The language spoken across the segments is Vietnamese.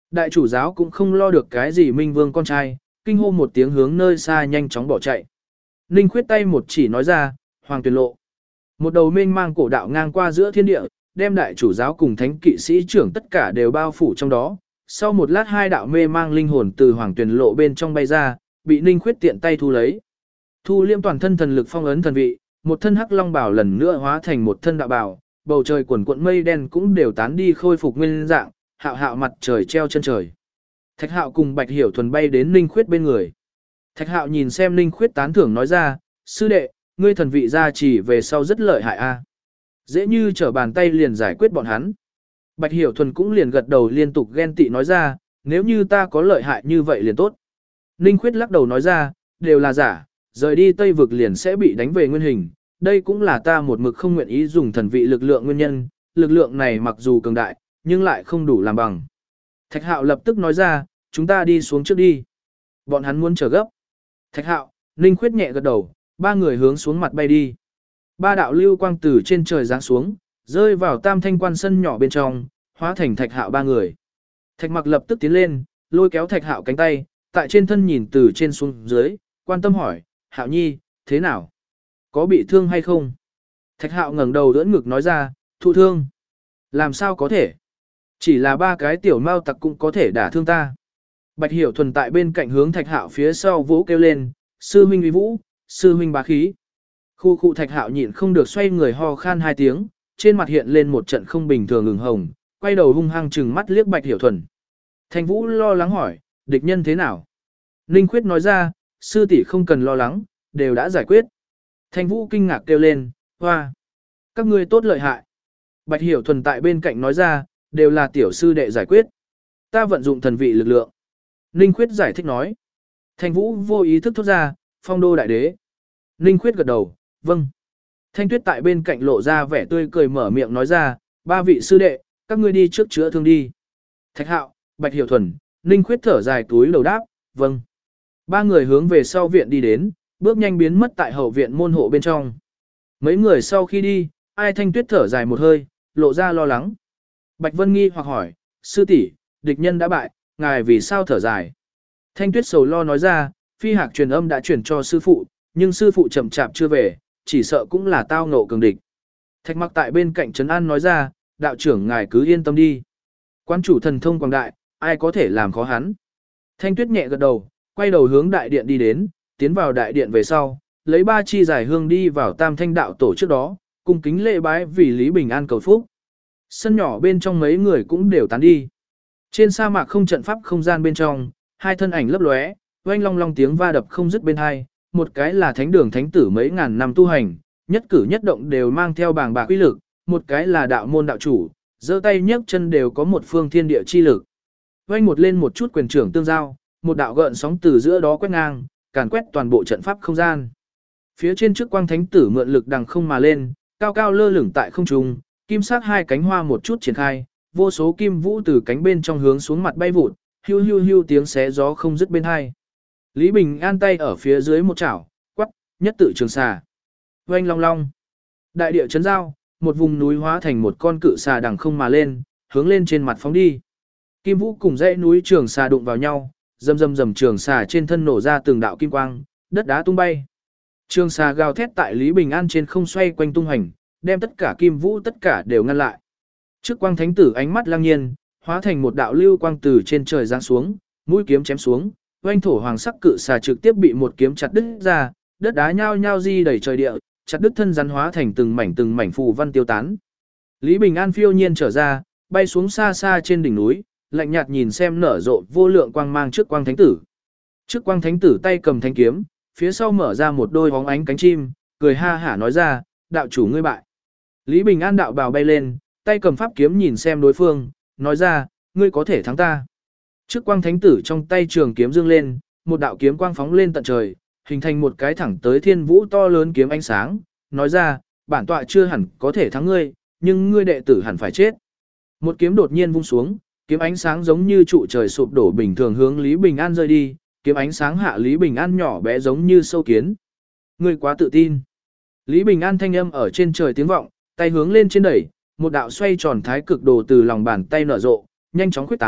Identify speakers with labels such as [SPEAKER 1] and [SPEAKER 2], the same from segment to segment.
[SPEAKER 1] Đại chủ giáo cũng không lo được cái gì Minh Vương con trai, kinh hô một tiếng hướng nơi xa nhanh chóng bỏ chạy. Ninh Khuyết tay một chỉ nói ra, Hoàng Tuyền Lộ. Một đầu mênh mang cổ đạo ngang qua giữa thiên địa, đem đại chủ giáo cùng thánh kỵ sĩ trưởng tất cả đều bao phủ trong đó. Sau một lát hai đạo mê mang linh hồn từ Hoàng Tuyền Lộ bên trong bay ra, bị Ninh Khuyết tiện tay thu lấy. Thu liêm toàn thân thần lực phong ấn thần vị, một thân hắc long bảo lần nữa hóa thành một thân đạo bảo, bầu trời quần cuộn mây đen cũng đều tán đi khôi phục nguyên dạng, hạo hạo mặt trời treo chân trời. Thạch Hạo cùng Bạch Hiểu Thuần bay đến Ninh Khuyết bên người. Thạch Hạo nhìn xem Ninh Khuyết tán thưởng nói ra, sư đệ, ngươi thần vị gia trì về sau rất lợi hại a. Dễ như trở bàn tay liền giải quyết bọn hắn. Bạch Hiểu Thuần cũng liền gật đầu liên tục ghen tị nói ra, nếu như ta có lợi hại như vậy liền tốt. Ninh Khuyết lắc đầu nói ra, đều là giả, rời đi Tây Vực liền sẽ bị đánh về nguyên hình. Đây cũng là ta một mực không nguyện ý dùng thần vị lực lượng nguyên nhân, lực lượng này mặc dù cường đại, nhưng lại không đủ làm bằng. Thạch Hạo lập tức nói ra, chúng ta đi xuống trước đi. Bọn hắn muốn chờ gấp. Thạch Hạo, Ninh Khuyết nhẹ gật đầu, ba người hướng xuống mặt bay đi. Ba đạo lưu quang từ trên trời giáng xuống, rơi vào Tam Thanh Quan sân nhỏ bên trong, hóa thành Thạch Hạo ba người. Thạch Mặc lập tức tiến lên, lôi kéo Thạch Hạo cánh tay, tại trên thân nhìn từ trên xuống dưới, quan tâm hỏi, Hạo Nhi, thế nào? Có bị thương hay không? Thạch Hạo ngẩng đầu đỡ ngực nói ra, thụ thương. Làm sao có thể? Chỉ là ba cái tiểu mao tặc cũng có thể đả thương ta. Bạch Hiểu Thuần tại bên cạnh hướng Thạch Hạo phía sau vỗ kêu lên, sư huynh uy vũ, sư huynh bá khí. Khu khu Thạch Hạo nhịn không được xoay người ho khan hai tiếng, trên mặt hiện lên một trận không bình thường ửng hồng, quay đầu hung hăng trừng mắt liếc Bạch Hiểu Thuần. Thanh Vũ lo lắng hỏi, địch nhân thế nào? Ninh Khuyết nói ra, sư tỷ không cần lo lắng, đều đã giải quyết. Thanh Vũ kinh ngạc kêu lên, hoa, các ngươi tốt lợi hại. Bạch Hiểu Thuần tại bên cạnh nói ra, đều là tiểu sư đệ giải quyết. Ta vận dụng thần vị lực lượng. Ninh Khuyết giải thích nói. Thanh Vũ vô ý thức thốt ra, phong đô đại đế. Ninh Khuyết gật đầu, vâng. Thanh Tuyết tại bên cạnh lộ ra vẻ tươi cười mở miệng nói ra, ba vị sư đệ, các ngươi đi trước chữa thương đi. Thạch Hạo, Bạch Hiểu Thuần, Ninh Khuyết thở dài túi đầu đáp, vâng. Ba người hướng về sau viện đi đến, bước nhanh biến mất tại hậu viện môn hộ bên trong. Mấy người sau khi đi, ai Thanh Tuyết thở dài một hơi, lộ ra lo lắng. Bạch Vân nghi hoặc hỏi, sư tỷ, địch nhân đã bại, ngài vì sao thở dài? Thanh Tuyết sầu lo nói ra, phi hạc truyền âm đã chuyển cho sư phụ, nhưng sư phụ chậm chạp chưa về, chỉ sợ cũng là tao ngộ cường địch. Thạch Mặc tại bên cạnh trấn an nói ra, đạo trưởng ngài cứ yên tâm đi. Quan chủ thần thông quảng đại, ai có thể làm khó hắn. Thanh Tuyết nhẹ gật đầu, quay đầu hướng đại điện đi đến, tiến vào đại điện về sau, lấy ba chi giải hương đi vào Tam Thanh đạo tổ trước đó, cung kính lễ bái vì Lý Bình An cầu phúc. Sân nhỏ bên trong mấy người cũng đều tán đi. Trên sa mạc không trận pháp không gian bên trong, hai thân ảnh lấp lóe, oanh long long tiếng va đập không dứt bên hai, một cái là thánh đường thánh tử mấy ngàn năm tu hành, nhất cử nhất động đều mang theo bàng bạc uy lực, một cái là đạo môn đạo chủ, giơ tay nhấc chân đều có một phương thiên địa chi lực. Oanh một lên một chút quyền trưởng tương giao, một đạo gợn sóng từ giữa đó quét ngang, càn quét toàn bộ trận pháp không gian. Phía trên trước quang thánh tử mượn lực đằng không mà lên, cao cao lơ lửng tại không trung, kim sắc hai cánh hoa một chút triển khai, vô số kim vũ từ cánh bên trong hướng xuống mặt bay vụt, hưu hưu hưu tiếng xé gió không dứt bên hai. Lý Bình An tay ở phía dưới một chảo, quắc, nhất tự trường xà. Oanh long long. Đại địa chấn giao, một vùng núi hóa thành một con cự xà đằng không mà lên, hướng lên trên mặt phóng đi. Kim vũ cùng dãy núi trường xà đụng vào nhau, rầm rầm rầm trường xà trên thân nổ ra từng đạo kim quang, đất đá tung bay. Trường xà gào thét tại Lý Bình An trên không xoay quanh tung hành, đem tất cả kim vũ tất cả đều ngăn lại. Trước quang thánh tử ánh mắt lăng nhiên, hóa thành một đạo lưu quang từ trên trời giáng xuống, mũi kiếm chém xuống, oanh thổ hoàng sắc cự xà trực tiếp bị một kiếm chặt đứt ra, đất đá nhao nhao di đầy trời địa, chặt đứt thân rắn hóa thành từng mảnh phù văn tiêu tán. Lý Bình An phiêu nhiên trở ra, bay xuống xa xa trên đỉnh núi, lạnh nhạt nhìn xem nở rộ vô lượng quang mang trước quang thánh tử. Trước quang thánh tử tay cầm thanh kiếm, phía sau mở ra một đôi hóng ánh cánh chim, cười ha hả nói ra, đạo chủ ngươi bại. Lý Bình An đạo bào bay lên, tay cầm pháp kiếm nhìn xem đối phương, nói ra, ngươi có thể thắng ta. Trước quang thánh tử trong tay trường kiếm dương lên, một đạo kiếm quang phóng lên tận trời, hình thành một cái thẳng tới thiên vũ to lớn kiếm ánh sáng, nói ra, bản tọa chưa hẳn có thể thắng ngươi, nhưng ngươi đệ tử hẳn phải chết. Một kiếm đột nhiên vung xuống, kiếm ánh sáng giống như trụ trời sụp đổ bình thường hướng Lý Bình An rơi đi, kiếm ánh sáng hạ Lý Bình An nhỏ bé giống như sâu kiến. Ngươi quá tự tin. Lý Bình An thanh âm ở trên trời tiếng vọng, tay hướng lên trên đẩy, một đạo xoay tròn thái cực đồ từ lòng bàn tay nở rộ, nhanh chóng khuếch tán,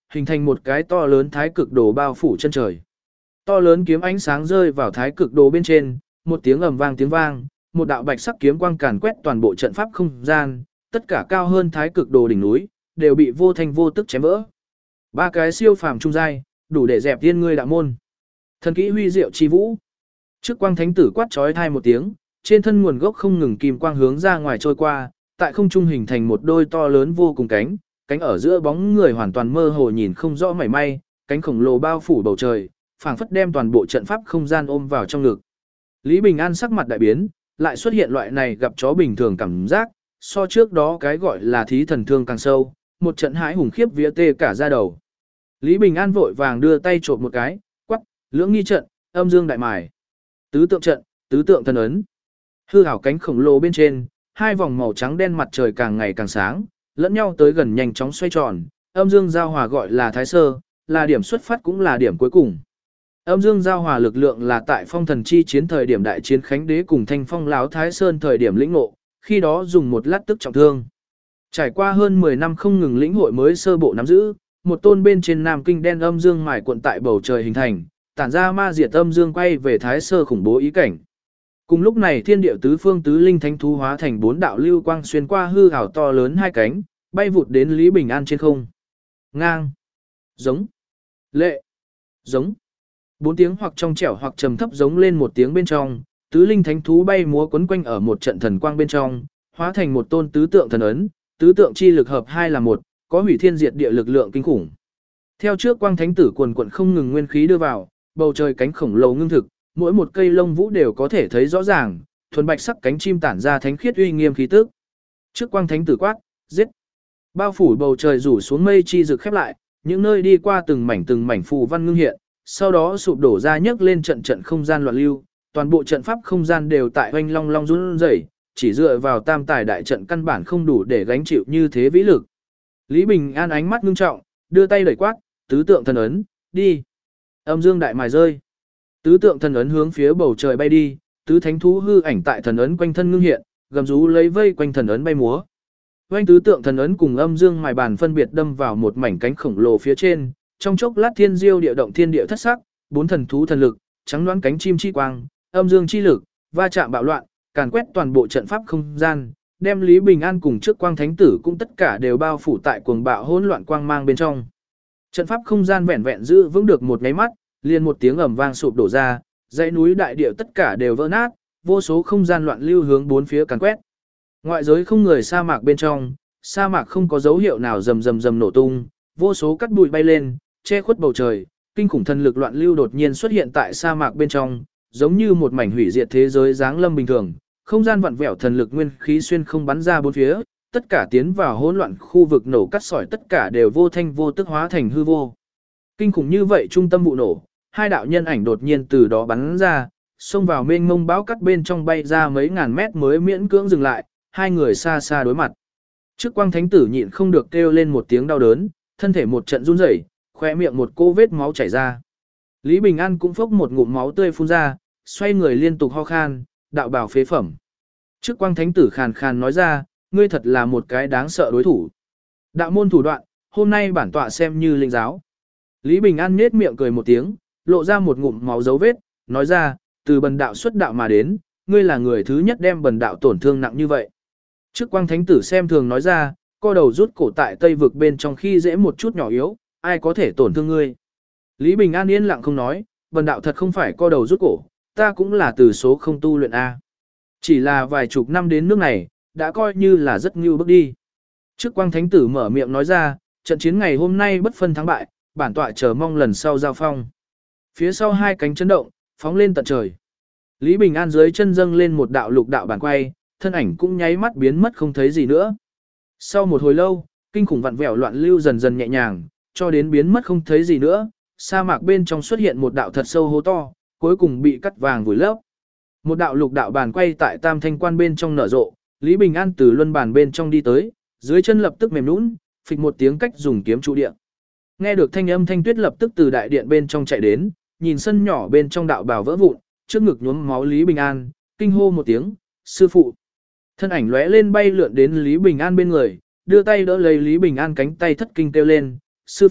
[SPEAKER 1] hình thành một cái to lớn thái cực đồ bao phủ chân trời. To lớn kiếm ánh sáng rơi vào thái cực đồ bên trên, một tiếng ầm vang tiếng vang, một đạo bạch sắc kiếm quang càn quét toàn bộ trận pháp không gian, tất cả cao hơn thái cực đồ đỉnh núi, đều bị vô thanh vô tức chém vỡ. Ba cái siêu phàm trung giai, đủ để dẹp tiên ngươi đạo môn. Thần kỹ huy diệu chi vũ. Trước quang thánh tử quát chói tai một tiếng, trên thân nguồn gốc không ngừng kim quang hướng ra ngoài trôi qua, tại không trung hình thành một đôi to lớn vô cùng cánh, cánh ở giữa bóng người hoàn toàn mơ hồ nhìn không rõ mảy may, cánh khổng lồ bao phủ bầu trời, phảng phất đem toàn bộ trận pháp không gian ôm vào trong ngực. Lý Bình An sắc mặt đại biến, lại xuất hiện loại này gặp chó bình thường cảm giác, so trước đó cái gọi là thí thần thương càng sâu, một trận hãi hùng khiếp vía tê cả da đầu. Lý Bình An vội vàng đưa tay chộp một cái, quắc, lưỡng nghi trận, âm dương đại mài. Tứ tượng trận, tứ tượng thần ấn. Hư ảo cánh khổng lồ bên trên, hai vòng màu trắng đen mặt trời càng ngày càng sáng, lẫn nhau tới gần nhanh chóng xoay tròn, âm dương giao hòa gọi là thái sơ, là điểm xuất phát cũng là điểm cuối cùng. Âm dương giao hòa lực lượng là tại phong thần chi chiến thời điểm đại chiến Khánh Đế cùng Thanh Phong Láo Thái Sơn thời điểm lĩnh ngộ, khi đó dùng một lát tức trọng thương. Trải qua hơn 10 năm không ngừng lĩnh hội mới sơ bộ nắm giữ, một tôn bên trên Nam Kinh đen âm dương mài cuộn tại bầu trời hình thành, tản ra ma diệt âm dương quay về Thái Sơ khủng bố ý cảnh. Cùng lúc này thiên địa tứ phương tứ linh thánh thú hóa thành bốn đạo lưu quang xuyên qua hư ảo to lớn hai cánh, bay vụt đến Lý Bình An trên không. Ngang, giống, lệ, giống. Bốn tiếng hoặc trong trẻo hoặc trầm thấp giống lên một tiếng bên trong, tứ linh thánh thú bay múa quấn quanh ở một trận thần quang bên trong, hóa thành một tôn tứ tượng thần ấn, tứ tượng chi lực hợp hai là một, có hủy thiên diệt địa lực lượng kinh khủng. Theo trước quang thánh tử quần quần không ngừng nguyên khí đưa vào, bầu trời cánh khổng lồ ngưng thực, mỗi một cây lông vũ đều có thể thấy rõ ràng, thuần bạch sắc cánh chim tản ra thánh khiết uy nghiêm khí tức. Trước quang thánh tử quát, giết. Bao phủ bầu trời rủ xuống mây chi rực khép lại, những nơi đi qua từng mảnh phù văn ngưng hiện, sau đó sụp đổ ra nhấc lên trận trận không gian loạn lưu, toàn bộ trận pháp không gian đều tại oanh long long run rẩy, chỉ dựa vào tam tài đại trận căn bản không đủ để gánh chịu như thế vĩ lực. Lý Bình An ánh mắt ngưng trọng, đưa tay đẩy quát, tứ tượng thần ấn, đi. Âm dương đại mài rơi. Tứ tượng thần ấn hướng phía bầu trời bay đi, tứ thánh thú hư ảnh tại thần ấn quanh thân ngưng hiện, gầm rú lấy vây quanh thần ấn bay múa. Oanh tứ tượng thần ấn cùng âm dương mài bàn phân biệt đâm vào một mảnh cánh khổng lồ phía trên, trong chốc lát thiên diêu địa động thiên địa thất sắc, bốn thần thú thần lực, trắng đoán cánh chim chi quang, âm dương chi lực, va chạm bạo loạn, càn quét toàn bộ trận pháp không gian, đem Lý Bình An cùng trước quang thánh tử cũng tất cả đều bao phủ tại cuồng bạo hỗn loạn quang mang bên trong. Trận pháp không gian vẹn vẹn giữ vững được một cái mắt, liền một tiếng ầm vang sụp đổ ra, dãy núi đại địa tất cả đều vỡ nát, vô số không gian loạn lưu hướng bốn phía càn quét. Ngoại giới không người sa mạc bên trong, sa mạc không có dấu hiệu nào rầm rầm rầm nổ tung, vô số cát bụi bay lên, che khuất bầu trời, kinh khủng thần lực loạn lưu đột nhiên xuất hiện tại sa mạc bên trong, giống như một mảnh hủy diệt thế giới giáng lâm bình thường, không gian vặn vẹo thần lực nguyên khí xuyên không bắn ra bốn phía, tất cả tiến vào hỗn loạn khu vực nổ cắt sỏi tất cả đều vô thanh vô tức hóa thành hư vô. Kinh khủng như vậy trung tâm vụ nổ, hai đạo nhân ảnh đột nhiên từ đó bắn ra, xông vào mênh mông bão cắt bên trong bay ra mấy ngàn mét mới miễn cưỡng dừng lại, hai người xa xa đối mặt. Trước quang thánh tử nhịn không được kêu lên một tiếng đau đớn, thân thể một trận run rẩy, khóe miệng một cô vết máu chảy ra. Lý Bình An cũng phốc một ngụm máu tươi phun ra, xoay người liên tục ho khan, đạo bào phế phẩm. Trước quang thánh tử khàn khàn nói ra, ngươi thật là một cái đáng sợ đối thủ. Đạo môn thủ đoạn, hôm nay bản tọa xem như linh giáo. Lý Bình An nhếch miệng cười một tiếng, lộ ra một ngụm máu dấu vết, nói ra, từ bần đạo xuất đạo mà đến, ngươi là người thứ nhất đem bần đạo tổn thương nặng như vậy. Trước quang thánh tử xem thường nói ra, co đầu rút cổ tại Tây vực bên trong khi dễ một chút nhỏ yếu, ai có thể tổn thương ngươi. Lý Bình An yên lặng không nói, bần đạo thật không phải co đầu rút cổ, ta cũng là từ số không tu luyện A. Chỉ là vài chục năm đến nước này, đã coi như là rất ngưu bước đi. Trước quang thánh tử mở miệng nói ra, trận chiến ngày hôm nay bất phân thắng bại, bản tọa chờ mong lần sau giao phong. Phía sau hai cánh chấn động, phóng lên tận trời. Lý Bình An dưới chân dâng lên một đạo lục đạo bản quay, thân ảnh cũng nháy mắt biến mất không thấy gì nữa. Sau một hồi lâu, kinh khủng vặn vẹo loạn lưu dần dần nhẹ nhàng, cho đến biến mất không thấy gì nữa, sa mạc bên trong xuất hiện một đạo thật sâu hố to, cuối cùng bị cắt vàng vùi lấp. Một đạo lục đạo bàn quay tại Tam Thanh Quan bên trong nở rộ, Lý Bình An từ luân bàn bên trong đi tới, dưới chân lập tức mềm nhũn, phịch một tiếng cách dùng kiếm trụ điện. Nghe được thanh âm Thanh Tuyết lập tức từ đại điện bên trong chạy đến, nhìn sân nhỏ bên trong đạo bào vỡ vụn, trước ngực nhuốm máu Lý Bình An, kinh hô một tiếng, "Sư phụ!" Thân ảnh lóe lên bay lượn đến Lý Bình An bên người, đưa tay đỡ lấy Lý Bình An cánh tay thất kinh kêu lên, "Sư phụ,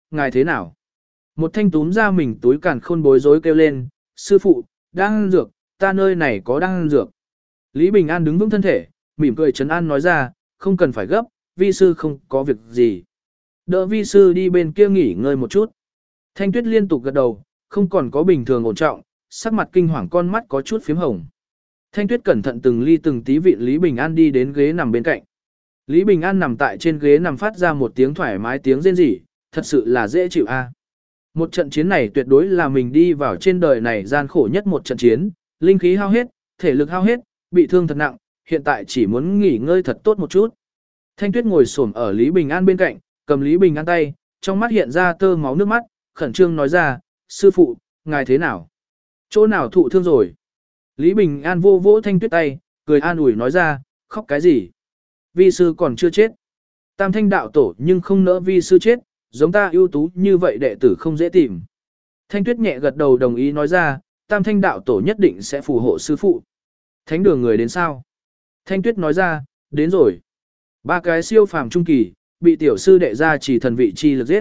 [SPEAKER 1] ngài thế nào? Một thanh túm ra mình túi càn khôn bối rối kêu lên, sư phụ, đang ăn dược, ta nơi này có đang ăn dược. Lý Bình An đứng vững thân thể, mỉm cười trấn an nói ra, không cần phải gấp, vi sư không có việc gì. Đỡ vi sư đi bên kia nghỉ ngơi một chút. Thanh Tuyết liên tục gật đầu, không còn có bình thường ổn trọng, sắc mặt kinh hoàng, con mắt có chút phím hồng. Thanh Tuyết cẩn thận từng ly từng tí vịn Lý Bình An đi đến ghế nằm bên cạnh. Lý Bình An nằm tại trên ghế nằm phát ra một tiếng thoải mái tiếng rên rỉ, thật sự là dễ chịu a. Một trận chiến này tuyệt đối là mình đi vào trên đời này gian khổ nhất một trận chiến, linh khí hao hết, thể lực hao hết, bị thương thật nặng, hiện tại chỉ muốn nghỉ ngơi thật tốt một chút. Thanh Tuyết ngồi xổm ở Lý Bình An bên cạnh, cầm Lý Bình An tay, trong mắt hiện ra tơ máu nước mắt, khẩn trương nói ra, sư phụ, ngài thế nào? Chỗ nào thụ thương rồi? Lý Bình An vô vỗ Thanh Tuyết tay, cười an ủi nói ra, khóc cái gì? Vi sư còn chưa chết. Tam Thanh đạo tổ nhưng không nỡ vi sư chết, giống ta ưu tú như vậy đệ tử không dễ tìm. Thanh Tuyết nhẹ gật đầu đồng ý nói ra, Tam Thanh đạo tổ nhất định sẽ phù hộ sư phụ. Thánh đường người đến sao? Thanh Tuyết nói ra, đến rồi. 3 cái siêu phàm trung kỳ, bị tiểu sư đệ ra chỉ thần vị chi lực giết.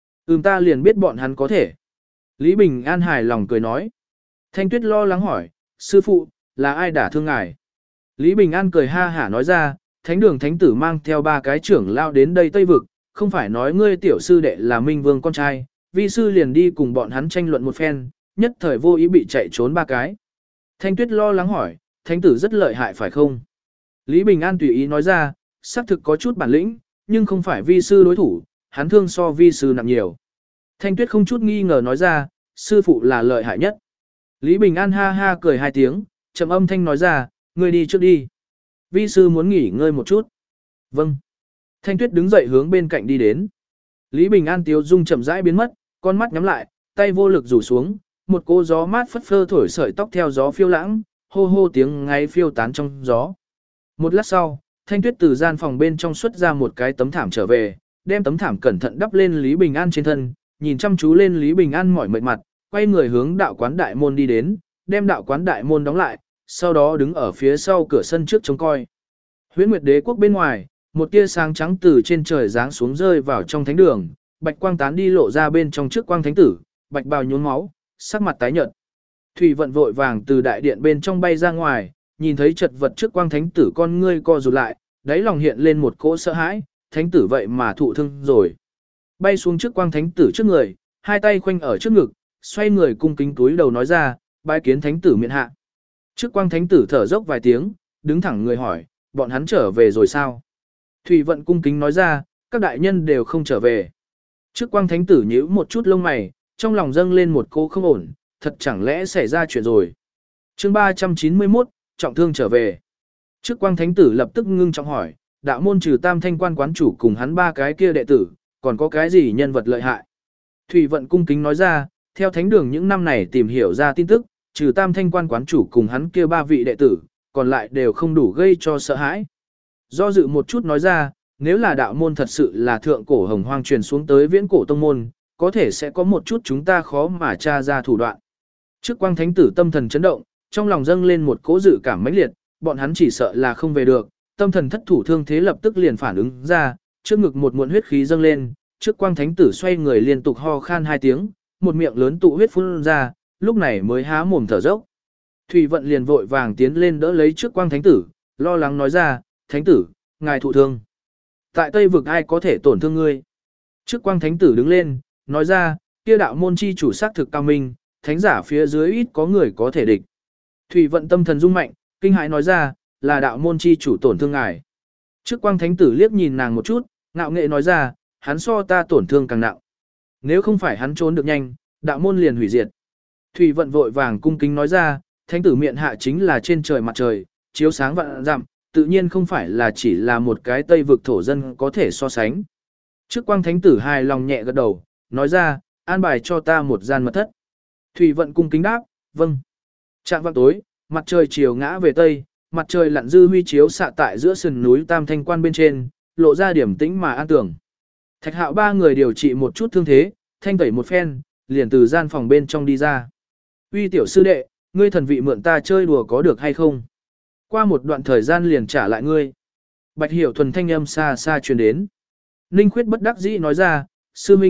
[SPEAKER 1] Ta liền biết bọn hắn có thể. Lý Bình An hài lòng cười nói. Thanh Tuyết lo lắng hỏi, sư phụ, là ai đả thương ngài? Lý Bình An cười ha hả nói ra, thánh đường thánh tử mang theo 3 cái trưởng lao đến đây Tây Vực, không phải nói ngươi tiểu sư đệ là Minh Vương con trai, vi sư liền đi cùng bọn hắn tranh luận một phen, nhất thời vô ý bị chạy trốn 3 cái. Thanh Tuyết lo lắng hỏi, thánh tử rất lợi hại phải không? Lý Bình An tùy ý nói ra, xác thực có chút bản lĩnh, nhưng không phải vi sư đối thủ, hắn thương so vi sư nặng nhiều. Thanh Tuyết không chút nghi ngờ nói ra, sư phụ là lợi hại nhất. Lý Bình An ha ha cười 2 tiếng, trầm âm thanh nói ra, ngươi đi trước đi. Vi sư muốn nghỉ ngơi một chút. Vâng. Thanh Tuyết đứng dậy hướng bên cạnh đi đến. Lý Bình An tiếu dung chậm rãi biến mất, con mắt nhắm lại, tay vô lực rủ xuống, một cô gió mát phất phơ thổi sợi tóc theo gió phiêu lãng, hô hô tiếng ngay phiêu tán trong gió. Một lát sau, Thanh Tuyết từ gian phòng bên trong xuất ra một cái tấm thảm trở về, đem tấm thảm cẩn thận đắp lên Lý Bình An trên thân, nhìn chăm chú lên Lý Bình An mỏi mệt mặt, quay người hướng đạo quán đại môn đi đến, đem đạo quán đại môn đóng lại, sau đó đứng ở phía sau cửa sân trước trông coi. Huyễn Nguyệt Đế quốc bên ngoài, một tia sáng trắng từ trên trời giáng xuống rơi vào trong thánh đường, bạch quang tán đi lộ ra bên trong trước quang thánh tử, bạch bào nhuốm máu, sắc mặt tái nhợt. Thủy Vận vội vàng từ đại điện bên trong bay ra ngoài, nhìn thấy chật vật trước quang thánh tử con ngươi co rụt lại, đáy lòng hiện lên một cỗ sợ hãi, thánh tử vậy mà thụ thương rồi. Bay xuống trước quang thánh tử trước người, 2 tay khoanh ở trước ngực, xoay người cung kính túi đầu nói ra, bái kiến thánh tử miện hạ. Trước quang thánh tử thở dốc vài tiếng, đứng thẳng người hỏi, bọn hắn trở về rồi sao? Thủy Vận cung kính nói ra, các đại nhân đều không trở về. Trước quang thánh tử nhíu một chút lông mày, trong lòng dâng lên một cô không ổn, thật chẳng lẽ xảy ra chuyện rồi. Chương 391, trọng thương trở về. Trước quang thánh tử lập tức ngưng trọng hỏi, đạo môn trừ Tam Thanh quan quán chủ cùng hắn 3 cái kia đệ tử, còn có cái gì nhân vật lợi hại? Thủy Vận cung kính nói ra, theo thánh đường những năm này tìm hiểu ra tin tức, trừ Tam Thanh quan quán chủ cùng hắn kia 3 vị đệ tử, còn lại đều không đủ gây cho sợ hãi. Do dự một chút nói ra, nếu là đạo môn thật sự là thượng cổ hồng hoang truyền xuống tới viễn cổ tông môn, có thể sẽ có một chút chúng ta khó mà tra ra thủ đoạn. Trước quang thánh tử tâm thần chấn động, trong lòng dâng lên một cỗ dự cảm mãnh liệt, bọn hắn chỉ sợ là không về được, tâm thần thất thủ thương thế lập tức liền phản ứng ra, trước ngực một muộn huyết khí dâng lên, trước quang thánh tử xoay người liên tục ho khan 2 tiếng, một miệng lớn tụ huyết phun ra, lúc này mới há mồm thở dốc. Thủy Vận liền vội vàng tiến lên đỡ lấy trước quang thánh tử, lo lắng nói ra, thánh tử, ngài thụ thương. Tại Tây vực ai có thể tổn thương ngươi? Trước quang thánh tử đứng lên, nói ra, kia đạo môn chi chủ sắc thực cao minh, thánh giả phía dưới ít có người có thể địch. Thủy Vận tâm thần rung mạnh, kinh hãi nói ra, là đạo môn chi chủ tổn thương ngài. Trước quang thánh tử liếc nhìn nàng một chút, ngạo nghệ nói ra, hắn so ta tổn thương càng nặng. Nếu không phải hắn trốn được nhanh, đạo môn liền hủy diệt. Thủy Vận vội vàng cung kính nói ra, thánh tử miện hạ chính là trên trời mặt trời, chiếu sáng vạn dặm, tự nhiên không phải là chỉ là một cái Tây vực thổ dân có thể so sánh. Trước quang thánh tử hài lòng nhẹ gật đầu, nói ra, an bài cho ta một gian mật thất. Thủy Vận cung kính đáp, vâng. Trạng vạng tối, mặt trời chiều ngã về tây, mặt trời lặn dư huy chiếu xạ tại giữa sườn núi Tam Thanh quan bên trên, lộ ra điểm tĩnh mà an tưởng. Thạch Hạo 3 người điều trị một chút thương thế, thanh tẩy một phen, liền từ gian phòng bên trong đi ra. Uy tiểu sư đệ, ngươi thần vị mượn ta chơi đùa có được hay không? Qua một đoạn thời gian liền trả lại ngươi. Bạch Hiểu thuần thanh âm xa xa truyền đến. Ninh Khuyết bất đắc dĩ nói ra, sư minh,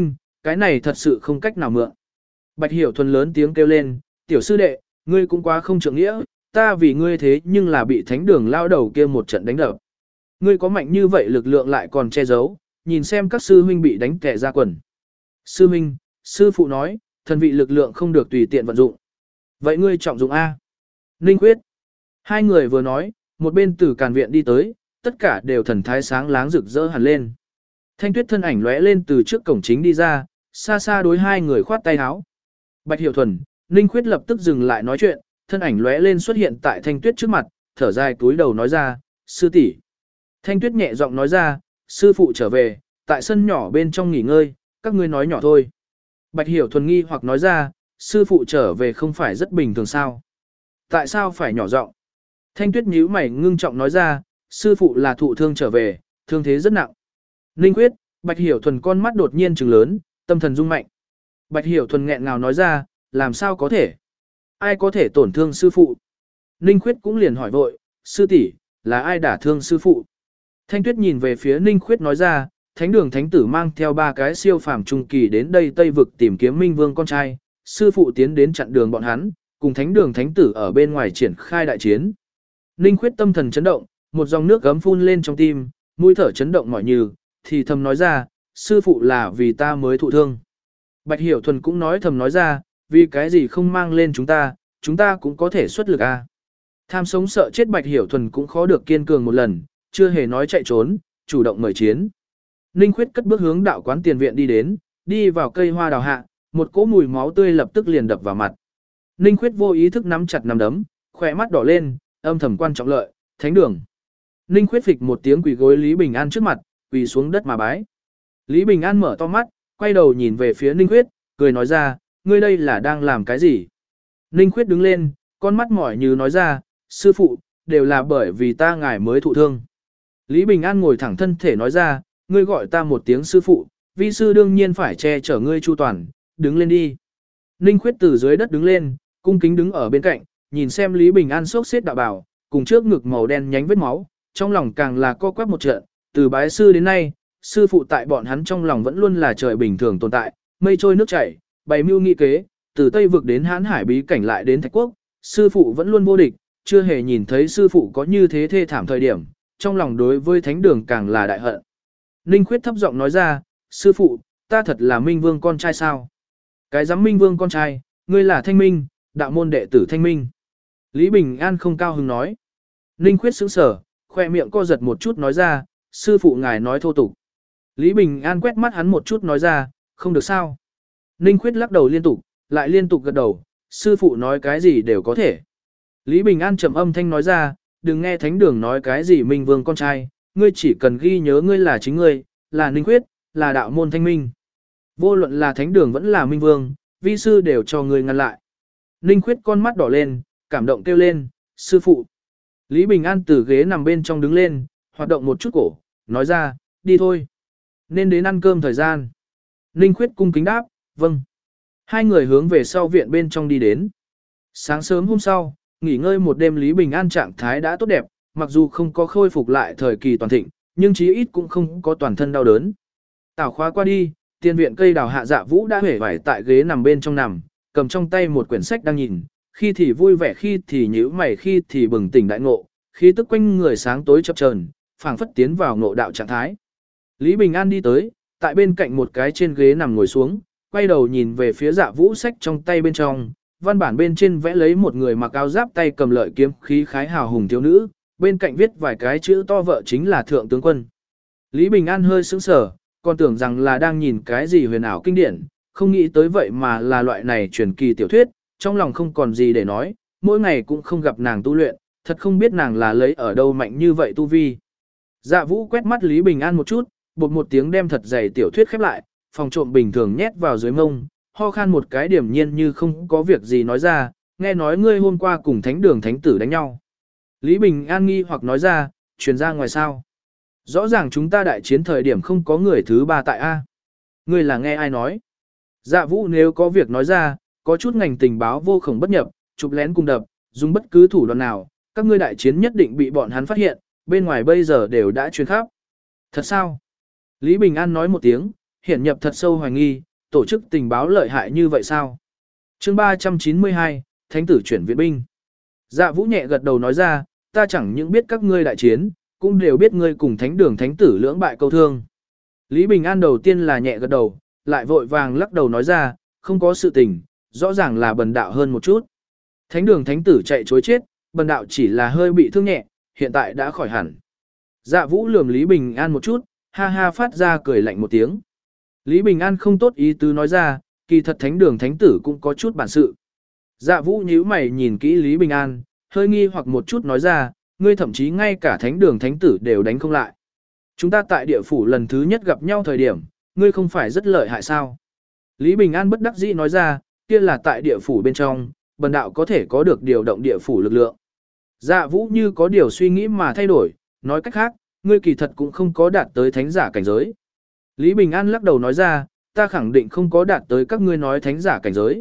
[SPEAKER 1] cái này thật sự không cách nào mượn. Bạch Hiểu Thuần lớn tiếng kêu lên, tiểu sư đệ, ngươi cũng quá không trượng nghĩa, ta vì ngươi thế nhưng là bị thánh đường lao đầu kia một trận đánh đập. Ngươi có mạnh như vậy lực lượng lại còn che giấu, nhìn xem các sư huynh bị đánh tè ra quần. Sư huynh, sư phụ nói, thần vị lực lượng không được tùy tiện vận dụng. Vậy ngươi trọng dụng A. Ninh Khuyết. Hai người vừa nói, một bên từ càn viện đi tới, tất cả đều thần thái sáng láng rực rỡ hẳn lên. Thanh Tuyết thân ảnh lóe lên từ trước cổng chính đi ra, xa xa đối hai người khoát tay áo. Bạch Hiểu Thuần, Ninh Khuyết lập tức dừng lại nói chuyện, thân ảnh lóe lên xuất hiện tại Thanh Tuyết trước mặt, thở dài túi đầu nói ra, sư tỷ. Thanh Tuyết nhẹ giọng nói ra, sư phụ trở về, tại sân nhỏ bên trong nghỉ ngơi, các ngươi nói nhỏ thôi. Bạch Hiểu Thuần nghi hoặc nói ra, sư phụ trở về không phải rất bình thường sao? Tại sao phải nhỏ giọng? Thanh Tuyết nhíu mày ngưng trọng nói ra, sư phụ là thụ thương trở về, thương thế rất nặng. Ninh Khuyết, Bạch Hiểu Thuần con mắt đột nhiên trừng lớn, tâm thần rung mạnh. Bạch Hiểu Thuần nghẹn ngào nói ra, làm sao có thể? Ai có thể tổn thương sư phụ? Ninh Khuyết cũng liền hỏi vội, sư tỷ, là ai đả thương sư phụ? Thanh Tuyết nhìn về phía Ninh Khuyết nói ra, Thánh đường thánh tử mang theo 3 cái siêu phàm trung kỳ đến đây Tây vực tìm kiếm Minh Vương con trai, sư phụ tiến đến chặn đường bọn hắn, cùng Thánh đường thánh tử ở bên ngoài triển khai đại chiến. Ninh Khuyết tâm thần chấn động, một dòng nước gấm phun lên trong tim, mũi thở chấn động mỏi như, thì thầm nói ra, sư phụ là vì ta mới thụ thương. Bạch Hiểu Thuần cũng nói thầm nói ra, vì cái gì không mang lên chúng ta cũng có thể xuất lực a. Tham sống sợ chết Bạch Hiểu Thuần cũng khó được kiên cường một lần, chưa hề nói chạy trốn, chủ động mời chiến. Ninh Khuyết cất bước hướng đạo quán tiền viện đi đến, đi vào cây hoa đào hạ, một cỗ mùi máu tươi lập tức liền đập vào mặt. Ninh Khuyết vô ý thức nắm chặt nắm đấm, khỏe mắt đỏ lên, âm thầm quan trọng lợi, thánh đường. Ninh Khuyết phịch một tiếng quỳ gối Lý Bình An trước mặt, quỳ xuống đất mà bái. Lý Bình An mở to mắt, quay đầu nhìn về phía Ninh Khuyết, cười nói ra, ngươi đây là đang làm cái gì? Ninh Khuyết đứng lên, con mắt mỏi như nói ra, sư phụ, đều là bởi vì ta ngài mới thụ thương. Lý Bình An ngồi thẳng thân thể nói ra, ngươi gọi ta một tiếng sư phụ, vi sư đương nhiên phải che chở ngươi chu toàn, đứng lên đi. Ninh Khuyết từ dưới đất đứng lên, cung kính đứng ở bên cạnh, nhìn xem Lý Bình An xốc xếp đạo bào, cùng trước ngực màu đen nhánh vết máu, trong lòng càng là co quắp một trận, từ bái sư đến nay, sư phụ tại bọn hắn trong lòng vẫn luôn là trời bình thường tồn tại, mây trôi nước chảy, bày mưu nghị kế, từ Tây vực đến Hán Hải bí cảnh lại đến Thạch Quốc, sư phụ vẫn luôn vô địch, chưa hề nhìn thấy sư phụ có như thế thê thảm thời điểm, trong lòng đối với thánh đường càng là đại hận. Ninh Khuyết thấp giọng nói ra, sư phụ, ta thật là Minh Vương con trai sao? Cái giám Minh Vương con trai, ngươi là Thanh Minh, đạo môn đệ tử Thanh Minh. Lý Bình An không cao hứng nói. Ninh Khuyết sững sờ, khoe miệng co giật một chút nói ra, sư phụ ngài nói thô tục. Lý Bình An quét mắt hắn một chút nói ra, không được sao. Ninh Khuyết lắc đầu liên tục, lại liên tục gật đầu, sư phụ nói cái gì đều có thể. Lý Bình An trầm âm thanh nói ra, đừng nghe thánh đường nói cái gì Minh Vương con trai, ngươi chỉ cần ghi nhớ ngươi là chính ngươi, là Ninh Khuyết, là đạo môn Thanh Minh. Vô luận là thánh đường vẫn là Minh Vương, vi sư đều cho ngươi ngăn lại. Ninh Khuyết con mắt đỏ lên, cảm động kêu lên, sư phụ. Lý Bình An từ ghế nằm bên trong đứng lên, hoạt động một chút cổ, nói ra, đi thôi. Nên đến ăn cơm thời gian. Ninh Khuyết cung kính đáp, vâng. Hai người hướng về sau viện bên trong đi đến. Sáng sớm hôm sau, nghỉ ngơi một đêm Lý Bình An trạng thái đã tốt đẹp, mặc dù không có khôi phục lại thời kỳ toàn thịnh, nhưng chí ít cũng không có toàn thân đau đớn. Tảo khóa qua đi, tiên viện cây đào hạ Dạ Vũ đã hể vải tại ghế nằm bên trong nằm, cầm trong tay một quyển sách đang nhìn, khi thì vui vẻ khi thì nhíu mày khi thì bừng tỉnh đại ngộ, khí tức quanh người sáng tối chập chờn, phảng phất tiến vào ngộ đạo trạng thái. Lý Bình An đi tới, tại bên cạnh một cái trên ghế nằm ngồi xuống, quay đầu nhìn về phía Dạ Vũ sách trong tay bên trong, văn bản bên trên vẽ lấy một người mặc áo giáp tay cầm lợi kiếm khí khái hào hùng thiếu nữ, bên cạnh viết vài cái chữ to vợ chính là thượng tướng quân. Lý Bình An hơi sững sờ, còn tưởng rằng là đang nhìn cái gì huyền ảo kinh điển, không nghĩ tới vậy mà là loại này truyền kỳ tiểu thuyết, trong lòng không còn gì để nói, mỗi ngày cũng không gặp nàng tu luyện, thật không biết nàng là lấy ở đâu mạnh như vậy tu vi. Dạ Vũ quét mắt Lý Bình An một chút, bột một tiếng đem thật dày tiểu thuyết khép lại, phòng trộm bình thường nhét vào dưới mông, ho khan một cái điểm nhiên như không có việc gì nói ra, nghe nói ngươi hôm qua cùng thánh đường thánh tử đánh nhau. Lý Bình An nghi hoặc nói ra, truyền ra ngoài sao? Rõ ràng chúng ta đại chiến thời điểm không có người thứ ba tại A. Ngươi là nghe ai nói? Dạ Vũ nếu có việc nói ra, có chút ngành tình báo vô khổng bất nhập, chụp lén cùng đập, dùng bất cứ thủ đoạn nào, các ngươi đại chiến nhất định bị bọn hắn phát hiện, bên ngoài bây giờ đều đã truyền khắp. Thật sao? Lý Bình An nói một tiếng, hiển nhập thật sâu hoài nghi, tổ chức tình báo lợi hại như vậy sao? Chương 392, Thánh tử chuyển viện binh. Dạ Vũ nhẹ gật đầu nói ra, ta chẳng những biết các ngươi đại chiến, cũng đều biết ngươi cùng thánh đường thánh tử lưỡng bại câu thương. Lý Bình An đầu tiên là nhẹ gật đầu, lại vội vàng lắc đầu nói ra, không có sự tình, rõ ràng là bần đạo hơn một chút. Thánh đường thánh tử chạy chối chết, bần đạo chỉ là hơi bị thương nhẹ, hiện tại đã khỏi hẳn. Dạ Vũ lườm Lý Bình An một chút, ha ha phát ra cười lạnh một tiếng. Lý Bình An không tốt ý tứ nói ra, kỳ thật thánh đường thánh tử cũng có chút bản sự. Dạ Vũ nhíu mày nhìn kỹ Lý Bình An, hơi nghi hoặc một chút nói ra, ngươi thậm chí ngay cả thánh đường thánh tử đều đánh không lại. Chúng ta tại địa phủ lần thứ nhất gặp nhau thời điểm, ngươi không phải rất lợi hại sao? Lý Bình An bất đắc dĩ nói ra, kia là tại địa phủ bên trong, bần đạo có thể có được điều động địa phủ lực lượng. Dạ Vũ như có điều suy nghĩ mà thay đổi, nói cách khác, ngươi kỳ thật cũng không có đạt tới thánh giả cảnh giới. Lý Bình An lắc đầu nói ra, ta khẳng định không có đạt tới các ngươi nói thánh giả cảnh giới.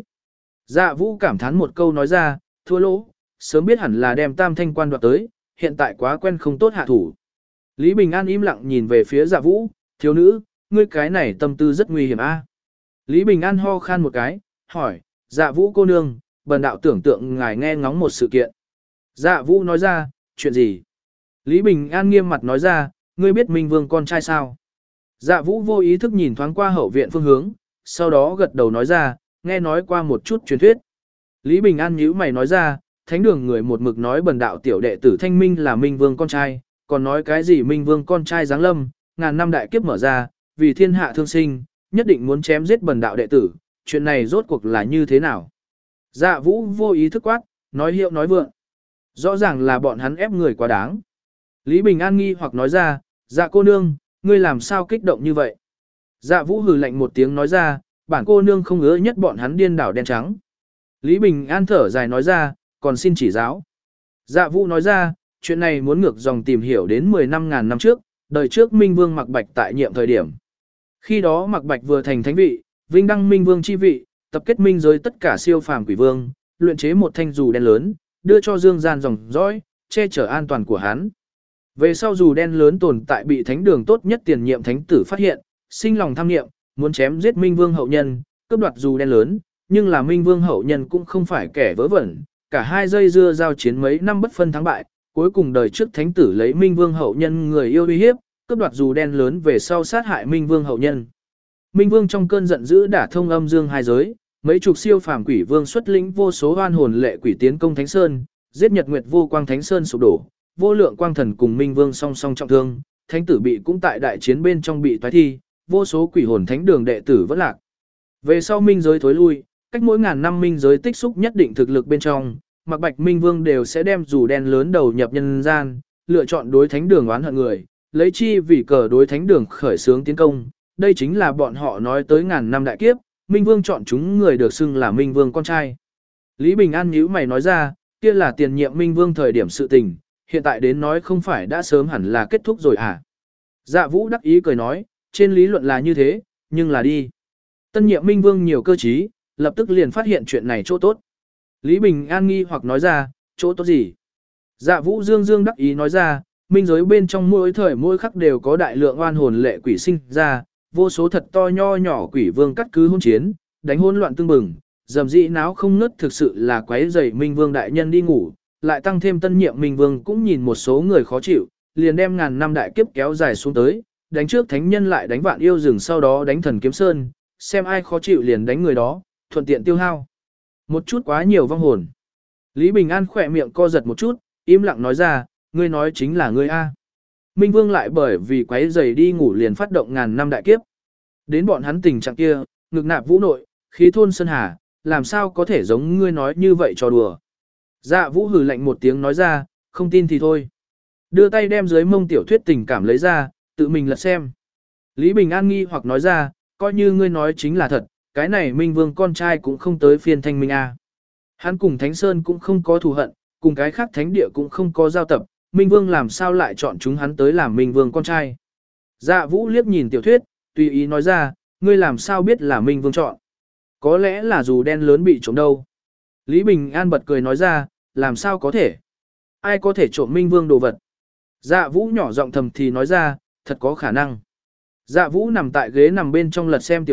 [SPEAKER 1] Dạ Vũ cảm thán một câu nói ra, thua lỗ, sớm biết hẳn là đem tam thanh quan đoạt tới, hiện tại quá quen không tốt hạ thủ. Lý Bình An im lặng nhìn về phía Dạ Vũ, thiếu nữ, ngươi cái này tâm tư rất nguy hiểm a. Lý Bình An ho khan một cái, hỏi, Dạ Vũ cô nương, bần đạo tưởng tượng ngài nghe ngóng một sự kiện. Dạ Vũ nói ra, chuyện gì? Lý Bình An nghiêm mặt nói ra, ngươi biết Minh Vương con trai sao? Dạ Vũ vô ý thức nhìn thoáng qua hậu viện phương hướng, sau đó gật đầu nói ra, nghe nói qua một chút truyền thuyết. Lý Bình An nhíu mày nói ra, thánh đường người một mực nói bần đạo tiểu đệ tử Thanh Minh là Minh Vương con trai, còn nói cái gì Minh Vương con trai giáng lâm, ngàn năm đại kiếp mở ra, vì thiên hạ thương sinh, nhất định muốn chém giết bần đạo đệ tử, chuyện này rốt cuộc là như thế nào? Dạ Vũ vô ý thức quát, nói hiệu nói vượng. Rõ ràng là bọn hắn ép người quá đáng. Lý Bình An nghi hoặc nói ra, dạ cô nương, ngươi làm sao kích động như vậy? Dạ Vũ hừ lạnh một tiếng nói ra, bản cô nương không ngứa nhất bọn hắn điên đảo đen trắng. Lý Bình An thở dài nói ra, còn xin chỉ giáo. Dạ Vũ nói ra, chuyện này muốn ngược dòng tìm hiểu đến 15.000 năm trước, đời trước Minh Vương Mạc Bạch tại nhiệm thời điểm. Khi đó Mạc Bạch vừa thành thánh vị, vinh đăng Minh Vương chi vị, tập kết minh giới tất cả siêu phàm quỷ vương, luyện chế một thanh dù đen lớn, đưa cho Dương Gian dòng dõi, che chở an toàn của hắn. Về sau dù đen lớn tồn tại bị thánh đường tốt nhất tiền nhiệm thánh tử phát hiện, sinh lòng tham nghiệm, muốn chém giết Minh Vương hậu nhân, cướp đoạt dù đen lớn, nhưng là Minh Vương hậu nhân cũng không phải kẻ vớ vẩn, cả hai dây dưa giao chiến mấy năm bất phân thắng bại, cuối cùng đời trước thánh tử lấy Minh Vương hậu nhân người yêu uy hiếp, cướp đoạt dù đen lớn về sau sát hại Minh Vương hậu nhân. Minh Vương trong cơn giận dữ đả thông âm dương hai giới, mấy chục siêu phàm quỷ vương xuất lĩnh vô số oan hồn lệ quỷ tiến công Thánh Sơn, giết Nhật Nguyệt vô quang Thánh Sơn sụp đổ, vô lượng quang thần cùng Minh Vương song song trọng thương, thánh tử bị cũng tại đại chiến bên trong bị toái thi, vô số quỷ hồn thánh đường đệ tử vẫn lạc. Về sau minh giới thối lui, cách mỗi ngàn năm minh giới tích xúc nhất định thực lực bên trong, Mạc Bạch Minh Vương đều sẽ đem dù đen lớn đầu nhập nhân gian, lựa chọn đối thánh đường oán hận người, lấy chi vì cờ đối thánh đường khởi xướng tiến công. Đây chính là bọn họ nói tới ngàn năm đại kiếp, Minh Vương chọn chúng người được xưng là Minh Vương con trai. Lý Bình An nhíu mày nói ra, kia là tiền nhiệm Minh Vương thời điểm sự tình, hiện tại đến nói không phải đã sớm hẳn là kết thúc rồi à. Dạ Vũ đắc ý cười nói, trên lý luận là như thế, nhưng là đi. Tân nhiệm Minh Vương nhiều cơ trí, lập tức liền phát hiện chuyện này chỗ tốt. Lý Bình An nghi hoặc nói ra, chỗ tốt gì? Dạ Vũ dương dương đắc ý nói ra, minh giới bên trong mỗi thời mỗi khắc đều có đại lượng oan hồn lệ quỷ sinh ra, vô số thật to nho nhỏ quỷ vương cắt cứ hôn chiến, đánh hỗn loạn tương bừng, dầm dĩ náo không ngớt, thực sự là quấy rầy Minh Vương đại nhân đi ngủ, lại tăng thêm tân nhiệm Minh Vương cũng nhìn một số người khó chịu, liền đem ngàn năm đại kiếp kéo dài xuống tới, đánh trước thánh nhân lại đánh vạn yêu rừng, sau đó đánh thần kiếm sơn, xem ai khó chịu liền đánh người đó, thuận tiện tiêu hao. Một chút quá nhiều vong hồn. Lý Bình An khỏe miệng co giật một chút, im lặng nói ra, ngươi nói chính là ngươi a. Minh Vương lại bởi vì quấy rầy đi ngủ liền phát động ngàn năm đại kiếp. Đến bọn hắn tình trạng kia, ngực nạp vũ nội, khí thôn sơn hà, làm sao có thể giống ngươi nói như vậy cho đùa. Dạ Vũ hừ lạnh một tiếng nói ra, không tin thì thôi. Đưa tay đem dưới mông tiểu thuyết tình cảm lấy ra, tự mình lật xem. Lý Bình An nghi hoặc nói ra, coi như ngươi nói chính là thật, cái này Minh Vương con trai cũng không tới phiên Thanh Minh a. Hắn cùng Thánh Sơn cũng không có thù hận, cùng cái khác thánh địa cũng không có giao tập, Minh Vương làm sao lại chọn chúng hắn tới làm Minh Vương con trai. Dạ Vũ liếc nhìn tiểu thuyết, tùy ý nói ra, ngươi làm sao biết là Minh Vương chọn. Có lẽ là dù đen lớn bị trộm đâu. Lý Bình An bật cười nói ra, làm sao có thể. Ai có thể trộm Minh Vương đồ vật. Dạ Vũ nhỏ giọng thầm thì nói ra, thật có khả năng. Dạ Vũ nằm tại ghế nằm bên trong lật xem tiểu thuyết,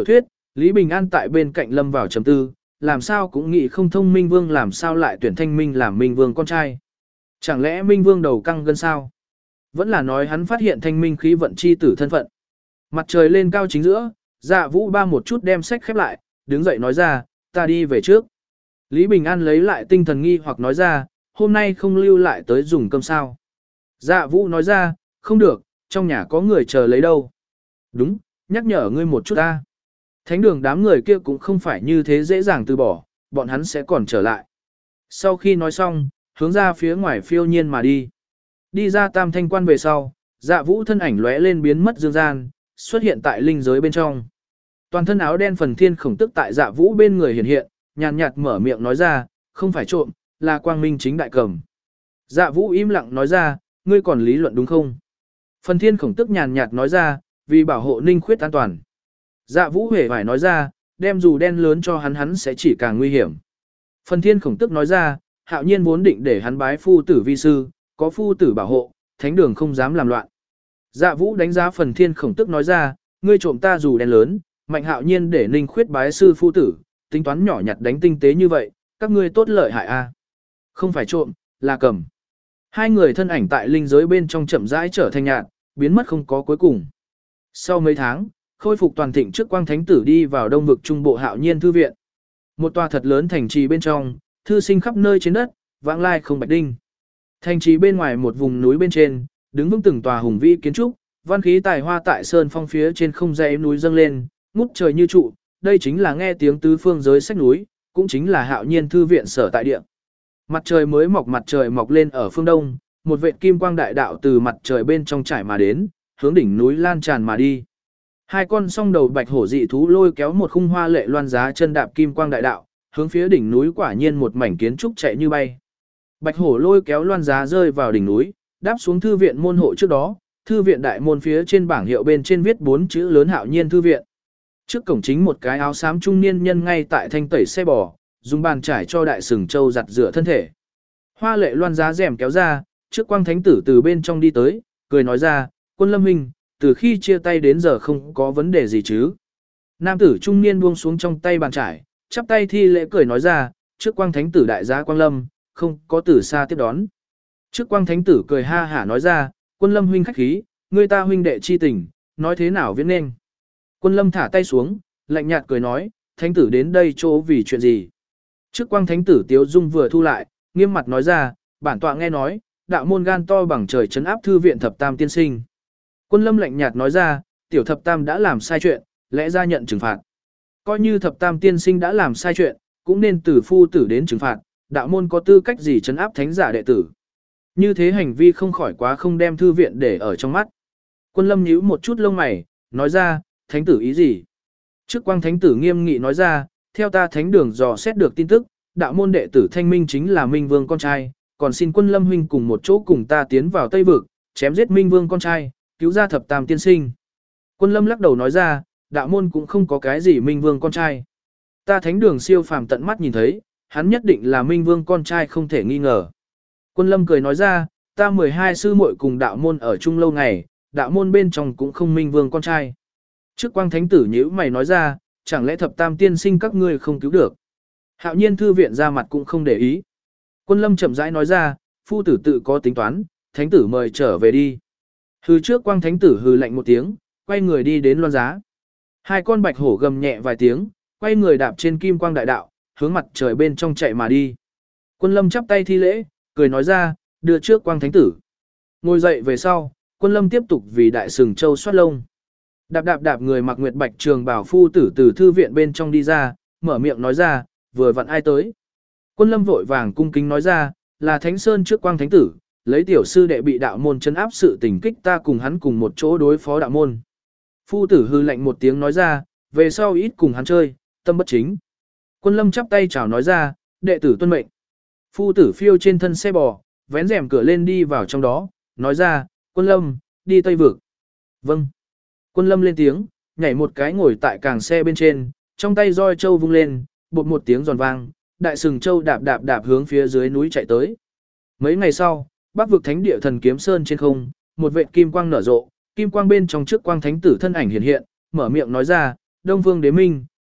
[SPEAKER 1] Lý Bình An tại bên cạnh lâm vào trầm tư, làm sao cũng nghĩ không thông Minh Vương làm sao lại tuyển Thanh Minh làm Minh Vương con trai. Chẳng lẽ Minh Vương đầu căng gân sao? Vẫn là nói hắn phát hiện Thanh Minh khí vận chi tử thân phận. Mặt trời lên cao chính giữa, Dạ Vũ Ba một chút đem sách khép lại, đứng dậy nói ra, ta đi về trước. Lý Bình An lấy lại tinh thần nghi hoặc nói ra, hôm nay không lưu lại tới dùng cơm sao. Dạ Vũ nói ra, không được, trong nhà có người chờ lấy đâu. Đúng, nhắc nhở ngươi một chút ta. Thánh đường đám người kia cũng không phải như thế dễ dàng từ bỏ, bọn hắn sẽ còn trở lại. Sau khi nói xong, hướng ra phía ngoài phiêu nhiên mà đi. Đi ra Tam Thanh Quan về sau, Dạ Vũ thân ảnh lóe lên biến mất dương gian, xuất hiện tại linh giới bên trong. Toàn thân áo đen Phần Thiên Khổng Tức tại Dạ Vũ bên người hiện hiện, nhàn nhạt mở miệng nói ra, không phải trộm, là quang minh chính đại cầm. Dạ Vũ im lặng nói ra, ngươi còn lý luận đúng không? Phần Thiên Khổng Tức nhàn nhạt nói ra, vì bảo hộ Ninh Khuyết an toàn. Dạ Vũ hề phải nói ra, đem dù đen lớn cho hắn sẽ chỉ càng nguy hiểm. Phần Thiên Khổng Tức nói ra, Hạo Nhiên vốn định để hắn bái phu tử vi sư, có phu tử bảo hộ, thánh đường không dám làm loạn. Dạ Vũ đánh giá Phần Thiên Khổng Tức nói ra, ngươi trộm ta dù đen lớn, Mạnh Hạo Nhiên để Ninh Khuyết bái sư phu tử, tính toán nhỏ nhặt đánh tinh tế như vậy, các ngươi tốt lợi hại a. Không phải trộm, là cầm. Hai người thân ảnh tại linh giới bên trong chậm rãi trở thành nhạt, biến mất không có cuối cùng. Sau mấy tháng, khôi phục toàn thịnh trước Quang Thánh Tử đi vào Đông vực Trung Bộ Hạo Nhiên thư viện. Một tòa thật lớn thành trì bên trong, thư sinh khắp nơi trên đất, vãng lai không bạch đinh. Thành trì bên ngoài một vùng núi bên trên, đứng vững từng tòa hùng vĩ kiến trúc, văn khí tài hoa tại sơn phong phía trên không dãy núi dâng lên, ngút trời như trụ, đây chính là nghe tiếng tứ phương giới sách núi, cũng chính là Hạo Nhiên thư viện sở tại địa. Mặt trời mọc lên ở phương đông, một vệt kim quang đại đạo từ mặt trời bên trong trải mà đến, hướng đỉnh núi lan tràn mà đi. Hai con song đầu bạch hổ dị thú lôi kéo một khung hoa lệ loan giá chân đạp kim quang đại đạo, hướng phía đỉnh núi quả nhiên một mảnh kiến trúc chạy như bay. Bạch hổ lôi kéo loan giá rơi vào đỉnh núi, đáp xuống thư viện môn hộ trước đó, thư viện đại môn phía trên bảng hiệu bên trên viết 4 chữ lớn Hạo Nhiên thư viện. Trước cổng chính một cái áo xám trung niên nhân ngay tại thanh tẩy xe bò, dùng bàn trải cho đại sừng châu giặt rửa thân thể. Hoa lệ loan giá rèm kéo ra, trước Quang Thánh Tử từ bên trong đi tới, cười nói ra, Quân Lâm huynh, từ khi chia tay đến giờ không có vấn đề gì chứ. Nam tử trung niên buông xuống trong tay bàn trải, chắp tay thi lễ cười nói ra, trước Quang Thánh Tử đại gia Quang Lâm, không có từ xa tiếp đón. Trước Quang Thánh Tử cười ha hả nói ra, Quân Lâm huynh khách khí, người ta huynh đệ chi tình, nói thế nào viễn nên. Quân Lâm thả tay xuống, lạnh nhạt cười nói, Thánh Tử đến đây chỗ vì chuyện gì. Trước Quang Thánh Tử Tiếu Dung vừa thu lại, nghiêm mặt nói ra, bản tọa nghe nói, đạo môn gan to bằng trời trấn áp thư viện thập tam tiên sinh. Quân Lâm lạnh nhạt nói ra, tiểu thập tam đã làm sai chuyện, lẽ ra nhận trừng phạt. Coi như thập tam tiên sinh đã làm sai chuyện, cũng nên từ phu tử đến trừng phạt, đạo môn có tư cách gì trấn áp thánh giả đệ tử. Như thế hành vi không khỏi quá không đem thư viện để ở trong mắt. Quân Lâm nhíu một chút lông mày, nói ra, thánh tử ý gì? Trước Quang Thánh Tử nghiêm nghị nói ra, theo ta thánh đường dò xét được tin tức, đạo môn đệ tử Thanh Minh chính là Minh Vương con trai, còn xin Quân Lâm huynh cùng một chỗ cùng ta tiến vào Tây vực, chém giết Minh Vương con trai, cứu ra thập tam tiên sinh. Quân Lâm lắc đầu nói ra, đạo môn cũng không có cái gì Minh Vương con trai. Ta thánh đường siêu phàm tận mắt nhìn thấy, hắn nhất định là Minh Vương con trai không thể nghi ngờ. Quân Lâm cười nói ra, ta 12 sư muội cùng đạo môn ở chung lâu ngày, đạo môn bên trong cũng không Minh Vương con trai. Trước Quang Thánh Tử nhíu mày nói ra, chẳng lẽ thập tam tiên sinh các ngươi không cứu được. Hạo Nhiên thư viện ra mặt cũng không để ý. Quân Lâm chậm rãi nói ra, phu tử tự có tính toán, thánh tử mời trở về đi. Hừ trước Quang Thánh Tử hừ lạnh một tiếng, quay người đi đến loan giá. Hai con bạch hổ gầm nhẹ vài tiếng, quay người đạp trên kim quang đại đạo, hướng mặt trời bên trong chạy mà đi. Quân Lâm chắp tay thi lễ, cười nói ra, đưa trước Quang Thánh Tử. Ngồi dậy về sau, Quân Lâm tiếp tục vì đại sừng châu soát lông. Đạp đạp đạp người mặc nguyệt bạch trường bảo phu tử từ thư viện bên trong đi ra, mở miệng nói ra, vừa vặn ai tới. Quân Lâm vội vàng cung kính nói ra, là Thánh Sơn trước Quang Thánh Tử, lấy tiểu sư đệ bị đạo môn trấn áp sự tình kích ta cùng hắn cùng một chỗ đối phó đạo môn. Phu tử hư lạnh một tiếng nói ra, về sau ít cùng hắn chơi, tâm bất chính. Quân Lâm chắp tay chào nói ra, đệ tử tuân mệnh. Phu tử phiêu trên thân xe bò, vén rèm cửa lên đi vào trong đó, nói ra, Quân Lâm, đi Tây Vực. Vâng. Quân Lâm lên tiếng, nhảy một cái ngồi tại càng xe bên trên, trong tay roi châu vung lên, bột một tiếng giòn vang, đại sừng châu đạp đạp đạp hướng phía dưới núi chạy tới. Mấy ngày sau, Bắc vực thánh địa thần kiếm sơn trên không, một vệt kim quang nở rộ, kim quang bên trong trước Quang Thánh Tử thân ảnh hiện hiện, mở miệng nói ra, Đông Vương Đế Minh,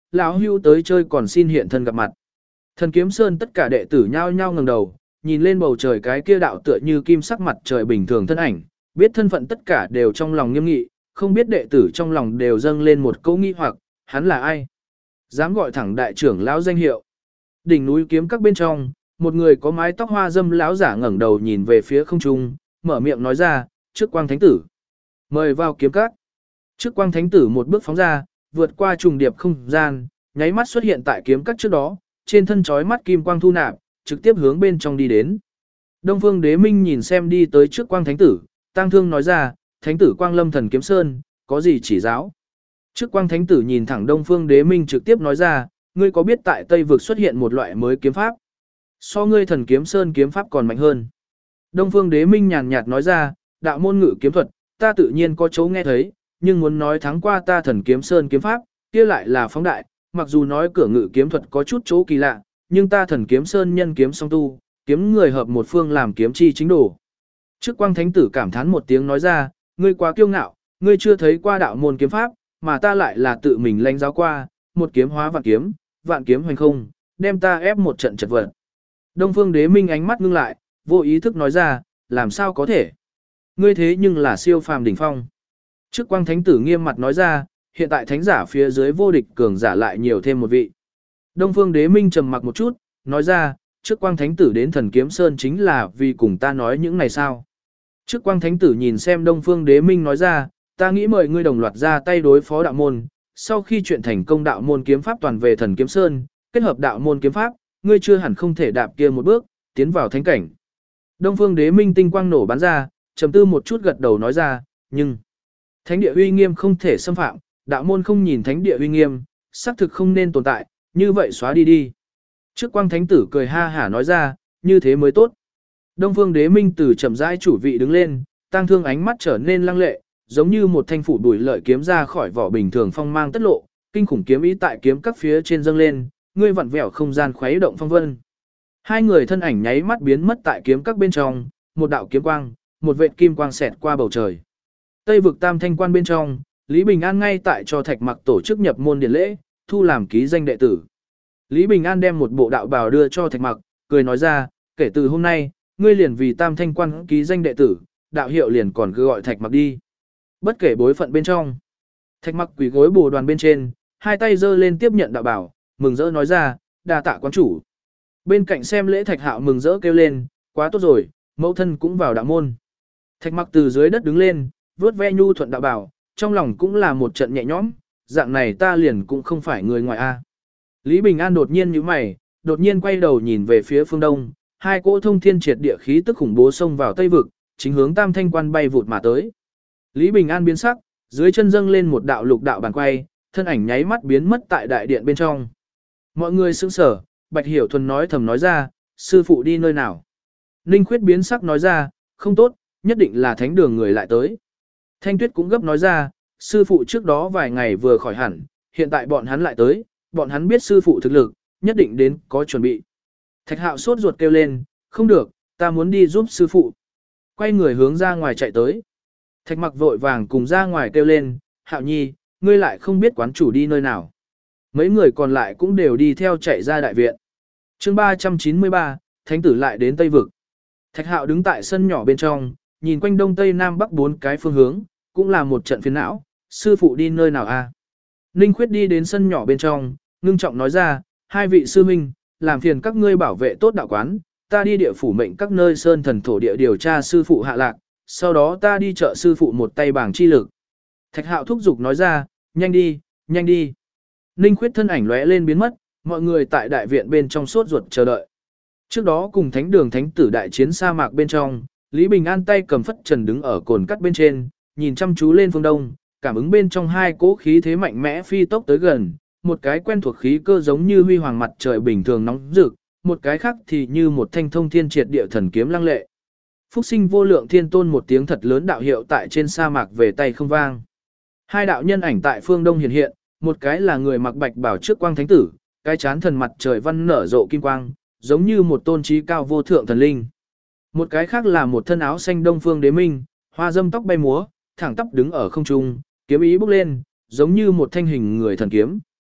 [SPEAKER 1] lão hưu tới chơi còn xin hiện thân gặp mặt. Thần Kiếm Sơn tất cả đệ tử nhao nhao ngẩng đầu, nhìn lên bầu trời cái kia đạo tựa như kim sắc mặt trời bình thường thân ảnh, biết thân phận tất cả đều trong lòng nghiêm nghị, không biết đệ tử trong lòng đều dâng lên một câu nghi hoặc, hắn là ai? Dám gọi thẳng đại trưởng lão danh hiệu. Đỉnh núi kiếm các bên trong, một người có mái tóc hoa dâm lão giả ngẩng đầu nhìn về phía không trung, mở miệng nói ra, "Trước Quang Thánh tử, mời vào kiếm các." Trước Quang Thánh tử một bước phóng ra, vượt qua trùng điệp không gian, nháy mắt xuất hiện tại kiếm các trước đó, trên thân chói mắt kim quang thu nạp, trực tiếp hướng bên trong đi đến. Đông Phương Đế Minh nhìn xem đi tới trước Quang Thánh tử, tang thương nói ra, "Thánh tử Quang Lâm Thần Kiếm Sơn, có gì chỉ giáo?" Trước Quang Thánh tử nhìn thẳng Đông Phương Đế Minh trực tiếp nói ra, "Ngươi có biết tại Tây vực xuất hiện một loại mới kiếm pháp? So ngươi Thần Kiếm Sơn kiếm pháp còn mạnh hơn." Đông Phương Đế Minh nhàn nhạt nói ra, "Đạo môn ngự kiếm thuật, ta tự nhiên có chỗ nghe thấy, nhưng muốn nói thắng qua ta Thần Kiếm Sơn kiếm pháp, kia lại là phóng đại, mặc dù nói cửa ngự kiếm thuật có chút chỗ kỳ lạ, nhưng ta Thần Kiếm Sơn nhân kiếm song tu, kiếm người hợp một phương làm kiếm chi chính đồ." Trước Quang Thánh tử cảm thán một tiếng nói ra, "Ngươi quá kiêu ngạo, ngươi chưa thấy qua đạo môn kiếm pháp, mà ta lại là tự mình lãnh giáo qua, một kiếm hóa vạn kiếm hoành không, đem ta ép một trận chật vật." Đông Phương Đế Minh ánh mắt ngưng lại, vô ý thức nói ra, "Làm sao có thể? Ngươi thế nhưng là siêu phàm đỉnh phong." Trước Quang Thánh tử nghiêm mặt nói ra, "Hiện tại thánh giả phía dưới vô địch cường giả lại nhiều thêm một vị." Đông Phương Đế Minh trầm mặc một chút, nói ra, "Trước Quang Thánh tử đến Thần Kiếm Sơn chính là vì cùng ta nói những này sao?" Trước Quang Thánh tử nhìn xem Đông Phương Đế Minh nói ra, "Ta nghĩ mời ngươi đồng loạt ra tay đối phó đạo môn, sau khi chuyện thành công đạo môn kiếm pháp toàn về Thần Kiếm Sơn, kết hợp đạo môn kiếm pháp, ngươi chưa hẳn không thể đạp kia một bước, tiến vào thánh cảnh." Đông Phương Đế Minh tinh quang nổ bắn ra, trầm tư một chút gật đầu nói ra, "Nhưng thánh địa uy nghiêm không thể xâm phạm, đạo môn không nhìn thánh địa uy nghiêm, xác thực không nên tồn tại, như vậy xóa đi đi." Trước Quang Thánh tử cười ha hả nói ra, "Như thế mới tốt." Đông Phương Đế Minh từ chậm rãi chủ vị đứng lên, tang thương ánh mắt trở nên lăng lệ, giống như một thanh phủ đuổi lợi kiếm ra khỏi vỏ bình thường phong mang tất lộ, kinh khủng kiếm ý tại kiếm các phía trên dâng lên, ngươi vặn vẹo không gian khuấy động phong vân. Hai người thân ảnh nháy mắt biến mất tại kiếm các bên trong, một đạo kiếm quang, một vệt kim quang xẹt qua bầu trời. Tây vực Tam Thanh Quan bên trong, Lý Bình An ngay tại cho Thạch Mặc tổ chức nhập môn điển lễ, thu làm ký danh đệ tử. Lý Bình An đem một bộ đạo bào đưa cho Thạch Mặc, cười nói ra, "Kể từ hôm nay, ngươi liền vì Tam Thanh Quan ký danh đệ tử, đạo hiệu liền còn cứ gọi Thạch Mặc đi." Bất kể bối phận bên trong, Thạch Mặc quỳ gối bồ đoàn bên trên, hai tay giơ lên tiếp nhận đạo bảo, mừng rỡ nói ra, "Đa tạ quán chủ." Bên cạnh xem lễ Thạch Hạo mừng rỡ kêu lên, "Quá tốt rồi, mẫu thân cũng vào đạo môn." Thạch Mặc từ dưới đất đứng lên, vuốt ve nhu thuận đạo bảo, trong lòng cũng là một trận nhẹ nhõm, dạng này ta liền cũng không phải người ngoài a. Lý Bình An đột nhiên nhíu mày, đột nhiên quay đầu nhìn về phía phương đông, hai cỗ thông thiên triệt địa khí tức khủng bố xông vào Tây vực, chính hướng Tam Thanh Quan bay vụt mà tới. Lý Bình An biến sắc, dưới chân dâng lên một đạo lục đạo bàn quay, thân ảnh nháy mắt biến mất tại đại điện bên trong. Mọi người sững sờ, Bạch Hiểu Thuần nói thầm nói ra, "Sư phụ đi nơi nào?" Ninh Khuyết biến sắc nói ra, "Không tốt, nhất định là thánh đường người lại tới." Thanh Tuyết cũng gấp nói ra, "Sư phụ trước đó vài ngày vừa khỏi hẳn, hiện tại bọn hắn lại tới, bọn hắn biết sư phụ thực lực, nhất định đến có chuẩn bị." Thạch Hạo sốt ruột kêu lên, "Không được, ta muốn đi giúp sư phụ." Quay người hướng ra ngoài chạy tới. Thạch Mặc vội vàng cùng ra ngoài kêu lên, "Hạo Nhi, ngươi lại không biết quán chủ đi nơi nào." Mấy người còn lại cũng đều đi theo chạy ra đại viện. Chương 393, Thánh tử lại đến Tây vực. Thạch Hạo đứng tại sân nhỏ bên trong, nhìn quanh đông tây nam bắc bốn cái phương hướng, cũng là một trận phiền não, "Sư phụ đi nơi nào a?" Ninh Khuyết đi đến sân nhỏ bên trong, ngưng trọng nói ra, "Hai vị sư huynh, làm phiền các ngươi bảo vệ tốt đạo quán, ta đi địa phủ mệnh các nơi sơn thần thổ địa điều tra sư phụ hạ lạc, sau đó ta đi trợ sư phụ một tay bảng chi lực." Thạch Hạo thúc giục nói ra, "Nhanh đi, nhanh đi." Ninh Khuyết thân ảnh lóe lên biến mất, mọi người tại đại viện bên trong sốt ruột chờ đợi. Trước đó cùng thánh đường thánh tử đại chiến sa mạc bên trong, Lý Bình An tay cầm phất trần đứng ở cồn cắt bên trên, nhìn chăm chú lên phương đông, cảm ứng bên trong hai cỗ khí thế mạnh mẽ phi tốc tới gần, một cái quen thuộc khí cơ giống như huy hoàng mặt trời bình thường nóng rực, một cái khác thì như một thanh thông thiên triệt địa thần kiếm lăng lệ. Phúc sinh vô lượng thiên tôn một tiếng thật lớn đạo hiệu tại trên sa mạc về tay không vang. Hai đạo nhân ảnh tại phương đông hiện hiện, một cái là người mặc bạch bào trước quang thánh tử, cái chán thần mặt trời văn nở rộ kim quang, giống như một tôn trí cao vô thượng thần linh. Một cái khác là một thân áo xanh Đông Phương Đế Minh, hoa dâm tóc bay múa, thẳng tắp đứng ở không trung, kiếm ý bốc lên, giống như một thanh hình người thần kiếm.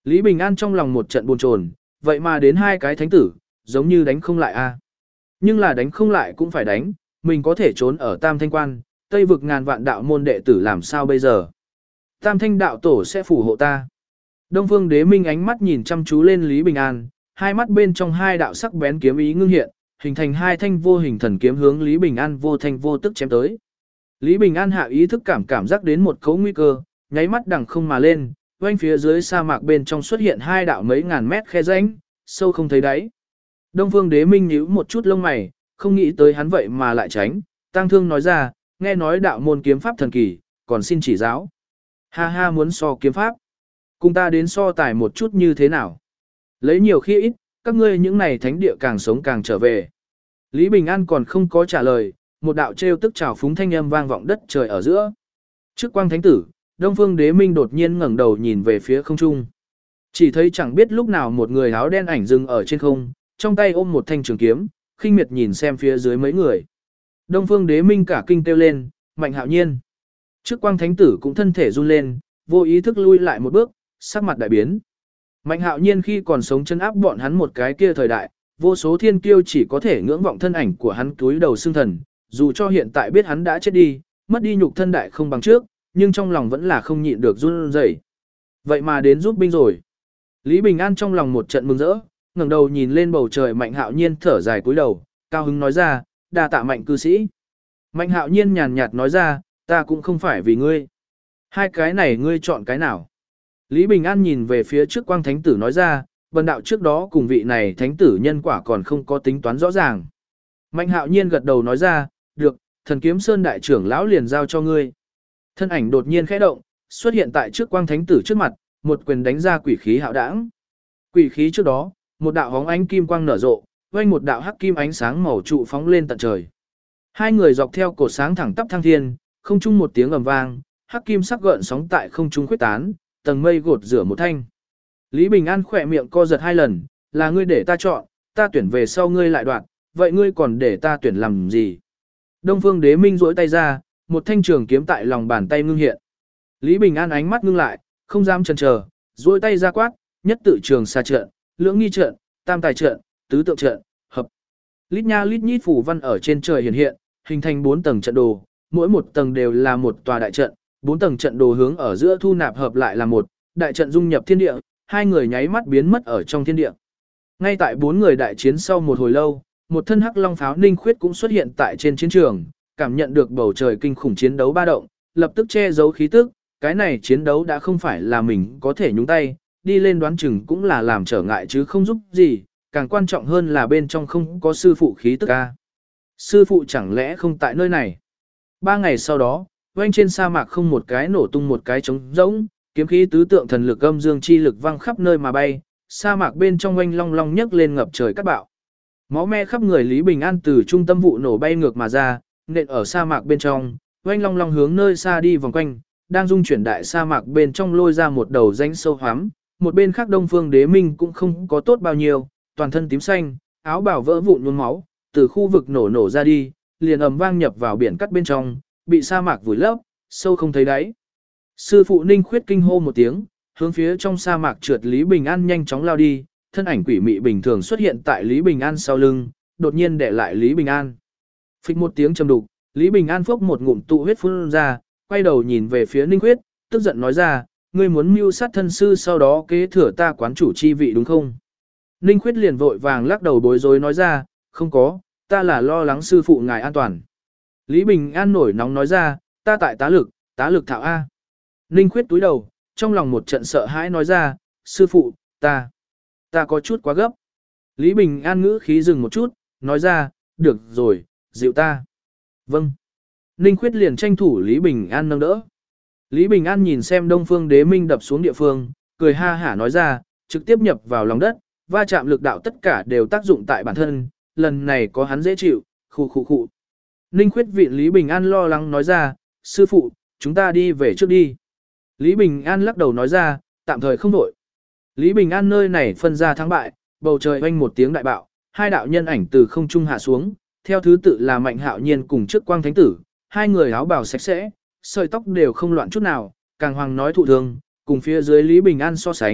[SPEAKER 1] Lý Bình An trong lòng một trận buồn chồn, vậy mà đến hai cái thánh tử, giống như đánh không lại a. Nhưng là đánh không lại cũng phải đánh, mình có thể trốn ở Tam Thanh Quan, Tây vực ngàn vạn đạo môn đệ tử làm sao bây giờ? Tam Thanh đạo tổ sẽ phù hộ ta. Đông Phương Đế Minh ánh mắt nhìn chăm chú lên Lý Bình An, hai mắt bên trong hai đạo sắc bén kiếm ý ngưng hiện, hình thành hai thanh vô hình thần kiếm hướng Lý Bình An vô thanh vô tức chém tới. Lý Bình An hạ ý thức cảm giác đến một cấu nguy cơ, nháy mắt đằng không mà lên, quanh phía dưới sa mạc bên trong xuất hiện hai đạo mấy ngàn mét khe rãnh, sâu không thấy đáy. Đông Phương Đế Minh nhíu một chút lông mày, không nghĩ tới hắn vậy mà lại tránh, Tăng Thương nói ra, nghe nói đạo môn kiếm pháp thần kỳ, còn xin chỉ giáo. Ha ha, muốn so kiếm pháp. Cùng ta đến so tài một chút như thế nào? Lấy nhiều khi ít, các ngươi những này thánh địa càng sống càng trở về. Lý Bình An còn không có trả lời, một đạo trêu tức trào phúng thanh âm vang vọng đất trời ở giữa. Trước quang thánh tử, Đông Phương Đế Minh đột nhiên ngẩng đầu nhìn về phía không trung. Chỉ thấy chẳng biết lúc nào một người áo đen ảnh dừng ở trên không, trong tay ôm một thanh trường kiếm, khinh miệt nhìn xem phía dưới mấy người. Đông Phương Đế Minh cả kinh kêu lên, Mạnh Hạo Nhiên. Trước quang thánh tử cũng thân thể run lên, vô ý thức lui lại một bước, sắc mặt đại biến. Mạnh Hạo Nhiên khi còn sống chân áp bọn hắn một cái kia thời đại, vô số thiên kiêu chỉ có thể ngưỡng vọng thân ảnh của hắn cúi đầu xương thần, dù cho hiện tại biết hắn đã chết đi, mất đi nhục thân đại không bằng trước, nhưng trong lòng vẫn là không nhịn được run rẩy. Vậy mà đến giúp binh rồi. Lý Bình An trong lòng một trận mừng rỡ, ngẩng đầu nhìn lên bầu trời, Mạnh Hạo Nhiên thở dài cúi đầu, cao hứng nói ra, đa tạ Mạnh cư sĩ. Mạnh Hạo Nhiên nhàn nhạt nói ra, ta cũng không phải vì ngươi. Hai cái này ngươi chọn cái nào? Lý Bình An nhìn về phía trước quang thánh tử nói ra, bần đạo trước đó cùng vị này thánh tử nhân quả còn không có tính toán rõ ràng. Mạnh Hạo Nhiên gật đầu nói ra, được, Thần Kiếm Sơn đại trưởng lão liền giao cho ngươi. Thân ảnh đột nhiên khẽ động, xuất hiện tại trước quang thánh tử trước mặt, một quyền đánh ra quỷ khí hạo đãng. Quỷ khí trước đó, một đạo hóng ánh kim quang nở rộ, vang một đạo hắc kim ánh sáng màu trụ phóng lên tận trời. Hai người dọc theo cột sáng thẳng tắp thăng thiên, không trung một tiếng ầm vang, hắc kim sắc gợn sóng tại không trung khuyết tán, tầng mây gột rửa một thanh. Lý Bình An khỏe miệng co giật hai lần, là ngươi để ta chọn, ta tuyển về sau ngươi lại đoạt, vậy ngươi còn để ta tuyển làm gì? Đông Phương Đế Minh duỗi tay ra, một thanh trường kiếm tại lòng bàn tay ngưng hiện. Lý Bình An ánh mắt ngưng lại, không dám chần chờ, duỗi tay ra quát, nhất tự trường xa trận, lưỡng nghi trận, tam tài trận, tứ tượng trận, hợp. Lít nha lít nhít phủ văn ở trên trời hiện hiện, hình thành 4 tầng trận đồ, mỗi một tầng đều là một tòa đại trận, 4 tầng trận đồ hướng ở giữa thu nạp hợp lại là một, đại trận dung nhập thiên địa, hai người nháy mắt biến mất ở trong thiên địa. Ngay tại 4 người đại chiến sau một hồi lâu, một thân hắc long pháo Ninh Khuyết cũng xuất hiện tại trên chiến trường, cảm nhận được bầu trời kinh khủng chiến đấu ba động, lập tức che giấu khí tức, cái này chiến đấu đã không phải là mình có thể nhúng tay, đi lên đoán chừng cũng là làm trở ngại chứ không giúp gì, càng quan trọng hơn là bên trong không có sư phụ khí tức a. Sư phụ chẳng lẽ không tại nơi này? 3 ngày sau đó, quanh trên sa mạc không một cái nổ tung một cái trống rỗng, kiếm khí tứ tượng thần lực âm dương chi lực văng khắp nơi mà bay, sa mạc bên trong oanh long long nhấc lên ngập trời cát bạo. Máu me khắp người Lý Bình An từ trung tâm vụ nổ bay ngược mà ra, nện ở sa mạc bên trong, oanh long long hướng nơi xa đi vòng quanh, đang dung chuyển đại sa mạc bên trong lôi ra một đầu rãnh sâu hoắm, một bên khác Đông Phương Đế Minh cũng không có tốt bao nhiêu, toàn thân tím xanh, áo bào vỡ vụn nhuốm máu, từ khu vực nổ ra đi, liền ầm vang nhập vào biển cắt bên trong, bị sa mạc vùi lấp, sâu không thấy đáy. Sư phụ Ninh Khuyết kinh hô một tiếng, hướng phía trong sa mạc trượt Lý Bình An nhanh chóng lao đi, thân ảnh quỷ mị bình thường xuất hiện tại Lý Bình An sau lưng, đột nhiên để lại Lý Bình An. Phịch một tiếng trầm đục, Lý Bình An phốc một ngụm tụ huyết phun ra, quay đầu nhìn về phía Ninh Khuyết, tức giận nói ra, ngươi muốn mưu sát thân sư sau đó kế thừa ta quán chủ chi vị đúng không? Ninh Khuyết liền vội vàng lắc đầu bối rối nói ra, không có, ta là lo lắng sư phụ ngài an toàn. Lý Bình An nổi nóng nói ra, ta tại tá lực thạo A. Ninh Khuyết túi đầu, trong lòng một trận sợ hãi nói ra, sư phụ, ta có chút quá gấp. Lý Bình An ngữ khí dừng một chút, nói ra, được rồi, dịu ta. Vâng. Ninh Khuyết liền tranh thủ Lý Bình An nâng đỡ. Lý Bình An nhìn xem Đông Phương Đế Minh đập xuống địa phương, cười ha hả nói ra, trực tiếp nhập vào lòng đất, va chạm lực đạo tất cả đều tác dụng tại bản thân, lần này có hắn dễ chịu, khụ. Ninh Khuyết viện Lý Bình An lo lắng nói ra, sư phụ, chúng ta đi về trước đi. Lý Bình An lắc đầu nói ra, tạm thời không đổi. Lý Bình An nơi này phân ra thắng bại, bầu trời oanh một tiếng đại bạo, hai đạo nhân ảnh từ không trung hạ xuống, theo thứ tự là Mạnh Hạo Nhiên cùng trước quang thánh tử, hai người áo bào sạch sẽ, sợi tóc đều không loạn chút nào, càng hoàng nói thụ thương, cùng phía dưới Lý Bình An so sánh,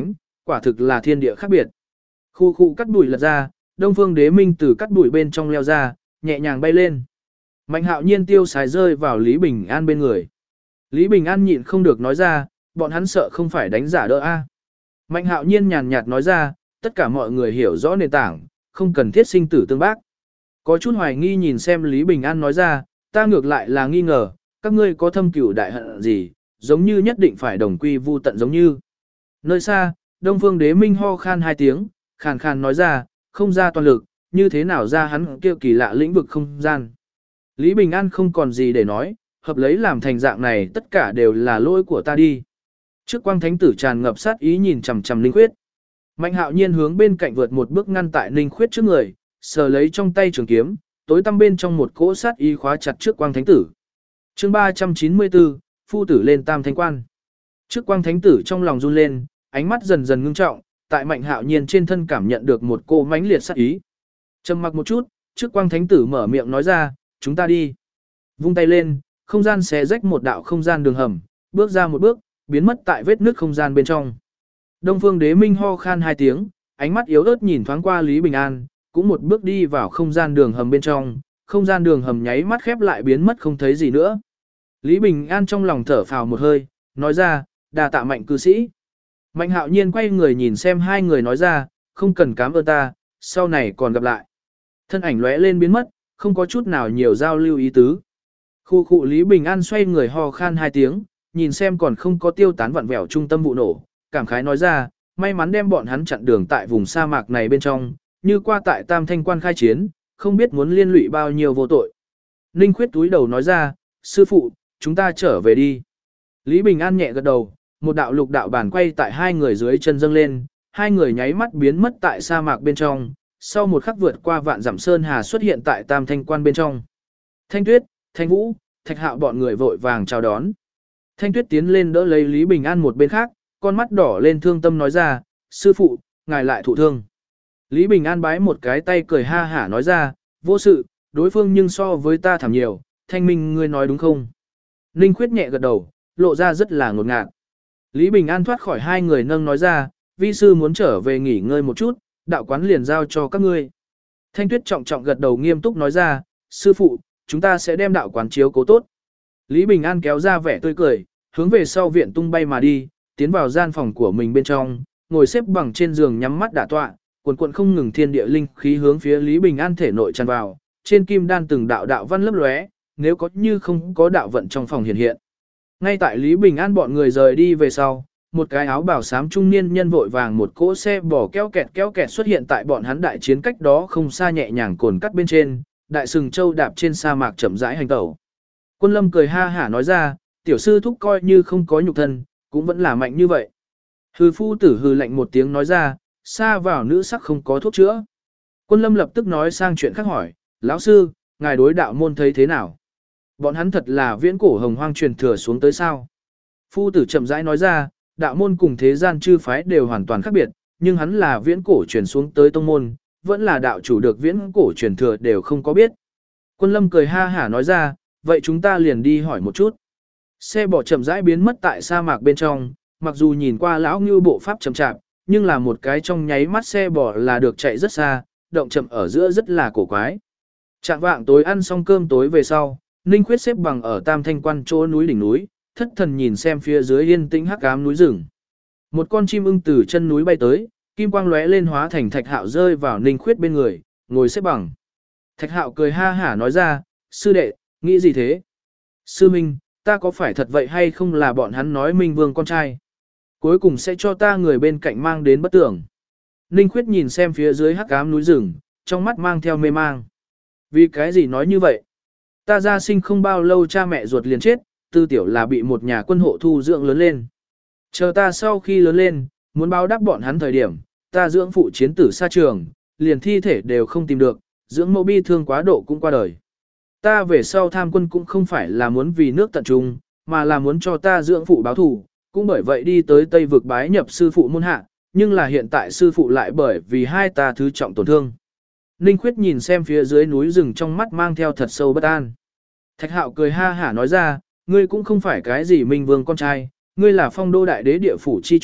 [SPEAKER 1] Quả thực là thiên địa khác biệt. Khu khu cắt bụi lật ra, Đông Phương Đế Minh từ cắt bụi bên trong leo ra, nhẹ nhàng bay lên. Mạnh Hạo Nhiên tiêu sái rơi vào Lý Bình An bên người. Lý Bình An nhịn không được nói ra, bọn hắn sợ không phải đánh giả đỡ a. Mạnh Hạo Nhiên nhàn nhạt nói ra, tất cả mọi người hiểu rõ nền tảng, không cần thiết sinh tử tương bác. Có chút hoài nghi nhìn xem Lý Bình An nói ra, ta ngược lại là nghi ngờ, các ngươi có thâm cửu đại hận gì, giống như nhất định phải đồng quy vu tận giống như. Nơi xa, Đông Phương Đế Minh ho khan hai tiếng, khàn khàn nói ra, không ra toàn lực, như thế nào ra hắn kêu kỳ lạ lĩnh vực không gian. Lý Bình An không còn gì để nói, hợp lấy làm thành dạng này tất cả đều là lỗi của ta đi. Trước quang thánh tử tràn ngập sát ý nhìn chằm chằm Ninh Khuyết. Mạnh Hạo Nhiên hướng bên cạnh vượt một bước ngăn tại Ninh Khuyết trước người, sờ lấy trong tay trường kiếm, tối tăm bên trong một cỗ sát ý khóa chặt trước quang thánh tử. Chương 394, phu tử lên tam thánh quan. Trước quang thánh tử trong lòng run lên, ánh mắt dần dần ngưng trọng, tại Mạnh Hạo Nhiên trên thân cảm nhận được một cô mãnh liệt sát ý. Trầm mặc một chút, trước quang thánh tử mở miệng nói ra, chúng ta đi. Vung tay lên, không gian xé rách một đạo không gian đường hầm, bước ra một bước, biến mất tại vết nứt không gian bên trong. Đông Phương Đế Minh ho khan hai tiếng, ánh mắt yếu ớt nhìn thoáng qua Lý Bình An, cũng một bước đi vào không gian đường hầm bên trong, không gian đường hầm nháy mắt khép lại biến mất không thấy gì nữa. Lý Bình An trong lòng thở phào một hơi, nói ra, đà tạ Mạnh cư sĩ. Mạnh Hạo Nhiên quay người nhìn xem hai người nói ra, không cần cảm ơn ta, sau này còn gặp lại. Thân ảnh lóe lên biến mất, không có chút nào nhiều giao lưu ý tứ. Khu khu Lý Bình An xoay người ho khan hai tiếng, nhìn xem còn không có tiêu tán vặn vẹo trung tâm vụ nổ, cảm khái nói ra, may mắn đem bọn hắn chặn đường tại vùng sa mạc này bên trong, như qua tại Tam Thanh Quan khai chiến, không biết muốn liên lụy bao nhiêu vô tội. Ninh Khuyết túi đầu nói ra, sư phụ, chúng ta trở về đi. Lý Bình An nhẹ gật đầu, một đạo lục đạo bản quay tại hai người dưới chân dâng lên, hai người nháy mắt biến mất tại sa mạc bên trong, sau một khắc vượt qua vạn dặm sơn hà xuất hiện tại Tam Thanh Quan bên trong. Thanh Tuyết, Thanh Vũ, Thạch Hạo bọn người vội vàng chào đón. Thanh Tuyết tiến lên đỡ lấy Lý Bình An một bên khác, con mắt đỏ lên thương tâm nói ra, sư phụ, ngài lại thụ thương. Lý Bình An bái một cái tay cười ha hả nói ra, vô sự, đối phương nhưng so với ta thảm nhiều, Thanh Minh ngươi nói đúng không? Ninh Khuyết nhẹ gật đầu, lộ ra rất là ngột ngạt. Lý Bình An thoát khỏi hai người nâng nói ra, vi sư muốn trở về nghỉ ngơi một chút, đạo quán liền giao cho các ngươi. Thanh Tuyết trọng trọng gật đầu nghiêm túc nói ra, sư phụ, chúng ta sẽ đem đạo quán chiếu cố tốt. Lý Bình An kéo ra vẻ tươi cười, hướng về sau viện tung bay mà đi, tiến vào gian phòng của mình bên trong, ngồi xếp bằng trên giường nhắm mắt đả tọa, quần quần không ngừng thiên địa linh khí hướng phía Lý Bình An thể nội tràn vào, trên kim đan từng đạo đạo văn lấp lóe, nếu có như không có đạo vận trong phòng hiện hiện. Ngay tại Lý Bình An bọn người rời đi về sau, một cái áo bào xám trung niên nhân vội vàng một cỗ xe bò kéo kẹt xuất hiện tại bọn hắn đại chiến cách đó không xa nhẹ nhàng cồn cắt bên trên, đại sừng châu đạp trên sa mạc chậm rãi hành tẩu. Quân Lâm cười ha hả nói ra, tiểu sư thúc coi như không có nhục thân, cũng vẫn là mạnh như vậy. Hư phu tử hư lạnh một tiếng nói ra, xa vào nữ sắc không có thuốc chữa. Quân Lâm lập tức nói sang chuyện khác hỏi, lão sư, ngài đối đạo môn thấy thế nào? Bọn hắn thật là viễn cổ hồng hoang truyền thừa xuống tới sao? Phu tử chậm rãi nói ra, đạo môn cùng thế gian chư phái đều hoàn toàn khác biệt, nhưng hắn là viễn cổ truyền xuống tới tông môn, vẫn là đạo chủ được viễn cổ truyền thừa đều không có biết. Quân Lâm cười ha hả nói ra, vậy chúng ta liền đi hỏi một chút. Xe bò chậm rãi biến mất tại sa mạc bên trong, mặc dù nhìn qua lão ngưu bộ pháp chậm chạp, nhưng là một cái trong nháy mắt xe bò là được chạy rất xa, động chậm ở giữa rất là cổ quái. Trạng vạng tối ăn xong cơm tối về sau, Ninh Khuyết xếp bằng ở Tam Thanh Quan chỗ núi đỉnh núi, thất thần nhìn xem phía dưới yên tĩnh hắc ám núi rừng. Một con chim ưng từ chân núi bay tới, kim quang lóe lên hóa thành Thạch Hạo rơi vào Ninh Khuyết bên người, ngồi xếp bằng. Thạch Hạo cười ha hả nói ra, sư đệ, nghĩ gì thế? Sư Minh, ta có phải thật vậy hay không là bọn hắn nói Minh Vương con trai? Cuối cùng sẽ cho ta người bên cạnh mang đến bất tưởng. Ninh Khuyết nhìn xem phía dưới hắc ám núi rừng, trong mắt mang theo mê mang. Vì cái gì nói như vậy? Ta ra sinh không bao lâu cha mẹ ruột liền chết, tư tiểu là bị một nhà quân hộ thu dưỡng lớn lên. Chờ ta sau khi lớn lên, muốn báo đáp bọn hắn thời điểm, ta dưỡng phụ chiến tử xa trường, liền thi thể đều không tìm được, dưỡng mẫu bi thương quá độ cũng qua đời. Ta về sau tham quân cũng không phải là muốn vì nước tận trung, mà là muốn cho ta dưỡng phụ báo thù, cũng bởi vậy đi tới Tây vực bái nhập sư phụ môn hạ, nhưng là hiện tại sư phụ lại bởi vì hai ta thứ trọng tổn thương. Ninh Khuyết nhìn xem phía dưới núi rừng trong mắt mang theo thật sâu bất an. Thạch Hạo cười ha hả nói ra, ngươi cũng không phải cái gì Minh Vương con trai, ngươi là Phong Đô đại đế địa phủ chi chủ,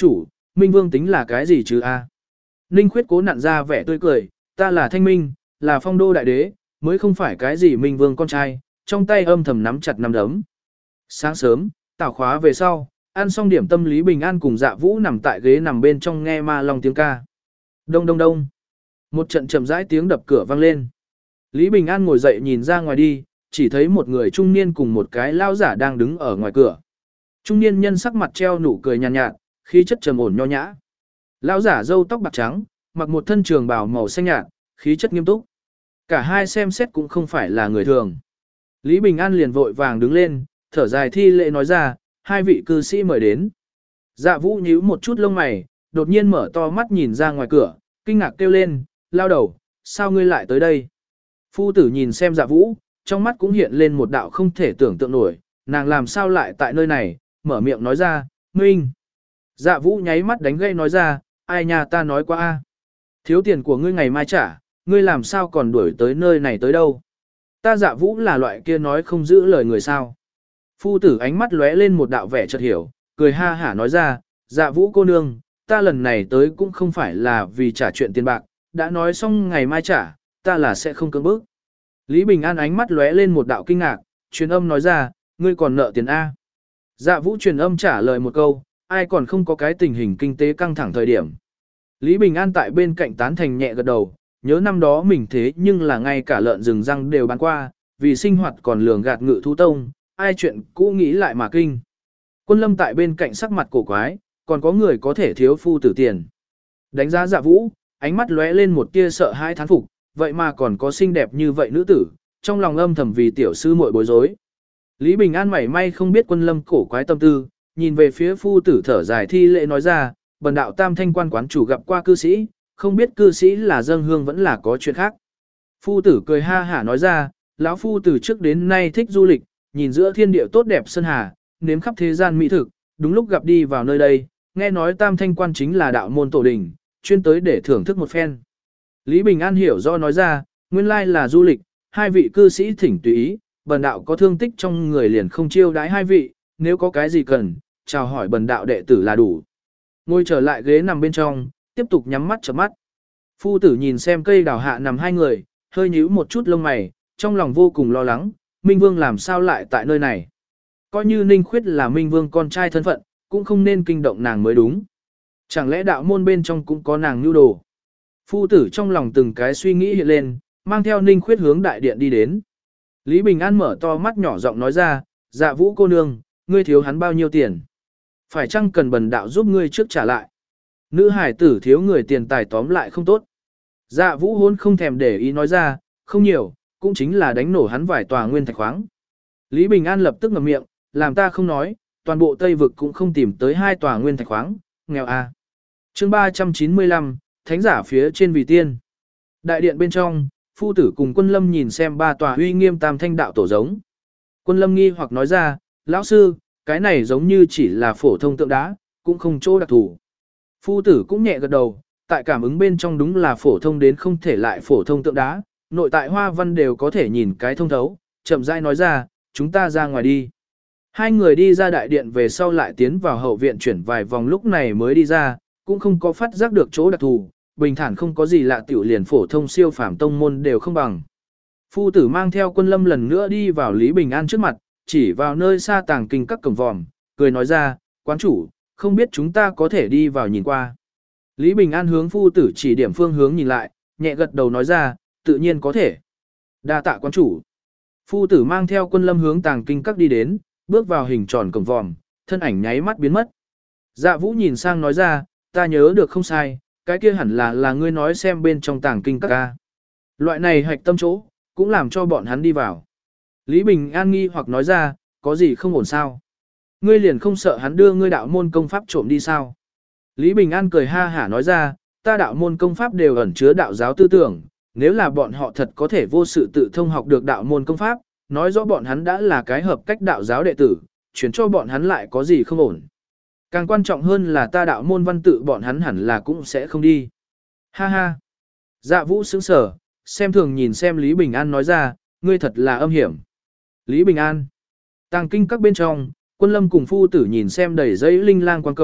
[SPEAKER 1] Minh Vương tính là cái gì chứ a? Ninh Khuyết cố nặn ra vẻ tươi cười, ta là Thanh Minh, là phong đô đại đế, mới không phải cái gì Minh Vương con trai, trong tay âm thầm nắm chặt nắm đấm. Sáng sớm, tảo khóa về sau, ăn xong điểm tâm Lý Bình An cùng Dạ Vũ nằm tại ghế nằm bên trong nghe ma long tiếng ca. Đông đông đông. Một trận chậm rãi tiếng đập cửa vang lên. Lý Bình An ngồi dậy nhìn ra ngoài đi, chỉ thấy một người trung niên cùng một cái lao giả đang đứng ở ngoài cửa. Trung niên nhân sắc mặt treo nụ cười nhàn nhạt, khí chất trầm ổn nho nhã. Lão giả râu tóc bạc trắng, mặc một thân trường bào màu xanh nhạt, khí chất nghiêm túc. Cả hai xem xét cũng không phải là người thường. Lý Bình An liền vội vàng đứng lên, thở dài thi lễ nói ra, hai vị cư sĩ mời đến. Dạ Vũ nhíu một chút lông mày, đột nhiên mở to mắt nhìn ra ngoài cửa, kinh ngạc kêu lên, lao đầu, sao ngươi lại tới đây? Phu tử nhìn xem Dạ Vũ, trong mắt cũng hiện lên một đạo không thể tưởng tượng nổi, nàng làm sao lại tại nơi này, mở miệng nói ra, Minh. Dạ Vũ nháy mắt đánh gây nói ra, ai nha ta nói quá a, thiếu tiền của ngươi ngày mai trả, ngươi làm sao còn đuổi tới nơi này tới đâu? Ta Dạ Vũ là loại kia nói không giữ lời người sao? Phu tử ánh mắt lóe lên một đạo vẻ chợt hiểu, cười ha hả nói ra, Dạ Vũ cô nương, ta lần này tới cũng không phải là vì trả chuyện tiền bạc, đã nói xong ngày mai trả, ta là sẽ không cưỡng bức. Lý Bình An ánh mắt lóe lên một đạo kinh ngạc, truyền âm nói ra, ngươi còn nợ tiền A. Dạ Vũ truyền âm trả lời một câu, ai còn không có cái tình hình kinh tế căng thẳng thời điểm. Lý Bình An tại bên cạnh tán thành nhẹ gật đầu, nhớ năm đó mình thế nhưng là ngay cả lợn rừng răng đều bán qua, vì sinh hoạt còn lường gạt ngự thú tông, ai chuyện cũ nghĩ lại mà kinh. Quân Lâm tại bên cạnh sắc mặt cổ quái, còn có người có thể thiếu phu tử tiền. Đánh giá Dạ Vũ, ánh mắt lóe lên một tia sợ hãi thán phục, vậy mà còn có xinh đẹp như vậy nữ tử, trong lòng âm thầm vì tiểu sư muội bối rối. Lý Bình An mảy may không biết Quân Lâm cổ quái tâm tư, nhìn về phía phu tử thở dài thi lễ nói ra, bần đạo Tam Thanh quan quán chủ gặp qua cư sĩ, không biết cư sĩ là dâng hương vẫn là có chuyện khác. Phu tử cười ha hả nói ra, lão phu từ trước đến nay thích du lịch, nhìn giữa thiên địa tốt đẹp sơn hà, nếm khắp thế gian mỹ thực, đúng lúc gặp đi vào nơi đây, nghe nói Tam Thanh quan chính là đạo môn tổ đình, chuyên tới để thưởng thức một phen. Lý Bình An hiểu do nói ra, nguyên lai là du lịch, hai vị cư sĩ thỉnh tùy ý, bần đạo có thương tích trong người liền không chiêu đãi hai vị, nếu có cái gì cần, chào hỏi bần đạo đệ tử là đủ. Ngồi trở lại ghế nằm bên trong, tiếp tục nhắm mắt chớp mắt. Phu tử nhìn xem cây đào hạ nằm hai người, hơi nhíu một chút lông mày, trong lòng vô cùng lo lắng, Minh Vương làm sao lại tại nơi này. Coi như Ninh Khuyết là Minh Vương con trai thân phận, cũng không nên kinh động nàng mới đúng. Chẳng lẽ đạo môn bên trong cũng có nàng nhu đồ. Phu tử trong lòng từng cái suy nghĩ hiện lên, mang theo Ninh Khuyết hướng đại điện đi đến. Lý Bình An mở to mắt nhỏ giọng nói ra, Dạ Vũ cô nương, ngươi thiếu hắn bao nhiêu tiền? Phải chăng cần bần đạo giúp ngươi trước trả lại? Nữ hải tử thiếu người tiền tài tóm lại không tốt. Dạ Vũ hôn không thèm để ý nói ra, không nhiều, cũng chính là đánh nổ hắn vài tòa nguyên thạch khoáng. Lý Bình An lập tức ngậm miệng, làm ta không nói, toàn bộ Tây Vực cũng không tìm tới hai tòa nguyên thạch khoáng, nghèo a. Chương 395, Thánh giả phía trên vì tiên. Đại điện bên trong, phu tử cùng Quân Lâm nhìn xem ba tòa uy nghiêm tam thanh đạo tổ giống. Quân Lâm nghi hoặc nói ra, lão sư, cái này giống như chỉ là phổ thông tượng đá, cũng không chỗ đặc thù. Phu tử cũng nhẹ gật đầu, tại cảm ứng bên trong đúng là phổ thông đến không thể lại phổ thông tượng đá, nội tại hoa văn đều có thể nhìn cái thông thấu, chậm rãi nói ra, chúng ta ra ngoài đi. Hai người đi ra đại điện về sau lại tiến vào hậu viện chuyển vài vòng lúc này mới đi ra, cũng không có phát giác được chỗ đặc thù, bình thản không có gì lạ tiểu liền phổ thông siêu phàm tông môn đều không bằng. Phu tử mang theo Quân Lâm lần nữa đi vào Lý Bình An trước mặt, chỉ vào nơi xa tàng kinh các cổng vòm, cười nói ra, quán chủ, không biết chúng ta có thể đi vào nhìn qua. Lý Bình An hướng phu tử chỉ điểm phương hướng nhìn lại, nhẹ gật đầu nói ra, tự nhiên có thể. Đa tạ quán chủ. Phu tử mang theo Quân Lâm hướng tàng kinh các đi đến, bước vào hình tròn cổng vòm, thân ảnh nháy mắt biến mất. Dạ Vũ nhìn sang nói ra, ta nhớ được không sai, cái kia hẳn là ngươi nói xem bên trong tàng kinh các ca. Loại này hạch tâm chỗ, cũng làm cho bọn hắn đi vào. Lý Bình An nghi hoặc nói ra, có gì không ổn sao? Ngươi liền không sợ hắn đưa ngươi đạo môn công pháp trộm đi sao? Lý Bình An cười ha hả nói ra, ta đạo môn công pháp đều ẩn chứa đạo giáo tư tưởng, nếu là bọn họ thật có thể vô sự tự thông học được đạo môn công pháp, nói rõ bọn hắn đã là cái hợp cách đạo giáo đệ tử, chuyển cho bọn hắn lại có gì không ổn. Càng quan trọng hơn là ta đạo môn văn tự bọn hắn hẳn là cũng sẽ không đi. Ha ha. Dạ Vũ sững sờ, xem thường nhìn xem Lý Bình An nói ra, ngươi thật là âm hiểm. Lý Bình An. Tàng kinh các bên trong, Quân Lâm cùng phu tử nhìn xem đầy giấy linh lang quang cầu,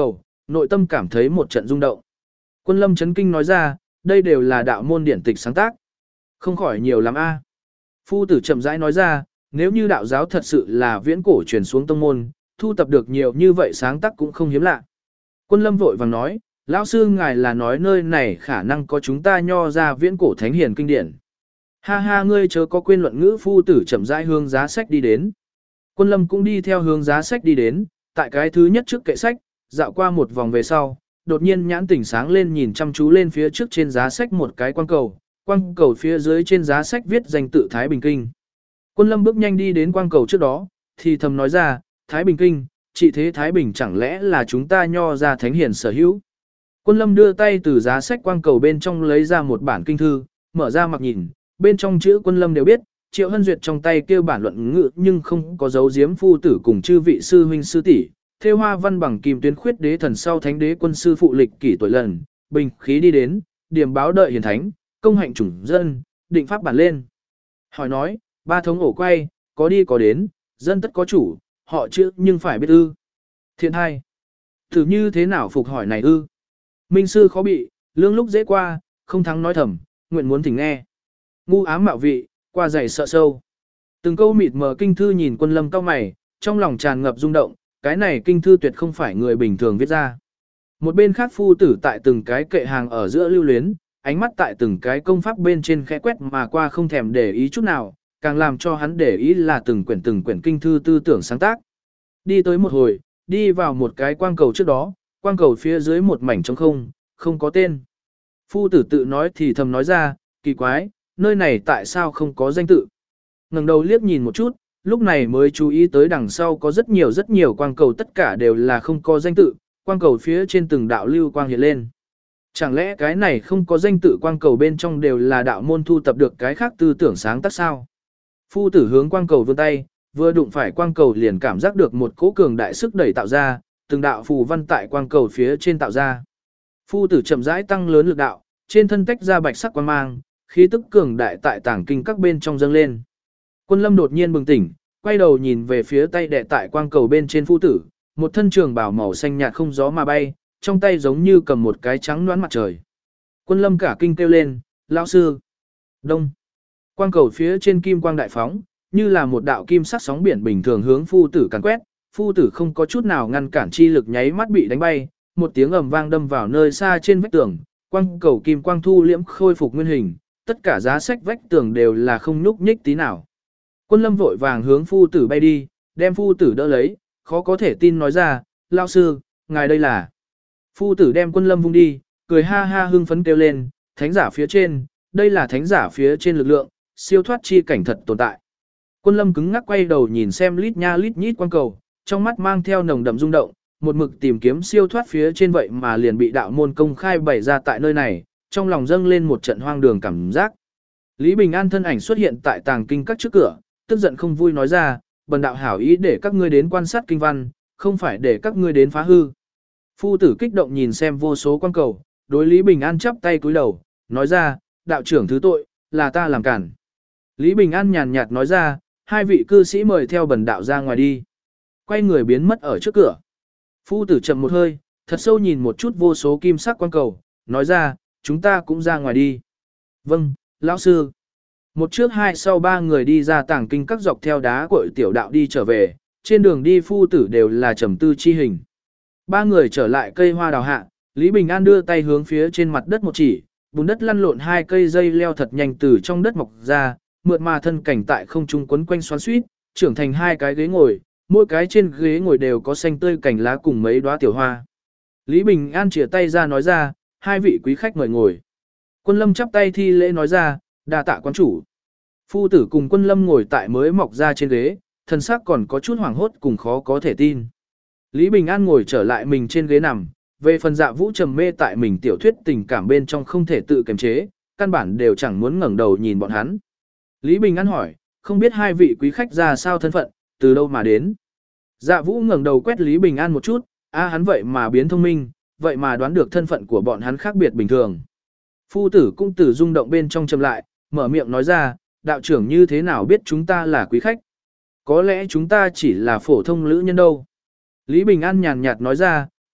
[SPEAKER 1] nội tâm cảm thấy một trận rung động. Quân Lâm chấn kinh nói ra, đây đều là đạo môn điển tịch sáng tác. Không khỏi nhiều lắm a. Phu tử chậm rãi nói ra, nếu như đạo giáo thật sự là viễn cổ truyền xuống tông môn, thu tập được nhiều như vậy sáng tác cũng không hiếm lạ. Quân Lâm vội vàng nói, lão sư ngài là nói nơi này khả năng có chúng ta nho ra viễn cổ thánh hiền kinh điển. Ha ha, ngươi chớ có quên luận ngữ. Phu tử chậm rãi hướng giá sách đi đến. Quân Lâm cũng đi theo hướng giá sách đi đến, tại cái thứ nhất trước kệ sách, dạo qua một vòng về sau, đột nhiên nhãn tỉnh sáng lên nhìn chăm chú lên phía trước trên giá sách một cái quang cầu phía dưới trên giá sách viết danh tự Thái Bình Kinh. Quân Lâm bước nhanh đi đến quang cầu trước đó, thì thầm nói ra, Thái Bình Kinh, trị thế Thái Bình chẳng lẽ là chúng ta nho ra thánh hiền sở hữu. Quân Lâm đưa tay từ giá sách quang cầu bên trong lấy ra một bản kinh thư, mở ra mặc nhìn, bên trong chữ Quân Lâm đều biết, Triệu Hân Duyệt trong tay kêu bản luận ngữ nhưng không có dấu giếm phu tử cùng chư vị sư huynh sư tỷ, thêu hoa văn bằng kim tuyến khuyết đế thần sau thánh đế quân sư phụ lịch kỷ tuổi lần, bình khí đi đến, điểm báo đợi hiền thánh, công hạnh chủng dân, định pháp bản lên. Hỏi nói, ba thống ổ quay, có đi có đến, dân tất có chủ, họ chữ nhưng phải biết ư. Thiện hai. Thử như thế nào phục hỏi này ư? Minh sư khó bị, lương lúc dễ qua, không thắng nói thầm, nguyện muốn thỉnh nghe. Ngu ám mạo vị, qua dày sợ sâu. Từng câu mịt mờ kinh thư nhìn Quân Lâm cau mày, trong lòng tràn ngập rung động, cái này kinh thư tuyệt không phải người bình thường viết ra. Một bên khác phu tử tại từng cái kệ hàng ở giữa lưu luyến, ánh mắt tại từng cái công pháp bên trên khẽ quét mà qua không thèm để ý chút nào, càng làm cho hắn để ý là từng quyển kinh thư tư tưởng sáng tác. Đi tới một hồi, đi vào một cái quang cầu trước đó, quang cầu phía dưới một mảnh trống không, không có tên. Phu tử tự nói thì thầm nói ra, kỳ quái, nơi này tại sao không có danh tự. Ngẩng đầu liếc nhìn một chút, lúc này mới chú ý tới đằng sau có rất nhiều quang cầu, tất cả đều là không có danh tự, quang cầu phía trên từng đạo lưu quang hiện lên. Chẳng lẽ cái này không có danh tự quang cầu bên trong đều là đạo môn thu tập được cái khác tư tưởng sáng tác sao? Phu tử hướng quang cầu vươn tay, vừa đụng phải quang cầu liền cảm giác được một cỗ cường đại sức đẩy tạo ra, từng đạo phù văn tại quang cầu phía trên tạo ra. Phu tử chậm rãi tăng lớn lực đạo, trên thân tách ra bạch sắc quang mang, khí tức cường đại tại tảng kinh các bên trong dâng lên. Quân Lâm đột nhiên bừng tỉnh, quay đầu nhìn về phía tay đệ tại quang cầu bên trên phu tử, một thân trường bào màu xanh nhạt không gió mà bay, trong tay giống như cầm một cái trắng loãng mặt trời. Quân Lâm cả kinh kêu lên, lão sư. Đông. Quang cầu phía trên kim quang đại phóng, như là một đạo kim sắc sóng biển bình thường hướng phu tử càn quét, phu tử không có chút nào ngăn cản chi lực nháy mắt bị đánh bay, một tiếng ầm vang đâm vào nơi xa trên vách tường, quang cầu kim quang thu liễm khôi phục nguyên hình, tất cả giá sách vách tường đều là không nhúc nhích tí nào. Quân Lâm vội vàng hướng phu tử bay đi, đem phu tử đỡ lấy, khó có thể tin nói ra, lão sư, ngài đây là. Phu tử đem Quân Lâm vung đi, cười ha ha hưng phấn kêu lên, thánh giả phía trên, đây là thánh giả phía trên lực lượng, siêu thoát chi cảnh thật tồn tại. Quân Lâm cứng ngắc quay đầu nhìn xem lít nha lít nhít quang cầu, trong mắt mang theo nồng đậm rung động, một mực tìm kiếm siêu thoát phía trên vậy mà liền bị đạo môn công khai bày ra tại nơi này, trong lòng dâng lên một trận hoang đường cảm giác. Lý Bình An thân ảnh xuất hiện tại tàng kinh các trước cửa, tức giận không vui nói ra, bần đạo hảo ý để các ngươi đến quan sát kinh văn, không phải để các ngươi đến phá hư. Phu tử kích động nhìn xem vô số quang cầu, đối Lý Bình An chắp tay cúi đầu, nói ra, đạo trưởng thứ tội, là ta làm cản. Lý Bình An nhàn nhạt nói ra, hai vị cư sĩ mời theo bần đạo ra ngoài đi. Quay người biến mất ở trước cửa. Phu tử chậm một hơi, thật sâu nhìn một chút vô số kim sắc quang cầu, nói ra, chúng ta cũng ra ngoài đi. Vâng, lão sư. Một trước hai sau ba người đi ra tàng kinh các dọc theo đá cội tiểu đạo đi trở về, trên đường đi phu tử đều là trầm tư chi hình. Ba người trở lại cây hoa đào hạ, Lý Bình An đưa tay hướng phía trên mặt đất một chỉ, bùn đất lăn lộn hai cây dây leo thật nhanh từ trong đất mọc ra, mượt mà thân cảnh tại không trung quấn quanh xoắn xuýt, trưởng thành hai cái ghế ngồi, mỗi cái trên ghế ngồi đều có xanh tươi cành lá cùng mấy đóa tiểu hoa. Lý Bình An chìa tay ra nói ra, hai vị quý khách mời ngồi. Quân Lâm chắp tay thi lễ nói ra, đa tạ quán chủ. Phu tử cùng Quân Lâm ngồi tại mới mọc ra trên ghế, thân xác còn có chút hoảng hốt cùng khó có thể tin. Lý Bình An ngồi trở lại mình trên ghế nằm, về phần Dạ Vũ trầm mê tại mình tiểu thuyết tình cảm bên trong không thể tự kiềm chế, căn bản đều chẳng muốn ngẩng đầu nhìn bọn hắn. Lý Bình An hỏi, không biết hai vị quý khách ra sao thân phận, từ đâu mà đến. Dạ Vũ ngẩng đầu quét Lý Bình An một chút, hắn vậy mà biến thông minh, vậy mà đoán được thân phận của bọn hắn khác biệt bình thường. Phu tử cũng từ rung động bên trong trầm lại, mở miệng nói ra, đạo trưởng như thế nào biết chúng ta là quý khách? Có lẽ chúng ta chỉ là phổ thông lữ nhân đâu. Lý Bình An nhàn nhạt nói ra,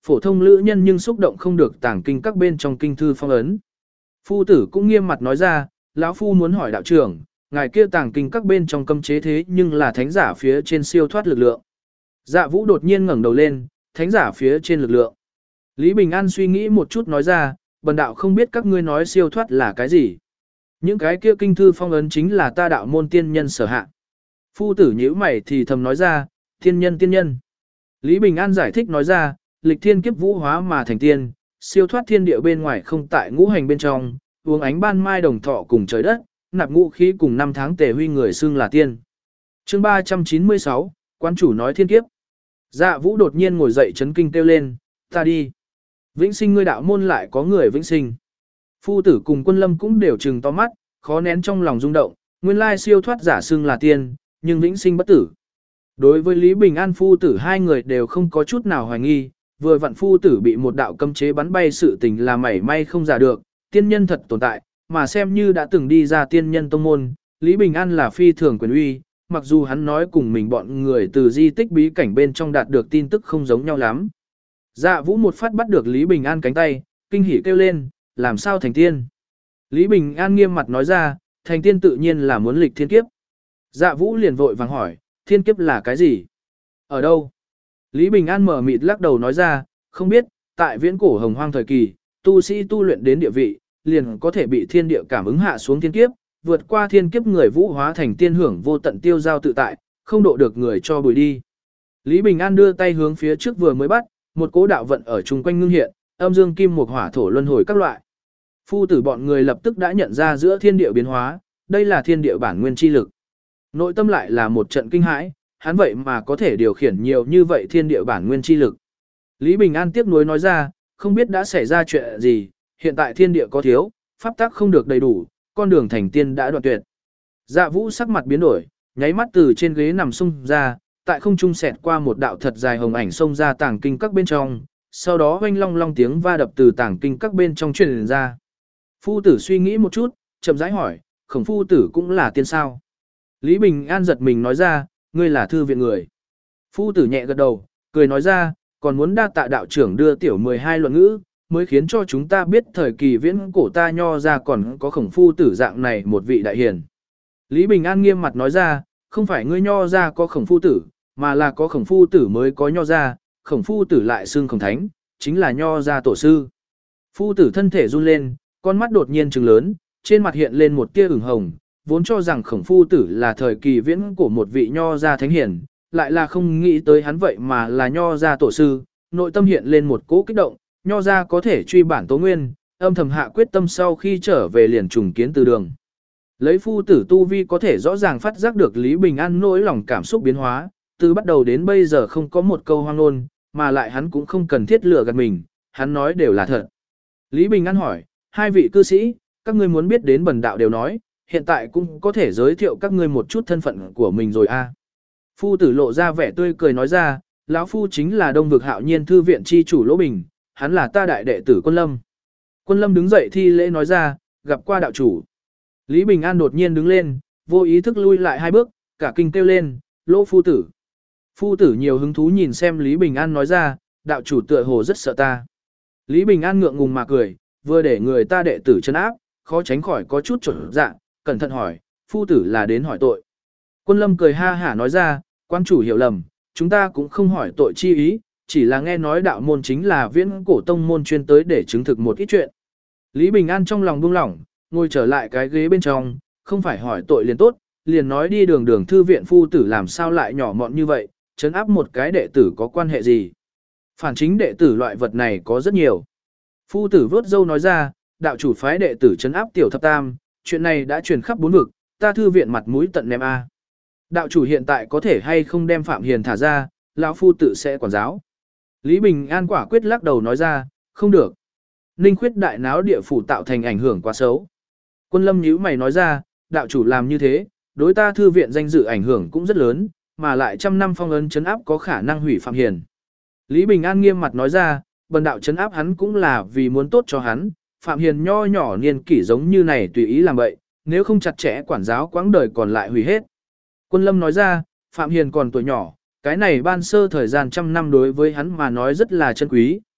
[SPEAKER 1] phổ thông lữ nhân nhưng xúc động không được tàng kinh các bên trong kinh thư phong ấn. Phu tử cũng nghiêm mặt nói ra, lão phu muốn hỏi đạo trưởng, ngài kia tàng kinh các bên trong cấm chế thế nhưng là thánh giả phía trên siêu thoát lực lượng. Dạ Vũ đột nhiên ngẩng đầu lên, thánh giả phía trên lực lượng. Lý Bình An suy nghĩ một chút nói ra, bần đạo không biết các ngươi nói siêu thoát là cái gì. Những cái kia kinh thư phong ấn chính là ta đạo môn tiên nhân sở hạ. Phu tử nhíu mày thì thầm nói ra, tiên nhân tiên nhân. Lý Bình An giải thích nói ra, lịch thiên kiếp vũ hóa mà thành tiên, siêu thoát thiên địa bên ngoài không tại ngũ hành bên trong, uống ánh ban mai đồng thọ cùng trời đất, nạp ngũ khí cùng năm tháng tề huy người xưng là tiên. Chương 396, quan chủ nói thiên kiếp. Dạ Vũ đột nhiên ngồi dậy chấn kinh kêu lên, ta đi. Vĩnh sinh ngươi đạo môn lại có người vĩnh sinh. Phu tử cùng Quân Lâm cũng đều trừng to mắt, khó nén trong lòng rung động, nguyên lai siêu thoát giả xưng là tiên, nhưng vĩnh sinh bất tử. Đối với Lý Bình An phu tử hai người đều không có chút nào hoài nghi, vừa vặn phu tử bị một đạo cấm chế bắn bay sự tình là mảy may không giả được, tiên nhân thật tồn tại, mà xem như đã từng đi ra tiên nhân tông môn, Lý Bình An là phi thường quyền uy, mặc dù hắn nói cùng mình bọn người từ di tích bí cảnh bên trong đạt được tin tức không giống nhau lắm. Dạ Vũ một phát bắt được Lý Bình An cánh tay, kinh hỉ kêu lên, làm sao thành tiên? Lý Bình An nghiêm mặt nói ra, thành tiên tự nhiên là muốn lịch thiên kiếp. Dạ Vũ liền vội vàng hỏi, thiên kiếp là cái gì? Ở đâu? Lý Bình An mở mịt lắc đầu nói ra, không biết, tại viễn cổ hồng hoang thời kỳ, tu sĩ tu luyện đến địa vị, liền có thể bị thiên địa cảm ứng hạ xuống thiên kiếp, vượt qua thiên kiếp người vũ hóa thành tiên hưởng vô tận tiêu giao tự tại, không độ được người cho bùi đi. Lý Bình An đưa tay hướng phía trước vừa mới bắt, một cỗ đạo vận ở chung quanh ngưng hiện, âm dương kim mộc hỏa thổ luân hồi các loại. Phu tử bọn người lập tức đã nhận ra giữa thiên địa biến hóa, đây là thiên địa bản nguyên chi lực. Nội tâm lại là một trận kinh hãi, hắn vậy mà có thể điều khiển nhiều như vậy thiên địa bản nguyên chi lực. Lý Bình An tiếp nối nói ra, không biết đã xảy ra chuyện gì, hiện tại thiên địa có thiếu, pháp tắc không được đầy đủ, con đường thành tiên đã đoạn tuyệt. Dạ Vũ sắc mặt biến đổi, nháy mắt từ trên ghế nằm xung ra, tại không trung xẹt qua một đạo thật dài hồng ảnh xông ra tàng kinh các bên trong, sau đó oanh long long tiếng va đập từ tàng kinh các bên trong truyền ra. Phu tử suy nghĩ một chút, chậm rãi hỏi, Khổng phu tử cũng là tiên sao? Lý Bình An giật mình nói ra, ngươi là thư viện người. Phu tử nhẹ gật đầu, cười nói ra, còn muốn đa tạ đạo trưởng đưa tiểu 12 luận ngữ, mới khiến cho chúng ta biết thời kỳ viễn cổ ta nho ra còn có Khổng phu tử dạng này một vị đại hiền. Lý Bình An nghiêm mặt nói ra, không phải ngươi nho ra có Khổng phu tử, mà là có Khổng phu tử mới có nho ra, Khổng phu tử lại xưng Khổng thánh, chính là nho ra tổ sư. Phu tử thân thể run lên, con mắt đột nhiên trừng lớn, trên mặt hiện lên một tia ửng hồng, vốn cho rằng Khổng phu tử là thời kỳ viễn của một vị nho gia thánh hiển, lại là không nghĩ tới hắn vậy mà là nho gia tổ sư, nội tâm hiện lên một cỗ kích động, nho gia có thể truy bản tố nguyên, âm thầm hạ quyết tâm sau khi trở về liền trùng kiến từ đường. Lấy phu tử tu vi có thể rõ ràng phát giác được Lý Bình An nỗi lòng cảm xúc biến hóa, từ bắt đầu đến bây giờ không có một câu hoang ngôn, mà lại hắn cũng không cần thiết lừa gạt mình, hắn nói đều là thật. Lý Bình An hỏi, hai vị cư sĩ, các ngươi muốn biết đến bần đạo đều nói, hiện tại cũng có thể giới thiệu các ngươi một chút thân phận của mình rồi a. Phu tử lộ ra vẻ tươi cười nói ra, lão phu chính là Đông vực Hạo Nhiên thư viện chi chủ Lỗ Bình, hắn là ta đại đệ tử Quân Lâm. Quân Lâm đứng dậy thi lễ nói ra, gặp qua đạo chủ. Lý Bình An đột nhiên đứng lên, vô ý thức lui lại hai bước, cả kinh kêu lên, Lỗ phu tử. Phu tử nhiều hứng thú nhìn xem Lý Bình An nói ra, đạo chủ tựa hồ rất sợ ta. Lý Bình An ngượng ngùng mà cười, vừa để người ta đệ tử trấn áp, khó tránh khỏi có chút chuẩn dạ, cẩn thận hỏi, phu tử là đến hỏi tội. Quân Lâm cười ha hả nói ra, quan chủ hiểu lầm, chúng ta cũng không hỏi tội chi ý, chỉ là nghe nói đạo môn chính là viễn cổ tông môn chuyên tới để chứng thực một ít chuyện. Lý Bình An trong lòng buông lỏng, ngồi trở lại cái ghế bên trong, không phải hỏi tội liền tốt, liền nói đi đường đường thư viện phu tử làm sao lại nhỏ mọn như vậy, trấn áp một cái đệ tử có quan hệ gì. Phản chính đệ tử loại vật này có rất nhiều. Phu tử vớt dâu nói ra, đạo chủ phái đệ tử trấn áp tiểu thập tam, chuyện này đã truyền khắp bốn vực, ta thư viện mặt mũi tận ném a. Đạo chủ hiện tại có thể hay không đem Phạm Hiền thả ra, lão phu tự sẽ quản giáo. Lý Bình An quả quyết lắc đầu nói ra, không được. Ninh Khuyết đại náo địa phủ tạo thành ảnh hưởng quá xấu. Quân Lâm nhíu mày nói ra, đạo chủ làm như thế, đối ta thư viện danh dự ảnh hưởng cũng rất lớn, mà lại trăm năm phong ấn trấn áp có khả năng hủy Phạm Hiền. Lý Bình An nghiêm mặt nói ra, bần đạo trấn áp hắn cũng là vì muốn tốt cho hắn, Phạm Hiền nho nhỏ niên kỷ giống như này tùy ý làm vậy, nếu không chặt chẽ quản giáo quãng đời còn lại hủy hết. Quân Lâm nói ra, Phạm Hiền còn tuổi nhỏ, cái này ban sơ thời gian trăm năm đối với hắn mà nói rất là chân quý,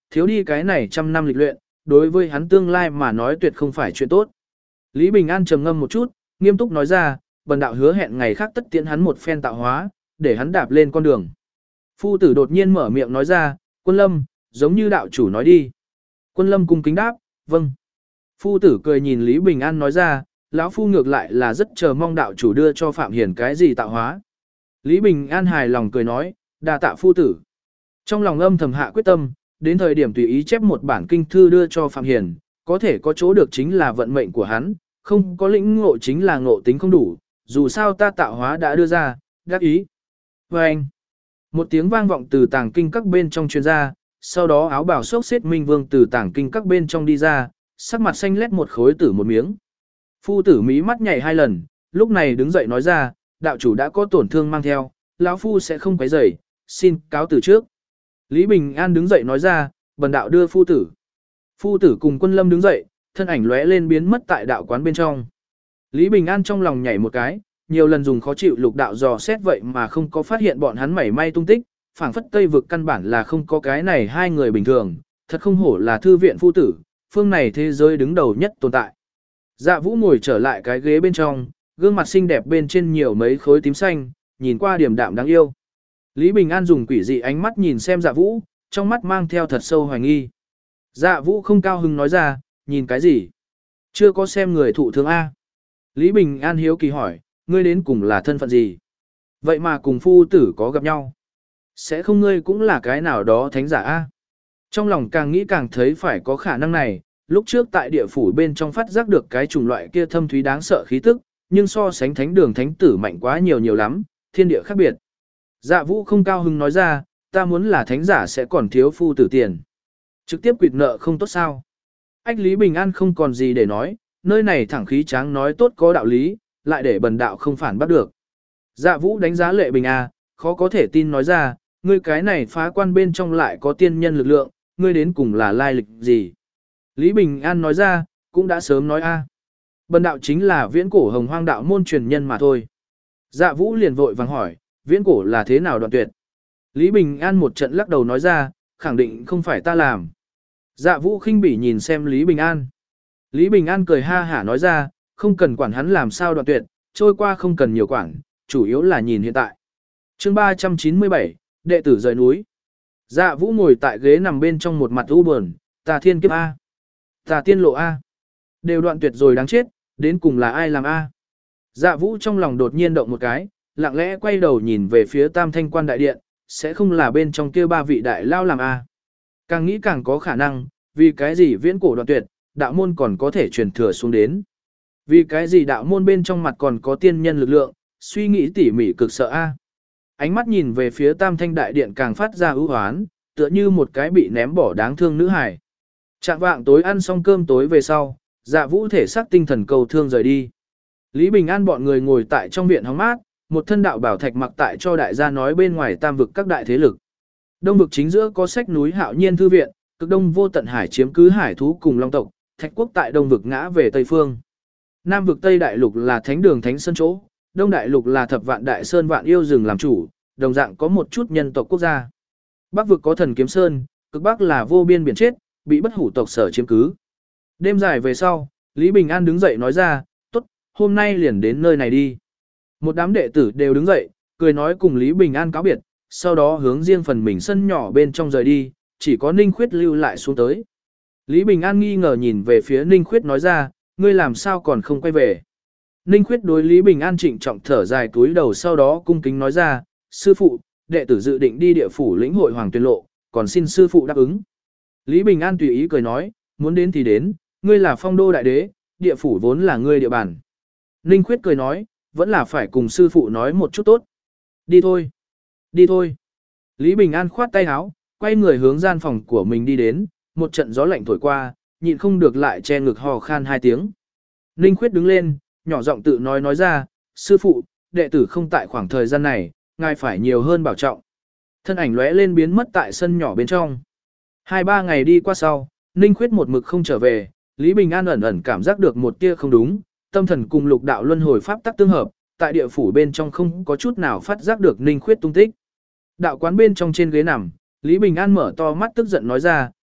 [SPEAKER 1] thiếu đi cái này trăm năm lịch luyện, đối với hắn tương lai mà nói tuyệt không phải chuyện tốt. Lý Bình An trầm ngâm một chút, nghiêm túc nói ra, bần đạo hứa hẹn ngày khác tất tiễn hắn một phen tạo hóa, để hắn đạp lên con đường. Phu tử đột nhiên mở miệng nói ra, Quân Lâm, giống như đạo chủ nói đi. Quân Lâm cung kính đáp, vâng. Phu tử cười nhìn Lý Bình An nói ra, lão phu ngược lại là rất chờ mong đạo chủ đưa cho Phạm Hiền cái gì tạo hóa. Lý Bình An hài lòng cười nói, đa tạ phu tử. Trong lòng âm thầm hạ quyết tâm, đến thời điểm tùy ý chép một bản kinh thư đưa cho Phạm Hiền, có thể có chỗ được chính là vận mệnh của hắn, không có lĩnh ngộ chính là ngộ tính không đủ, dù sao ta tạo hóa đã đưa ra, đắc ý. Và anh, một tiếng vang vọng từ tàng kinh các bên trong truyền ra, sau đó áo bào xốc xếp Minh Vương từ tàng kinh các bên trong đi ra, sắc mặt xanh lét một khối tử một miếng. Phu tử mí mắt nhảy 2 lần, lúc này đứng dậy nói ra, đạo chủ đã có tổn thương mang theo, lão phu sẽ không quấy rầy, xin cáo từ trước. Lý Bình An đứng dậy nói ra, bần đạo đưa phu tử. Phu tử cùng Quân Lâm đứng dậy, thân ảnh lóe lên biến mất tại đạo quán bên trong. Lý Bình An trong lòng nhảy một cái, nhiều lần dùng khó chịu lục đạo dò xét vậy mà không có phát hiện bọn hắn mảy may tung tích, phảng phất Tây vực căn bản là không có cái này hai người bình thường, thật không hổ là thư viện phu tử, phương này thế giới đứng đầu nhất tồn tại. Dạ Vũ ngồi trở lại cái ghế bên trong, gương mặt xinh đẹp bên trên nhiều mấy khối tím xanh, nhìn qua điềm đạm đáng yêu. Lý Bình An dùng quỷ dị ánh mắt nhìn xem Dạ Vũ, trong mắt mang theo thật sâu hoài nghi. Dạ Vũ không cao hứng nói ra, nhìn cái gì? Chưa có xem người thụ thương A. Lý Bình An hiếu kỳ hỏi, ngươi đến cùng là thân phận gì? Vậy mà cùng phu tử có gặp nhau? Sẽ không ngươi cũng là cái nào đó thánh giả A. Trong lòng càng nghĩ càng thấy phải có khả năng này, lúc trước tại địa phủ bên trong phát giác được cái chủng loại kia thâm thúy đáng sợ khí tức, nhưng so sánh thánh đường thánh tử mạnh quá nhiều lắm, thiên địa khác biệt. Dạ Vũ không cao hứng nói ra, ta muốn là thánh giả sẽ còn thiếu phu tử tiền. Trực tiếp quỵt nợ không tốt sao? Ách Lý Bình An không còn gì để nói, nơi này thẳng khí tráng nói tốt có đạo lý, lại để bần đạo không phản bắt được. Dạ Vũ đánh giá Lệ Bình A, khó có thể tin nói ra, ngươi cái này phá quan bên trong lại có tiên nhân lực lượng, ngươi đến cùng là lai lịch gì? Lý Bình An nói ra, cũng đã sớm nói A. Bần đạo chính là viễn cổ hồng hoang đạo môn truyền nhân mà thôi. Dạ Vũ liền vội vàng hỏi, viễn cổ là thế nào đoạn tuyệt? Lý Bình An một trận lắc đầu nói ra, khẳng định không phải ta làm. Dạ Vũ khinh bỉ nhìn xem Lý Bình An. Lý Bình An cười ha hả nói ra, không cần quản hắn làm sao đoạn tuyệt, trôi qua không cần nhiều quản, chủ yếu là nhìn hiện tại. Chương 397, đệ tử rời núi. Dạ Vũ ngồi tại ghế nằm bên trong một mặt u buồn, ta thiên kiếp A. Ta tiên lộ A. Đều đoạn tuyệt rồi đáng chết, đến cùng là ai làm A. Dạ Vũ trong lòng đột nhiên động một cái, lặng lẽ quay đầu nhìn về phía Tam Thanh Quan đại điện, sẽ không là bên trong kia ba vị đại lao làm A. Càng nghĩ càng có khả năng, vì cái gì viễn cổ đoạn tuyệt, đạo môn còn có thể truyền thừa xuống đến. Vì cái gì đạo môn bên trong mặt còn có tiên nhân lực lượng, suy nghĩ tỉ mỉ cực sợ A. Ánh mắt nhìn về phía Tam Thanh đại điện càng phát ra ưu hoán, tựa như một cái bị ném bỏ đáng thương nữ hài. Trạng vạng tối ăn xong cơm tối về sau, Dạ Vũ thể xác tinh thần cầu thương rời đi. Lý Bình An bọn người ngồi tại trong viện hóng mát, một thân đạo bảo thạch mặc tại cho đại gia nói bên ngoài tam vực các đại thế lực. Đông vực chính giữa có sách núi Hạo Nhiên thư viện, cực đông vô tận hải chiếm cứ hải thú cùng long tộc, Thạch quốc tại đông vực ngã về tây phương. Nam vực Tây đại lục là thánh đường thánh sơn chỗ, Đông đại lục là thập vạn đại sơn vạn yêu rừng làm chủ, đồng dạng có một chút nhân tộc quốc gia. Bắc vực có thần kiếm sơn, cực bắc là vô biên biển chết, bị bất hủ tộc sở chiếm cứ. Đêm dài về sau, Lý Bình An đứng dậy nói ra, tốt, hôm nay liền đến nơi này đi. Một đám đệ tử đều đứng dậy, cười nói cùng Lý Bình An cáo biệt, sau đó hướng riêng phần mình sân nhỏ bên trong rời đi, chỉ có Ninh Khuyết lưu lại xuống tới. Lý Bình An nghi ngờ nhìn về phía Ninh Khuyết nói ra, ngươi làm sao còn không quay về. Ninh Khuyết đối Lý Bình An trịnh trọng thở dài túi đầu sau đó cung kính nói ra, sư phụ, đệ tử dự định đi địa phủ lĩnh hội Hoàng Tuyên Lộ, còn xin sư phụ đáp ứng. Lý Bình An tùy ý cười nói, muốn đến thì đến, ngươi là phong đô đại đế, địa phủ vốn là ngươi địa bàn. Ninh Khuyết cười nói, vẫn là phải cùng sư phụ nói một chút tốt. Đi thôi, đi thôi. Lý Bình An khoát tay áo, quay người hướng gian phòng của mình đi đến, một trận gió lạnh thổi qua, nhịn không được lại che ngực hò khan 2 tiếng. Ninh Khuyết đứng lên, nhỏ giọng tự nói ra, sư phụ, đệ tử không tại khoảng thời gian này, ngài phải nhiều hơn bảo trọng. Thân ảnh lóe lên biến mất tại sân nhỏ bên trong. 2-3 ngày đi qua sau, Ninh Khuyết một mực không trở về, Lý Bình An ẩn ẩn cảm giác được một tia không đúng, tâm thần cùng lục đạo luân hồi pháp tắc tương hợp, tại địa phủ bên trong không có chút nào phát giác được Ninh Khuyết tung tích. Đạo quán bên trong trên ghế nằm, Lý Bình An mở to mắt tức giận nói ra,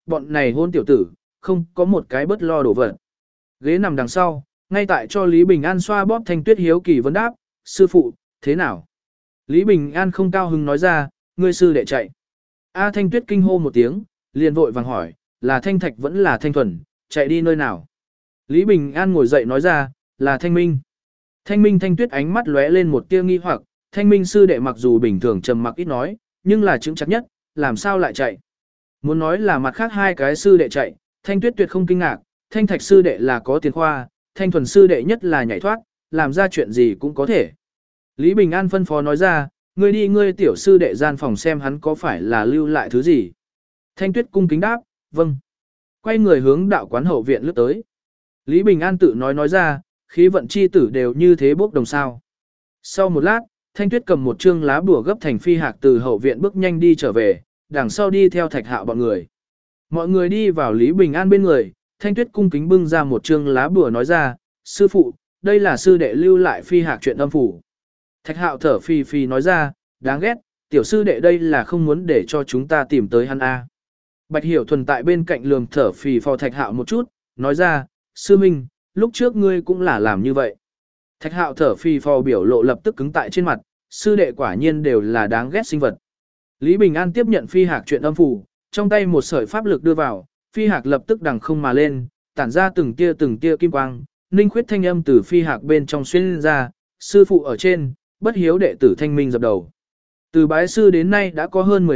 [SPEAKER 1] bọn này hôn tiểu tử, không có một cái bất lo đổ vật. Ghế nằm đằng sau, ngay tại cho Lý Bình An xoa bóp Thanh Tuyết hiếu kỳ vấn đáp, sư phụ, thế nào? Lý Bình An không cao hứng nói ra, ngươi sư đệ chạy. A Thanh Tuyết kinh hô một tiếng, liền vội vàng hỏi, là Thanh Thạch vẫn là Thanh Thuần, chạy đi nơi nào? Lý Bình An ngồi dậy nói ra, là Thanh Minh. Thanh Minh Thanh Tuyết ánh mắt lóe lên một tia nghi hoặc, Thanh Minh sư đệ mặc dù bình thường trầm mặc ít nói, nhưng là chứng chắc nhất, làm sao lại chạy? Muốn nói là mặt khác hai cái sư đệ chạy, Thanh Tuyết tuyệt không kinh ngạc, Thanh Thạch sư đệ là có tiền khoa, Thanh Thuần sư đệ nhất là nhảy thoát, làm ra chuyện gì cũng có thể. Lý Bình An phân phó nói ra, ngươi đi ngươi tiểu sư đệ gian phòng xem hắn có phải là lưu lại thứ gì. Thanh Tuyết cung kính đáp, vâng. Quay người hướng đạo quán hậu viện lướt tới. Lý Bình An tự nói ra, khí vận chi tử đều như thế bốc đồng sao. Sau một lát, Thanh Tuyết cầm một chương lá bùa gấp thành phi hạc từ hậu viện bước nhanh đi trở về, đằng sau đi theo Thạch Hạo bọn người. Mọi người đi vào Lý Bình An bên người, Thanh Tuyết cung kính bưng ra một chương lá bùa nói ra, sư phụ, đây là sư đệ lưu lại phi hạc chuyện âm phủ. Thạch Hạo thở phì phì nói ra, đáng ghét, tiểu sư đệ đây là không muốn để cho chúng ta tìm tới hắn a. Bạch Hiểu Thuần tại bên cạnh lườm thở phì phò Thạch Hạo một chút, nói ra, sư minh, lúc trước ngươi cũng là làm như vậy. Thạch Hạo thở phì phò biểu lộ lập tức cứng tại trên mặt, sư đệ quả nhiên đều là đáng ghét sinh vật. Lý Bình An tiếp nhận phi hạc chuyện âm phủ, trong tay một sợi pháp lực đưa vào, phi hạc lập tức đằng không mà lên, tản ra từng tia kim quang, Ninh Khuyết thanh âm từ phi hạc bên trong xuyên ra, sư phụ ở trên, bất hiếu đệ tử Thanh Minh dập đầu. Từ bái sư đến nay đã có hơn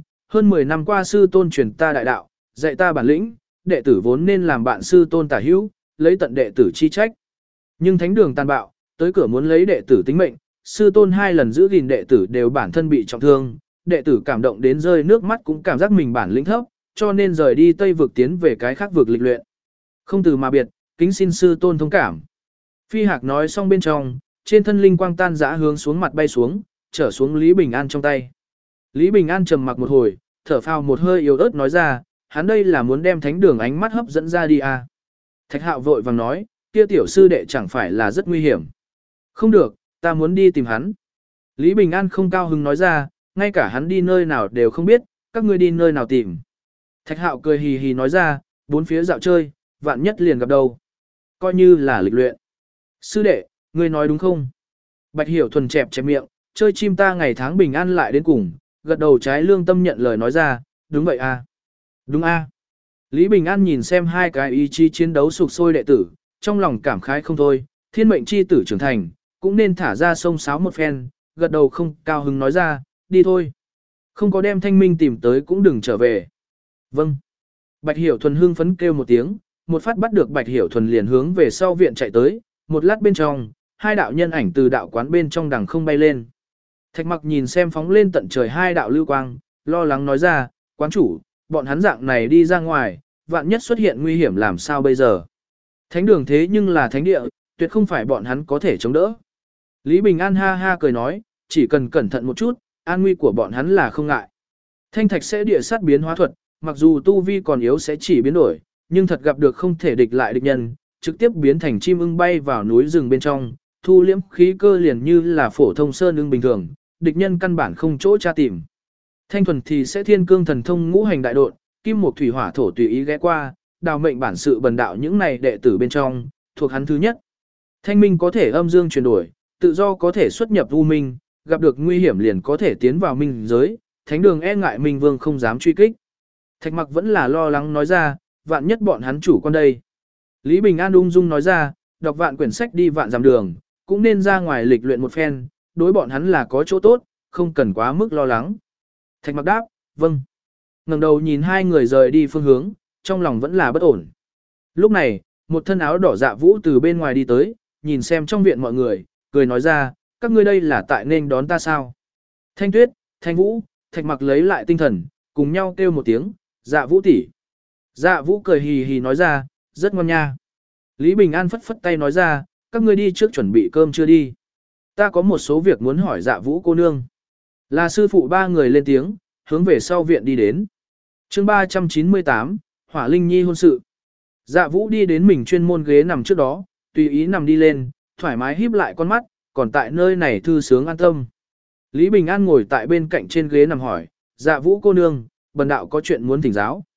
[SPEAKER 1] 10 năm qua sư tôn truyền ta đại đạo, dạy ta bản lĩnh, đệ tử vốn nên làm bạn sư tôn tả hữu, lấy tận đệ tử chi trách. Nhưng thánh đường tàn bạo, tới cửa muốn lấy đệ tử tính mệnh, sư tôn 2 lần giữ gìn đệ tử đều bản thân bị trọng thương, đệ tử cảm động đến rơi nước mắt cũng cảm giác mình bản lĩnh thấp, cho nên rời đi Tây vực tiến về cái khác vực lịch luyện. Không từ mà biệt, kính xin sư tôn thông cảm. Phi Hạc nói xong bên trong, trên thân linh quang tan rã hướng xuống mặt bay xuống, trở xuống Lý Bình An trong tay. Lý Bình An trầm mặc một hồi, thở phào một hơi yếu ớt nói ra, hắn đây là muốn đem thánh đường ánh mắt hấp dẫn ra đi à. Thạch Hạo vội vàng nói, kia tiểu sư đệ chẳng phải là rất nguy hiểm. Không được, ta muốn đi tìm hắn. Lý Bình An không cao hứng nói ra, ngay cả hắn đi nơi nào đều không biết, các ngươi đi nơi nào tìm. Thạch Hạo cười hì hì nói ra, bốn phía dạo chơi, vạn nhất liền gặp đâu. Coi như là lịch luyện. Sư đệ, ngươi nói đúng không? Bạch Hiểu Thuần chẹp miệng, chơi chim ta ngày tháng bình an lại đến cùng, gật đầu trái lương tâm nhận lời nói ra, đúng vậy à. Đúng a. À. Lý Bình An nhìn xem hai cái ý chí chiến đấu sục sôi đệ tử, trong lòng cảm khái không thôi, thiên mệnh chi tử trưởng thành, cũng nên thả ra sông sáo một phen, gật đầu không cao hứng nói ra, đi thôi. Không có đem Thanh Minh tìm tới cũng đừng trở về. Vâng. Bạch Hiểu Thuần hưng phấn kêu một tiếng, một phát bắt được Bạch Hiểu Thuần liền hướng về sau viện chạy tới, một lát bên trong, hai đạo nhân ảnh từ đạo quán bên trong đằng không bay lên. Thạch Mặc nhìn xem phóng lên tận trời hai đạo lưu quang, lo lắng nói ra, quán chủ, bọn hắn dạng này đi ra ngoài, vạn nhất xuất hiện nguy hiểm làm sao bây giờ. Thánh đường thế nhưng là thánh địa, tuyệt không phải bọn hắn có thể chống đỡ. Lý Bình An ha ha cười nói, chỉ cần cẩn thận một chút, an nguy của bọn hắn là không ngại. Thanh thạch sẽ địa sát biến hóa thuật, mặc dù tu vi còn yếu sẽ chỉ biến đổi, nhưng thật gặp được không thể địch lại địch nhân, trực tiếp biến thành chim ưng bay vào núi rừng bên trong, thu liễm khí cơ liền như là phổ thông sơn ưng bình thường, địch nhân căn bản không chỗ tra tìm. Thanh thuần thì sẽ thiên cương thần thông ngũ hành đại độn, kim mộc thủy hỏa thổ tùy ý ghé qua, đào mệnh bản sự bần đạo những này đệ tử bên trong, thuộc hắn thứ nhất. Thanh minh có thể âm dương chuyển đổi, tự do có thể xuất nhập u minh, gặp được nguy hiểm liền có thể tiến vào minh giới, thánh đường e ngại minh vương không dám truy kích. Thạch Mặc vẫn là lo lắng nói ra, vạn nhất bọn hắn chủ con đây. Lý Bình An ung dung nói ra, đọc vạn quyển sách đi vạn dặm đường, cũng nên ra ngoài lịch luyện một phen, đối bọn hắn là có chỗ tốt, không cần quá mức lo lắng. Thạch Mặc đáp, vâng. Ngẩng đầu nhìn hai người rời đi phương hướng, trong lòng vẫn là bất ổn. Lúc này, một thân áo đỏ Dạ Vũ từ bên ngoài đi tới, nhìn xem trong viện mọi người, cười nói ra, các ngươi đây là tại nên đón ta sao? Thanh Tuyết, Thanh Vũ, Thạch Mặc lấy lại tinh thần, cùng nhau kêu một tiếng, Dạ Vũ tỷ. Dạ Vũ cười hì hì nói ra, rất ngon nha. Lý Bình An phất phất tay nói ra, các ngươi đi trước chuẩn bị cơm chưa đi. Ta có một số việc muốn hỏi Dạ Vũ cô nương. Là sư phụ ba người lên tiếng, hướng về sau viện đi đến. Chương 398, Hỏa Linh Nhi hôn sự. Dạ Vũ đi đến mình chuyên môn ghế nằm trước đó, tùy ý nằm đi lên, thoải mái híp lại con mắt, còn tại nơi này thư sướng an tâm. Lý Bình An ngồi tại bên cạnh trên ghế nằm hỏi, Dạ Vũ cô nương, bần đạo có chuyện muốn thỉnh giáo.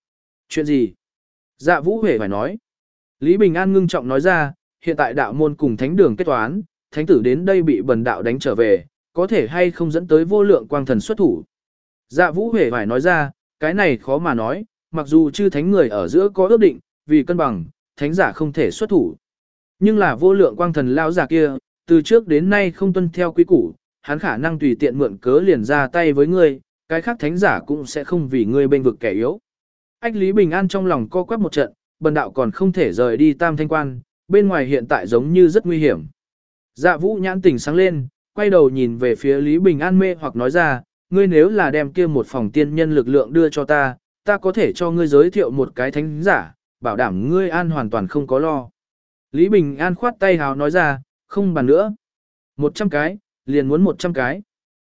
[SPEAKER 1] Chuyện gì? Dạ Vũ Huệ phải nói. Lý Bình An ngưng trọng nói ra, hiện tại đạo môn cùng thánh đường kết toán, thánh tử đến đây bị bần đạo đánh trở về, có thể hay không dẫn tới vô lượng quang thần xuất thủ. Dạ Vũ Huệ phải nói ra, cái này khó mà nói, mặc dù chư thánh người ở giữa có ước định, vì cân bằng, thánh giả không thể xuất thủ. Nhưng là vô lượng quang thần lao giả kia, từ trước đến nay không tuân theo quy củ, hắn khả năng tùy tiện mượn cớ liền ra tay với ngươi, cái khác thánh giả cũng sẽ không vì ngươi bên vực kẻ yếu. Ách Lý Bình An trong lòng co quắp một trận, bần đạo còn không thể rời đi Tam Thanh Quan, bên ngoài hiện tại giống như rất nguy hiểm. Dạ Vũ nhãn tỉnh sáng lên, quay đầu nhìn về phía Lý Bình An mê hoặc nói ra, ngươi nếu là đem kia một phòng tiên nhân lực lượng đưa cho ta, ta có thể cho ngươi giới thiệu một cái thánh giả, bảo đảm ngươi an hoàn toàn không có lo. Lý Bình An khoát tay hào nói ra, không bàn nữa. 100 cái, liền muốn 100 cái.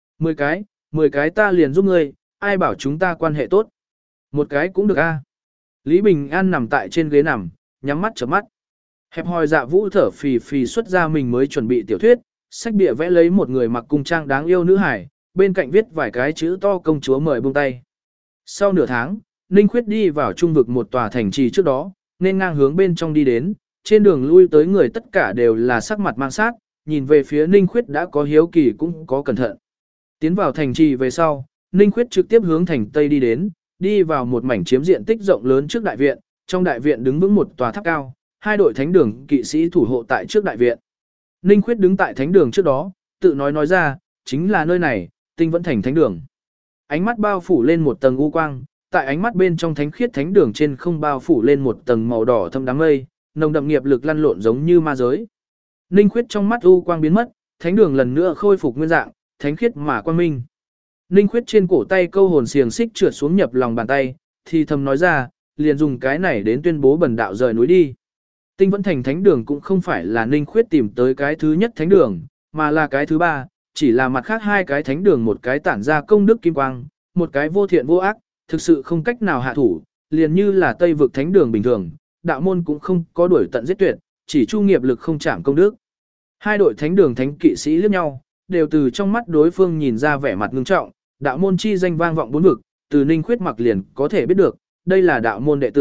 [SPEAKER 1] 10 cái ta liền giúp ngươi, ai bảo chúng ta quan hệ tốt. Một cái cũng được a. Lý Bình An nằm tại trên ghế nằm, nhắm mắt chớp mắt. Hẹp hòi Dạ Vũ thở phì phì xuất ra mình mới chuẩn bị tiểu thuyết, sách bìa vẽ lấy một người mặc cung trang đáng yêu nữ hải, bên cạnh viết vài cái chữ to công chúa mời buông tay. Sau nửa tháng, Ninh Khuyết đi vào trung vực một tòa thành trì trước đó, nên ngang hướng bên trong đi đến, trên đường lui tới người tất cả đều là sắc mặt mang sát, nhìn về phía Ninh Khuyết đã có hiếu kỳ cũng có cẩn thận. Tiến vào thành trì về sau, Ninh Khuyết trực tiếp hướng thành Tây đi đến, đi vào một mảnh chiếm diện tích rộng lớn trước đại viện, trong đại viện đứng vững một tòa tháp cao, hai đội thánh đường kỵ sĩ thủ hộ tại trước đại viện. Ninh Khuyết đứng tại thánh đường trước đó, tự nói ra, chính là nơi này, Tinh Vẫn Thành thánh đường. Ánh mắt bao phủ lên một tầng u quang, tại ánh mắt bên trong thánh khiết thánh đường trên không bao phủ lên một tầng màu đỏ thâm đám mây, nồng đậm nghiệp lực lăn lộn giống như ma giới. Ninh Khuyết trong mắt u quang biến mất, thánh đường lần nữa khôi phục nguyên dạng, thánh khiết mà quang minh. Ninh Khuyết trên cổ tay câu hồn xiềng xích trượt xuống nhập lòng bàn tay, thì thầm nói ra, liền dùng cái này đến tuyên bố bần đạo rời núi đi. Tinh Vẫn Thành thánh đường cũng không phải là Ninh Khuyết tìm tới cái thứ nhất thánh đường, mà là cái thứ ba, chỉ là mặt khác hai cái thánh đường, một cái tản ra công đức kim quang, một cái vô thiện vô ác, thực sự không cách nào hạ thủ, liền như là Tây vực thánh đường bình thường, đạo môn cũng không có đuổi tận giết tuyệt, chỉ chu nghiệp lực không chạm công đức. Hai đội thánh đường thánh kỵ sĩ liếc nhau, đều từ trong mắt đối phương nhìn ra vẻ mặt ngưng trọng, đạo môn chi danh vang vọng bốn vực, từ Ninh Khuyết mặc liền có thể biết được, đây là đạo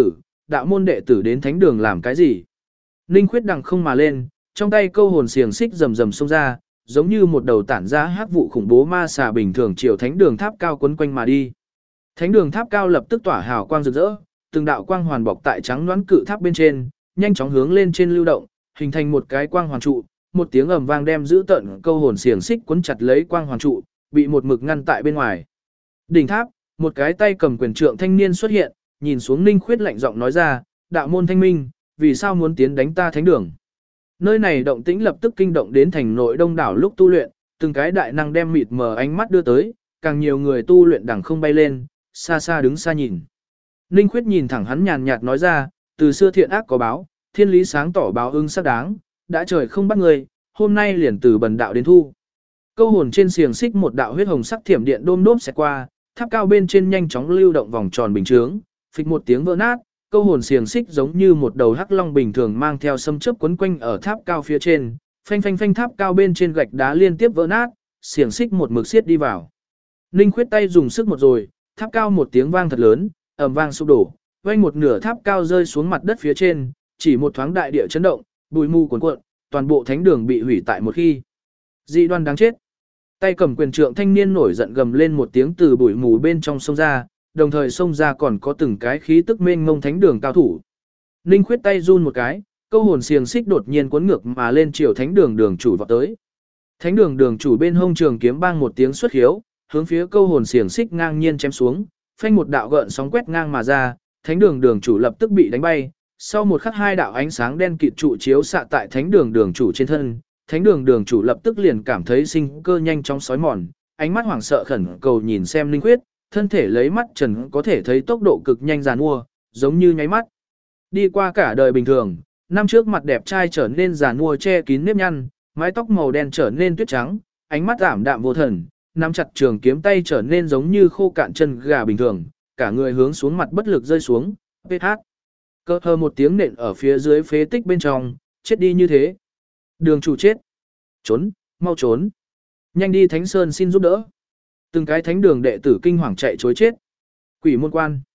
[SPEAKER 1] môn đệ tử đến thánh đường làm cái gì. Ninh Khuyết đằng không mà lên, trong tay câu hồn xiềng xích rầm rầm xông ra, giống như một đầu tản ra hắc vụ khủng bố ma xà bình thường chiều thánh đường tháp cao quấn quanh mà đi. Thánh đường tháp cao lập tức tỏa hào quang rực rỡ, từng đạo quang hoàn bọc tại trắng đoán cự tháp bên trên, nhanh chóng hướng lên trên lưu động, hình thành một cái quang hoàn trụ, một tiếng ầm vang đem giữ tận câu hồn xiềng xích quấn chặt lấy quang hoàn trụ, bị một mực ngăn tại bên ngoài. Đỉnh tháp, một cái tay cầm quyền trượng thanh niên xuất hiện, nhìn xuống Ninh Khuyết lạnh giọng nói ra, đạo môn thanh minh, vì sao muốn tiến đánh ta thánh đường? Nơi này động tĩnh lập tức kinh động đến thành nội đông đảo lúc tu luyện, từng cái đại năng đem mịt mờ ánh mắt đưa tới, càng nhiều người tu luyện đằng không bay lên, xa xa đứng xa nhìn. Ninh Khuyết nhìn thẳng hắn nhàn nhạt nói ra, từ xưa thiện ác có báo, thiên lý sáng tỏ báo ưng xác đáng, đã trời không bắt người, hôm nay liền từ bần đạo đến thu. Câu hồn trên xiềng xích một đạo huyết hồng sắc thiểm điện đôm đốp xẹt qua, tháp cao bên trên nhanh chóng lưu động vòng tròn bình chướng, phịch một tiếng vỡ nát, câu hồn xiềng xích giống như một đầu hắc long bình thường mang theo sấm chớp quấn quanh ở tháp cao phía trên, phanh phanh phanh tháp cao bên trên gạch đá liên tiếp vỡ nát, xiềng xích một mực xiết đi vào. Ninh Khuyết tay dùng sức một rồi, tháp cao một tiếng vang thật lớn, ầm vang sụp đổ, vang một nửa tháp cao rơi xuống mặt đất phía trên, chỉ một thoáng đại địa chấn động, bụi mù cuồn cuộn, toàn bộ thánh đường bị hủy tại một khi. Dị đoan đáng chết. Tay cầm quyền trượng thanh niên nổi giận gầm lên một tiếng từ bụi mù bên trong sông ra, đồng thời sông ra còn có từng cái khí tức mênh mông thánh đường cao thủ. Ninh Khuyết tay run một cái, câu hồn xiềng xích đột nhiên cuốn ngược mà lên chiều thánh đường đường chủ vọt tới. Thánh đường đường chủ bên hông trường kiếm bang một tiếng xuất hiếu, hướng phía câu hồn xiềng xích ngang nhiên chém xuống, phanh một đạo gợn sóng quét ngang mà ra, thánh đường đường chủ lập tức bị đánh bay. Sau một khắc hai đạo ánh sáng đen kịt trụ chiếu xạ tại thánh đường đường chủ trên thân, thánh đường đường chủ lập tức liền cảm thấy sinh cơ nhanh chóng xói mòn, ánh mắt hoảng sợ khẩn cầu nhìn xem Ninh Khuyết, thân thể lấy mắt trần có thể thấy tốc độ cực nhanh giàn mua, giống như nháy mắt. Đi qua cả đời bình thường, năm trước mặt đẹp trai trở nên giàn mua che kín nếp nhăn, mái tóc màu đen trở nên tuyết trắng, ánh mắt ảm đạm vô thần, nắm chặt trường kiếm tay trở nên giống như khô cạn chân gà bình thường, cả người hướng xuống mặt bất lực rơi xuống, PH. Cơ hờ một tiếng nện ở phía dưới phế tích bên trong, chết đi như thế. Đường chủ chết. Trốn, mau trốn. Nhanh đi Thánh Sơn xin giúp đỡ. Từng cái thánh đường đệ tử kinh hoàng chạy chối chết. Quỷ môn quan.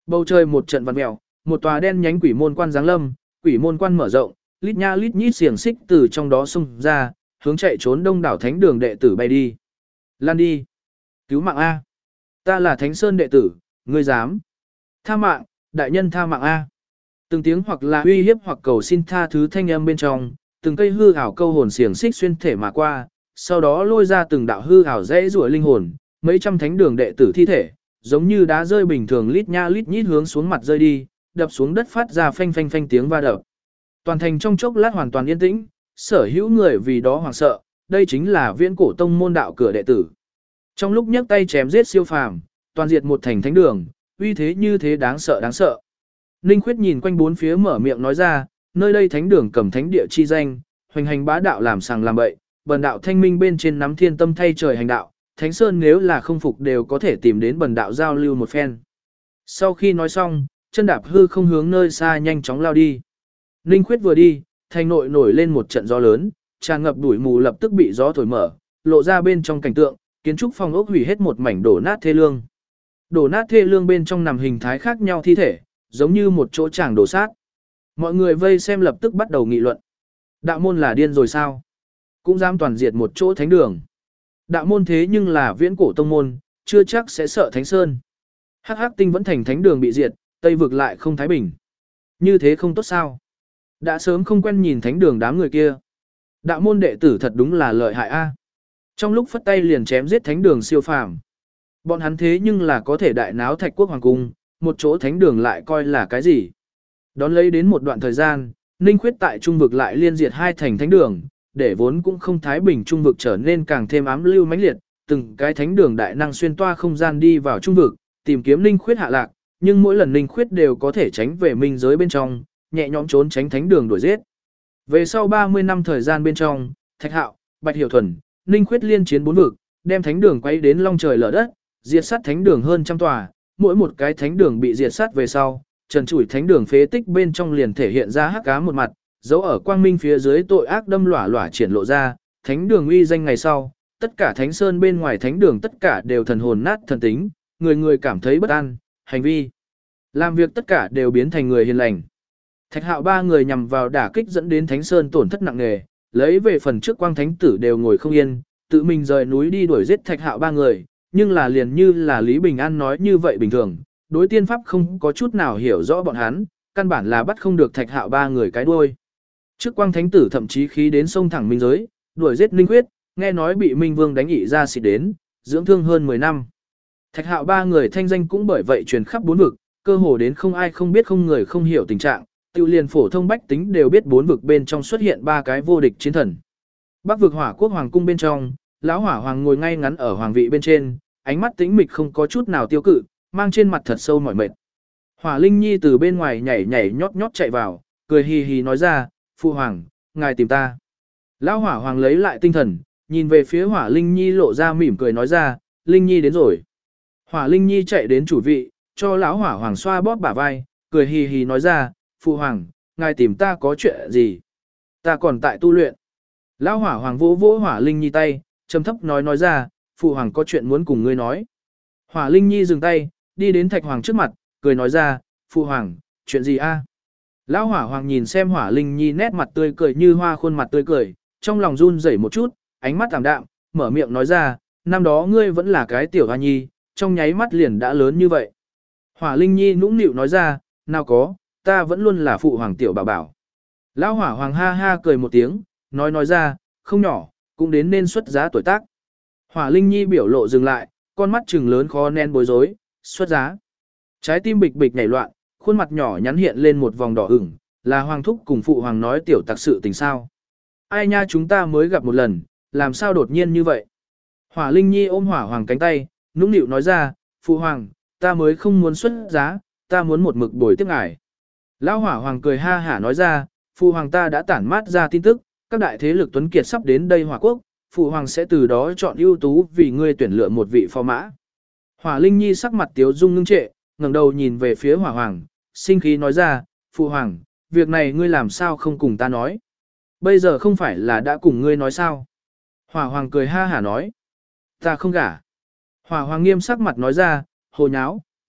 [SPEAKER 1] Bầu trời một trận vặn mèo, một tòa đen nhánh quỷ môn quan giáng lâm, quỷ môn quan mở rộng, lít nha lít nhít xiềng xích từ trong đó xung ra, hướng chạy trốn đông đảo thánh đường đệ tử bay đi. Lan đi! Cứu mạng A! Ta là Thánh Sơn đệ tử, ngươi dám! Tha mạng, đại nhân tha mạng A! Từng tiếng hoặc là uy hiếp hoặc cầu xin tha thứ thanh âm bên trong, từng cây hư ảo câu hồn xiềng xích xuyên thể mà qua, sau đó lôi ra từng đạo hư ảo rẽ rủa linh hồn, mấy trăm thánh đường đệ tử thi thể, giống như đá rơi bình thường lít nha lít nhít hướng xuống mặt rơi đi, đập xuống đất phát ra phanh phanh phanh tiếng va đập. Toàn thành trong chốc lát hoàn toàn yên tĩnh, sở hữu người vì đó hoảng sợ, đây chính là Viễn Cổ tông môn đạo cửa đệ tử. Trong lúc nhấc tay chém giết siêu phàm, toàn diệt một thành thánh đường, uy thế như thế đáng sợ đáng sợ. Ninh Khuyết nhìn quanh bốn phía mở miệng nói ra, nơi đây thánh đường cầm thánh địa chi danh, hoành hành bá đạo làm sàng làm bậy, bần đạo thanh minh bên trên nắm thiên tâm thay trời hành đạo, Thánh Sơn nếu là không phục đều có thể tìm đến bần đạo giao lưu một phen. Sau khi nói xong, chân đạp hư không hướng nơi xa nhanh chóng lao đi. Ninh Khuyết vừa đi, thành nội nổi lên một trận gió lớn, tràn ngập đuổi mù lập tức bị gió thổi mở, lộ ra bên trong cảnh tượng, kiến trúc phong ốc hủy hết một mảnh đổ nát thê lương. Đổ nát thê lương bên trong nằm hình thái khác nhau thi thể, giống như một chỗ tràng đổ sát. Mọi người vây xem lập tức bắt đầu nghị luận. Đạo môn là điên rồi sao? Cũng dám toàn diệt một chỗ thánh đường. Đạo môn thế nhưng là Viễn Cổ tông môn, chưa chắc sẽ sợ Thánh Sơn. Hắc Hắc Tinh vẫn thành thánh đường bị diệt, Tây vực lại không thái bình. Như thế không tốt sao? Đã sớm không quen nhìn thánh đường đám người kia. Đạo môn đệ tử thật đúng là lợi hại a. Trong lúc phất tay liền chém giết thánh đường siêu phàm. Bọn hắn thế nhưng là có thể đại náo Thạch Quốc hoàng cung, một chỗ thánh đường lại coi là cái gì? Đón lấy đến một đoạn thời gian, Ninh Khuyết tại trung vực lại liên diệt hai thành thánh đường, để vốn cũng không thái bình trung vực trở nên càng thêm ám lưu mãnh liệt, từng cái thánh đường đại năng xuyên toa không gian đi vào trung vực, tìm kiếm Ninh Khuyết hạ lạc, nhưng mỗi lần Ninh Khuyết đều có thể tránh về minh giới bên trong, nhẹ nhõm trốn tránh thánh đường đuổi giết. Về sau 30 năm thời gian bên trong, Thạch Hạo, Bạch Hiểu Thuần, Ninh Khuyết liên chiến bốn vực, đem thánh đường quay đến long trời lở đất, diệt sát thánh đường hơn trăm tòa, mỗi một cái thánh đường bị diệt sát về sau, trần trụi thánh đường phế tích bên trong liền thể hiện ra hắc ám một mặt, dấu ở quang minh phía dưới tội ác đâm lỏa lỏa triển lộ ra, thánh đường uy danh ngày sau, tất cả thánh sơn bên ngoài thánh đường tất cả đều thần hồn nát thần tính, người người cảm thấy bất an, hành vi làm việc tất cả đều biến thành người hiền lành. Thạch Hạo ba người nhằm vào đả kích dẫn đến thánh sơn tổn thất nặng nề, lấy về phần trước quang thánh tử đều ngồi không yên, tự mình rời núi đi đuổi giết Thạch Hạo ba người, nhưng là liền như là Lý Bình An nói như vậy bình thường, đối tiên pháp không có chút nào hiểu rõ bọn hắn, căn bản là bắt không được Thạch Hạo ba người cái đuôi. Trước quang thánh tử thậm chí khí đến sông thẳng minh giới, đuổi giết Ninh Khuyết, nghe nói bị Minh Vương đánh ị ra xịt đến, dưỡng thương hơn 10 năm. Thạch Hạo ba người thanh danh cũng bởi vậy truyền khắp bốn vực, cơ hồ đến không ai không biết không người không hiểu tình trạng, tiêu liền phổ thông bách tính đều biết bốn vực bên trong xuất hiện ba cái vô địch chiến thần. Bắc vực Hỏa Quốc hoàng cung bên trong, lão Hỏa Hoàng ngồi ngay ngắn ở hoàng vị bên trên, ánh mắt tĩnh mịch không có chút nào tiêu cự, mang trên mặt thật sâu mỏi mệt. Hỏa Linh Nhi từ bên ngoài nhảy nhảy nhót nhót chạy vào, cười hì hì nói ra, "Phụ hoàng, ngài tìm ta." Lão Hỏa Hoàng lấy lại tinh thần, nhìn về phía Hỏa Linh Nhi lộ ra mỉm cười nói ra, "Linh Nhi đến rồi." Hỏa Linh Nhi chạy đến chủ vị, cho lão Hỏa Hoàng xoa bóp bả vai, cười hì hì nói ra, "Phụ hoàng, ngài tìm ta có chuyện gì? Ta còn tại tu luyện." Lão Hỏa Hoàng vỗ vỗ Hỏa Linh Nhi tay, trầm thấp nói ra, "Phụ hoàng có chuyện muốn cùng ngươi nói." Hỏa Linh Nhi dừng tay, đi đến Thạch Hoàng trước mặt, cười nói ra, "Phụ hoàng, chuyện gì a?" Lão Hỏa Hoàng nhìn xem Hỏa Linh Nhi nét mặt tươi cười như hoa khuôn mặt tươi cười, trong lòng run rẩy một chút, ánh mắt ảm đạm, mở miệng nói ra, "Năm đó ngươi vẫn là cái tiểu hoa nhi, trong nháy mắt liền đã lớn như vậy." Hỏa Linh Nhi nũng nịu nói ra, "Nào có, ta vẫn luôn là phụ hoàng tiểu bảo bảo." Lão Hỏa Hoàng ha ha cười một tiếng, nói ra, "Không nhỏ, cũng đến nên xuất giá tuổi tác." Hỏa Linh Nhi biểu lộ dừng lại, con mắt trừng lớn khó nén bối rối, "Xuất giá?" Trái tim bịch bịch nhảy loạn, khuôn mặt nhỏ nhắn hiện lên một vòng đỏ ửng, là hoàng thúc cùng phụ hoàng nói tiểu tặc sự tình sao? Ai nha, chúng ta mới gặp một lần, làm sao đột nhiên như vậy? Hỏa Linh Nhi ôm Hỏa Hoàng cánh tay, nũng nịu nói ra, "Phụ hoàng, ta mới không muốn xuất giá, ta muốn một mực bồi tiếp ngài." Lão Hỏa Hoàng cười ha hả nói ra, "Phụ hoàng ta đã tản mát ra tin tức, các đại thế lực tuấn kiệt sắp đến đây Hỏa Quốc, phụ hoàng sẽ từ đó chọn ưu tú vì ngươi tuyển lựa một vị phò mã." Hỏa Linh Nhi sắc mặt tiếu dung ngưng trệ, ngẩng đầu nhìn về phía Hỏa Hoàng, sinh khí nói ra, "Phụ hoàng, việc này ngươi làm sao không cùng ta nói? Bây giờ không phải là đã cùng ngươi nói sao?" Hỏa Hoàng cười ha hả nói, "Ta không gả." Hỏa Hoàng nghiêm sắc mặt nói ra, "Hồ nháo,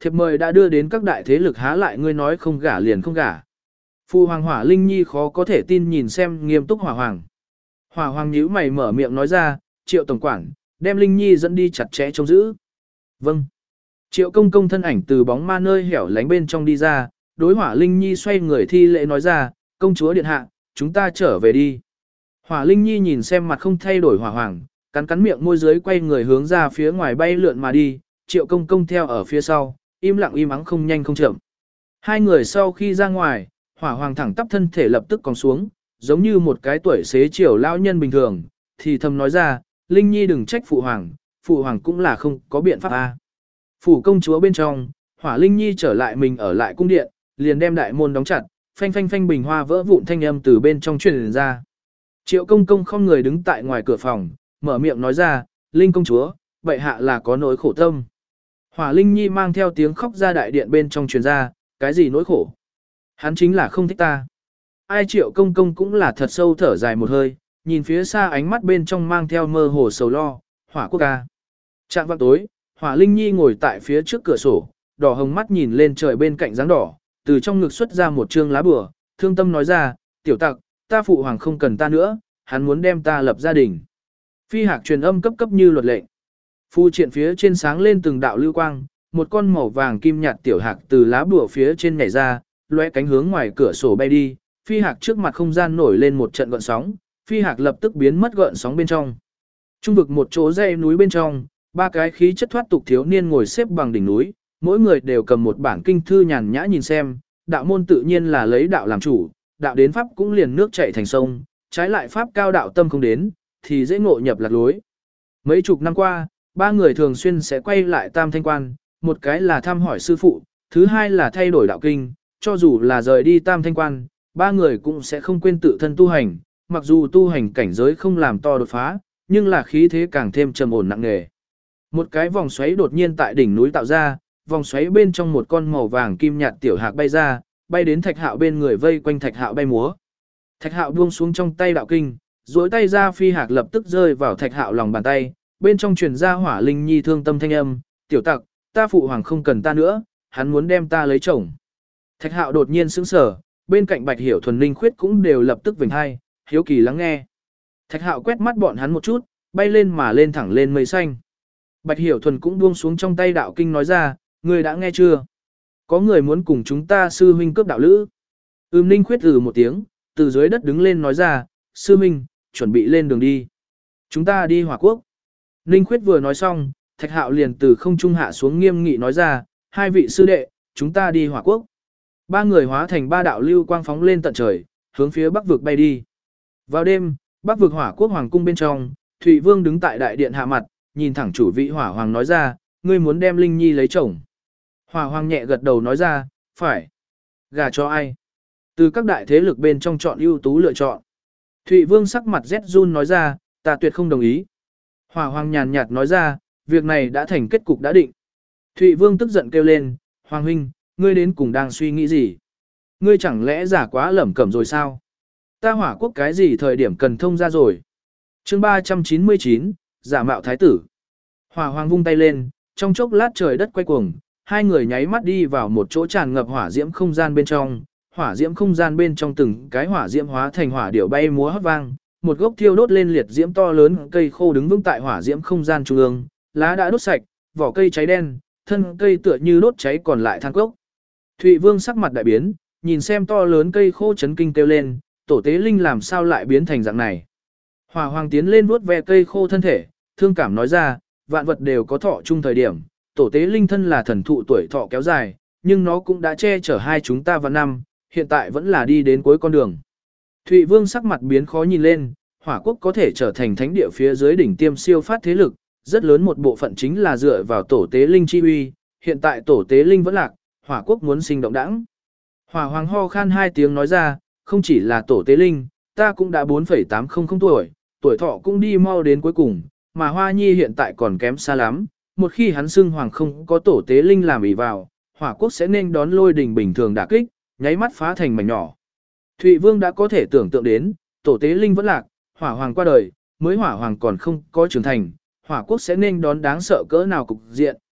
[SPEAKER 1] Thiệp mời đã đưa đến các đại thế lực, há lại ngươi nói không gả liền không gả. Phụ hoàng Hỏa Linh Nhi khó có thể tin nhìn xem nghiêm túc Hỏa Hoàng. Hỏa Hoàng nhíu mày mở miệng nói ra, Triệu tổng quản, đem Linh Nhi dẫn đi chặt chẽ trông giữ. Vâng. Triệu công công thân ảnh từ bóng ma nơi hẻo lánh bên trong đi ra, đối Hỏa Linh Nhi xoay người thi lễ nói ra, công chúa điện hạ, chúng ta trở về đi. Hỏa Linh Nhi nhìn xem mặt không thay đổi Hỏa Hoàng, cắn cắn miệng môi dưới quay người hướng ra phía ngoài bay lượn mà đi, Triệu công công theo ở phía sau, im lặng im ắng không nhanh không chậm. Hai người sau khi ra ngoài, Hỏa Hoàng thẳng tắp thân thể lập tức còng xuống, giống như một cái tuổi xế chiều lão nhân bình thường, thì thầm nói ra, Linh Nhi đừng trách phụ hoàng cũng là không có biện pháp a. Phủ công chúa bên trong, Hỏa Linh Nhi trở lại mình ở lại cung điện, liền đem đại môn đóng chặt, phanh phanh phanh bình hoa vỡ vụn thanh âm từ bên trong truyền ra. Triệu công công không người đứng tại ngoài cửa phòng, mở miệng nói ra, Linh công chúa, bệ hạ là có nỗi khổ tâm. Hỏa Linh Nhi mang theo tiếng khóc ra đại điện bên trong truyền ra, cái gì nỗi khổ? Hắn chính là không thích ta. Ai Triệu công công cũng là thật sâu thở dài một hơi, nhìn phía xa ánh mắt bên trong mang theo mơ hồ sầu lo, Hỏa quốc ca. Trạng vạng tối, Hỏa Linh Nhi ngồi tại phía trước cửa sổ, đỏ hồng mắt nhìn lên trời bên cạnh dáng đỏ, từ trong ngực xuất ra một trương lá bùa, thương tâm nói ra, tiểu tặc, ta phụ hoàng không cần ta nữa, hắn muốn đem ta lập gia đình. Phi hạc truyền âm cấp cấp như luật lệnh. Phu triện phía trên sáng lên từng đạo lưu quang, một con màu vàng kim nhạt tiểu hạc từ lá bùa phía trên nhảy ra, lóe cánh hướng ngoài cửa sổ bay đi, phi hạc trước mặt không gian nổi lên một trận gợn sóng, phi hạc lập tức biến mất gợn sóng bên trong. Trung vực một chỗ dãy núi bên trong, ba cái khí chất thoát tục thiếu niên ngồi xếp bằng đỉnh núi, mỗi người đều cầm một bản kinh thư nhàn nhã nhìn xem, đạo môn tự nhiên là lấy đạo làm chủ, đạo đến pháp cũng liền nước chảy thành sông, trái lại pháp cao đạo tâm không đến, thì dễ ngộ nhập lạc lối. Mấy chục năm qua, ba người thường xuyên sẽ quay lại Tam Thanh Quan, một cái là thăm hỏi sư phụ, thứ hai là thay đổi đạo kinh, cho dù là rời đi Tam Thanh Quan, ba người cũng sẽ không quên tự thân tu hành, mặc dù tu hành cảnh giới không làm to đột phá, nhưng là khí thế càng thêm trầm ổn nặng nề. Một cái vòng xoáy đột nhiên tại đỉnh núi tạo ra, vòng xoáy bên trong một con màu vàng kim nhạt tiểu hạc bay ra, bay đến Thạch Hạo bên người vây quanh Thạch Hạo bay múa. Thạch Hạo buông xuống trong tay đạo kinh, duỗi tay ra phi hạc lập tức rơi vào Thạch Hạo lòng bàn tay, bên trong truyền ra Hỏa Linh Nhi thương tâm thanh âm, "Tiểu tặc, ta phụ hoàng không cần ta nữa, hắn muốn đem ta lấy chồng." Thạch Hạo đột nhiên sững sờ, bên cạnh Bạch Hiểu Thuần Linh Khuyết cũng đều lập tức vểnh hai, hiếu kỳ lắng nghe. Thạch Hạo quét mắt bọn hắn một chút, bay lên mà lên thẳng lên mây xanh. Bạch Hiểu Thuần cũng buông xuống trong tay đạo kinh nói ra, "Ngươi đã nghe chưa? Có người muốn cùng chúng ta sư huynh cướp đạo lữ." Linh Khuyết một tiếng, từ dưới đất đứng lên nói ra, "Sư huynh, chuẩn bị lên đường đi. Chúng ta đi Hỏa Quốc." Linh Khuyết vừa nói xong, Thạch Hạo liền từ không trung hạ xuống nghiêm nghị nói ra, "Hai vị sư đệ, chúng ta đi Hỏa Quốc." Ba người hóa thành ba đạo lưu quang phóng lên tận trời, hướng phía Bắc vực bay đi. Vào đêm, Bắc vực Hỏa Quốc hoàng cung bên trong, Thụy Vương đứng tại đại điện hạ mặt, nhìn thẳng chủ vị Hỏa Hoàng nói ra, "Ngươi muốn đem Linh Nhi lấy chồng?" Hỏa Hoàng nhẹ gật đầu nói ra, "Phải." "Gả cho ai?" "Từ các đại thế lực bên trong chọn ưu tú lựa chọn." Thụy Vương sắc mặt rét run nói ra, "Ta tuyệt không đồng ý." Hỏa Hoàng nhàn nhạt nói ra, "Việc này đã thành kết cục đã định." Thụy Vương tức giận kêu lên, "Hoàng huynh, ngươi đến cùng đang suy nghĩ gì? Ngươi chẳng lẽ giả quá lẩm cẩm rồi sao? Ta Hỏa Quốc cái gì thời điểm cần thông ra rồi?" Chương 399, giả mạo thái tử. Hỏa Hoàng vung tay lên, trong chốc lát trời đất quay cuồng, hai người nháy mắt đi vào một chỗ tràn ngập hỏa diễm không gian bên trong. Hỏa diễm không gian bên trong từng cái hỏa diễm hóa thành hỏa điểu bay múa hót vang, một gốc thiêu đốt lên liệt diễm to lớn cây khô đứng vững tại hỏa diễm không gian trung ương, lá đã đốt sạch, vỏ cây cháy đen, thân cây tựa như đốt cháy còn lại than cốc. Thụy Vương sắc mặt đại biến, nhìn xem to lớn cây khô chấn kinh kêu lên, "Tổ tế linh làm sao lại biến thành dạng này?" Hỏa Hoàng tiến lên vuốt ve cây khô thân thể, thương cảm nói ra, "Vạn vật đều có thọ chung thời điểm, tổ tế linh thân là thần thụ tuổi thọ kéo dài, nhưng nó cũng đã che chở hai chúng ta vào năm, hiện tại vẫn là đi đến cuối con đường." Thụy Vương sắc mặt biến khó nhìn lên, Hỏa Quốc có thể trở thành thánh địa phía dưới đỉnh tiêm siêu phát thế lực, rất lớn một bộ phận chính là dựa vào tổ tế linh chi uy, hiện tại tổ tế linh vẫn lạc, Hỏa Quốc muốn sinh động đãng. Hỏa Hoàng ho khan hai tiếng nói ra, "Không chỉ là tổ tế linh, ta cũng đã 4,800 tuổi, tuổi thọ cũng đi mau đến cuối cùng, mà Hoa Nhi hiện tại còn kém xa lắm, một khi hắn xưng hoàng không có tổ tế linh làm ỷ vào, Hỏa Quốc sẽ nên đón lôi đình bình thường đả kích, nháy mắt phá thành mảnh nhỏ." Thụy Vương đã có thể tưởng tượng đến, tổ tế linh vẫn lạc, Hỏa Hoàng qua đời, mới Hỏa Hoàng còn không có trưởng thành, Hỏa Quốc sẽ nên đón đáng sợ cỡ nào cục diện,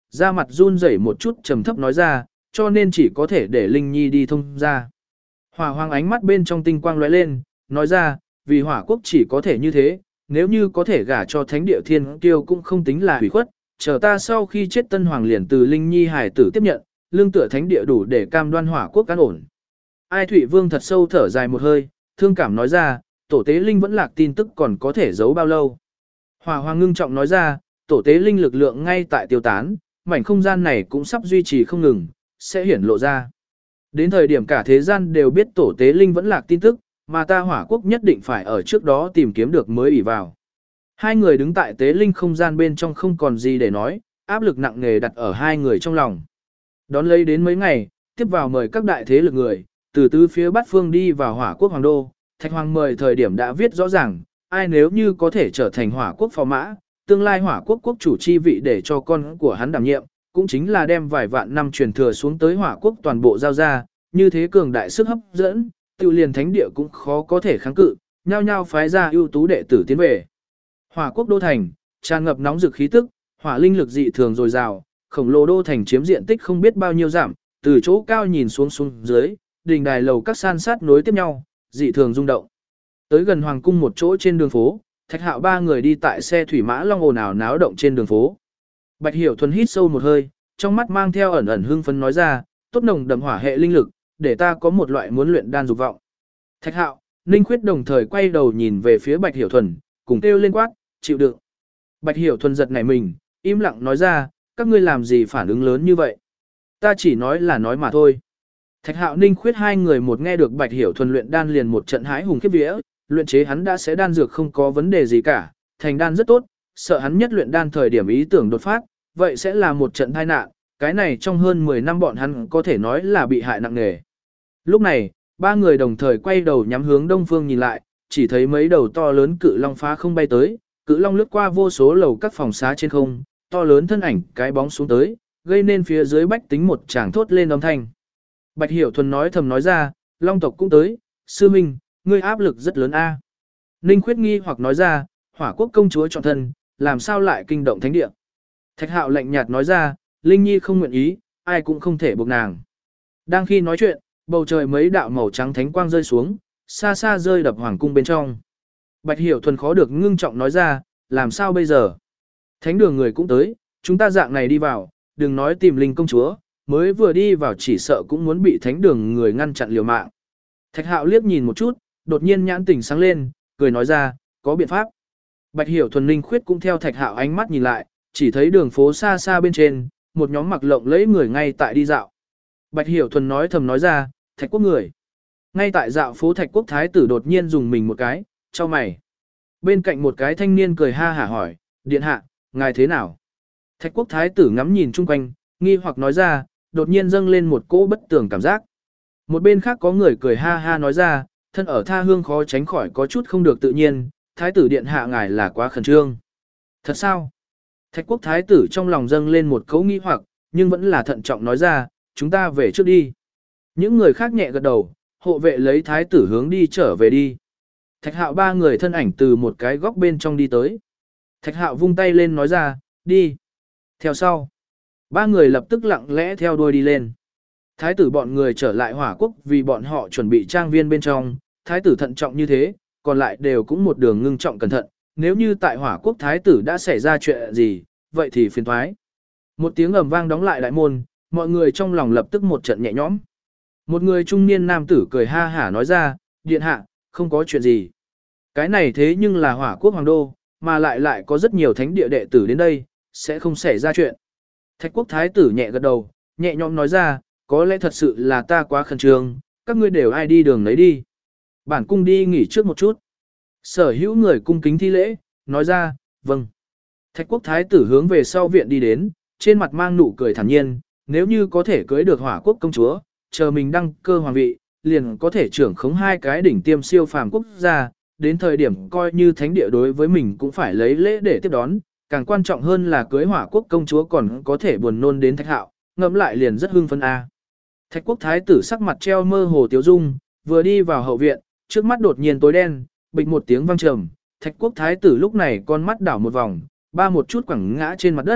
[SPEAKER 1] da mặt run rẩy một chút trầm thấp nói ra, cho nên chỉ có thể để Linh Nhi đi thông ra. Hỏa Hoàng ánh mắt bên trong tinh quang lóe lên, nói ra, vì hỏa quốc chỉ có thể như thế, nếu như có thể gả cho thánh địa thiên kiêu cũng không tính là hủy khuất, chờ ta sau khi chết Tân Hoàng liền từ Linh Nhi hải tử tiếp nhận, lương tựa thánh địa đủ để cam đoan hỏa quốc an ổn. Ai Thụy Vương thật sâu thở dài một hơi, thương cảm nói ra, tổ tế linh vẫn lạc tin tức còn có thể giấu bao lâu. Hỏa Hoàng ngưng trọng nói ra, tổ tế linh lực lượng ngay tại tiêu tán, mảnh không gian này cũng sắp duy trì không ngừng, sẽ hiển lộ ra. Đến thời điểm cả thế gian đều biết tổ tế linh vẫn lạc tin tức, mà ta hỏa quốc nhất định phải ở trước đó tìm kiếm được mới ỷ vào. Hai người đứng tại tế linh không gian bên trong không còn gì để nói, áp lực nặng nề đặt ở hai người trong lòng. Đón lấy đến mấy ngày, tiếp vào mời các đại thế lực người, từ tứ phía bát phương đi vào hỏa quốc hoàng đô, Thạch Hoàng mời thời điểm đã viết rõ ràng, ai nếu như có thể trở thành hỏa quốc phò mã, tương lai hỏa quốc quốc chủ chi vị để cho con của hắn đảm nhiệm, cũng chính là đem vài vạn năm truyền thừa xuống tới hỏa quốc toàn bộ giao ra, như thế cường đại sức hấp dẫn, tự liền thánh địa cũng khó có thể kháng cự, nhao nhao phái ra ưu tú đệ tử tiến về. Hỏa quốc đô thành, tràn ngập nóng rực khí tức, hỏa linh lực dị thường dồi dào, khổng lồ đô thành chiếm diện tích không biết bao nhiêu giảm, từ chỗ cao nhìn xuống dưới, đình đài lầu các san sát nối tiếp nhau, dị thường rung động. Tới gần hoàng cung một chỗ trên đường phố, Thạch Hạo ba người đi tại xe thủy mã long ồn ào náo động trên đường phố. Bạch Hiểu Thuần hít sâu một hơi, trong mắt mang theo ẩn ẩn hưng phấn nói ra, tốt nồng đậm hỏa hệ linh lực, để ta có một loại muốn luyện đan dục vọng. Thạch Hạo, Ninh Khuyết đồng thời quay đầu nhìn về phía Bạch Hiểu Thuần, cùng kêu lên quát, chịu đựng. Bạch Hiểu Thuần giật nảy mình, im lặng nói ra, các ngươi làm gì phản ứng lớn như vậy? Ta chỉ nói là nói mà thôi. Thạch Hạo Ninh Khuyết hai người một nghe được Bạch Hiểu Thuần luyện đan liền một trận hãi hùng khiếp vía, luyện chế hắn đã sẽ đan dược không có vấn đề gì cả, thành đan rất tốt, sợ hắn nhất luyện đan thời điểm ý tưởng đột phát, vậy sẽ là một trận tai nạn, cái này trong hơn 10 năm bọn hắn có thể nói là bị hại nặng nề. Lúc này, ba người đồng thời quay đầu nhắm hướng đông phương nhìn lại, chỉ thấy mấy đầu to lớn cự long phá không bay tới, cự long lướt qua vô số lầu các phòng xá trên không, to lớn thân ảnh cái bóng xuống tới, gây nên phía dưới bách tính một tràng thốt lên âm thanh. Bạch Hiểu Thuần nói thầm nói ra, long tộc cũng tới, sư minh, ngươi áp lực rất lớn a. Ninh Khuyết nghi hoặc nói ra, hỏa quốc công chúa chọn thân, làm sao lại kinh động thánh địa. Thạch Hạo lạnh nhạt nói ra, Linh Nhi không nguyện ý, ai cũng không thể buộc nàng. Đang khi nói chuyện, bầu trời mấy đạo màu trắng thánh quang rơi xuống, xa xa rơi đập hoàng cung bên trong. Bạch Hiểu Thuần khó được ngưng trọng nói ra, làm sao bây giờ? Thánh đường người cũng tới, chúng ta dạng này đi vào, đừng nói tìm Linh công chúa, mới vừa đi vào chỉ sợ cũng muốn bị thánh đường người ngăn chặn liều mạng. Thạch Hạo liếc nhìn một chút, đột nhiên nhãn tỉnh sáng lên, cười nói ra, có biện pháp. Bạch Hiểu Thuần Linh Khuyết cũng theo Thạch Hạo ánh mắt nhìn lại, chỉ thấy đường phố xa xa bên trên, một nhóm mặc lộng lẫy người ngay tại đi dạo. Bạch Hiểu Thuần nói thầm nói ra, Thạch quốc người. Ngay tại dạo phố Thạch quốc thái tử đột nhiên dùng mình một cái, cho mày. Bên cạnh một cái thanh niên cười ha hả hỏi, điện hạ, ngài thế nào? Thạch quốc thái tử ngắm nhìn chung quanh, nghi hoặc nói ra, đột nhiên dâng lên một cỗ bất tường cảm giác. Một bên khác có người cười ha ha nói ra, thân ở tha hương khó tránh khỏi có chút không được tự nhiên, thái tử điện hạ ngài là quá khẩn trương. Thật sao? Thạch quốc thái tử trong lòng dâng lên một cỗ nghi hoặc, nhưng vẫn là thận trọng nói ra, chúng ta về trước đi. Những người khác nhẹ gật đầu, hộ vệ lấy thái tử hướng đi trở về đi. Thạch Hạo ba người thân ảnh từ một cái góc bên trong đi tới. Thạch Hạo vung tay lên nói ra, đi. Theo sau, ba người lập tức lặng lẽ theo đuôi đi lên. Thái tử bọn người trở lại hỏa quốc vì bọn họ chuẩn bị trang viên bên trong, thái tử thận trọng như thế, còn lại đều cũng một đường ngưng trọng cẩn thận, nếu như tại hỏa quốc thái tử đã xảy ra chuyện gì, vậy thì phiền thoái. Một tiếng ầm vang đóng lại đại môn, mọi người trong lòng lập tức một trận nhẹ nhõm. Một người trung niên nam tử cười ha hả nói ra, điện hạ, không có chuyện gì. Cái này thế nhưng là hỏa quốc hoàng đô, mà lại có rất nhiều thánh địa đệ tử đến đây, sẽ không xảy ra chuyện. Thạch quốc thái tử nhẹ gật đầu, nhẹ nhõm nói ra, có lẽ thật sự là ta quá khẩn trương, các ngươi đều ai đi đường lấy đi. Bản cung đi nghỉ trước một chút. Sở hữu người cung kính thi lễ, nói ra, vâng. Thạch quốc thái tử hướng về sau viện đi đến, trên mặt mang nụ cười thản nhiên, nếu như có thể cưới được hỏa quốc công chúa, chờ mình đăng cơ hoàng vị, liền có thể trưởng khống hai cái đỉnh tiêm siêu phàm quốc gia, đến thời điểm coi như thánh địa đối với mình cũng phải lấy lễ để tiếp đón, càng quan trọng hơn là cưới hỏa quốc công chúa còn có thể buồn nôn đến Thạch Hạo, ngẫm lại liền rất hưng phấn a. Thạch quốc thái tử sắc mặt treo mơ hồ tiếu dung, vừa đi vào hậu viện, trước mắt đột nhiên tối đen, bịch một tiếng vang trầm, Thạch quốc thái tử lúc này con mắt đảo một vòng, ba một chút quẳng ngã trên mặt đất,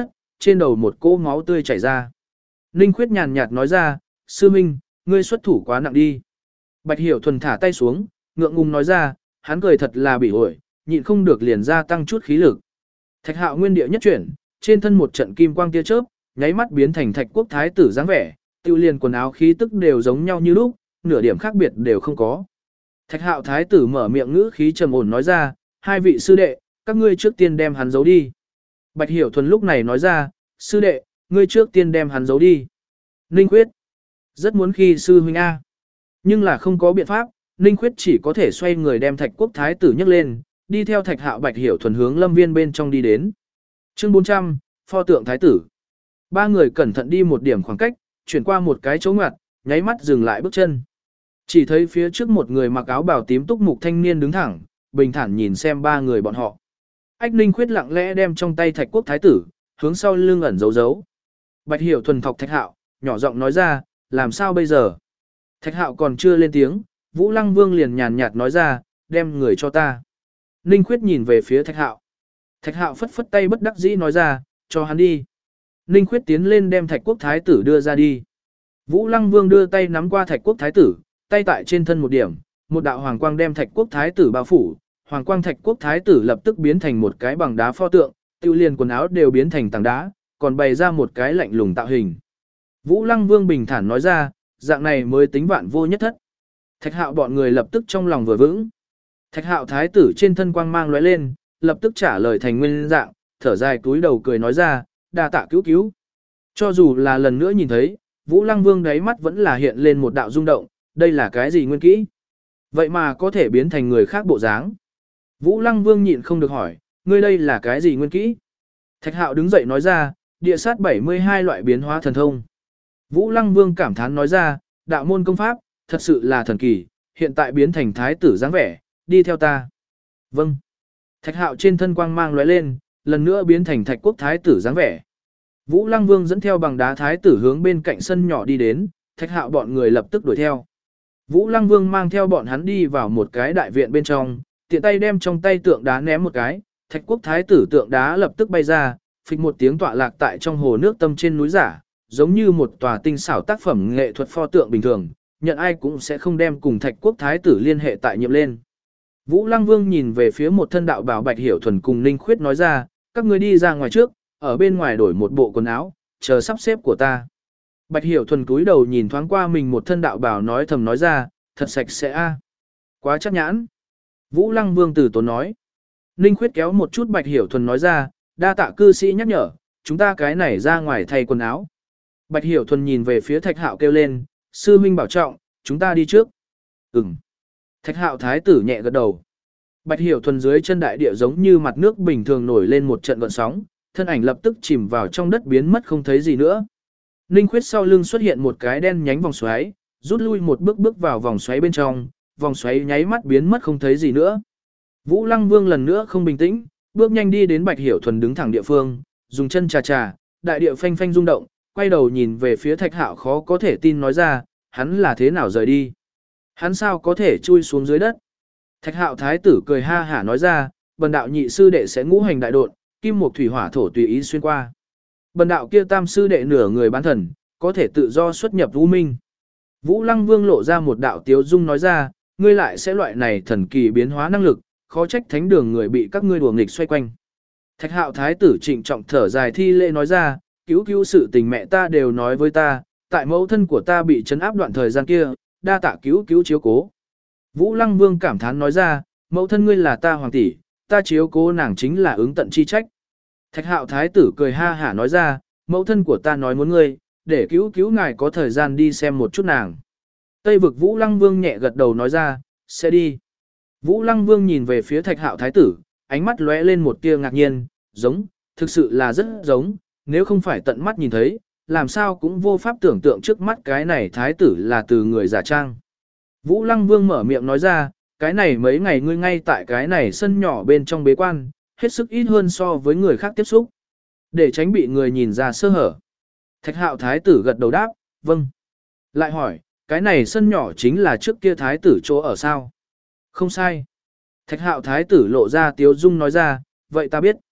[SPEAKER 1] trên đầu một cỗ máu tươi chảy ra. Ninh Khuyết nhàn nhạt nói ra, sư minh, ngươi xuất thủ quá nặng đi. Bạch Hiểu Thuần thả tay xuống, ngượng ngùng nói ra, hắn cười thật là bỉ ổi, nhịn không được liền ra tăng chút khí lực. Thạch Hạo nguyên địa nhất chuyển, trên thân một trận kim quang tia chớp, nháy mắt biến thành Thạch Quốc thái tử dáng vẻ, tiêu liền quần áo khí tức đều giống nhau như lúc, nửa điểm khác biệt đều không có. Thạch Hạo thái tử mở miệng ngữ khí trầm ổn nói ra, hai vị sư đệ, các ngươi trước tiên đem hắn giấu đi. Bạch Hiểu Thuần lúc này nói ra, sư đệ, ngươi trước tiên đem hắn giấu đi. Ninh Khuyết, rất muốn khi sư huynh A. Nhưng là không có biện pháp, Ninh Khuyết chỉ có thể xoay người đem Thạch Quốc thái tử nhấc lên, đi theo Thạch Hạo Bạch Hiểu Thuần hướng lâm viên bên trong đi đến. Chương 400, pho tượng thái tử. Ba người cẩn thận đi một điểm khoảng cách, chuyển qua một cái chỗ ngoặt, nháy mắt dừng lại bước chân. Chỉ thấy phía trước một người mặc áo bào tím túc mục thanh niên đứng thẳng, bình thản nhìn xem ba người bọn họ. Ách Ninh Khuyết lặng lẽ đem trong tay Thạch Quốc thái tử, hướng sau lưng ẩn giấu giấu. Bạch Hiểu Thuần thọc Thạch Hạo, nhỏ giọng nói ra, làm sao bây giờ? Thạch Hạo còn chưa lên tiếng, Vũ Lăng Vương liền nhàn nhạt nói ra, đem người cho ta. Ninh Khuyết nhìn về phía Thạch Hạo. Thạch Hạo phất phất tay bất đắc dĩ nói ra, cho hắn đi. Ninh Khuyết tiến lên đem Thạch Quốc thái tử đưa ra đi. Vũ Lăng Vương đưa tay nắm qua Thạch Quốc thái tử, tay tại trên thân một điểm, một đạo hoàng quang đem Thạch Quốc thái tử bao phủ, hoàng quang Thạch Quốc thái tử lập tức biến thành một cái bằng đá pho tượng, tiêu liền quần áo đều biến thành tảng đá, còn bày ra một cái lạnh lùng tạo hình. Vũ Lăng Vương bình thản nói ra, dạng này mới tính vạn vô nhất thất. Thạch Hạo bọn người lập tức trong lòng vừa vững. Thạch Hạo thái tử trên thân quang mang lóe lên, lập tức trả lời thành nguyên dạng, thở dài cúi đầu cười nói ra, đa tạ cứu cứu. Cho dù là lần nữa nhìn thấy, Vũ Lăng Vương đáy mắt vẫn là hiện lên một đạo rung động, đây là cái gì nguyên kỹ? Vậy mà có thể biến thành người khác bộ dáng. Vũ Lăng Vương nhịn không được hỏi, ngươi đây là cái gì nguyên kỹ? Thạch Hạo đứng dậy nói ra, địa sát 72 loại biến hóa thần thông. Vũ Lăng Vương cảm thán nói ra, đạo môn công pháp, thật sự là thần kỳ, hiện tại biến thành thái tử dáng vẻ, đi theo ta. Vâng. Thạch Hạo trên thân quang mang lóe lên, lần nữa biến thành Thạch Quốc thái tử dáng vẻ. Vũ Lăng Vương dẫn theo bằng đá thái tử hướng bên cạnh sân nhỏ đi đến, Thạch Hạo bọn người lập tức đuổi theo. Vũ Lăng Vương mang theo bọn hắn đi vào một cái đại viện bên trong, tiện tay đem trong tay tượng đá ném một cái, Thạch Quốc thái tử tượng đá lập tức bay ra, phịch một tiếng tọa lạc tại trong hồ nước tâm trên núi giả, giống như một tòa tinh xảo tác phẩm nghệ thuật pho tượng bình thường, nhận ai cũng sẽ không đem cùng Thạch Quốc thái tử liên hệ tại nhiệm lên. Vũ Lăng Vương nhìn về phía một thân đạo bào Bạch Hiểu Thuần cùng Ninh Khuyết nói ra, các ngươi đi ra ngoài trước, ở bên ngoài đổi một bộ quần áo, chờ sắp xếp của ta. Bạch Hiểu Thuần cúi đầu nhìn thoáng qua mình một thân đạo bào nói thầm nói ra, thật sạch sẽ a, quá chắc nhãn. Vũ Lăng Vương từ tốn nói. Ninh Khuyết kéo một chút Bạch Hiểu Thuần nói ra, đa tạ cư sĩ nhắc nhở, chúng ta cái này ra ngoài thay quần áo. Bạch Hiểu Thuần nhìn về phía Thạch Hạo kêu lên, sư huynh bảo trọng, chúng ta đi trước. Ừm. Thạch Hạo thái tử nhẹ gật đầu. Bạch Hiểu Thuần dưới chân đại địa giống như mặt nước bình thường nổi lên một trận gợn sóng, thân ảnh lập tức chìm vào trong đất biến mất không thấy gì nữa. Ninh Khuyết sau lưng xuất hiện một cái đen nhánh vòng xoáy, rút lui một bước bước vào vòng xoáy bên trong, vòng xoáy nháy mắt biến mất không thấy gì nữa. Vũ Lăng Vương lần nữa không bình tĩnh, bước nhanh đi đến Bạch Hiểu Thuần đứng thẳng địa phương, dùng chân chà chà, đại địa phanh phanh rung động, quay đầu nhìn về phía Thạch Hạo khó có thể tin nói ra, hắn là thế nào rời đi? Hắn sao có thể chui xuống dưới đất? Thạch Hạo thái tử cười ha hả nói ra, bần đạo nhị sư đệ sẽ ngũ hành đại độn, kim mộc thủy hỏa thổ tùy ý xuyên qua. Bần đạo kia tam sư đệ nửa người bán thần, có thể tự do xuất nhập vũ minh. Vũ Lăng Vương lộ ra một đạo tiếu dung nói ra, ngươi lại sẽ loại này thần kỳ biến hóa năng lực, khó trách thánh đường người bị các ngươi đùa nghịch xoay quanh. Thạch Hạo thái tử trịnh trọng thở dài thi lễ nói ra, cứu cứu sự tình mẹ ta đều nói với ta, tại mẫu thân của ta bị trấn áp đoạn thời gian kia, đa tạ cứu cứu chiếu cố. Vũ Lăng Vương cảm thán nói ra, mẫu thân ngươi là ta hoàng tỷ, ta chiếu cố nàng chính là ứng tận chi trách. Thạch Hạo thái tử cười ha hả nói ra, mẫu thân của ta nói muốn ngươi, để cứu cứu ngài có thời gian đi xem một chút nàng. Tây vực Vũ Lăng Vương nhẹ gật đầu nói ra, sẽ đi. Vũ Lăng Vương nhìn về phía Thạch Hạo thái tử, ánh mắt lóe lên một tia ngạc nhiên, giống, thực sự là rất giống, nếu không phải tận mắt nhìn thấy, làm sao cũng vô pháp tưởng tượng trước mắt cái này thái tử là từ người giả trang. Vũ Lăng Vương mở miệng nói ra, cái này mấy ngày ngươi ngay tại cái này sân nhỏ bên trong bế quan, hết sức ít hơn so với người khác tiếp xúc, để tránh bị người nhìn ra sơ hở. Thạch Hạo thái tử gật đầu đáp, vâng. Lại hỏi, cái này sân nhỏ chính là trước kia thái tử chỗ ở sao? Không sai. Thạch Hạo thái tử lộ ra tiếu dung nói ra, vậy ta biết.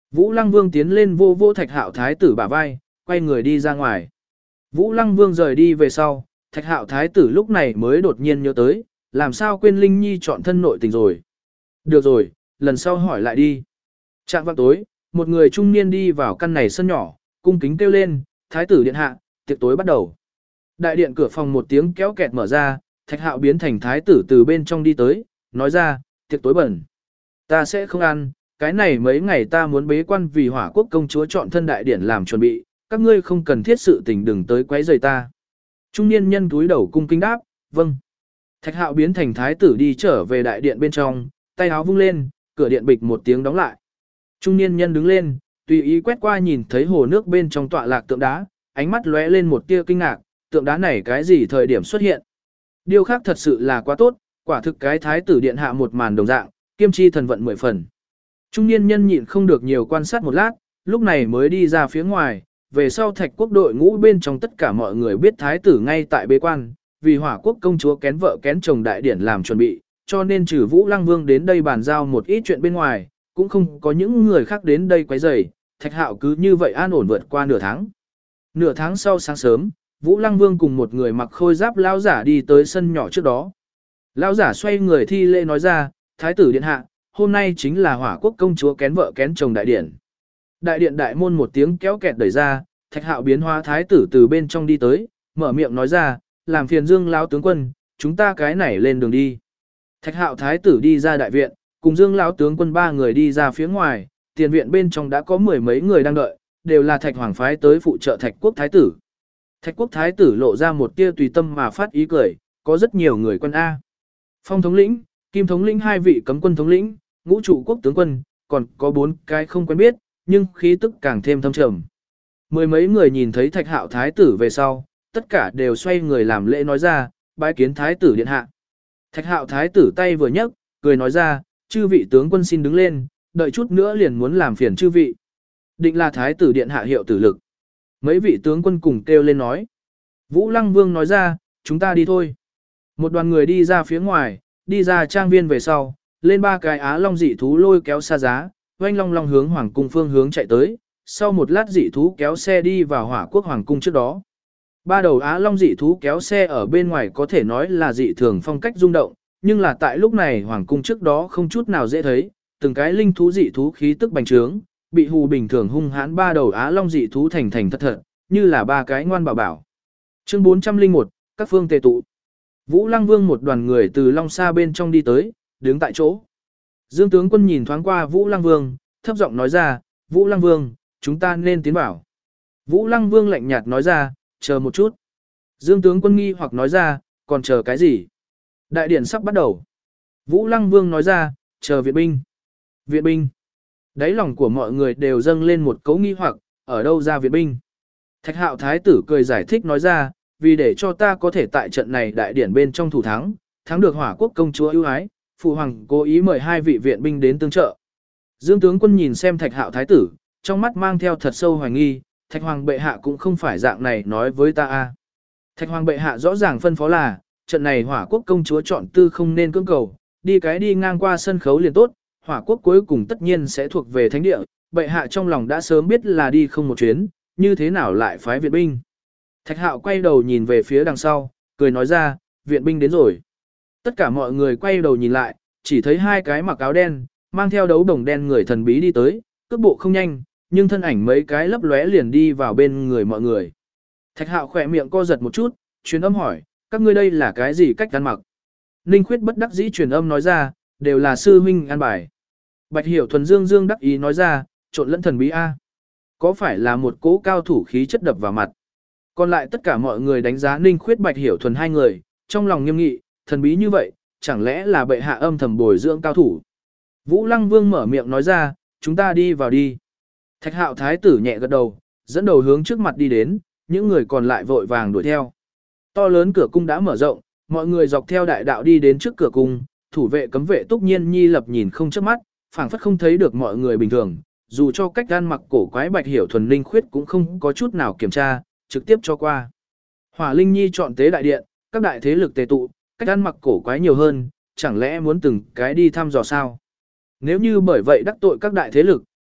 [SPEAKER 1] Vũ Lăng Vương tiến lên vô vô Thạch Hạo Thái tử bả vai, quay người đi ra ngoài. Vũ Lăng Vương rời đi về sau, Thạch Hạo Thái tử lúc này mới đột nhiên nhớ tới, làm sao quên Linh Nhi chọn thân nội tình rồi. Được rồi, lần sau hỏi lại đi. Trạng vạng tối, một người trung niên đi vào căn này sân nhỏ, cung kính kêu lên, Thái tử điện hạ, tiệc tối bắt đầu. Đại điện cửa phòng một tiếng kéo kẹt mở ra, Thạch Hạo biến thành Thái tử từ bên trong đi tới, nói ra, tiệc tối bẩn. Ta sẽ không ăn, cái này mấy ngày ta muốn bế quan vì Hỏa Quốc công chúa chọn thân đại điển làm chuẩn bị, các ngươi không cần thiết sự tình đừng tới quấy rầy ta. Trung niên nhân túi đầu cung kính đáp, vâng. Thạch Hạo biến thành Thái tử đi trở về đại điện bên trong, tay áo vung lên, cửa điện bịch một tiếng đóng lại. Trung niên nhân đứng lên, tùy ý quét qua nhìn thấy hồ nước bên trong tọa lạc tượng đá, ánh mắt lóe lên một tia kinh ngạc, tượng đá này cái gì thời điểm xuất hiện. Điêu khắc thật sự là quá tốt, quả thực cái Thái tử điện hạ một màn đồng dạng, kiêm chi thần vận 10 phần. Trung niên nhân nhịn không được nhiều quan sát một lát, lúc này mới đi ra phía ngoài, về sau Thạch quốc đội ngũ bên trong tất cả mọi người biết Thái tử ngay tại bế quan, vì Hỏa Quốc công chúa kén vợ kén chồng đại điển làm chuẩn bị, cho nên trừ Vũ Lăng Vương đến đây bàn giao một ít chuyện bên ngoài, cũng không có những người khác đến đây quấy rầy. Thạch Hạo cứ như vậy an ổn vượt qua nửa tháng. Nửa tháng sau sáng sớm, Vũ Lăng Vương cùng một người mặc khôi giáp lão giả đi tới sân nhỏ trước đó. Lão giả xoay người thi lễ nói ra, Thái tử điện hạ, hôm nay chính là Hỏa Quốc công chúa kén vợ kén chồng đại điển. Đại điện đại môn một tiếng kéo kẹt đẩy ra, Thạch Hạo biến hóa Thái tử từ bên trong đi tới, mở miệng nói ra, làm phiền Dương lão tướng quân, chúng ta cái này lên đường đi. Thạch Hạo Thái tử đi ra đại viện, cùng Dương lão tướng quân ba người đi ra phía ngoài, tiền viện bên trong đã có mười mấy người đang đợi, đều là Thạch Hoàng phái tới phụ trợ Thạch quốc thái tử. Thạch quốc thái tử lộ ra một tia tùy tâm mà phát ý cười, có rất nhiều người quân A. Phong thống lĩnh, Kim thống lĩnh hai vị cấm quân thống lĩnh, Ngũ trụ quốc tướng quân, còn có 4 cái không quen biết, nhưng khí tức càng thêm thâm trầm. Mười mấy người nhìn thấy Thạch Hạo thái tử về sau, tất cả đều xoay người làm lễ nói ra, bái kiến thái tử điện hạ. Thạch Hạo thái tử tay vừa nhấc, cười nói ra, chư vị tướng quân xin đứng lên, đợi chút nữa liền muốn làm phiền chư vị. Định là thái tử điện hạ hiệu tử lực. Mấy vị tướng quân cùng kêu lên nói. Vũ Lăng Vương nói ra, chúng ta đi thôi. Một đoàn người đi ra phía ngoài, đi ra trang viên về sau, lên 3 cái á long dị thú lôi kéo xa giá, oanh long long hướng hoàng cung phương hướng chạy tới. Sau một lát dị thú kéo xe đi vào Hỏa Quốc hoàng cung trước đó. 3 đầu á long dị thú kéo xe ở bên ngoài có thể nói là dị thường phong cách rung động, nhưng là tại lúc này hoàng cung trước đó không chút nào dễ thấy, từng cái linh thú dị thú khí tức bành trướng, bị hù bình thường hung hãn 3 đầu á long dị thú thành thành thật thật, như là 3 cái ngoan bảo bảo. Chương 401, các phương tề tụ. Vũ Lăng Vương một đoàn người từ Long Sa bên trong đi tới, đứng tại chỗ. Dương tướng quân nhìn thoáng qua Vũ Lăng Vương, thấp giọng nói ra, Vũ Lăng Vương, chúng ta nên tiến vào. Vũ Lăng Vương lạnh nhạt nói ra, chờ một chút. Dương tướng quân nghi hoặc nói ra, còn chờ cái gì? Đại điển sắp bắt đầu. Vũ Lăng Vương nói ra, chờ viện binh. Viện binh. Đáy lòng của mọi người đều dâng lên một cấu nghi hoặc, ở đâu ra viện binh? Thạch Hạo thái tử cười giải thích nói ra, vì để cho ta có thể tại trận này đại điển bên trong thủ thắng, thắng được Hỏa Quốc công chúa ưu ái, phụ hoàng cố ý mời 2 vị viện binh đến tương trợ. Dương tướng quân nhìn xem Thạch Hạo thái tử, trong mắt mang theo thật sâu hoài nghi, Thạch hoàng bệ hạ cũng không phải dạng này nói với ta a. Thạch hoàng bệ hạ rõ ràng phân phó là, trận này Hỏa Quốc công chúa chọn tư không nên cưỡng cầu, đi ngang qua sân khấu liền tốt, Hỏa Quốc cuối cùng tất nhiên sẽ thuộc về thánh địa, bệ hạ trong lòng đã sớm biết là đi không một chuyến, như thế nào lại phái viện binh. Thạch Hạo quay đầu nhìn về phía đằng sau, cười nói ra, viện binh đến rồi. Tất cả mọi người quay đầu nhìn lại, chỉ thấy 2 cái mặc áo đen, mang theo đấu đồng đen người thần bí đi tới, cước bộ không nhanh, nhưng thân ảnh mấy cái lấp lóe liền đi vào bên người mọi người. Thạch Hạo khỏe miệng co giật một chút, truyền âm hỏi, các ngươi đây là cái gì cách ăn mặc? Ninh Khuyết bất đắc dĩ truyền âm nói ra, đều là sư huynh an bài. Bạch Hiểu Thuần dương đắc ý nói ra, trộn lẫn thần bí a. Có phải là một cỗ cao thủ khí chất đập vào mặt? Còn lại tất cả mọi người đánh giá Ninh Khuyết Bạch Hiểu Thuần 2 người, trong lòng nghiêm nghị, thần bí như vậy, chẳng lẽ là bệ hạ âm thầm bồi dưỡng cao thủ? Vũ Lăng Vương mở miệng nói ra, chúng ta đi vào đi. Thạch Hạo thái tử nhẹ gật đầu, dẫn đầu hướng trước mặt đi đến, những người còn lại vội vàng đuổi theo. To lớn cửa cung đã mở rộng, mọi người dọc theo đại đạo đi đến trước cửa cung, thủ vệ cấm vệ Túc Nhiên Nhi lập nhìn không chớp mắt, phảng phất không thấy được mọi người bình thường, dù cho cách ăn mặc cổ quái Bạch Hiểu Thuần Linh Khuyết cũng không có chút nào kiểm tra, trực tiếp cho qua. Hỏa Linh Nhi chọn tế đại điện, các đại thế lực tề tụ, cách ăn mặc cổ quái nhiều hơn, chẳng lẽ muốn từng cái đi thăm dò sao? Nếu như bởi vậy đắc tội các đại thế lực,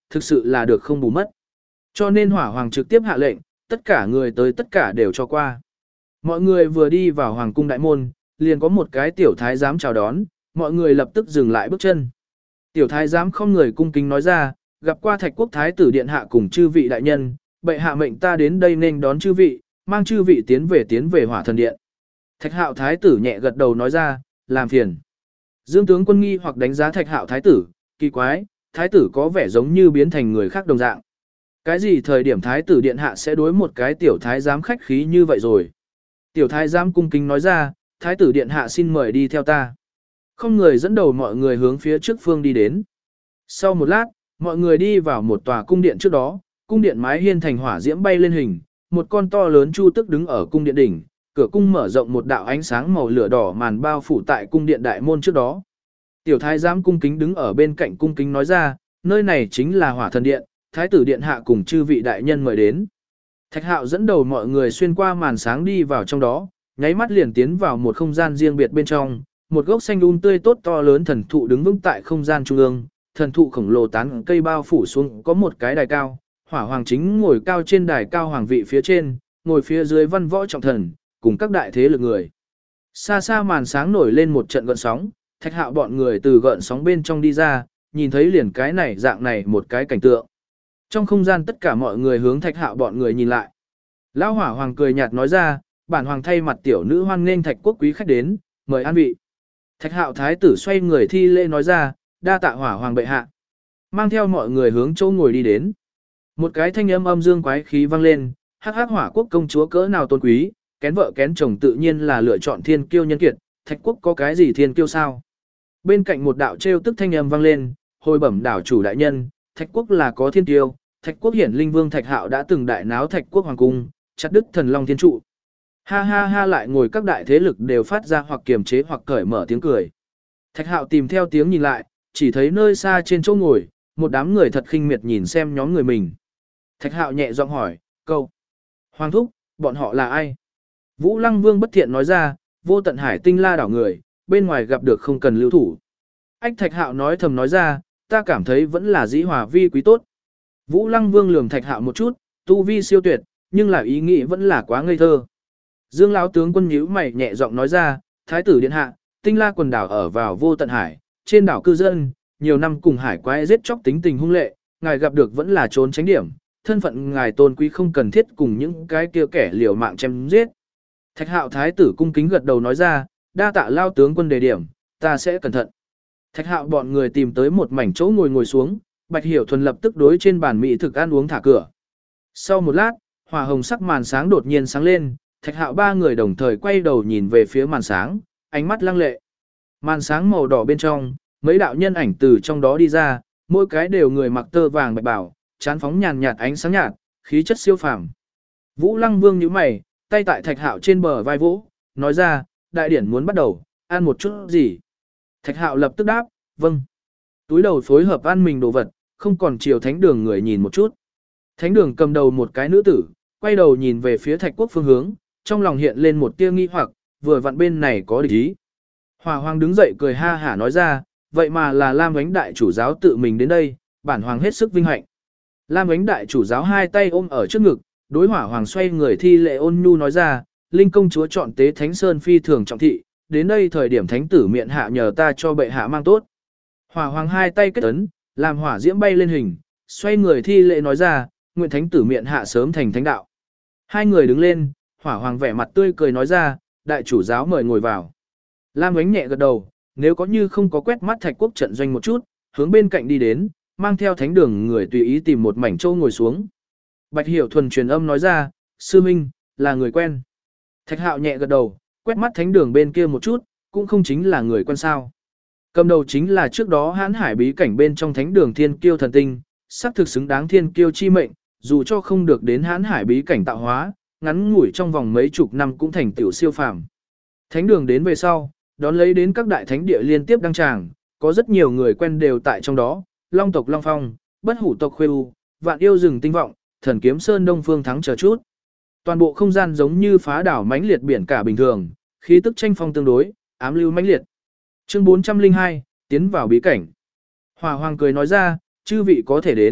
[SPEAKER 1] thực sự là được không bù mất. Cho nên hỏa hoàng trực tiếp hạ lệnh, tất cả người tới tất cả đều cho qua. Mọi người vừa đi vào hoàng cung đại môn, liền có một cái tiểu thái giám chào đón, mọi người lập tức dừng lại bước chân. Tiểu thái giám không người cung kính nói ra, gặp qua Thạch quốc thái tử điện hạ cùng chư vị đại nhân, bệ hạ mệnh ta đến đây nên đón chư vị, mang chư vị tiến về hỏa thần điện. Thạch hạo thái tử nhẹ gật đầu nói ra, làm phiền. Dương tướng quân nghi hoặc đánh giá Thạch hạo thái tử, kỳ quái, thái tử có vẻ giống như biến thành người khác đồng dạng. Cái gì thời điểm thái tử điện hạ sẽ đối một cái tiểu thái giám khách khí như vậy rồi? Tiểu thái giám cung kính nói ra, thái tử điện hạ xin mời đi theo ta. Không người dẫn đầu mọi người hướng phía trước phương đi đến. Sau một lát, mọi người đi vào một tòa cung điện trước đó, cung điện mái hiên thành hỏa diễm bay lên hình, một con to lớn chu tức đứng ở cung điện đỉnh, cửa cung mở rộng một đạo ánh sáng màu lửa đỏ màn bao phủ tại cung điện đại môn trước đó. Tiểu thái giám cung kính đứng ở bên cạnh cung kính nói ra, nơi này chính là hỏa thần điện, thái tử điện hạ cùng chư vị đại nhân mời đến. Thạch hạo dẫn đầu mọi người xuyên qua màn sáng đi vào trong đó, nháy mắt liền tiến vào một không gian riêng biệt bên trong, một gốc xanh tươi tốt to lớn thần thụ đứng vững tại không gian trung ương, thần thụ khổng lồ tán cây bao phủ xuống có một cái đài cao, hỏa hoàng chính ngồi cao trên đài cao hoàng vị phía trên, ngồi phía dưới văn võ trọng thần, cùng các đại thế lực người. Xa xa màn sáng nổi lên một trận gợn sóng, Thạch hạo bọn người từ gợn sóng bên trong đi ra, nhìn thấy liền cái này dạng này một cái cảnh tượng. Trong không gian tất cả mọi người hướng Thạch hạo bọn người nhìn lại. Lão hỏa hoàng cười nhạt nói ra, bản hoàng thay mặt tiểu nữ hoan nghênh Thạch quốc quý khách đến, mời an vị. Thạch hạo thái tử xoay người thi lễ nói ra, đa tạ hỏa hoàng bệ hạ. Mang theo mọi người hướng chỗ ngồi đi đến. Một cái thanh âm âm dương quái khí vang lên, hắc hắc hỏa quốc công chúa cỡ nào tôn quý, kén vợ kén chồng tự nhiên là lựa chọn thiên kiêu nhân kiệt, Thạch quốc có cái gì thiên kiêu sao? Bên cạnh một đạo trêu tức thanh âm vang lên, hồi bẩm đảo chủ đại nhân, Thạch quốc là có thiên kiêu, Thạch quốc hiển linh vương Thạch hạo đã từng đại náo Thạch quốc hoàng cung, chặt đứt thần long thiên trụ. Ha ha ha lại ngồi các đại thế lực đều phát ra hoặc kiềm chế hoặc cởi mở tiếng cười. Thạch hạo tìm theo tiếng nhìn lại, chỉ thấy nơi xa trên chỗ ngồi, một đám người thật khinh miệt nhìn xem nhóm người mình. Thạch hạo nhẹ giọng hỏi, câu. Hoàng thúc, bọn họ là ai? Vũ Lăng Vương bất thiện nói ra, vô tận hải tinh la đảo người, bên ngoài gặp được không cần lưu thủ. Ách Thạch hạo nói thầm nói ra, ta cảm thấy vẫn là dĩ hòa vi quý tốt. Vũ Lăng Vương lườm Thạch hạo một chút, tu vi siêu tuyệt, nhưng là ý nghĩ vẫn là quá ngây thơ. Dương lão tướng quân nhíu mày nhẹ giọng nói ra, thái tử điện hạ, tinh la quần đảo ở vào vô tận hải, trên đảo cư dân, nhiều năm cùng hải quái giết chóc tính tình hung lệ, ngài gặp được vẫn là trốn tránh điểm, thân phận ngài tôn quý không cần thiết cùng những cái kia kẻ liều mạng chém giết. Thạch hạo thái tử cung kính gật đầu nói ra, đa tạ lao tướng quân đề điểm, ta sẽ cẩn thận. Thạch hạo bọn người tìm tới một mảnh chỗ ngồi xuống, Bạch Hiểu Thuần lập tức đối trên bàn mỹ thực ăn uống thả cửa. Sau một lát, hỏa hồng sắc màn sáng đột nhiên sáng lên, Thạch hạo ba người đồng thời quay đầu nhìn về phía màn sáng, ánh mắt lăng lệ. Màn sáng màu đỏ bên trong, mấy đạo nhân ảnh từ trong đó đi ra, mỗi cái đều người mặc tơ vàng bạch bảo, chán phóng nhàn nhạt ánh sáng nhạt, khí chất siêu phàm. Vũ Lăng Vương nhíu mày, tay tại Thạch hạo trên bờ vai vỗ, nói ra, đại điển muốn bắt đầu, ăn một chút gì. Thạch hạo lập tức đáp, vâng. Túi đầu phối hợp ăn mình đồ vật, không còn chiều thánh đường người nhìn một chút. Thánh đường cầm đầu một cái nữ tử, quay đầu nhìn về phía Thạch quốc phương hướng, trong lòng hiện lên một tia nghi hoặc, vừa vặn bên này có địch ý. Hỏa hoàng đứng dậy cười ha hả nói ra, vậy mà là Lam Ánh đại chủ giáo tự mình đến đây, bản hoàng hết sức vinh hạnh. Lam Ánh đại chủ giáo hai tay ôm ở trước ngực, đối hỏa hoàng xoay người thi lệ ôn nhu nói ra, Linh công chúa chọn tế Thánh Sơn phi thường trọng thị, đến đây thời điểm thánh tử miệng hạ nhờ ta cho bệ hạ mang tốt. Hỏa hoàng hai tay kết ấn, làm hỏa diễm bay lên hình, xoay người thi lệ nói ra, nguyện thánh tử miệng hạ sớm thành thánh đạo. Hai người đứng lên, hỏa hoàng vẻ mặt tươi cười nói ra, đại chủ giáo mời ngồi vào. Lam Ánh nhẹ gật đầu, nếu có như không có quét mắt Thạch quốc trận doanh một chút, hướng bên cạnh đi đến, mang theo thánh đường người tùy ý tìm một mảnh châu ngồi xuống. Bạch Hiểu Thuần truyền âm nói ra, sư minh, là người quen. Thạch hạo nhẹ gật đầu, quét mắt thánh đường bên kia một chút, cũng không chính là người quen sao. Cầm đầu chính là trước đó hãn hải bí cảnh bên trong thánh đường thiên kiêu thần tinh, xác thực xứng đáng thiên kiêu chi mệnh, dù cho không được đến hãn hải bí cảnh tạo hóa, ngắn ngủi trong vòng mấy chục năm cũng thành tiểu siêu phàm. Thánh đường đến về sau, đón lấy đến các đại thánh địa liên tiếp đăng tràng, có rất nhiều người quen đều tại trong đó, Long tộc Long Phong, Bất Hủ tộc Khuê U, Vạn yêu rừng Tinh Vọng, Thần kiếm Sơn Đông Phương Thắng chờ chút. Toàn bộ không gian giống như phá đảo mãnh liệt biển cả bình thường, khí tức tranh phong tương đối, ám lưu mãnh liệt. Chương 402, tiến vào bí cảnh. Hỏa hoàng cười nói ra, chư vị có thể đến,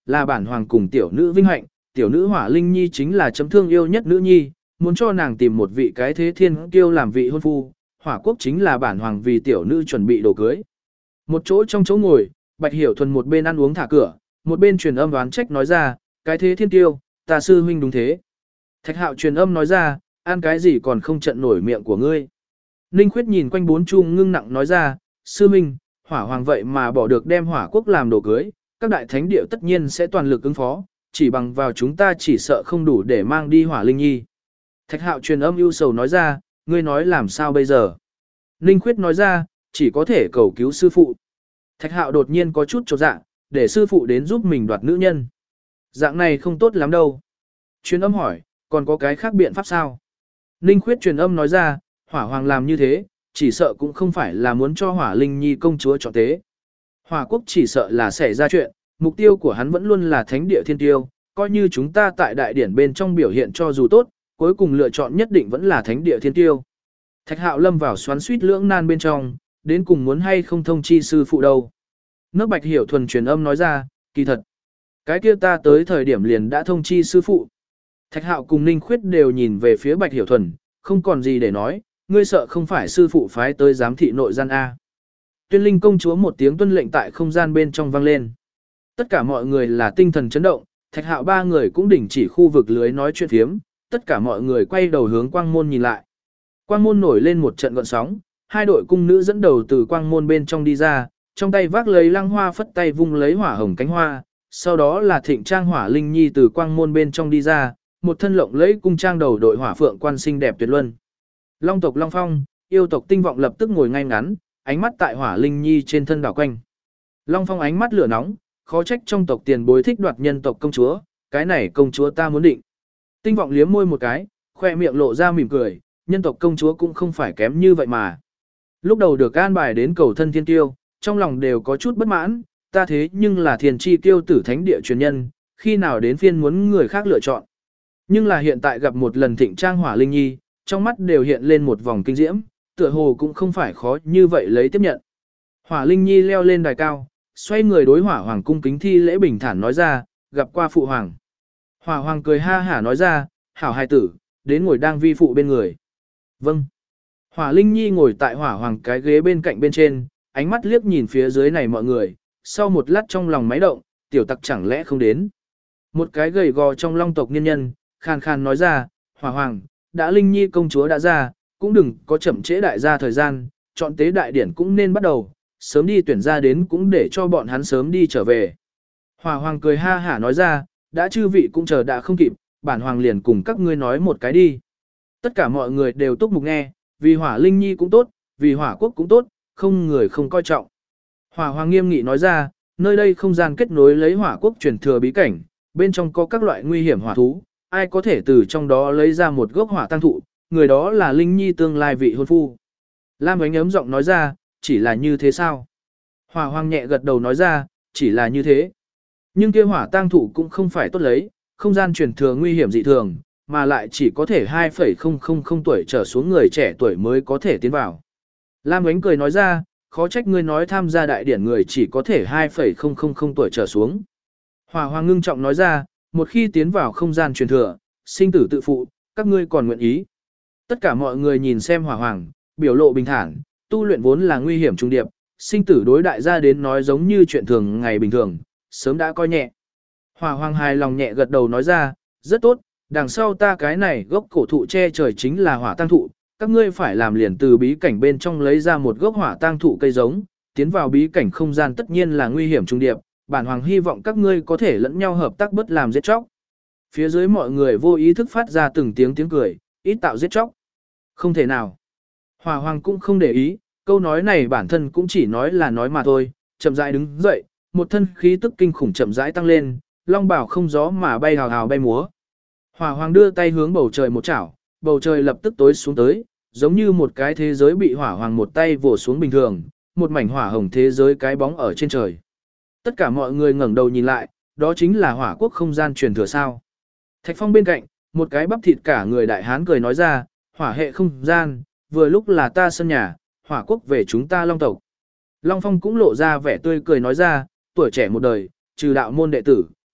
[SPEAKER 1] là bản hoàng cùng tiểu nữ vinh hạnh, tiểu nữ Hỏa Linh Nhi chính là chấm thương yêu nhất nữ nhi, muốn cho nàng tìm một vị cái thế thiên kiêu làm vị hôn phu, Hỏa Quốc chính là bản hoàng vì tiểu nữ chuẩn bị đồ cưới. Một chỗ trong chỗ ngồi, Bạch Hiểu Thuần một bên ăn uống thả cửa, một bên truyền âm đoán trách nói ra, cái thế thiên kiêu, ta sư huynh đúng thế. Thạch Hạo truyền âm nói ra, ăn cái gì còn không trận nổi miệng của ngươi. Ninh Khuyết nhìn quanh bốn chu ngưng nặng nói ra, sư huynh, Hỏa Hoàng vậy mà bỏ được đem Hỏa Quốc làm đồ cưới, các đại thánh địa tất nhiên sẽ toàn lực ứng phó, chỉ bằng vào chúng ta chỉ sợ không đủ để mang đi Hỏa Linh Nhi. Thạch Hạo truyền âm ưu sầu nói ra, ngươi nói làm sao bây giờ? Ninh Khuyết nói ra, chỉ có thể cầu cứu sư phụ. Thạch Hạo đột nhiên có chút chột dạ, để sư phụ đến giúp mình đoạt nữ nhân. Dạng này không tốt lắm đâu. Truyền âm hỏi, còn có cái khác biện pháp sao? Ninh Khuyết truyền âm nói ra, Hỏa Hoàng làm như thế, chỉ sợ cũng không phải là muốn cho Hỏa Linh Nhi công chúa chọn tế. Hỏa Quốc chỉ sợ là xảy ra chuyện, mục tiêu của hắn vẫn luôn là thánh địa thiên tiêu, coi như chúng ta tại đại điển bên trong biểu hiện cho dù tốt, cuối cùng lựa chọn nhất định vẫn là thánh địa thiên tiêu. Thạch Hạo lâm vào xoắn suýt lưỡng nan bên trong, đến cùng muốn hay không thông chi sư phụ đâu. Nước Bạch Hiểu Thuần truyền âm nói ra, kỳ thật. Cái kia ta tới thời điểm liền đã thông chi sư phụ. Thạch Hạo cùng Ninh Khuyết đều nhìn về phía Bạch Hiểu Thuần, không còn gì để nói, ngươi sợ không phải sư phụ phái tới giám thị nội gian A. Tuyên Linh công chúa một tiếng tuân lệnh tại không gian bên trong vang lên. Tất cả mọi người là tinh thần chấn động, Thạch Hạo ba người cũng đình chỉ khu vực lưới nói chuyện phiếm, tất cả mọi người quay đầu hướng quang môn nhìn lại. Quang môn nổi lên một trận gợn sóng, hai đội cung nữ dẫn đầu từ quang môn bên trong đi ra, trong tay vác lấy lăng hoa phất tay vung lấy hỏa hồng cánh hoa, sau đó là Thịnh Trang Hỏa Linh Nhi từ quang môn bên trong đi ra, một thân lộng lẫy cung trang đầu đội hỏa phượng quan xinh đẹp tuyệt luân. Long tộc Long Phong, yêu tộc Tinh Vọng lập tức ngồi ngay ngắn, ánh mắt tại Hỏa Linh Nhi trên thân đảo quanh. Long Phong ánh mắt lửa nóng, khó trách trong tộc tiền bối thích đoạt nhân tộc công chúa, cái này công chúa ta muốn định. Tinh Vọng liếm môi một cái, khoe miệng lộ ra mỉm cười, nhân tộc công chúa cũng không phải kém như vậy mà. Lúc đầu được an bài đến cầu thân thiên tiêu, trong lòng đều có chút bất mãn, ta thế nhưng là thiền chi tiêu tử thánh địa truyền nhân, khi nào đến phiên muốn người khác lựa chọn. Nhưng là hiện tại gặp một lần Thịnh Trang Hỏa Linh Nhi, trong mắt đều hiện lên một vòng kinh diễm, tựa hồ cũng không phải khó như vậy lấy tiếp nhận. Hỏa Linh Nhi leo lên đài cao, xoay người đối Hỏa Hoàng cung kính thi lễ bình thản nói ra, gặp qua phụ hoàng. Hỏa Hoàng cười ha hả nói ra, hảo hài tử, đến ngồi đang vi phụ bên người. Vâng. Hỏa Linh Nhi ngồi tại Hỏa Hoàng cái ghế bên cạnh bên trên, ánh mắt liếc nhìn phía dưới này mọi người, sau một lát trong lòng máy động, tiểu tặc chẳng lẽ không đến. Một cái gầy gò trong long tộc nhân nhân, khàn khàn nói ra, Hỏa Hoàng, đã Linh Nhi công chúa đã ra, cũng đừng có chậm trễ đại gia thời gian, chọn tế đại điển cũng nên bắt đầu, sớm đi tuyển ra đến cũng để cho bọn hắn sớm đi trở về. Hỏa Hoàng cười ha hả nói ra, đã chư vị cũng chờ đã không kịp, bản Hoàng liền cùng các ngươi nói một cái đi. Tất cả mọi người đều túc mục nghe, vì Hỏa Linh Nhi cũng tốt, vì Hỏa Quốc cũng tốt, không người không coi trọng. Hỏa Hoàng nghiêm nghị nói ra, nơi đây không gian kết nối lấy Hỏa Quốc truyền thừa bí cảnh, bên trong có các loại nguy hiểm hỏa thú, ai có thể từ trong đó lấy ra một gốc hỏa tăng thụ, người đó là Linh Nhi tương lai vị hôn phu. Lam Ánh ấm giọng nói ra, chỉ là như thế sao? Hỏa Hoàng nhẹ gật đầu nói ra, chỉ là như thế. Nhưng kia hỏa tăng thụ cũng không phải tốt lấy, không gian truyền thừa nguy hiểm dị thường, mà lại chỉ có thể 2,000 tuổi trở xuống người trẻ tuổi mới có thể tiến vào. Lam Ánh cười nói ra, khó trách ngươi nói tham gia đại điển người chỉ có thể 2,000 tuổi trở xuống. Hỏa Hoàng ngưng trọng nói ra, một khi tiến vào không gian truyền thừa, sinh tử tự phụ, các ngươi còn nguyện ý. Tất cả mọi người nhìn xem Hỏa Hoàng, biểu lộ bình thản, tu luyện vốn là nguy hiểm trung điệp, sinh tử đối đại gia đến nói giống như chuyện thường ngày bình thường, sớm đã coi nhẹ. Hỏa Hoàng hài lòng nhẹ gật đầu nói ra, rất tốt, đằng sau ta cái này gốc cổ thụ che trời chính là hỏa tăng thụ, các ngươi phải làm liền từ bí cảnh bên trong lấy ra một gốc hỏa tăng thụ cây giống, tiến vào bí cảnh không gian tất nhiên là nguy hiểm trung điệp, bản Hoàng hy vọng các ngươi có thể lẫn nhau hợp tác bất làm giết chóc. Phía dưới mọi người vô ý thức phát ra từng tiếng cười, ít tạo giết chóc. Không thể nào. Hỏa Hoàng cũng không để ý, câu nói này bản thân cũng chỉ nói là nói mà thôi, chậm rãi đứng dậy, một thân khí tức kinh khủng chậm rãi tăng lên, long bảo không gió mà bay hào hào bay múa. Hỏa Hoàng đưa tay hướng bầu trời một chảo, bầu trời lập tức tối xuống tới, giống như một cái thế giới bị Hỏa Hoàng một tay vồ xuống bình thường, một mảnh hỏa hồng thế giới cái bóng ở trên trời. Tất cả mọi người ngẩng đầu nhìn lại, đó chính là Hỏa Quốc không gian truyền thừa sao. Thạch Phong bên cạnh, một cái bắp thịt cả người đại hán cười nói ra, hỏa hệ không gian, vừa lúc là ta sân nhà, Hỏa Quốc về chúng ta Long tộc. Long Phong cũng lộ ra vẻ tươi cười nói ra, tuổi trẻ một đời, trừ đạo môn đệ tử,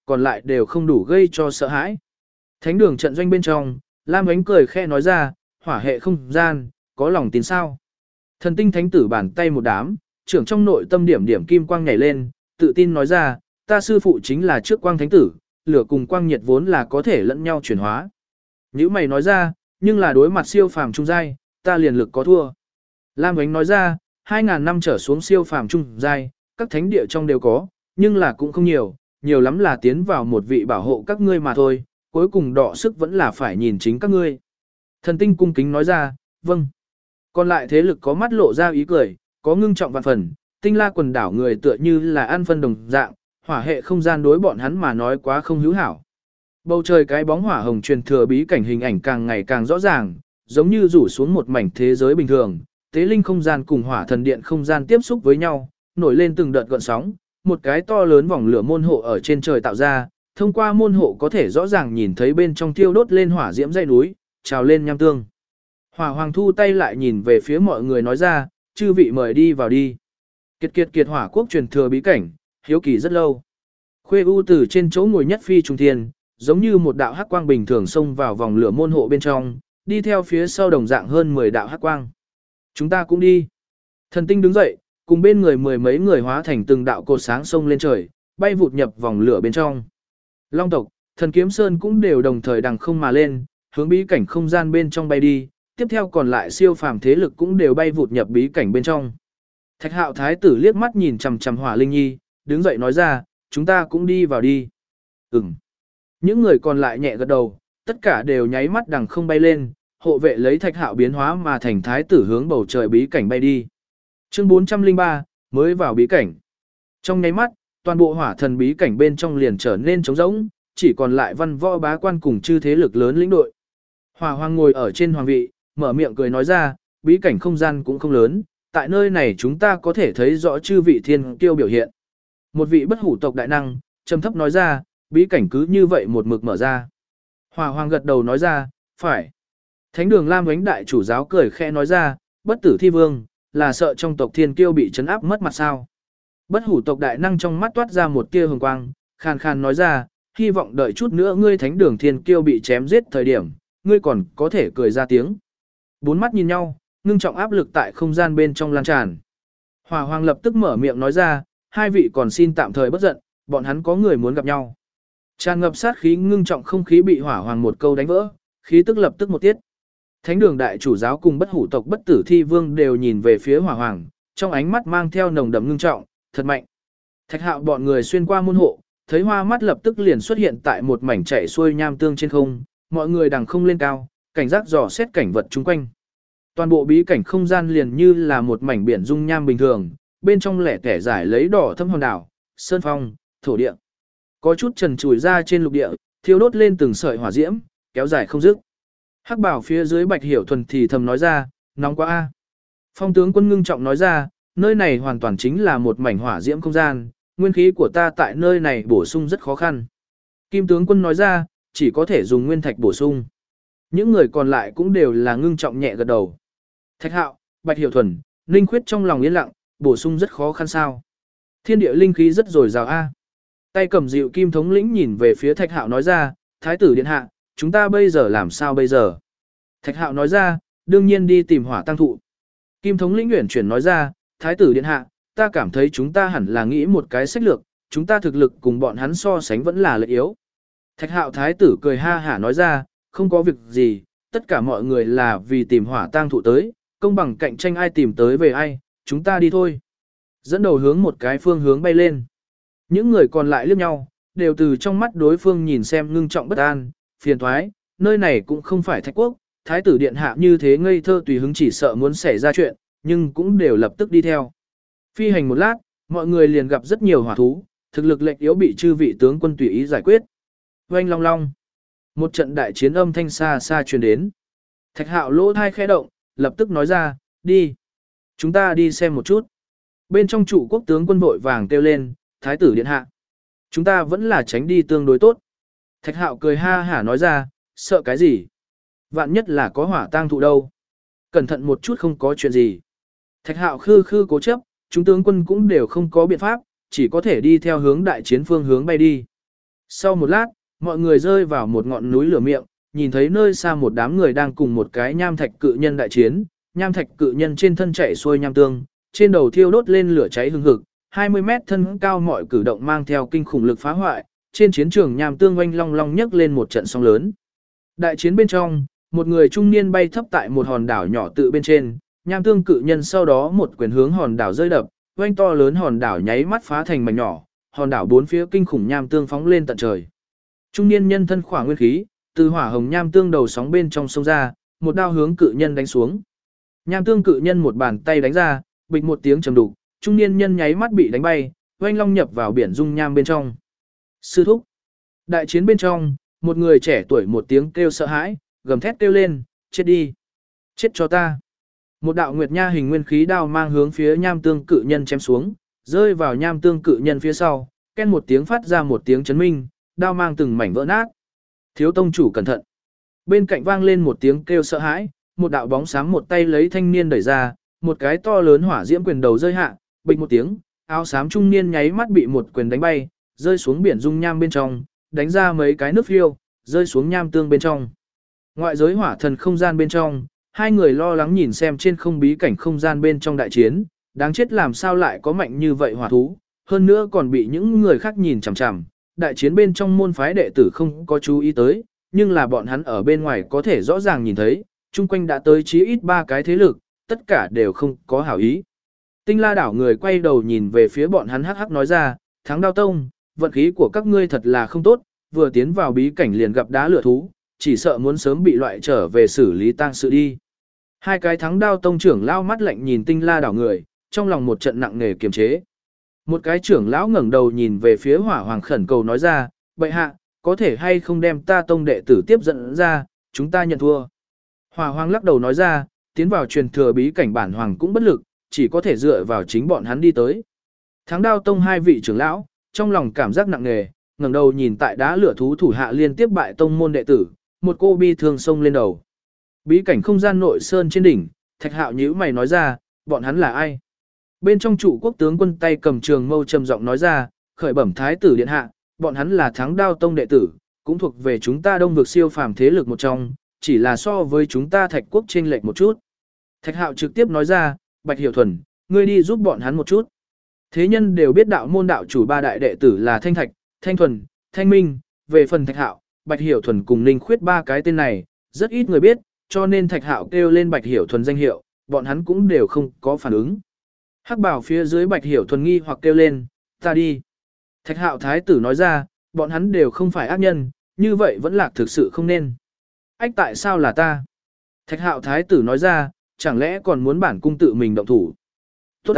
[SPEAKER 1] còn lại đều không đủ gây cho sợ hãi. Thánh đường trận doanh bên trong, Lam Ánh cười khẽ nói ra, hỏa hệ không gian, có lòng tin sao? Thần tinh thánh tử bàn tay một đám, trưởng trong nội tâm điểm điểm kim quang nhảy lên, tự tin nói ra, ta sư phụ chính là trước quang thánh tử, lửa cùng quang nhiệt vốn là có thể lẫn nhau chuyển hóa. Nếu mày nói ra, nhưng là đối mặt siêu phàm trung giai, ta liền lực có thua. Lam Ánh nói ra, 2.000 năm trở xuống siêu phàm trung giai, các thánh địa trong đều có, nhưng là cũng không nhiều, nhiều lắm là tiến vào một vị bảo hộ các ngươi mà thôi, cuối cùng đọ sức vẫn là phải nhìn chính các ngươi. Thần tinh cung kính nói ra, vâng. Còn lại thế lực có mắt lộ ra ý cười, có ngưng trọng vạn phần, tinh la quần đảo người tựa như là ăn phân đồng dạng, hỏa hệ không gian đối bọn hắn mà nói quá không hữu hảo. Bầu trời cái bóng hỏa hồng truyền thừa bí cảnh hình ảnh càng ngày càng rõ ràng, giống như rủ xuống một mảnh thế giới bình thường, tế linh không gian cùng hỏa thần điện không gian tiếp xúc với nhau, nổi lên từng đợt gợn sóng, một cái to lớn vòng lửa môn hộ ở trên trời tạo ra, thông qua môn hộ có thể rõ ràng nhìn thấy bên trong thiêu đốt lên hỏa diễm dãy núi, trào lên nham tương. Hỏa Hoàng thu tay lại nhìn về phía mọi người nói ra, chư vị mời đi vào đi. Kiệt hỏa quốc truyền thừa bí cảnh, hiếu kỳ rất lâu. Khuê U từ trên chỗ ngồi nhất phi trung thiên, giống như một đạo hắc quang bình thường xông vào vòng lửa môn hộ bên trong, đi theo phía sau đồng dạng hơn 10 đạo hắc quang. Chúng ta cũng đi. Thần tinh đứng dậy, cùng bên người mười mấy người hóa thành từng đạo cột sáng xông lên trời, bay vụt nhập vòng lửa bên trong. Long tộc, thần kiếm sơn cũng đều đồng thời đằng không mà lên, hướng bí cảnh không gian bên trong bay đi, tiếp theo còn lại siêu phàm thế lực cũng đều bay vụt nhập bí cảnh bên trong. Thạch Hạo thái tử liếc mắt nhìn chằm chằm Hỏa Linh Nhi, đứng dậy nói ra, chúng ta cũng đi vào đi. Ừm. Những người còn lại nhẹ gật đầu, tất cả đều nháy mắt đằng không bay lên, hộ vệ lấy Thạch Hạo biến hóa mà thành thái tử hướng bầu trời bí cảnh bay đi. Chương 403, mới vào bí cảnh. Trong nháy mắt, toàn bộ hỏa thần bí cảnh bên trong liền trở nên trống rỗng, chỉ còn lại văn võ bá quan cùng chư thế lực lớn lĩnh đội. Hỏa Hoàng ngồi ở trên hoàng vị, mở miệng cười nói ra, bí cảnh không gian cũng không lớn, tại nơi này chúng ta có thể thấy rõ chư vị thiên kiêu biểu hiện. Một vị bất hủ tộc đại năng, trầm thấp nói ra, bí cảnh cứ như vậy một mực mở ra. Hỏa Hoàng gật đầu nói ra, phải. Thánh đường Lam Ánh đại chủ giáo cười khẽ nói ra, bất tử thi vương, là sợ trong tộc thiên kiêu bị trấn áp mất mặt sao. Bất hủ tộc đại năng trong mắt toát ra một tia hồng quang, khàn khàn nói ra, hy vọng đợi chút nữa ngươi thánh đường thiên kiêu bị chém giết thời điểm, ngươi còn có thể cười ra tiếng. Bốn mắt nhìn nhau, ngưng trọng áp lực tại không gian bên trong lan tràn. Hỏa Hoàng lập tức mở miệng nói ra, hai vị còn xin tạm thời bất giận, bọn hắn có người muốn gặp nhau. Tràn ngập sát khí ngưng trọng không khí bị Hỏa Hoàng một câu đánh vỡ, khí tức lập tức một tiết. Thánh đường đại chủ giáo cùng bất hủ tộc bất tử thi vương đều nhìn về phía Hỏa Hoàng, trong ánh mắt mang theo nồng đậm ngưng trọng, thật mạnh. Thạch Hạo bọn người xuyên qua môn hộ, thấy hoa mắt lập tức liền xuất hiện tại một mảnh chạy xuôi nham tương trên không, mọi người đằng không lên cao, cảnh giác dò xét cảnh vật chung quanh. Toàn bộ bí cảnh không gian liền như là một mảnh biển dung nham bình thường, bên trong lẻ tẻ giải lấy đỏ thâm hòn đảo, sơn phong, thổ địa. Có chút trần trụi ra trên lục địa, thiêu đốt lên từng sợi hỏa diễm, kéo dài không dứt. Hắc bảo phía dưới Bạch Hiểu Thuần thì thầm nói ra, nóng quá a. Phong tướng quân ngưng trọng nói ra, nơi này hoàn toàn chính là một mảnh hỏa diễm không gian, nguyên khí của ta tại nơi này bổ sung rất khó khăn. Kim tướng quân nói ra, chỉ có thể dùng nguyên thạch bổ sung. Những người còn lại cũng đều là ngưng trọng nhẹ gật đầu. Thạch Hạo, Bạch Hiểu Thuần, Ninh Khuyết trong lòng yên lặng, bổ sung rất khó khăn sao? Thiên địa linh khí rất dồi dào a. Tay cầm dịu Kim thống lĩnh nhìn về phía Thạch Hạo nói ra, Thái tử điện hạ, chúng ta bây giờ làm sao bây giờ? Thạch Hạo nói ra, đương nhiên đi tìm hỏa tăng thụ. Kim thống lĩnh uyển chuyển nói ra, Thái tử điện hạ, ta cảm thấy chúng ta hẳn là nghĩ một cái sách lược, chúng ta thực lực cùng bọn hắn so sánh vẫn là lợi yếu. Thạch Hạo thái tử cười ha hả nói ra, không có việc gì, tất cả mọi người là vì tìm hỏa tang thụ tới, công bằng cạnh tranh ai tìm tới về ai, chúng ta đi thôi. Dẫn đầu hướng một cái phương hướng bay lên. Những người còn lại liếc nhau, đều từ trong mắt đối phương nhìn xem ngưng trọng bất an, phiền thoái, nơi này cũng không phải Thạch quốc, thái tử điện hạ như thế ngây thơ tùy hứng chỉ sợ muốn xảy ra chuyện, nhưng cũng đều lập tức đi theo. Phi hành một lát, mọi người liền gặp rất nhiều hỏa thú, thực lực lệch yếu bị chư vị tướng quân tùy ý giải quyết. Oanh long long. Một trận đại chiến âm thanh xa xa truyền đến. Thạch Hạo lỗ thai khẽ động, lập tức nói ra, đi. Chúng ta đi xem một chút. Bên trong trụ quốc tướng quân vội vàng kêu lên, thái tử điện hạ. Chúng ta vẫn là tránh đi tương đối tốt. Thạch Hạo cười ha hả nói ra, sợ cái gì? Vạn nhất là có hỏa tang thụ đâu. Cẩn thận một chút không có chuyện gì. Thạch Hạo khư khư cố chấp, chúng tướng quân cũng đều không có biện pháp, chỉ có thể đi theo hướng đại chiến phương hướng bay đi. Sau một lát, mọi người rơi vào một ngọn núi lửa miệng, nhìn thấy nơi xa một đám người đang cùng một cái nham thạch cự nhân đại chiến, nham thạch cự nhân trên thân chạy xuôi nham tương, trên đầu thiêu đốt lên lửa cháy hừng hực, 20 mét thân cao mọi cử động mang theo kinh khủng lực phá hoại, trên chiến trường nham tương oanh long long nhấc lên một trận sóng lớn. Đại chiến bên trong, một người trung niên bay thấp tại một hòn đảo nhỏ tự bên trên, nham tương cự nhân sau đó một quyền hướng hòn đảo rơi đập, oanh to lớn hòn đảo nháy mắt phá thành mảnh nhỏ, hòn đảo bốn phía kinh khủng nham tương phóng lên tận trời. Trung niên nhân thân khỏa nguyên khí, từ hỏa hồng nham tương đầu sóng bên trong sông ra, một đao hướng cự nhân đánh xuống. Nham tương cự nhân một bàn tay đánh ra, bịch một tiếng trầm đục, trung niên nhân nháy mắt bị đánh bay, oanh long nhập vào biển dung nham bên trong. Sư thúc. Đại chiến bên trong, một người trẻ tuổi một tiếng kêu sợ hãi, gầm thét kêu lên, chết đi. Chết cho ta. Một đạo nguyệt nha hình nguyên khí đao mang hướng phía nham tương cự nhân chém xuống, rơi vào nham tương cự nhân phía sau, ken một tiếng phát ra một tiếng chấn minh, đao mang từng mảnh vỡ nát. Thiếu tông chủ cẩn thận. Bên cạnh vang lên một tiếng kêu sợ hãi, một đạo bóng sáng một tay lấy thanh niên đẩy ra, một cái to lớn hỏa diễm quyền đầu rơi hạ, bịch một tiếng, áo xám trung niên nháy mắt bị một quyền đánh bay, rơi xuống biển dung nham bên trong, đánh ra mấy cái nước phiêu, rơi xuống nham tương bên trong. Ngoại giới hỏa thần không gian bên trong, hai người lo lắng nhìn xem trên không bí cảnh không gian bên trong đại chiến, đáng chết làm sao lại có mạnh như vậy hỏa thú, hơn nữa còn bị những người khác nhìn chằm chằm. Đại chiến bên trong môn phái đệ tử không có chú ý tới, nhưng là bọn hắn ở bên ngoài có thể rõ ràng nhìn thấy, chung quanh đã tới chí ít 3 cái thế lực, tất cả đều không có hảo ý. Tinh La đảo người quay đầu nhìn về phía bọn hắn hắc hắc nói ra, Thắng Đao Tông, vận khí của các ngươi thật là không tốt, vừa tiến vào bí cảnh liền gặp đá lửa thú, chỉ sợ muốn sớm bị loại trở về xử lý tang sự đi. Hai cái Thắng Đao Tông trưởng lao mắt lạnh nhìn Tinh La đảo người, trong lòng một trận nặng nề kiềm chế. Một cái trưởng lão ngẩng đầu nhìn về phía Hỏa Hoàng khẩn cầu nói ra, bệ hạ, có thể hay không đem ta tông đệ tử tiếp dẫn ra, chúng ta nhận thua. Hỏa Hoàng lắc đầu nói ra, tiến vào truyền thừa bí cảnh bản hoàng cũng bất lực, chỉ có thể dựa vào chính bọn hắn đi tới. Thắng Đao Tông hai vị trưởng lão, trong lòng cảm giác nặng nề, ngẩng đầu nhìn tại đá lửa thú thủ hạ liên tiếp bại tông môn đệ tử, một cô bi thương sông lên đầu. Bí cảnh không gian nội sơn trên đỉnh, Thạch Hạo nhíu mày nói ra, bọn hắn là ai? Bên trong trụ quốc tướng quân tay cầm trường mâu trầm giọng nói ra, khởi bẩm thái tử điện hạ, bọn hắn là Thắng Đao Tông đệ tử, cũng thuộc về chúng ta Đông vực siêu phàm thế lực một trong, chỉ là so với chúng ta Thạch quốc chênh lệch một chút. Thạch Hạo trực tiếp nói ra, Bạch Hiểu Thuần, ngươi đi giúp bọn hắn một chút. Thế nhân đều biết đạo môn đạo chủ ba đại đệ tử là Thanh Thạch, Thanh Thuần, Thanh Minh, về phần Thạch Hạo, Bạch Hiểu Thuần cùng Ninh Khuyết ba cái tên này, rất ít người biết, cho nên Thạch Hạo kêu lên Bạch Hiểu Thuần danh hiệu, bọn hắn cũng đều không có phản ứng. Hắc bảo phía dưới Bạch Hiểu Thuần nghi hoặc kêu lên, ta đi. Thạch Hạo thái tử nói ra, bọn hắn đều không phải ác nhân, như vậy vẫn lạc thực sự không nên. Ách tại sao là ta? Thạch Hạo thái tử nói ra, chẳng lẽ còn muốn bản cung tự mình động thủ? Tốt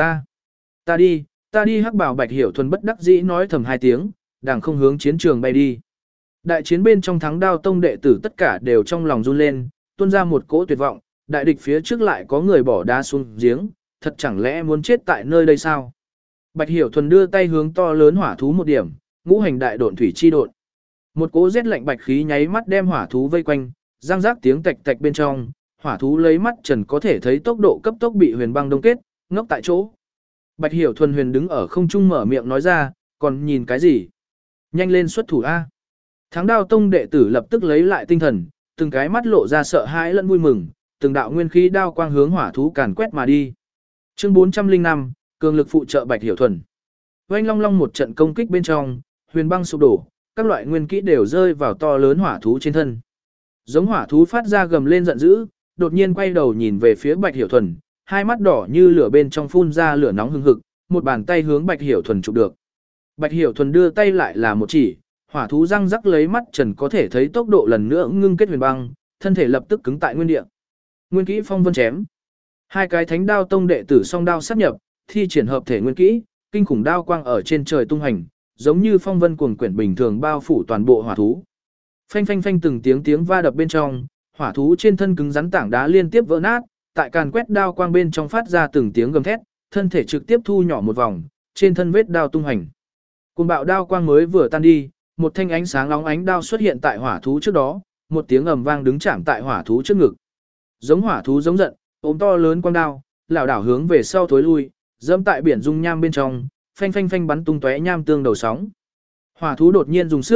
[SPEAKER 1] ta đi Hắc bảo Bạch Hiểu Thuần bất đắc dĩ nói thầm hai tiếng, đàng không hướng chiến trường bay đi. Đại chiến bên trong Thắng Đao Tông đệ tử tất cả đều trong lòng run lên, tuôn ra một cỗ tuyệt vọng, đại địch phía trước lại có người bỏ đá xuống giếng, thật chẳng lẽ muốn chết tại nơi đây sao? Bạch Hiểu Thuần đưa tay hướng to lớn hỏa thú một điểm, ngũ hành đại độn thủy chi độn. Một cỗ rét lạnh bạch khí nháy mắt đem hỏa thú vây quanh, răng rác tiếng tạch tạch bên trong, hỏa thú lấy mắt trần có thể thấy tốc độ cấp tốc bị huyền băng đông kết, ngốc tại chỗ. Bạch Hiểu Thuần huyền đứng ở không trung mở miệng nói ra, còn nhìn cái gì? Nhanh lên xuất thủ a! Thắng Đao Tông đệ tử lập tức lấy lại tinh thần, từng cái mắt lộ ra sợ hãi lẫn vui mừng, từng đạo nguyên khí đao quang hướng hỏa thú càn quét mà đi. Chương 405, cường lực phụ trợ Bạch Hiểu Thuần. Oanh long long một trận công kích bên trong, huyền băng sụp đổ, các loại nguyên kỹ đều rơi vào to lớn hỏa thú trên thân. Giống hỏa thú phát ra gầm lên giận dữ, đột nhiên quay đầu nhìn về phía Bạch Hiểu Thuần, hai mắt đỏ như lửa bên trong phun ra lửa nóng hừng hực, một bàn tay hướng Bạch Hiểu Thuần chụp được. Bạch Hiểu Thuần đưa tay lại là một chỉ, hỏa thú răng rắc lấy mắt trần có thể thấy tốc độ lần nữa ngưng kết huyền băng, thân thể lập tức cứng tại nguyên địa. Nguyên kỹ phong vân chém. Hai cái Thánh Đao Tông đệ tử song đao sát nhập, thi triển hợp thể nguyên kỹ, kinh khủng đao quang ở trên trời tung hành, giống như phong vân cuồng quyển bình thường bao phủ toàn bộ hỏa thú. Phanh phanh phanh từng tiếng va đập bên trong, hỏa thú trên thân cứng rắn tảng đá liên tiếp vỡ nát, tại càn quét đao quang bên trong phát ra từng tiếng gầm thét, thân thể trực tiếp thu nhỏ một vòng, trên thân vết đao tung hành. Cuồng bạo đao quang mới vừa tan đi, một thanh ánh sáng óng ánh đao xuất hiện tại hỏa thú trước đó, một tiếng ầm vang đứng chạm tại hỏa thú trước ngực. Giống hỏa thú giống giận, ôm to lớn quang đao, lảo đảo hướng về sau thối lui, dẫm tại biển dung nham bên trong, phanh phanh phanh bắn tung tóe nham tương đầu sóng. Hỏa thú đột nhiên dùng sức,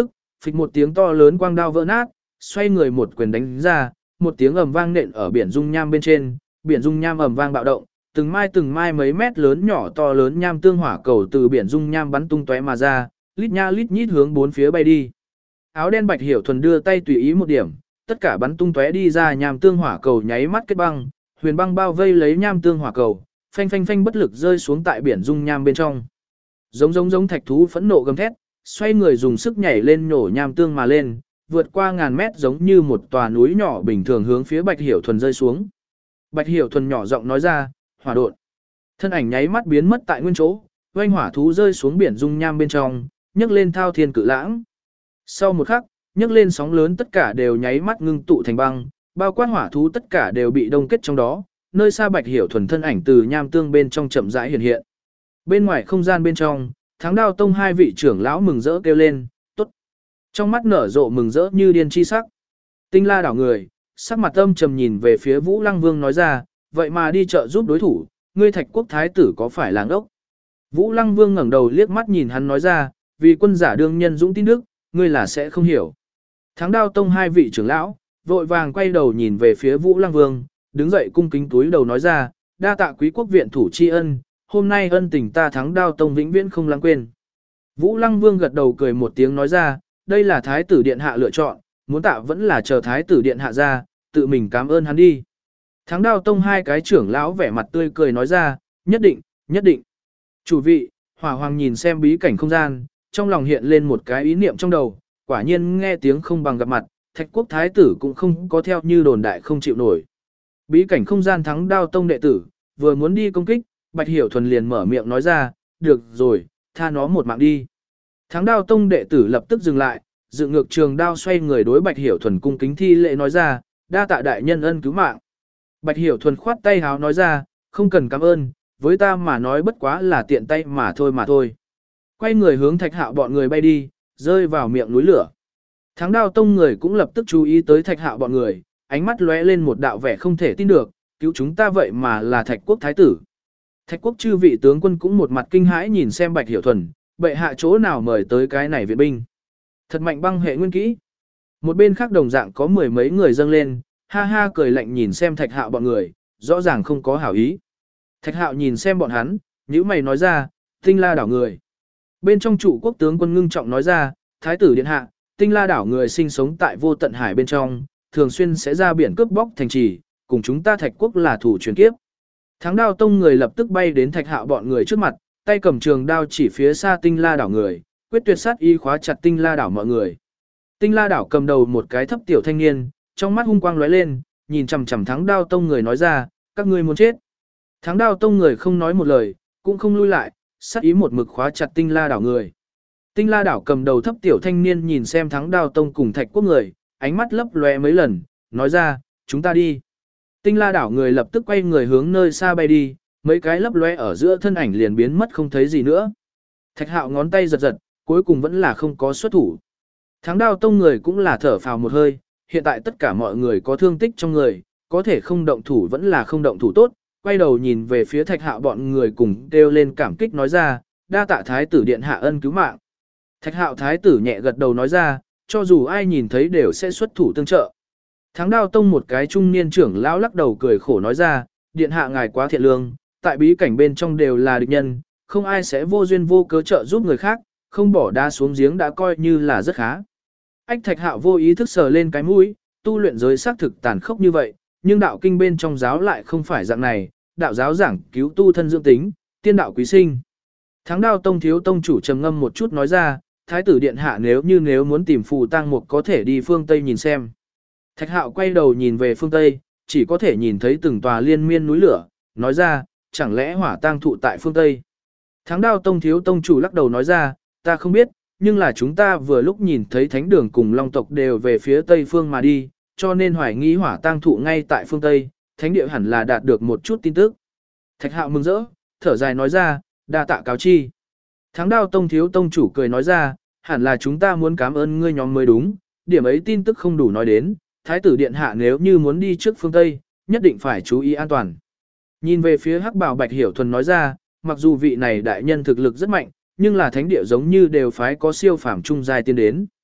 [SPEAKER 1] phịch một tiếng to lớn quang đao vỡ nát, xoay người một quyền đánh ra, một tiếng ầm vang nện ở biển dung nham bên trên, biển dung nham ầm vang bạo động, từng mai mấy mét lớn nhỏ to lớn nham tương hỏa cầu từ biển dung nham bắn tung tóe mà ra, lít nha lít nhít hướng bốn phía bay đi. Áo đen Bạch Hiểu Thuần đưa tay tùy ý một điểm, tất cả bắn tung tóe đi ra nham tương hỏa cầu nháy mắt kết băng, huyền băng bao vây lấy nham tương hỏa cầu, phanh phanh phanh bất lực rơi xuống tại biển dung nham bên trong. Giống thạch thú phẫn nộ gầm thét, xoay người dùng sức nhảy lên nhổ nham tương mà lên, vượt qua ngàn mét giống như một tòa núi nhỏ bình thường hướng phía Bạch Hiểu Thuần rơi xuống. Bạch Hiểu Thuần nhỏ giọng nói ra, hỏa độn. Thân ảnh nháy mắt biến mất tại nguyên chỗ, oanh hỏa thú rơi xuống biển dung nham bên trong, nhấc lên thao thiên cự lãng. Sau một khắc, nhấc lên sóng lớn tất cả đều nháy mắt ngưng tụ thành băng, bao quát hỏa thú tất cả đều bị đông kết trong đó, nơi xa Bạch Hiểu Thuần thân ảnh từ nham tương bên trong chậm rãi hiện hiện. Bên ngoài không gian bên trong, Thắng Đao Tông hai vị trưởng lão mừng rỡ kêu lên, tốt. Trong mắt nở rộ mừng rỡ như điên chi sắc. Tinh La đảo người, sắc mặt âm trầm nhìn về phía Vũ Lăng Vương nói ra, vậy mà đi trợ giúp đối thủ, ngươi Thạch Quốc thái tử có phải làng ốc? Vũ Lăng Vương ngẩng đầu liếc mắt nhìn hắn nói ra, vì quân giả đương nhân dũng tín đức, ngươi là sẽ không hiểu. Thắng Đao Tông hai vị trưởng lão, vội vàng quay đầu nhìn về phía Vũ Lăng Vương, đứng dậy cung kính túi đầu nói ra, đa tạ quý quốc viện thủ tri ân, hôm nay ân tình ta Thắng Đao Tông vĩnh viễn không lãng quên. Vũ Lăng Vương gật đầu cười một tiếng nói ra, đây là thái tử điện hạ lựa chọn, muốn tạ vẫn là chờ thái tử điện hạ ra, tự mình cảm ơn hắn đi. Thắng Đao Tông hai cái trưởng lão vẻ mặt tươi cười nói ra, nhất định, nhất định. Chủ vị, Hỏa Hoàng nhìn xem bí cảnh không gian, trong lòng hiện lên một cái ý niệm trong đầu, quả nhiên nghe tiếng không bằng gặp mặt, Thạch Quốc thái tử cũng không có theo như đồn đại không chịu nổi. Bí cảnh không gian Thắng Đao Tông đệ tử, vừa muốn đi công kích, Bạch Hiểu Thuần liền mở miệng nói ra, được rồi, tha nó một mạng đi. Thắng Đao Tông đệ tử lập tức dừng lại, dựng ngược trường đao xoay người đối Bạch Hiểu Thuần cung kính thi lễ nói ra, đa tạ đại nhân ân cứu mạng. Bạch Hiểu Thuần khoát tay háo nói ra, không cần cảm ơn, với ta mà nói bất quá là tiện tay mà thôi. Quay người hướng Thạch Hạo bọn người bay đi, rơi vào miệng núi lửa. Thắng Đao Tông người cũng lập tức chú ý tới Thạch Hạo bọn người, ánh mắt lóe lên một đạo vẻ không thể tin được, cứu chúng ta vậy mà là Thạch Quốc thái tử. Thạch Quốc chư vị tướng quân cũng một mặt kinh hãi nhìn xem Bạch Hiểu Thuần, bệ hạ chỗ nào mời tới cái này viện binh. Thật mạnh băng hệ nguyên kỹ. Một bên khác đồng dạng có mười mấy người dâng lên, ha ha cười lạnh nhìn xem Thạch Hạo bọn người, rõ ràng không có hảo ý. Thạch Hạo nhìn xem bọn hắn, nhíu mày nói ra, Tinh La đảo người. Bên trong trụ quốc tướng quân ngưng trọng nói ra, thái tử điện hạ, Tinh La đảo người sinh sống tại vô tận hải bên trong, thường xuyên sẽ ra biển cướp bóc thành trì, cùng chúng ta Thạch Quốc là thủ truyền kiếp. Thắng Đao Tông người lập tức bay đến Thạch Hạo bọn người trước mặt, tay cầm trường đao chỉ phía xa Tinh La đảo người, quyết tuyệt sát y khóa chặt Tinh La đảo mọi người. Tinh La đảo cầm đầu một cái thấp tiểu thanh niên, trong mắt hung quang lóe lên, nhìn chằm chằm Thắng Đao Tông người nói ra, các ngươi muốn chết. Thắng Đao Tông người không nói một lời, cũng không lui lại, sát ý một mực khóa chặt Tinh La đảo người. Tinh La đảo cầm đầu thấp tiểu thanh niên nhìn xem Thắng Đao Tông cùng Thạch Quốc người, ánh mắt lấp lóe mấy lần, nói ra, chúng ta đi. Tinh La đảo người lập tức quay người hướng nơi xa bay đi, mấy cái lấp lóe ở giữa thân ảnh liền biến mất không thấy gì nữa. Thạch Hạo ngón tay giật giật, cuối cùng vẫn là không có xuất thủ. Thắng Đao Tông người cũng là thở phào một hơi, hiện tại tất cả mọi người có thương tích trong người, có thể không động thủ vẫn là không động thủ tốt, quay đầu nhìn về phía Thạch Hạo bọn người cùng kêu lên cảm kích nói ra, đa tạ thái tử điện hạ ân cứu mạng. Thạch Hạo thái tử nhẹ gật đầu nói ra, cho dù ai nhìn thấy đều sẽ xuất thủ tương trợ. Thắng Đao Tông một cái trung niên trưởng lão lắc đầu cười khổ nói ra, điện hạ ngài quá thiện lương, tại bí cảnh bên trong đều là địch nhân, không ai sẽ vô duyên vô cớ trợ giúp người khác, không bỏ đá xuống giếng đã coi như là rất khá. Ách Thạch Hạo vô ý thức sờ lên cái mũi, tu luyện giới xác thực tàn khốc như vậy, nhưng đạo kinh bên trong giáo lại không phải dạng này, đạo giáo giảng cứu tu thân dưỡng tính, tiên đạo quý sinh. Thắng Đao Tông thiếu tông chủ trầm ngâm một chút nói ra, thái tử điện hạ nếu muốn tìm phù tang mục có thể đi phương Tây nhìn xem. Thạch Hạo quay đầu nhìn về phương Tây, chỉ có thể nhìn thấy từng tòa liên miên núi lửa, nói ra, chẳng lẽ hỏa tang thụ tại phương Tây. Thắng Đao Tông thiếu tông chủ lắc đầu nói ra, ta không biết, nhưng là chúng ta vừa lúc nhìn thấy thánh đường cùng long tộc đều về phía Tây phương mà đi, cho nên hoài nghi hỏa tang thụ ngay tại phương Tây, thánh địa hẳn là đạt được một chút tin tức. Thạch Hạo mừng rỡ, thở dài nói ra, đa tạ cáo chi. Thắng Đao Tông thiếu tông chủ cười nói ra, hẳn là chúng ta muốn cảm ơn ngươi nhóm mới đúng, điểm ấy tin tức không đủ nói đến, thái tử điện hạ nếu như muốn đi trước phương Tây, nhất định phải chú ý an toàn. Nhìn về phía Hắc Bảo Bạch Hiểu Thuần nói ra, mặc dù vị này đại nhân thực lực rất mạnh, nhưng là thánh địa giống như đều phái có siêu phàm trung giai tiên đến.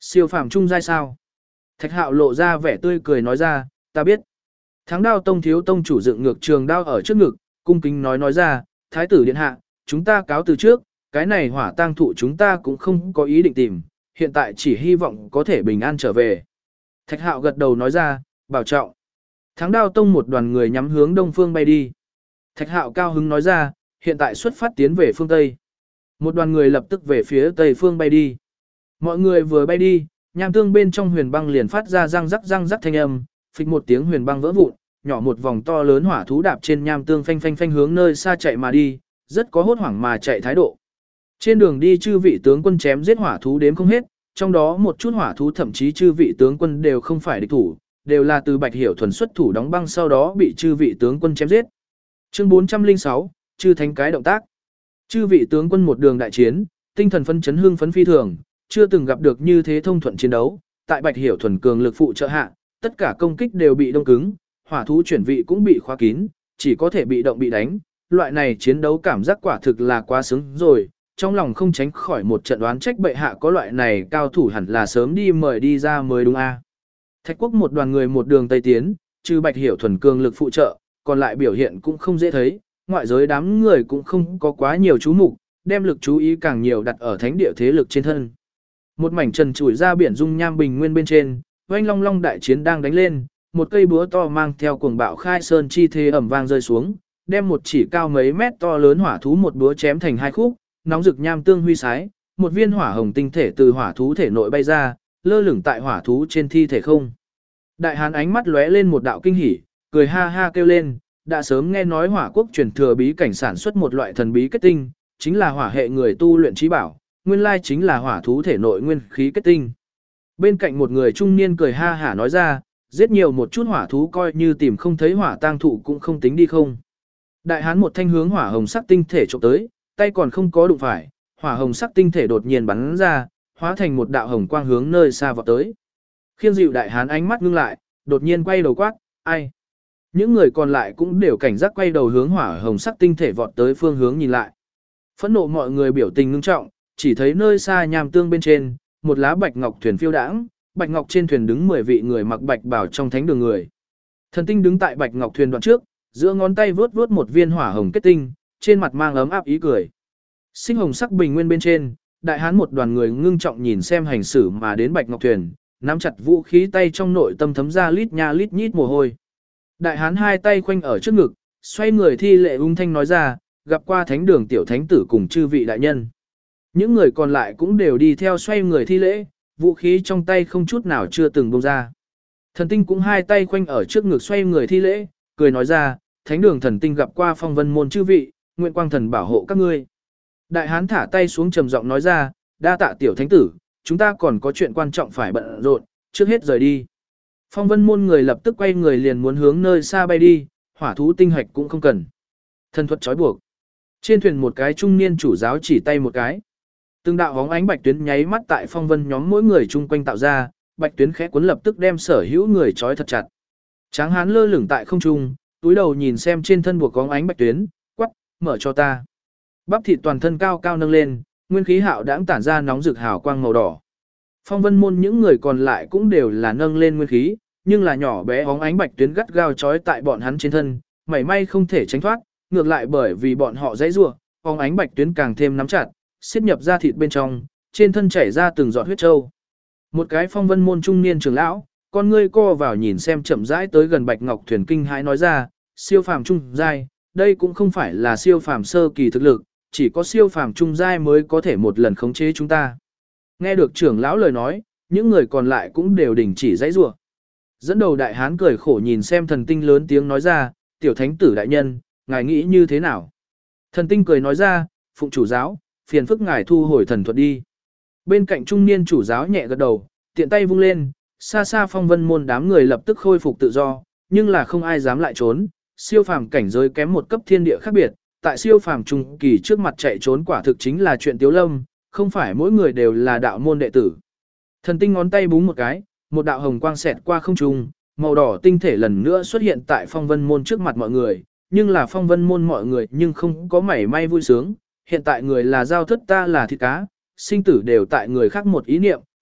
[SPEAKER 1] Siêu phàm trung giai sao? Thạch Hạo lộ ra vẻ tươi cười nói ra, ta biết. Thắng Đao Tông thiếu tông chủ dựng ngược trường đao ở trước ngực, cung kính nói ra, thái tử điện hạ, chúng ta cáo từ trước, cái này hỏa tang thụ chúng ta cũng không có ý định tìm, hiện tại chỉ hy vọng có thể bình an trở về. Thạch Hạo gật đầu nói ra, bảo trọng. Thắng Đao Tông một đoàn người nhắm hướng đông phương bay đi. Thạch Hạo cao hứng nói ra, hiện tại xuất phát tiến về phương Tây. Một đoàn người lập tức về phía Tây phương bay đi. Mọi người vừa bay đi, nham tương bên trong huyền băng liền phát ra răng rắc thanh âm, phịch một tiếng huyền băng vỡ vụn, nhỏ một vòng to lớn hỏa thú đạp trên nham tương phanh phanh phanh hướng nơi xa chạy mà đi, rất có hốt hoảng mà chạy thái độ. Trên đường đi chư vị tướng quân chém giết hỏa thú đếm không hết, trong đó một chút hỏa thú thậm chí chư vị tướng quân đều không phải địch thủ, đều là từ Bạch Hiểu thuần xuất thủ đóng băng sau đó bị chư vị tướng quân chém giết. Chương 406, chư thánh cái động tác. Chư vị tướng quân một đường đại chiến, tinh thần phấn chấn hưng phấn phi thường, chưa từng gặp được như thế thông thuận chiến đấu, tại Bạch Hiểu thuần cường lực phụ trợ hạ, tất cả công kích đều bị đông cứng, hỏa thú chuyển vị cũng bị khóa kín, chỉ có thể bị động bị đánh, loại này chiến đấu cảm giác quả thực là quá sướng rồi, trong lòng không tránh khỏi một trận đoán trách bệ hạ có loại này cao thủ hẳn là sớm đi mời đi ra mới đúng a. Thạch Quốc một đoàn người một đường tây tiến, trừ Bạch Hiểu thuần cường lực phụ trợ, còn lại biểu hiện cũng không dễ thấy, ngoại giới đám người cũng không có quá nhiều chú mục, đem lực chú ý càng nhiều đặt ở thánh địa thế lực trên thân. Một mảnh trần trụi ra biển dung nham bình nguyên bên trên, oanh long long đại chiến đang đánh lên, một cây búa to mang theo cuồng bạo khai sơn chi thế ầm vang rơi xuống, đem một chỉ cao mấy mét to lớn hỏa thú một búa chém thành hai khúc, nóng rực nham tương huy sái, một viên hỏa hồng tinh thể từ hỏa thú thể nội bay ra, lơ lửng tại hỏa thú trên thi thể không. Đại hán ánh mắt lóe lên một đạo kinh hỉ, cười ha ha kêu lên, đã sớm nghe nói hỏa quốc truyền thừa bí cảnh sản xuất một loại thần bí kết tinh, chính là hỏa hệ người tu luyện trí bảo, nguyên lai chính là hỏa thú thể nội nguyên khí kết tinh. Bên cạnh một người trung niên cười ha hả nói ra, giết nhiều một chút hỏa thú coi như tìm không thấy hỏa tang thụ cũng không tính đi không. Đại hán một thanh hướng hỏa hồng sắc tinh thể chụp tới, tay còn không có đụng phải, hỏa hồng sắc tinh thể đột nhiên bắn ra, hóa thành một đạo hồng quang hướng nơi xa vọt tới. Khiêng dịu đại hán ánh mắt ngưng lại, đột nhiên quay đầu quát, ai? Những người còn lại cũng đều cảnh giác quay đầu hướng hỏa hồng sắc tinh thể vọt tới phương hướng nhìn lại. Phẫn nộ mọi người biểu tình ngưng trọng, chỉ thấy nơi xa nham tương bên trên, một lá bạch ngọc thuyền phiêu đãng, bạch ngọc trên thuyền đứng 10 vị người mặc bạch bào trong thánh đường người. Thần tinh đứng tại bạch ngọc thuyền đoạn trước, giữa ngón tay vướt vướt một viên hỏa hồng kết tinh, trên mặt mang ấm áp ý cười. Sinh hồng sắc bình nguyên bên trên, đại hán một đoàn người ngưng trọng nhìn xem hành xử mà đến bạch ngọc thuyền, nắm chặt vũ khí tay trong nội tâm thấm ra lít nha lít nhít mồ hôi. Đại hán hai tay khoanh ở trước ngực, xoay người thi lệ ung thanh nói ra, gặp qua thánh đường tiểu thánh tử cùng chư vị đại nhân. Những người còn lại cũng đều đi theo xoay người thi lễ, vũ khí trong tay không chút nào chưa từng buông ra. Thần tinh cũng hai tay khoanh ở trước ngực xoay người thi lễ, cười nói ra, thánh đường thần tinh gặp qua phong vân môn chư vị, nguyện quang thần bảo hộ các ngươi. Đại hán thả tay xuống trầm giọng nói ra, đa tạ tiểu thánh tử, chúng ta còn có chuyện quan trọng phải bận rộn, trước hết rời đi. Phong vân môn người lập tức quay người liền muốn hướng nơi xa bay đi, hỏa thú tinh hạch cũng không cần. Thần thuật trói buộc. Trên thuyền một cái trung niên chủ giáo chỉ tay một cái. Từng đạo hóng ánh bạch tuyến nháy mắt tại phong vân nhóm mỗi người chung quanh tạo ra, bạch tuyến khẽ cuốn lập tức đem sở hữu người trói thật chặt. Tráng hán lơ lửng tại không trung, túi đầu nhìn xem trên thân buộc hóng ánh bạch tuyến, quắc, mở cho ta. Bắp thịt toàn thân cao cao nâng lên, nguyên khí hạo đãng tản ra nóng rực hào quang màu đỏ. Phong vân môn những người còn lại cũng đều là nâng lên nguyên khí, nhưng là nhỏ bé hóng ánh bạch tuyến gắt gao trói tại bọn hắn trên thân, mảy may không thể tránh thoát, ngược lại bởi vì bọn họ dãy rủa, hóng ánh bạch tuyến càng thêm nắm chặt, xiết nhập ra thịt bên trong, trên thân chảy ra từng giọt huyết trâu. Một cái phong vân môn trung niên trưởng lão, con ngươi co vào nhìn xem chậm rãi tới gần bạch ngọc thuyền kinh hãi nói ra, siêu phàm trung giai, đây cũng không phải là siêu phàm sơ kỳ thực lực, chỉ có siêu phàm trung giai mới có thể một lần khống chế chúng ta. Nghe được trưởng lão lời nói, những người còn lại cũng đều đình chỉ dãy rủa. Dẫn đầu đại hán cười khổ nhìn xem thần tinh lớn tiếng nói ra, tiểu thánh tử đại nhân, ngài nghĩ như thế nào? Thần tinh cười nói ra, phụng chủ giáo, phiền phức ngài thu hồi thần thuật đi. Bên cạnh trung niên chủ giáo nhẹ gật đầu, tiện tay vung lên, xa xa phong vân môn đám người lập tức khôi phục tự do, nhưng là không ai dám lại trốn, siêu phàm cảnh giới kém một cấp thiên địa khác biệt, tại siêu phàm trung kỳ trước mặt chạy trốn quả thực chính là chuyện tiếu lâm, không phải mỗi người đều là đạo môn đệ tử. Thần tinh ngón tay búng một cái, một đạo hồng quang xẹt qua không trung, màu đỏ tinh thể lần nữa xuất hiện tại phong vân môn trước mặt mọi người, nhưng là phong vân môn mọi người nhưng không có mảy may vui sướng, hiện tại người là giao thất ta là thịt cá, sinh tử đều tại người khác một ý niệm,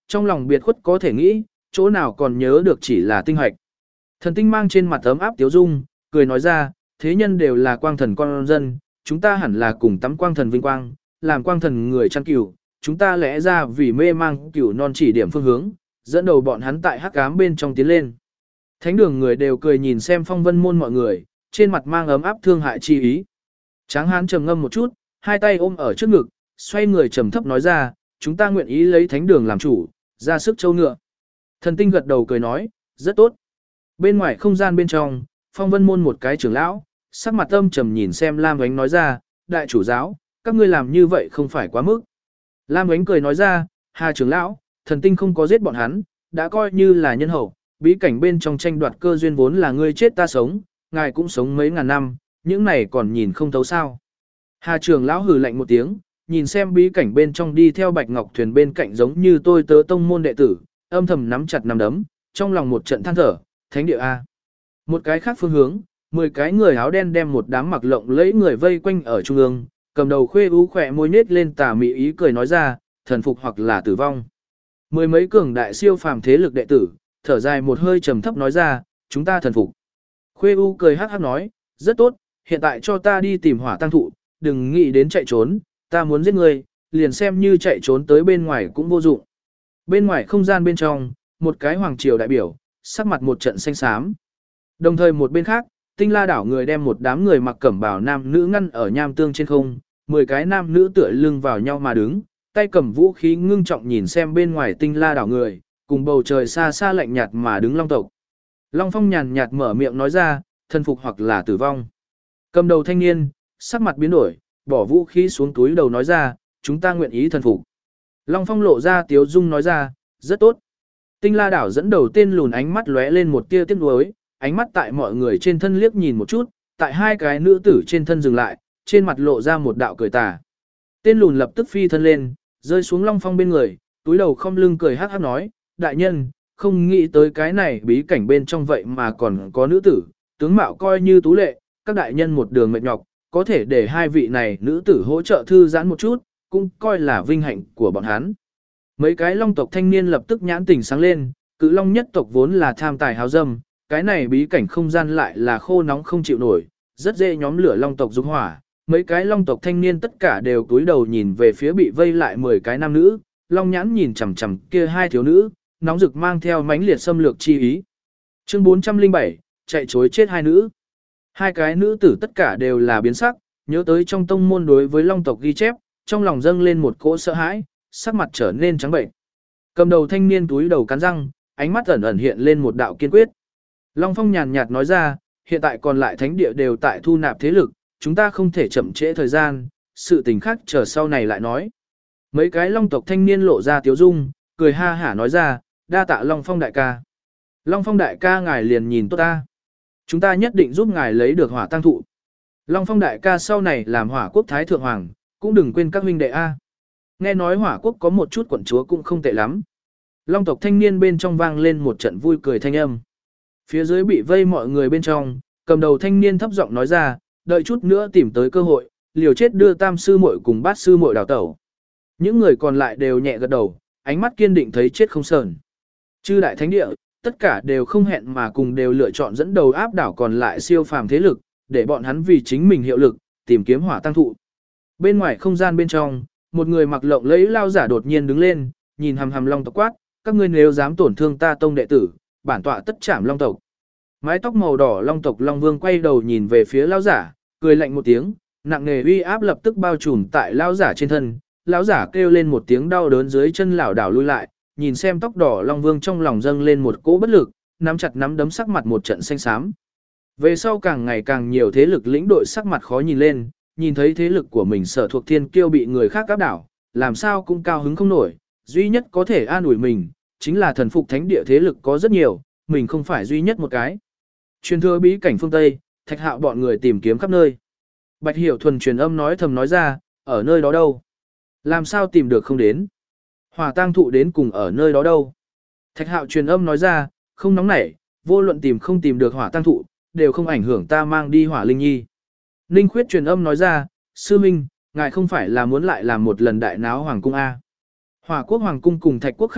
[SPEAKER 1] trong lòng biệt khuất có thể nghĩ, chỗ nào còn nhớ được chỉ là tinh hoạch. Thần tinh mang trên mặt ấm áp tiếu dung, cười nói ra, thế nhân đều là quang thần con dân, chúng ta hẳn là cùng tắm quang thần vinh quang, làm quang thần người chăn cừu, chúng ta lẽ ra vì mê mang cừu non chỉ điểm phương hướng, dẫn đầu bọn hắn tại hắc ám bên trong tiến lên. Thánh đường người đều cười nhìn xem Phong Vân môn mọi người, trên mặt mang ấm áp thương hại chi ý. Tráng hán trầm ngâm một chút, hai tay ôm ở trước ngực, xoay người trầm thấp nói ra, chúng ta nguyện ý lấy thánh đường làm chủ, ra sức châu ngựa. Thần tinh gật đầu cười nói, rất tốt. Bên ngoài không gian bên trong, Phong Vân môn một cái trưởng lão, sắc mặt âm trầm nhìn xem Lam Oánh nói ra, đại chủ giáo, các ngươi làm như vậy không phải quá mức. Lam Oánh cười nói ra, Hà trưởng lão, thần tinh không có giết bọn hắn, đã coi như là nhân hậu, bí cảnh bên trong tranh đoạt cơ duyên vốn là ngươi chết ta sống, ngài cũng sống mấy ngàn năm, những này còn nhìn không thấu sao. Hà trưởng lão hừ lạnh một tiếng, nhìn xem bí cảnh bên trong đi theo Bạch Ngọc Thuyền bên cạnh giống như tôi tớ tông môn đệ tử, âm thầm nắm chặt nắm đấm, trong lòng một trận than thở, thánh địa A. Một cái khác phương hướng, 10 cái người áo đen đem một đám mặc lộng lẫy người vây quanh ở trung ương, cầm đầu khuê ú khỏe môi nết lên tà mị ý cười nói ra, thần phục hoặc là tử vong. 10 mấy cường đại siêu phàm thế lực đệ tử, thở dài một hơi trầm thấp nói ra, chúng ta thần phục. Khuê ú cười hát hát nói, rất tốt, hiện tại cho ta đi tìm hỏa tăng thụ, đừng nghĩ đến chạy trốn, ta muốn giết ngươi, liền xem như chạy trốn tới bên ngoài cũng vô dụng. Bên ngoài không gian bên trong, một cái hoàng triều đại biểu, sắc mặt một trận xanh xám. Đồng thời một bên khác, Tinh La đảo người đem một đám người mặc cẩm bào nam nữ ngăn ở nham tương trên không, 10 cái nam nữ tựa lưng vào nhau mà đứng, tay cầm vũ khí ngưng trọng nhìn xem bên ngoài Tinh La đảo người, cùng bầu trời xa xa lạnh nhạt mà đứng Long tộc. Long Phong nhàn nhạt mở miệng nói ra, thần phục hoặc là tử vong. Cầm đầu thanh niên, sắc mặt biến đổi, bỏ vũ khí xuống túi đầu nói ra, chúng ta nguyện ý thần phục. Long Phong lộ ra tiếu dung nói ra, rất tốt. Tinh La đảo dẫn đầu tên lùn ánh mắt lóe lên một tia tiếc nuối, ánh mắt tại mọi người trên thân liếc nhìn một chút, tại hai cái nữ tử trên thân dừng lại, trên mặt lộ ra một đạo cười tà. Tên lùn lập tức phi thân lên, rơi xuống Long Phong bên người, túi đầu không lưng cười hát hát nói, đại nhân, không nghĩ tới cái này bí cảnh bên trong vậy mà còn có nữ tử, tướng mạo coi như tú lệ, các đại nhân một đường mệt nhọc, có thể để hai vị này nữ tử hỗ trợ thư giãn một chút, cũng coi là vinh hạnh của bọn hắn. Mấy cái long tộc thanh niên lập tức nhãn tỉnh sáng lên, cự long nhất tộc vốn là tham tài háo dâm, cái này bí cảnh không gian lại là khô nóng không chịu nổi, rất dễ nhóm lửa long tộc dục hỏa. Mấy cái long tộc thanh niên tất cả đều cúi đầu nhìn về phía bị vây lại 10 cái nam nữ, long nhãn nhìn chằm chằm kia hai thiếu nữ, nóng rực mang theo mãnh liệt xâm lược chi ý. Chương 407, chạy chối chết hai nữ. Hai cái nữ tử tất cả đều là biến sắc, nhớ tới trong tông môn đối với long tộc ghi chép, trong lòng dâng lên một cỗ sợ hãi, sắc mặt trở nên trắng bệnh. Cầm đầu thanh niên túi đầu cắn răng, ánh mắt ẩn ẩn hiện lên một đạo kiên quyết. Long Phong nhàn nhạt nói ra, hiện tại còn lại thánh địa đều tại thu nạp thế lực, chúng ta không thể chậm trễ thời gian, sự tình khác chờ sau này lại nói. Mấy cái long tộc thanh niên lộ ra tiếu dung, cười ha hả nói ra, đa tạ Long Phong đại ca. Long Phong đại ca ngài liền nhìn tốt ta. Chúng ta nhất định giúp ngài lấy được hỏa tăng thụ. Long Phong đại ca sau này làm hỏa quốc thái thượng hoàng, cũng đừng quên các huynh đệ A. Nghe nói hỏa quốc có một chút quận chúa cũng không tệ lắm. Long tộc thanh niên bên trong vang lên một trận vui cười thanh âm. Phía dưới bị vây mọi người bên trong, cầm đầu thanh niên thấp giọng nói ra, đợi chút nữa tìm tới cơ hội, liều chết đưa tam sư muội cùng bát sư muội đào tẩu. Những người còn lại đều nhẹ gật đầu, ánh mắt kiên định thấy chết không sờn. Chư đại thánh địa, tất cả đều không hẹn mà cùng đều lựa chọn dẫn đầu áp đảo còn lại siêu phàm thế lực, để bọn hắn vì chính mình hiệu lực, tìm kiếm hỏa tăng thụ. Bên ngoài không gian bên trong, một người mặc lộng lẫy lao giả đột nhiên đứng lên, nhìn hằm hằm long tộc quát, các ngươi nếu dám tổn thương ta tông đệ tử, bản tọa tất trảm long tộc. Mái tóc màu đỏ long tộc long vương quay đầu nhìn về phía lao giả, cười lạnh một tiếng, nặng nề uy áp lập tức bao trùm tại lao giả trên thân. Lão giả kêu lên một tiếng đau đớn dưới chân lảo đảo lui lại, nhìn xem tóc đỏ long vương trong lòng dâng lên một cỗ bất lực, nắm chặt nắm đấm sắc mặt một trận xanh xám. Về sau càng ngày càng nhiều thế lực lĩnh đội sắc mặt khó nhìn lên, nhìn thấy thế lực của mình sở thuộc thiên kiêu bị người khác áp đảo, làm sao cũng cao hứng không nổi, duy nhất có thể an ủi mình, chính là thần phục thánh địa thế lực có rất nhiều, mình không phải duy nhất một cái. Truyền thừa bí cảnh phương Tây, Thạch Hạo bọn người tìm kiếm khắp nơi. Bạch Hiểu Thuần truyền âm nói thầm nói ra, ở nơi đó đâu? Làm sao tìm được không đến? Hỏa tang thụ đến cùng ở nơi đó đâu? Thạch Hạo truyền âm nói ra, không nóng nảy, vô luận tìm không tìm được hỏa tang thụ, đều không ảnh hưởng ta mang đi hỏa linh nhi. Ninh Khuyết truyền âm nói ra, sư minh, ngài không phải là muốn lại làm một lần đại náo hoàng cung A. Hỏa quốc hoàng cung cùng thạch quốc khác biệt,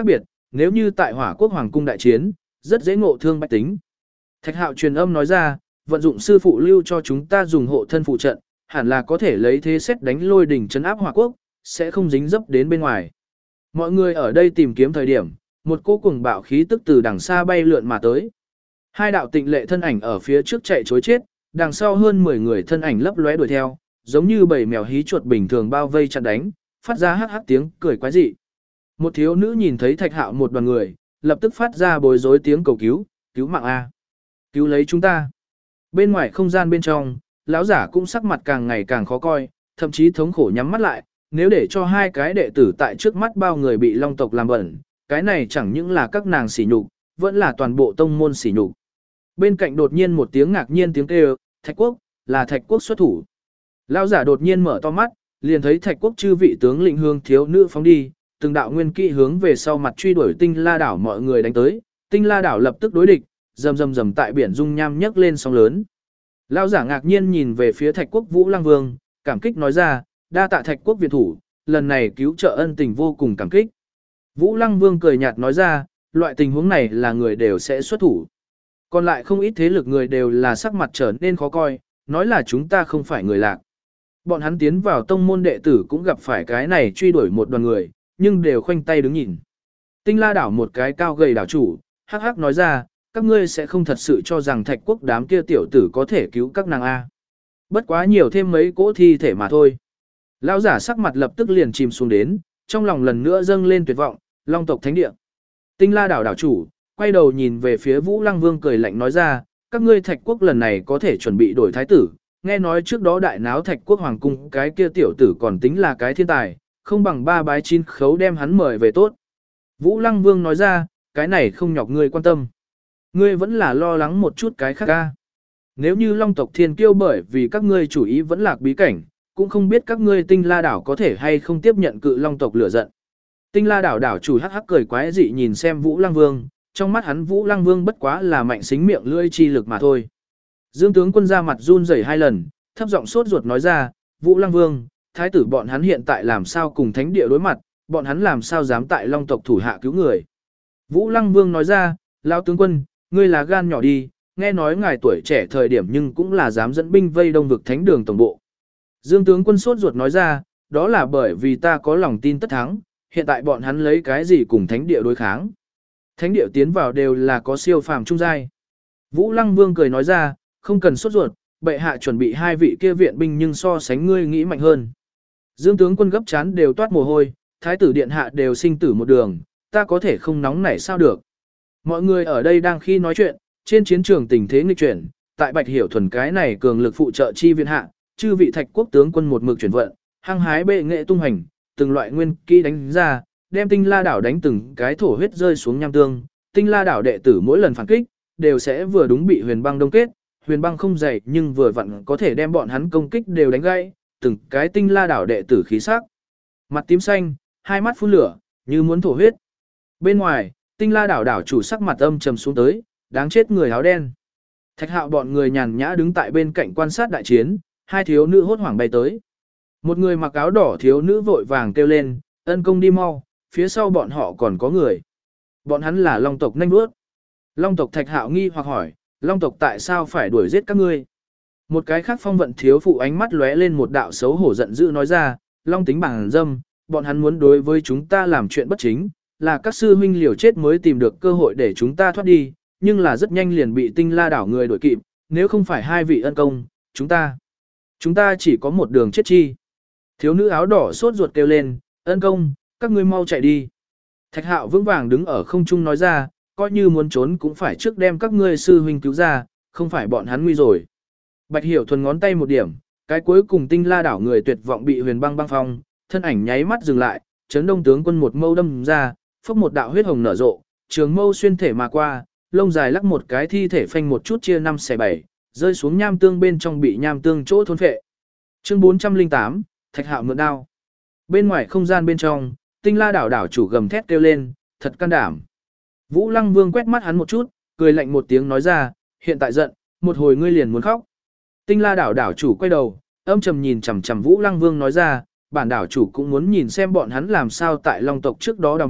[SPEAKER 1] nếu như tại Hỏa Quốc Hoàng cung đại chiến, rất dễ ngộ thương bách tính. Thạch Hạo truyền âm nói ra, vận dụng sư phụ lưu cho chúng ta dùng hộ thân phụ trận, hẳn là có thể lấy thế xét đánh lôi đỉnh trấn áp Hỏa Quốc, sẽ không dính dấp đến bên ngoài. Mọi người ở đây tìm kiếm thời điểm, một cỗ cuồng bạo khí tức từ đằng xa bay lượn mà tới. Hai đạo tịnh lệ thân ảnh ở phía trước chạy trối chết, đằng sau hơn 10 người thân ảnh lấp lóe đuổi theo, giống như bầy mèo hí chuột bình thường bao vây chặn đánh, phát ra hắc hắc tiếng cười quái dị. Một thiếu nữ nhìn thấy Thạch Hạo một đoàn người, lập tức phát ra bối rối tiếng cầu cứu, cứu mạng a, cứu lấy chúng ta. Bên ngoài không gian bên trong, lão giả cũng sắc mặt càng ngày càng khó coi, thậm chí thống khổ nhắm mắt lại, nếu để cho hai cái đệ tử tại trước mắt bao người bị Long tộc làm bẩn, cái này chẳng những là các nàng sỉ nhục, vẫn là toàn bộ tông môn sỉ nhục. Bên cạnh đột nhiên một tiếng ngạc nhiên tiếng kêu, Thạch Quốc, là Thạch Quốc xuất thủ. Lão giả đột nhiên mở to mắt, liền thấy Thạch Quốc chư vị tướng lĩnh hướng thiếu nữ phóng đi, từng đạo nguyên kỵ hướng về sau mặt truy đuổi Tinh La đảo mọi người đánh tới, Tinh La đảo lập tức đối địch, rầm rầm rầm tại biển dung nham nhấc lên sóng lớn. Lão giả ngạc nhiên nhìn về phía Thạch Quốc Vũ Lăng Vương, cảm kích nói ra, đa tạ Thạch Quốc viện thủ, lần này cứu trợ ân tình vô cùng cảm kích. Vũ Lăng Vương cười nhạt nói ra, loại tình huống này là người đều sẽ xuất thủ. Còn lại không ít thế lực người đều là sắc mặt trở nên khó coi, nói là chúng ta không phải người lạc. Bọn hắn tiến vào tông môn đệ tử cũng gặp phải cái này truy đuổi một đoàn người, nhưng đều khoanh tay đứng nhìn. Tinh La đảo một cái cao gầy đảo chủ, hắc hắc nói ra, các ngươi sẽ không thật sự cho rằng Thạch Quốc đám kia tiểu tử có thể cứu các nàng A. Bất quá nhiều thêm mấy cỗ thi thể mà thôi. Lão giả sắc mặt lập tức liền chìm xuống đến, trong lòng lần nữa dâng lên tuyệt vọng, Long tộc thánh địa. Tinh La đảo đảo chủ, quay đầu nhìn về phía Vũ Lăng Vương cười lạnh nói ra, các ngươi Thạch Quốc lần này có thể chuẩn bị đổi thái tử, nghe nói trước đó đại náo Thạch Quốc hoàng cung cái kia tiểu tử còn tính là cái thiên tài, không bằng 3 bái 9 khấu đem hắn mời về tốt. Vũ Lăng Vương nói ra, cái này không nhọc ngươi quan tâm. Ngươi vẫn là lo lắng một chút cái khác ca. Nếu như Long tộc thiên kiêu bởi vì các ngươi chủ ý vẫn lạc bí cảnh, cũng không biết các ngươi Tinh La đảo có thể hay không tiếp nhận cự Long tộc lửa giận. Tinh La đảo đảo chủ hắc hắc cười quái dị nhìn xem Vũ Lăng Vương, trong mắt hắn Vũ Lăng Vương bất quá là mạnh xính miệng lưỡi chi lực mà thôi. Dương tướng quân ra mặt run rẩy 2 lần, thấp giọng sốt ruột nói ra, Vũ Lăng Vương, thái tử bọn hắn hiện tại làm sao cùng thánh địa đối mặt, bọn hắn làm sao dám tại Long tộc thủ hạ cứu người. Vũ Lăng Vương nói ra, lão tướng quân, ngươi là gan nhỏ đi, nghe nói ngài tuổi trẻ thời điểm nhưng cũng là dám dẫn binh vây đông vực thánh đường tổng bộ. Dương tướng quân sốt ruột nói ra, đó là bởi vì ta có lòng tin tất thắng, hiện tại bọn hắn lấy cái gì cùng thánh địa đối kháng. Thánh địa tiến vào đều là có siêu phàm trung giai. Vũ Lăng Vương cười nói ra, không cần sốt ruột, bệ hạ chuẩn bị 2 vị kia viện binh nhưng so sánh ngươi nghĩ mạnh hơn. Dương tướng quân gấp chán đều toát mồ hôi, thái tử điện hạ đều sinh tử một đường, ta có thể không nóng nảy sao được. Mọi người ở đây đang khi nói chuyện, trên chiến trường tình thế nghịch chuyển, tại Bạch Hiểu Thuần cái này cường lực phụ trợ chi viện hạ, chư vị Thạch Quốc tướng quân một mực chuyển vận, hăng hái bệ nghệ tung hành, từng loại nguyên kỹ đánh ra, đem Tinh La đảo đánh từng cái thổ huyết rơi xuống nham tương. Tinh La đảo đệ tử mỗi lần phản kích, đều sẽ vừa đúng bị huyền băng đông kết, huyền băng không dày nhưng vừa vặn có thể đem bọn hắn công kích đều đánh gãy, từng cái Tinh La đảo đệ tử khí sắc. Mặt tím xanh, hai mắt phun lửa, như muốn thổ huyết. Bên ngoài, Tinh La đảo đảo chủ sắc mặt âm trầm xuống tới, đáng chết người áo đen. Thạch Hạo bọn người nhàn nhã đứng tại bên cạnh quan sát đại chiến, 2 thiếu nữ hốt hoảng bay tới. Một người mặc áo đỏ thiếu nữ vội vàng kêu lên, ân công đi mau, phía sau bọn họ còn có người. Bọn hắn là Long tộc nhanh bước. Long tộc Thạch Hạo nghi hoặc hỏi, Long tộc tại sao phải đuổi giết các ngươi? Một cái khác phong vận thiếu phụ ánh mắt lóe lên một đạo xấu hổ giận dữ nói ra, Long tính bằng dâm, bọn hắn muốn đối với chúng ta làm chuyện bất chính, là các sư huynh liều chết mới tìm được cơ hội để chúng ta thoát đi, nhưng là rất nhanh liền bị Tinh La đảo người đuổi kịp, nếu không phải 2 vị ân công, chúng ta chỉ có một đường chết chi. Thiếu nữ áo đỏ sốt ruột kêu lên, ân công, các ngươi mau chạy đi. Thạch Hạo vững vàng đứng ở không trung nói ra, coi như muốn trốn cũng phải trước đem các ngươi sư huynh cứu ra, không phải bọn hắn nguy rồi. Bạch Hiểu Thuần ngón tay một điểm, cái cuối cùng Tinh La đảo người tuyệt vọng bị huyền băng băng phong, thân ảnh nháy mắt dừng lại, Trấn Đông tướng quân một mâu đâm ra, phốc một đạo huyết hồng nở rộ, trường mâu xuyên thể mà qua, lông dài lắc một cái thi thể phanh một chút chia 5 xẻ 7, rơi xuống nham tương bên trong bị nham tương chỗ thôn phệ. Chương 408, Thạch Hạo mượn đao. Bên ngoài không gian bên trong, Tinh La đảo đảo chủ gầm thét kêu lên, thật can đảm. Vũ Lăng Vương quét mắt hắn một chút, cười lạnh một tiếng nói ra, hiện tại giận, một hồi ngươi liền muốn khóc. Tinh La đảo đảo chủ quay đầu, âm trầm nhìn chằm chằm Vũ Lăng Vương nói ra, bản đảo chủ cũng muốn nhìn xem bọn hắn làm sao tại Long tộc trước đó đào mệnh,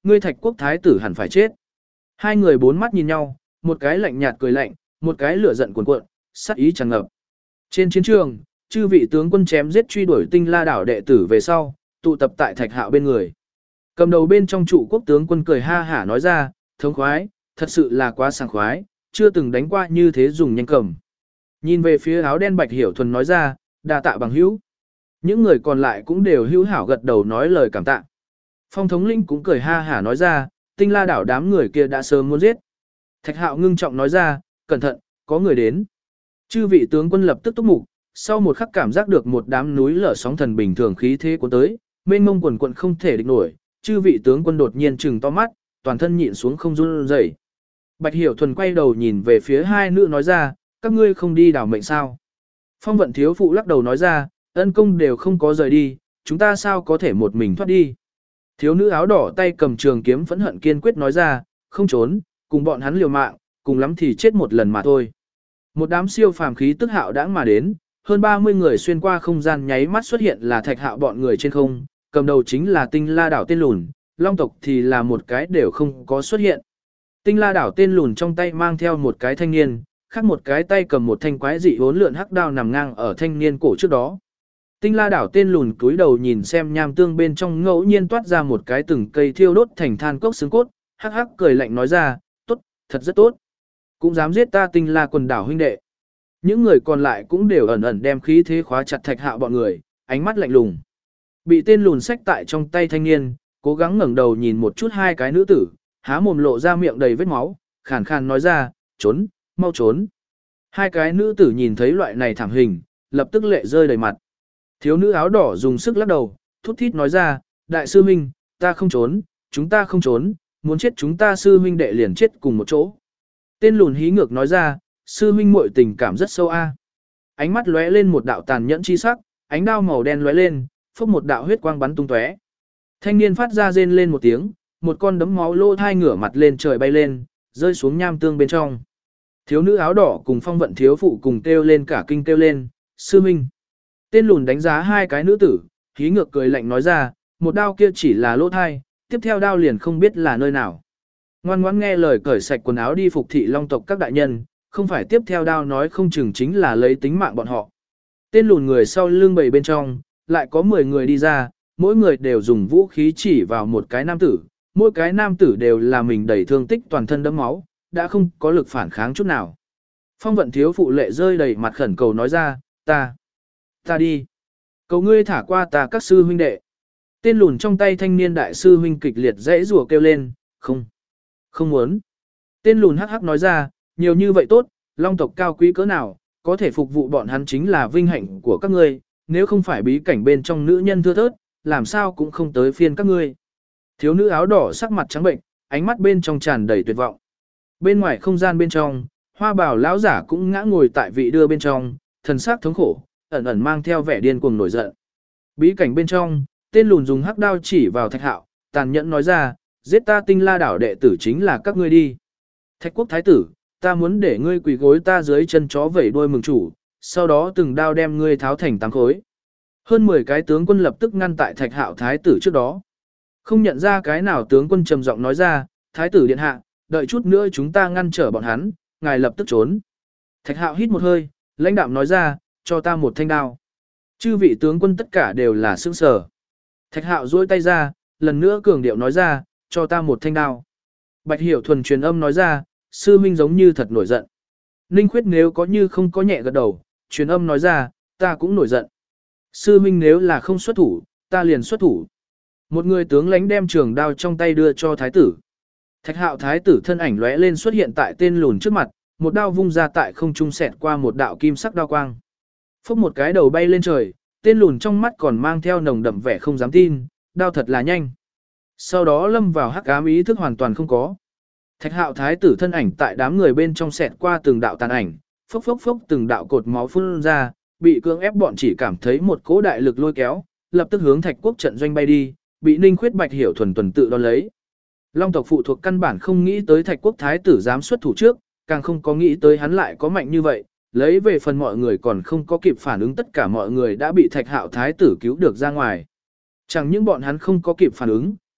[SPEAKER 1] ngươi Thạch quốc thái tử hẳn phải chết. Hai người bốn mắt nhìn nhau, một cái lạnh nhạt cười lạnh, một cái lửa giận cuồn cuộn, sát ý tràn ngập. Trên chiến trường, chư vị tướng quân chém giết truy đuổi Tinh La đảo đệ tử về sau, tụ tập tại Thạch Hạo bên người. Cầm đầu bên trong trụ quốc tướng quân cười ha hả nói ra, thống khoái, thật sự là quá sảng khoái, chưa từng đánh qua như thế dùng nhanh cầm. Nhìn về phía áo đen Bạch Hiểu Thuần nói ra, đa tạ bằng hữu. Những người còn lại cũng đều hữu hảo gật đầu nói lời cảm tạ. Phong thống linh cũng cười ha hả nói ra, Tinh La đảo đám người kia đã sớm muốn giết. Thạch Hạo ngưng trọng nói ra, cẩn thận, có người đến. Chư vị tướng quân lập tức túc mục, sau một khắc cảm giác được một đám núi lở sóng thần bình thường khí thế cuốn tới, mênh mông quần quận không thể địch nổi, chư vị tướng quân đột nhiên trừng to mắt, toàn thân nhịn xuống không run rẩy. Bạch Hiểu Thuần quay đầu nhìn về phía hai nữ nói ra, các ngươi không đi đảo mệnh sao? Phong Vận thiếu phụ lắc đầu nói ra, ân công đều không có rời đi, chúng ta sao có thể một mình thoát đi? Thiếu nữ áo đỏ tay cầm trường kiếm phẫn hận kiên quyết nói ra, không trốn, cùng bọn hắn liều mạng, cùng lắm thì chết một lần mà thôi. Một đám siêu phàm khí tức hạo đãng mà đến, hơn 30 người xuyên qua không gian nháy mắt xuất hiện là Thạch Hạo bọn người trên không, cầm đầu chính là Tinh La đảo tên lùn, Long tộc thì là một cái đều không có xuất hiện. Tinh La đảo tên lùn trong tay mang theo một cái thanh niên, khác một cái tay cầm một thanh quái dị hỗn lượn hắc đao nằm ngang ở thanh niên cổ trước đó. Tinh La đảo tên lùn cúi đầu nhìn xem nham tương bên trong ngẫu nhiên toát ra một cái từng cây thiêu đốt thành than cốc xương cốt, hắc hắc cười lạnh nói ra, tốt, thật rất tốt. Cũng dám giết ta Tinh La quần đảo huynh đệ. Những người còn lại cũng đều ẩn ẩn đem khí thế khóa chặt Thạch Hạo bọn người, ánh mắt lạnh lùng. Bị tên lùn xách tại trong tay thanh niên, cố gắng ngẩng đầu nhìn một chút hai cái nữ tử, há mồm lộ ra miệng đầy vết máu, khàn khàn nói ra, trốn, mau trốn. Hai cái nữ tử nhìn thấy loại này thảm hình, lập tức lệ rơi đầy mặt. Thiếu nữ áo đỏ dùng sức lắc đầu, thút thít nói ra, đại sư huynh, ta không trốn, chúng ta không trốn, muốn chết chúng ta sư huynh đệ liền chết cùng một chỗ. Tên lùn hí ngược nói ra, sư huynh muội tình cảm rất sâu a. Ánh mắt lóe lên một đạo tàn nhẫn chi sắc, ánh đao màu đen lóe lên, phốc một đạo huyết quang bắn tung tóe. Thanh niên phát ra rên lên một tiếng, một con đấm máu lô thai ngửa mặt lên trời bay lên, rơi xuống nham tương bên trong. Thiếu nữ áo đỏ cùng Phong Vận thiếu phụ cùng kêu lên cả kinh kêu lên, sư huynh. Tên lùn đánh giá hai cái nữ tử, hí ngược cười lạnh nói ra, một đao kia chỉ là lỗ thai, tiếp theo đao liền không biết là nơi nào. Ngoan ngoãn nghe lời cởi sạch quần áo đi phục thị Long tộc các đại nhân, không phải tiếp theo đao nói không chừng chính là lấy tính mạng bọn họ. Tên lùn người sau lưng bầy bên trong, lại có 10 người đi ra, mỗi người đều dùng vũ khí chỉ vào một cái nam tử, mỗi cái nam tử đều là mình đầy thương tích toàn thân đẫm máu, đã không có lực phản kháng chút nào. Phong Vận thiếu phụ lệ rơi đầy mặt khẩn cầu nói ra, ta đi. Cầu ngươi thả qua ta các sư huynh đệ. Tên lùn trong tay thanh niên đại sư huynh kịch liệt dãy rủa kêu lên, không muốn. Tên lùn hắc hắc nói ra, nhiều như vậy tốt, Long tộc cao quý cỡ nào, có thể phục vụ bọn hắn chính là vinh hạnh của các ngươi, nếu không phải bí cảnh bên trong nữ nhân thưa thớt, làm sao cũng không tới phiên các ngươi. Thiếu nữ áo đỏ sắc mặt trắng bệnh, ánh mắt bên trong tràn đầy tuyệt vọng. Bên ngoài không gian bên trong, Hoa Bảo lão giả cũng ngã ngồi tại vị đưa bên trong, thần sắc thống khổ, ẩn ẩn mang theo vẻ điên cuồng nổi giận. Bí cảnh bên trong, tên lùn dùng hắc đao chỉ vào Thạch Hạo, tàn nhẫn nói ra, giết ta Tinh La đảo đệ tử chính là các ngươi đi. Thạch quốc thái tử, ta muốn để ngươi quỳ gối ta dưới chân chó vẩy đuôi mừng chủ, sau đó từng đao đem ngươi tháo thành 8 khối. Hơn 10 cái tướng quân lập tức ngăn tại Thạch Hạo thái tử trước đó. Không nhận ra cái nào tướng quân trầm giọng nói ra, thái tử điện hạ, đợi chút nữa chúng ta ngăn trở bọn hắn, ngài lập tức trốn. Thạch Hạo hít một hơi, lãnh đạm nói ra, cho ta một thanh đao. Chư vị tướng quân tất cả đều là sững sờ. Thạch Hạo duỗi tay ra, lần nữa cường điệu nói ra, cho ta một thanh đao. Bạch Hiểu Thuần truyền âm nói ra, sư minh giống như thật nổi giận. Ninh Khuyết nếu có như không có nhẹ gật đầu, truyền âm nói ra, ta cũng nổi giận. Sư minh nếu là không xuất thủ, ta liền xuất thủ. Một người tướng lãnh đem trường đao trong tay đưa cho thái tử. Thạch Hạo thái tử thân ảnh lóe lên xuất hiện tại tên lùn trước mặt, một đao vung ra tại không trung xẹt qua một đạo kim sắc đao quang. Phốc một cái đầu bay lên trời, tên lùn trong mắt còn mang theo nồng đậm vẻ không dám tin, đao thật là nhanh. Sau đó lâm vào hắc ám ý thức hoàn toàn không có. Thạch Hạo thái tử thân ảnh tại đám người bên trong xẹt qua từng đạo tàn ảnh, phốc phốc phốc từng đạo cột máu phun ra, bị cưỡng ép bọn chỉ cảm thấy một cỗ đại lực lôi kéo, lập tức hướng Thạch quốc trận doanh bay đi, bị Ninh Khuyết Bạch Hiểu Thuần tuần tự đón lấy. Long tộc phụ thuộc căn bản không nghĩ tới Thạch quốc thái tử dám xuất thủ trước, càng không có nghĩ tới hắn lại có mạnh như vậy, lấy về phần mọi người còn không có kịp phản ứng, tất cả mọi người đã bị Thạch Hạo thái tử cứu được ra ngoài. Chẳng những bọn hắn không có kịp phản ứng,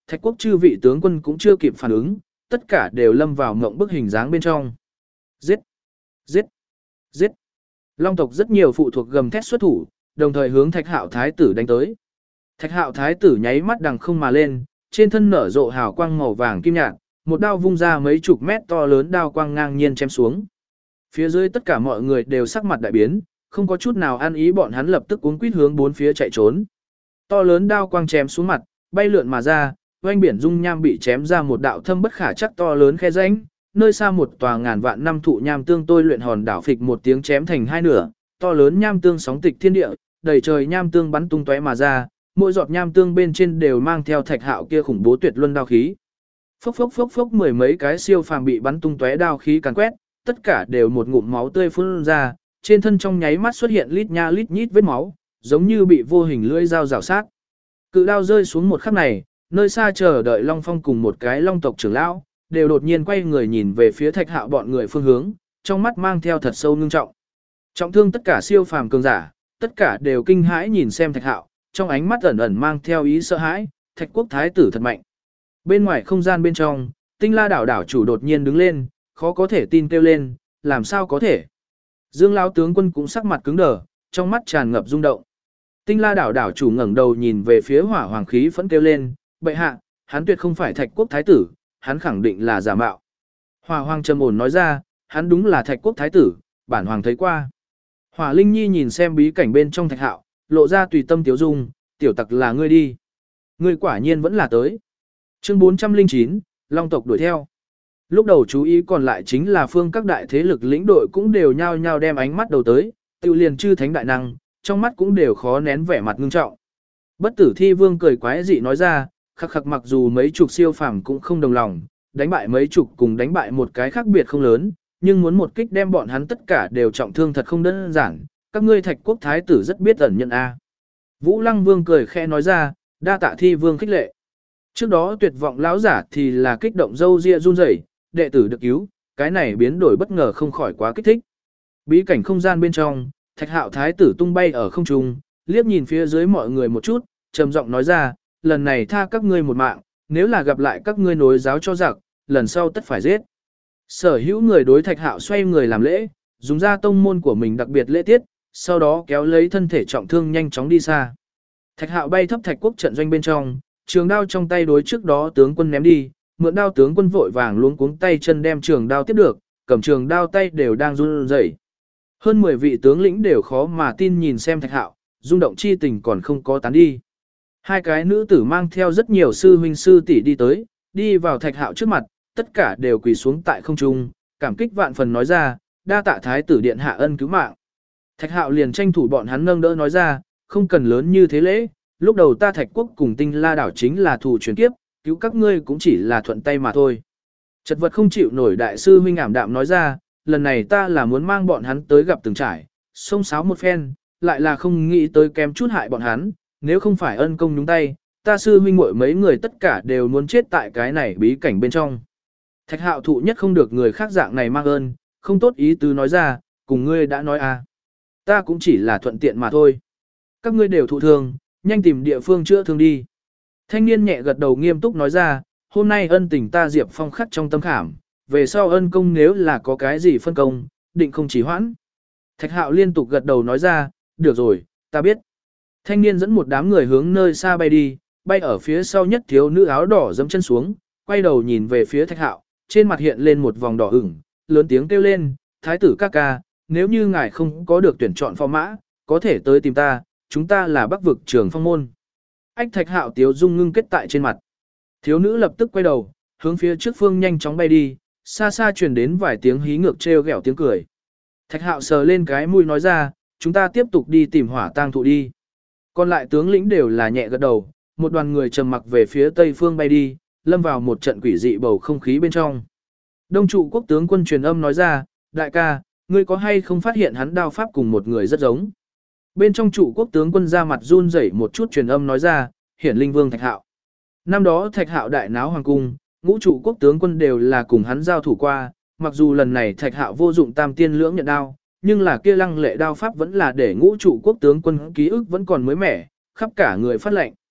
[SPEAKER 1] Thạch quốc chư vị tướng quân cũng chưa kịp phản ứng, tất cả đều lâm vào mộng bức hình dáng bên trong. Giết! Giết! Giết! Long tộc rất nhiều phụ thuộc gầm thét xuất thủ, đồng thời hướng Thạch Hạo thái tử đánh tới. Thạch Hạo thái tử nháy mắt đằng không mà lên, trên thân nở rộ hào quang màu vàng kim nhạt, một đao vung ra mấy chục mét to lớn đao quang ngang nhiên chém xuống. Phía dưới tất cả mọi người đều sắc mặt đại biến, không có chút nào ăn ý, bọn hắn lập tức cuống quýt hướng bốn phía chạy trốn. To lớn đao quang chém xuống mặt, bay lượn mà ra, oanh biển dung nham bị chém ra một đạo thâm bất khả chắc to lớn khe rãnh, nơi xa một tòa ngàn vạn năm thụ nham tương tôi luyện hòn đảo phịch một tiếng chém thành hai nửa, to lớn nham tương sóng tịch thiên địa, đầy trời nham tương bắn tung tóe mà ra, mỗi giọt nham tương bên trên đều mang theo Thạch Hạo kia khủng bố tuyệt luân đao khí. Phốc phốc phốc phốc, mười mấy cái siêu phàm bị bắn tung tóe đao khí càn quét, tất cả đều một ngụm máu tươi phun ra, trên thân trong nháy mắt xuất hiện lít nha lít nhít vết máu, giống như bị vô hình lưỡi dao rào sát. Cự đao rơi xuống một khắc này, nơi xa chờ đợi Long Phong cùng một cái Long tộc trưởng lão, đều đột nhiên quay người nhìn về phía Thạch Hạo bọn người phương hướng, trong mắt mang theo thật sâu ngưng trọng. Trọng thương tất cả siêu phàm cường giả, tất cả đều kinh hãi nhìn xem Thạch Hạo, trong ánh mắt ẩn ẩn mang theo ý sợ hãi, Thạch quốc thái tử thật mạnh. Bên ngoài không gian bên trong, Tinh La đảo đảo chủ đột nhiên đứng lên, khó có thể tin kêu lên, làm sao có thể? Dương lão tướng quân cũng sắc mặt cứng đờ, trong mắt tràn ngập rung động. Tinh La đảo đảo chủ ngẩng đầu nhìn về phía Hỏa Hoàng khí phẫn kêu lên, bệ hạ, hắn tuyệt không phải Thạch quốc thái tử, hắn khẳng định là giả mạo. Hỏa Hoàng trầm ổn nói ra, hắn đúng là Thạch quốc thái tử, bản hoàng thấy qua. Hỏa Linh Nhi nhìn xem bí cảnh bên trong Thạch Hạo, lộ ra tùy tâm tiếu dung, tiểu tặc là ngươi đi. Ngươi quả nhiên vẫn là tới. Chương 409, Long tộc đuổi theo. Lúc đầu chú ý còn lại chính là phương các đại thế lực lĩnh đội cũng đều nhao nhao đem ánh mắt đầu tới, tiêu liền chư thánh đại năng, trong mắt cũng đều khó nén vẻ mặt ngưng trọng. Bất tử thi vương cười quái dị nói ra, khắc khắc, mặc dù mấy chục siêu phàm cũng không đồng lòng, đánh bại mấy chục cùng đánh bại một cái khác biệt không lớn, nhưng muốn một kích đem bọn hắn tất cả đều trọng thương thật không đơn giản, các ngươi Thạch quốc thái tử rất biết ẩn nhận a. Vũ Lăng Vương cười khẽ nói ra, đa tạ thi vương khích lệ. Trước đó tuyệt vọng lão giả thì là kích động râu ria run rẩy, đệ tử được cứu, cái này biến đổi bất ngờ không khỏi quá kích thích. Bí cảnh không gian bên trong, Thạch Hạo thái tử tung bay ở không trung, liếc nhìn phía dưới mọi người một chút, trầm giọng nói ra, lần này tha các ngươi một mạng, nếu là gặp lại các ngươi nối giáo cho giặc, lần sau tất phải giết. Sở hữu người đối Thạch Hạo xoay người làm lễ, dùng ra tông môn của mình đặc biệt lễ tiết, sau đó kéo lấy thân thể trọng thương nhanh chóng đi xa. Thạch Hạo bay thấp Thạch quốc trận doanh bên trong, trường đao trong tay đối trước đó tướng quân ném đi, mượn đao tướng quân vội vàng luống cuống tay chân đem trường đao tiếp được, cầm trường đao tay đều đang run rẩy. Hơn 10 vị tướng lĩnh đều khó mà tin nhìn xem Thạch Hạo, rung động chi tình còn không có tán đi. Hai cái nữ tử mang theo rất nhiều sư huynh sư tỷ đi tới, đi vào Thạch Hạo trước mặt, tất cả đều quỳ xuống tại không trung, cảm kích vạn phần nói ra, đa tạ thái tử điện hạ ân cứu mạng. Thạch Hạo liền tranh thủ bọn hắn nâng đỡ nói ra, không cần lớn như thế lễ, lúc đầu ta Thạch quốc cùng Tinh La đảo chính là thù truyền kiếp, cứu các ngươi cũng chỉ là thuận tay mà thôi. Chật vật không chịu nổi đại sư huynh ảm đạm nói ra, lần này ta là muốn mang bọn hắn tới gặp từng trải, xông xáo một phen, lại là không nghĩ tới kém chút hại bọn hắn, nếu không phải ân công nhúng tay, ta sư huynh muội mấy người tất cả đều muốn chết tại cái này bí cảnh bên trong. Thạch Hạo thụ nhất không được người khác dạng này mang ơn, không tốt ý tứ nói ra, cùng ngươi đã nói à. Ta cũng chỉ là thuận tiện mà thôi. Các ngươi đều thụ thương, nhanh tìm địa phương chữa thương đi. Thanh niên nhẹ gật đầu nghiêm túc nói ra, hôm nay ân tình ta Diệp Phong khắc trong tâm khảm, về sau ân công nếu là có cái gì phân công, định không chỉ hoãn. Thạch Hạo liên tục gật đầu nói ra, được rồi, ta biết. Thanh niên dẫn một đám người hướng nơi xa bay đi, bay ở phía sau nhất thiếu nữ áo đỏ dẫm chân xuống, quay đầu nhìn về phía Thạch Hạo, trên mặt hiện lên một vòng đỏ ửng, lớn tiếng kêu lên, thái tử ca ca, nếu như ngài không có được tuyển chọn phò mã, có thể tới tìm ta, chúng ta là Bắc vực Trường Phong môn. Ách Thạch Hạo tiếu dung ngưng kết tại trên mặt. Thiếu nữ lập tức quay đầu, hướng phía trước phương nhanh chóng bay đi, xa xa truyền đến vài tiếng hí ngược trêu ghẹo tiếng cười. Thạch Hạo sờ lên cái mũi nói ra, chúng ta tiếp tục đi tìm Hỏa Tang thụ đi. Còn lại tướng lĩnh đều là nhẹ gật đầu, một đoàn người trầm mặc về phía tây phương bay đi, lâm vào một trận quỷ dị bầu không khí bên trong. Đông trụ quốc tướng quân truyền âm nói ra, đại ca, ngươi có hay không phát hiện hắn đao pháp cùng một người rất giống. Bên trong trụ quốc tướng quân ra mặt run rẩy một chút truyền âm nói ra, hiển linh vương Thạch Hạo. Năm đó Thạch Hạo đại náo hoàng cung, ngũ trụ quốc tướng quân đều là cùng hắn giao thủ qua, mặc dù lần này Thạch Hạo vô dụng tam tiên lưỡng nhận đao, nhưng là kia lăng lệ đao pháp vẫn là để ngũ trụ quốc tướng quân ký ức vẫn còn mới mẻ, khắp cả người phát lệnh.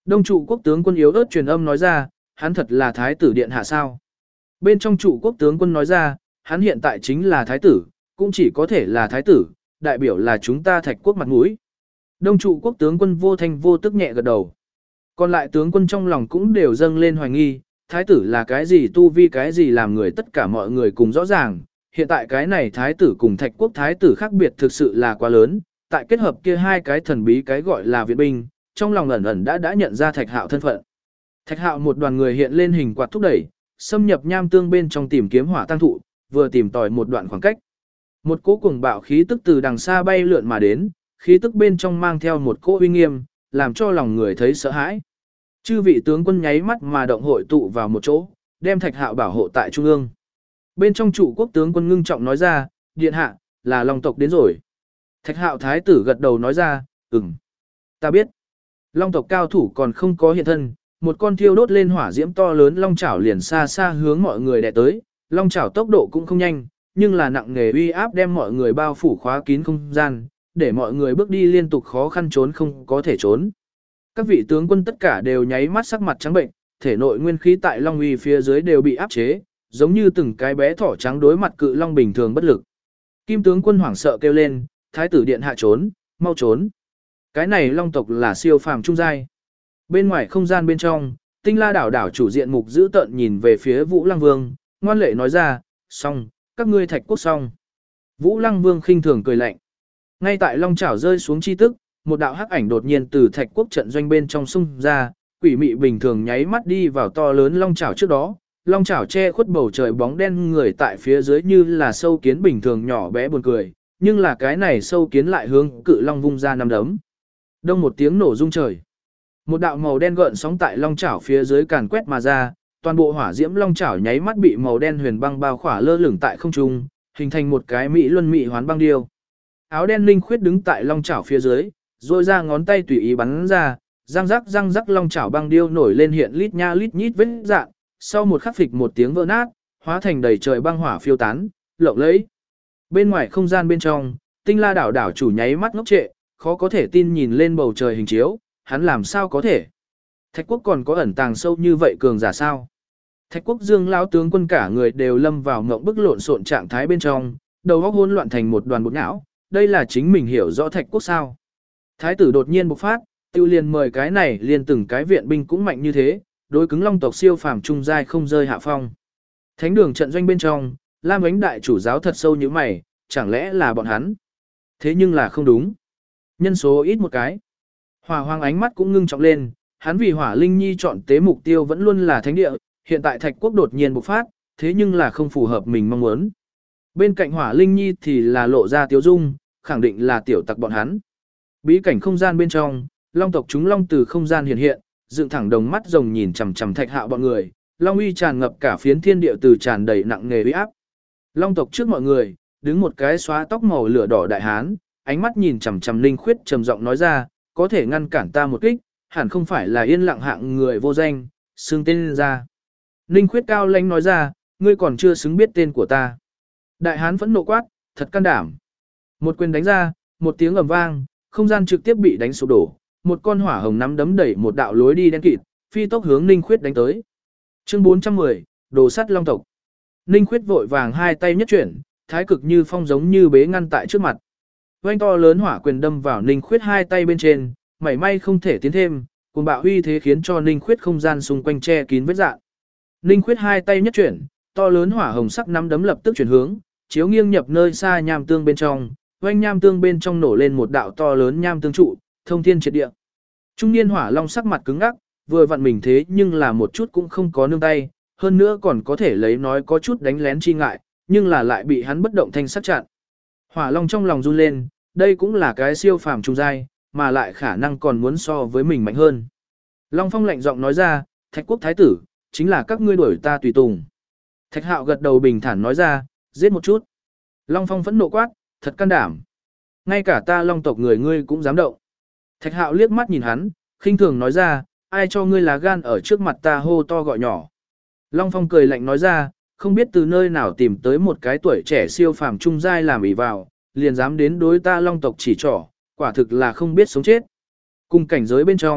[SPEAKER 1] Đông trụ quốc tướng quân yếu ớt truyền âm nói ra, hắn thật là thái tử điện hạ sao. Bên trong trụ quốc tướng quân nói ra, hắn hiện tại chính là thái tử, cũng chỉ có thể là thái tử, đại biểu là chúng ta Thạch quốc mặt mũi. Đông trụ quốc tướng quân vô thanh vô tức nhẹ gật đầu. Còn lại tướng quân trong lòng cũng đều dâng lên hoài nghi, thái tử là cái gì tu vi cái gì làm người tất cả mọi người cùng rõ ràng. Hiện tại cái này thái tử cùng Thạch quốc thái tử khác biệt thực sự là quá lớn, tại kết hợp kia hai cái thần bí cái gọi là viện binh, trong lòng ẩn ẩn đã nhận ra Thạch Hạo thân phận. Thạch Hạo một đoàn người hiện lên hình quạt thúc đẩy, xâm nhập nham tương bên trong tìm kiếm hỏa tăng thụ, vừa tìm tòi một đoạn khoảng cách. Một cỗ cuồng bạo khí tức từ đằng xa bay lượn mà đến, khí tức bên trong mang theo một cỗ uy nghiêm, làm cho lòng người thấy sợ hãi. Chư vị tướng quân nháy mắt mà động hội tụ vào một chỗ, đem Thạch Hạo bảo hộ tại trung ương. Bên trong trụ quốc tướng quân ngưng trọng nói ra, điện hạ, là Long tộc đến rồi. Thạch Hạo thái tử gật đầu nói ra, ta biết. Long tộc cao thủ còn không có hiện thân, một con thiêu đốt lên hỏa diễm to lớn long chảo liền xa xa hướng mọi người đè tới, long chảo tốc độ cũng không nhanh, nhưng là nặng nề uy áp đem mọi người bao phủ khóa kín không gian, để mọi người bước đi liên tục khó khăn trốn không có thể trốn. Các vị tướng quân tất cả đều nháy mắt sắc mặt trắng bệnh, thể nội nguyên khí tại long uy phía dưới đều bị áp chế, giống như từng cái bé thỏ trắng đối mặt cự long bình thường bất lực. Kim tướng quân hoảng sợ kêu lên, thái tử điện hạ trốn, mau trốn. Cái này long tộc là siêu phàm trung giai. Bên ngoài không gian bên trong, Tinh La đảo đảo chủ diện mục giữ tợn nhìn về phía Vũ Lăng Vương, ngoan lệ nói ra, xong, các ngươi Thạch quốc xong. Vũ Lăng Vương khinh thường cười lạnh. Ngay tại long chảo rơi xuống chi tức, một đạo hắc ảnh đột nhiên từ Thạch quốc trận doanh bên trong xung ra, quỷ mị bình thường nháy mắt đi vào to lớn long chảo trước đó. Long chảo che khuất bầu trời bóng đen người tại phía dưới như là sâu kiến bình thường nhỏ bé buồn cười, nhưng là cái này sâu kiến lại hướng cự long vung ra năm đấm. Đông một tiếng nổ rung trời. Một đạo màu đen gợn sóng tại long chảo phía dưới càn quét mà ra, toàn bộ hỏa diễm long chảo nháy mắt bị màu đen huyền băng bao khỏa lơ lửng tại không trung, hình thành một cái mỹ luân mỹ hoán băng điêu. Áo đen linh khuyết đứng tại long chảo phía dưới, rồi ra ngón tay tùy ý bắn ra, răng rắc long chảo băng điêu nổi lên hiện lít nha lít nhít vết dạn, sau một khắc phịch một tiếng vỡ nát, hóa thành đầy trời băng hỏa phiêu tán, lộng lẫy. Bên ngoài không gian bên trong, Tinh La đảo đảo chủ nháy mắt ngốc trệ, khó có thể tin nhìn lên bầu trời hình chiếu, hắn làm sao có thể? Thạch quốc còn có ẩn tàng sâu như vậy cường giả sao? Thạch quốc Dương lão tướng quân cả người đều lâm vào ngộng bức lộn xộn trạng thái bên trong, đầu óc hỗn loạn thành một đoàn bột não, đây là chính mình hiểu rõ Thạch quốc sao? Thái tử đột nhiên bộc phát, tiêu liền mời cái này liền từng cái viện binh cũng mạnh như thế, đối cứng long tộc siêu phàm trung giai không rơi hạ phong. Thánh đường trận doanh bên trong, Lam Ánh đại chủ giáo thật sâu như mày, chẳng lẽ là bọn hắn? Thế nhưng là không đúng. Nhân số ít một cái. Hỏa Hoàng ánh mắt cũng ngưng trọng lên, hắn vì Hỏa Linh Nhi chọn tế mục tiêu vẫn luôn là thánh địa, hiện tại Thạch quốc đột nhiên bộc phát, thế nhưng là không phù hợp mình mong muốn. Bên cạnh Hỏa Linh Nhi thì là lộ ra tiếu dung, khẳng định là tiểu tặc bọn hắn. Bí cảnh không gian bên trong, long tộc chúng long từ không gian hiện hiện, dựng thẳng đồng mắt rồng nhìn chằm chằm Thạch Hạo bọn người, long uy tràn ngập cả phiến thiên địa từ tràn đầy nặng nề uy áp. Long tộc trước mọi người, đứng một cái xóa tóc màu lửa đỏ đại hán, ánh mắt nhìn chằm chằm Linh Khuyết trầm giọng nói ra, có thể ngăn cản ta một kích, hẳn không phải là yên lặng hạng người vô danh, xưng tên ra. Linh Khuyết cao lãnh nói ra, ngươi còn chưa xứng biết tên của ta. Đại hán phẫn nộ quát, thật can đảm. Một quyền đánh ra, một tiếng ầm vang, không gian trực tiếp bị đánh sụp đổ, một con hỏa hồng nắm đấm đẩy một đạo lối đi đen kịt, phi tốc hướng Linh Khuyết đánh tới. Chương 410, đồ sắt long tộc. Linh Khuyết vội vàng hai tay nhất chuyển, thái cực như phong giống như bế ngăn tại trước mặt. Oanh to lớn hỏa quyền đâm vào Ninh Khuyết hai tay bên trên, mảy may không thể tiến thêm, cùng bạo huy thế khiến cho Ninh Khuyết không gian xung quanh che kín vết dạn. Ninh Khuyết hai tay nhất chuyển, to lớn hỏa hồng sắc nắm đấm lập tức chuyển hướng, chiếu nghiêng nhập nơi xa nham tương bên trong, oanh nham tương bên trong nổ lên một đạo to lớn nham tương trụ, thông thiên triệt địa. Trung niên hỏa long sắc mặt cứng ngắc, vừa vặn mình thế nhưng là một chút cũng không có nương tay, hơn nữa còn có thể lấy nói có chút đánh lén chi ngại, nhưng là lại bị hắn bất động thanh sắc chặn. Hỏa long trong lòng run lên, đây cũng là cái siêu phàm trung giai, mà lại khả năng còn muốn so với mình mạnh hơn. Long Phong lạnh giọng nói ra, Thạch quốc thái tử, chính là các ngươi đuổi ta tùy tùng. Thạch Hạo gật đầu bình thản nói ra, giết một chút. Long Phong phẫn nộ quát, thật can đảm. Ngay cả ta long tộc người ngươi cũng dám động. Thạch Hạo liếc mắt nhìn hắn, khinh thường nói ra, ai cho ngươi lá gan ở trước mặt ta hô to gọi nhỏ. Long Phong cười lạnh nói ra, không biết từ nơi nào tìm tới một cái tuổi trẻ siêu phàm trung giai làm ỷ vào, liền dám đến đối ta long tộc chỉ trỏ, quả thực là không biết sống chết. Cùng cảnh giới bên trong,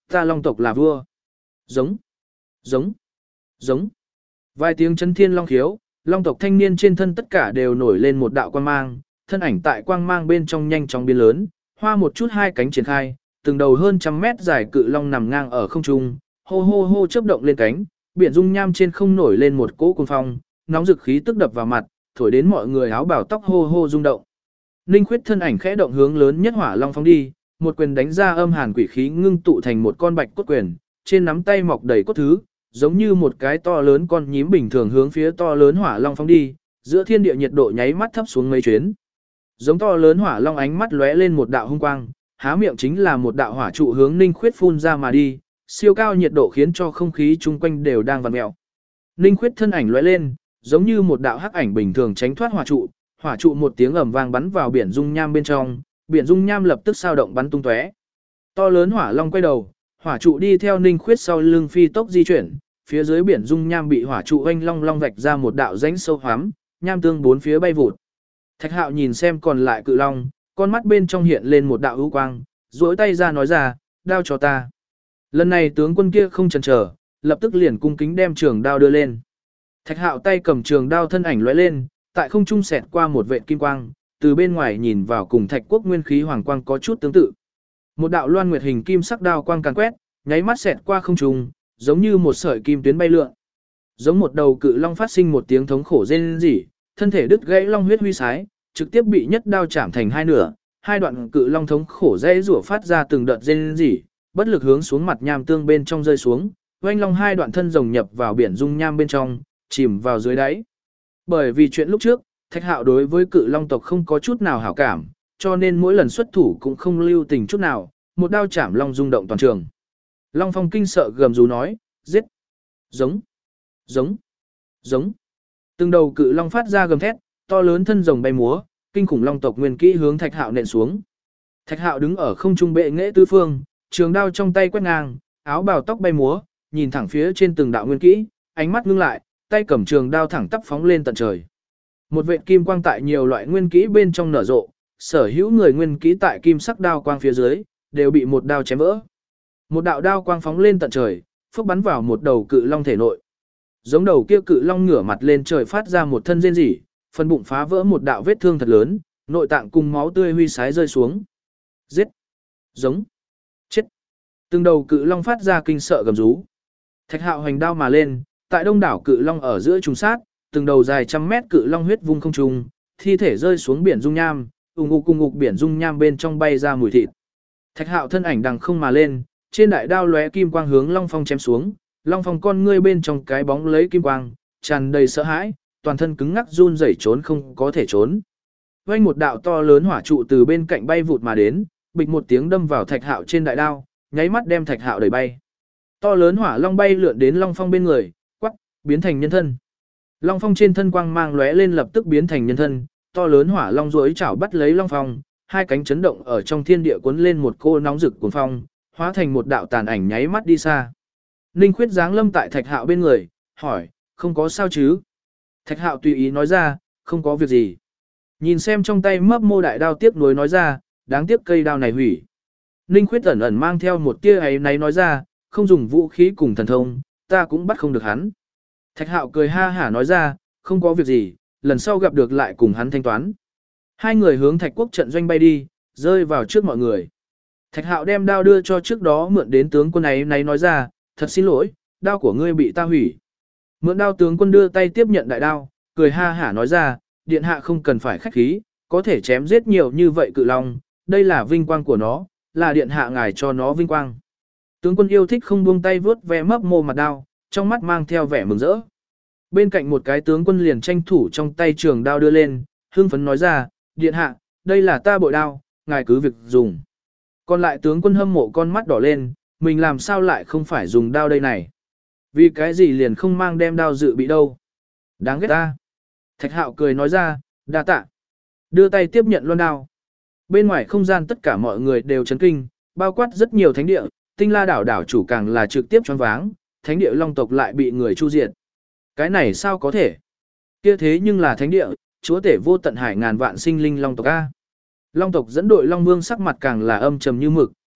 [SPEAKER 1] Ta long tộc là vua. Giống, giống, giống. Vài tiếng chấn thiên long khiếu, long tộc thanh niên trên thân tất cả đều nổi lên một đạo quang mang, thân ảnh tại quang mang bên trong nhanh chóng biến lớn, hoa một chút hai cánh triển khai, từng đầu hơn trăm mét dài cự long nằm ngang ở không trung, hô hô hô chớp động lên cánh, biển dung nham trên không nổi lên một cỗ cuồng phong, nóng rực khí tức đập vào mặt, thổi đến mọi người áo bào tóc hô hô rung động. Ninh Khuyết thân ảnh khẽ động hướng lớn nhất hỏa long phóng đi, một quyền đánh ra âm hàn quỷ khí ngưng tụ thành một con bạch cốt quyền, trên nắm tay mọc đầy cốt thứ, giống như một cái to lớn con nhím bình thường hướng phía to lớn hỏa long phóng đi, giữa thiên địa nhiệt độ nháy mắt thấp xuống mấy chuyến. Giống to lớn hỏa long ánh mắt lóe lên một đạo hung quang, há miệng chính là một đạo hỏa trụ hướng Ninh Khuyết phun ra mà đi, siêu cao nhiệt độ khiến cho không khí chung quanh đều đang vặn mèo. Ninh Khuyết thân ảnh lóe lên, giống như một đạo hắc ảnh bình thường tránh thoát hỏa trụ một tiếng ầm vang bắn vào biển dung nham bên trong, biển dung nham lập tức sao động bắn tung tóe. To lớn hỏa long quay đầu, hỏa trụ đi theo Ninh Khuyết sau lưng phi tốc di chuyển, phía dưới biển dung nham bị hỏa trụ oanh long long vạch ra một đạo rãnh sâu hoắm, nham tương bốn phía bay vụt. Thạch Hạo nhìn xem còn lại cự long, con mắt bên trong hiện lên một đạo ưu quang, duỗi tay ra nói ra, đao cho ta. Lần này tướng quân kia không chần chờ, lập tức liền cung kính đem trường đao đưa lên. Thạch Hạo tay cầm trường đao thân ảnh lóe lên, tại không trung xẹt qua một vệt kim quang, từ bên ngoài nhìn vào cùng Thạch Quốc nguyên khí hoàng quang có chút tương tự. Một đạo loan nguyệt hình kim sắc đao quang càn quét, nháy mắt xẹt qua không trung, giống như một sợi kim tuyến bay lượn. Giống một đầu cự long phát sinh một tiếng thống khổ rên rỉ, thân thể đứt gãy long huyết huy sái, trực tiếp bị nhất đao chạm thành hai nửa, hai đoạn cự long thống khổ rẽ rủa phát ra từng đợt rên rỉ, bất lực hướng xuống mặt nham tương bên trong rơi xuống, oanh long hai đoạn thân rồng nhập vào biển dung nham bên trong, chìm vào dưới đáy. Bởi vì chuyện lúc trước, Thạch Hạo đối với cự long tộc không có chút nào hảo cảm, cho nên mỗi lần xuất thủ cũng không lưu tình chút nào, một đao chạm long rung động toàn trường. Long Phong kinh sợ gầm rú nói, giết, giống, giống, giống. Từng đầu cự long phát ra gầm thét, to lớn thân rồng bay múa, kinh khủng long tộc nguyên kỹ hướng Thạch Hạo nện xuống. Thạch Hạo đứng ở không trung bệ nghệ tứ phương, trường đao trong tay quét ngang, áo bào tóc bay múa, nhìn thẳng phía trên từng đạo nguyên kỹ, ánh mắt ngưng lại, tay cầm trường đao thẳng tắp phóng lên tận trời. Một vệt kim quang tại nhiều loại nguyên kỹ bên trong nở rộ, sở hữu người nguyên kỹ tại kim sắc đao quang phía dưới, đều bị một đao chém vỡ. Một đạo đao quang phóng lên tận trời, phốc bắn vào một đầu cự long thể nội. Giống đầu kia cự long ngửa mặt lên trời phát ra một thân rên rỉ, phần bụng phá vỡ một đạo vết thương thật lớn, nội tạng cùng máu tươi huy sái rơi xuống. Giết! Giống! Chết! Từng đầu cự long phát ra kinh sợ gầm rú. Thạch Hạo hoành đao mà lên, tại đông đảo cự long ở giữa trùng sát, từng đầu dài trăm mét cự long huyết vung không trung, thi thể rơi xuống biển dung nham, cùng ngục biển dung nham bên trong bay ra mùi thịt. Thạch Hạo thân ảnh đằng không mà lên, trên đại đao lóe kim quang hướng Long Phong chém xuống, Long Phong con ngươi bên trong cái bóng lấy kim quang, tràn đầy sợ hãi, toàn thân cứng ngắc run rẩy trốn không có thể trốn. Vang một đạo to lớn hỏa trụ từ bên cạnh bay vụt mà đến, bịch một tiếng đâm vào Thạch Hạo trên đại đao, nháy mắt đem Thạch Hạo đẩy bay. To lớn hỏa long bay lượn đến Long Phong bên người, quắc, biến thành nhân thân. Long Phong trên thân quang mang lóe lên lập tức biến thành nhân thân, to lớn hỏa long duỗi chảo bắt lấy Long Phong, hai cánh chấn động ở trong thiên địa cuốn lên một cô nóng rực cuồng phong, hóa thành một đạo tàn ảnh nháy mắt đi xa. Ninh Khuyết giáng lâm tại Thạch Hạo bên người, hỏi, không có sao chứ? Thạch Hạo tùy ý nói ra, không có việc gì. Nhìn xem trong tay mấp mô đại đao tiếc nuối nói ra, đáng tiếc cây đao này hủy. Ninh Khuyết ẩn ẩn mang theo một tia ấy náy nói ra, không dùng vũ khí cùng thần thông, ta cũng bắt không được hắn. Thạch Hạo cười ha hả nói ra, không có việc gì, lần sau gặp được lại cùng hắn thanh toán. Hai người hướng Thạch Quốc trận doanh bay đi, rơi vào trước mọi người. Thạch Hạo đem đao đưa cho trước đó mượn đến tướng quân ấy nói ra, thật xin lỗi, đao của ngươi bị ta hủy. Mượn đao tướng quân đưa tay tiếp nhận đại đao, cười ha hả nói ra, điện hạ không cần phải khách khí, có thể chém giết nhiều như vậy cự long, đây là vinh quang của nó, là điện hạ ngài cho nó vinh quang. Tướng quân yêu thích không buông tay vướt ve mấp mô mặt đao, trong mắt mang theo vẻ mừng rỡ. Bên cạnh một cái tướng quân liền tranh thủ trong tay trường đao đưa lên, hưng phấn nói ra, điện hạ, đây là ta bội đao, ngài cứ việc dùng. Còn lại tướng quân hâm mộ con mắt đỏ lên, mình làm sao lại không phải dùng đao đây này. Vì cái gì liền không mang đem đao dự bị đâu. Đáng ghét ta. Thạch Hạo cười nói ra, đa tạ. Đưa tay tiếp nhận loan đao. Bên ngoài không gian tất cả mọi người đều chấn kinh, bao quát rất nhiều thánh địa, Tinh La đảo đảo chủ càng là trực tiếp choáng váng, thánh địa long tộc lại bị người chu diệt. Cái này sao có thể? Kia thế nhưng là thánh địa, chúa tể vô tận hải ngàn vạn sinh linh long tộc a. Long tộc dẫn đội Long Vương sắc mặt càng là âm trầm như mực,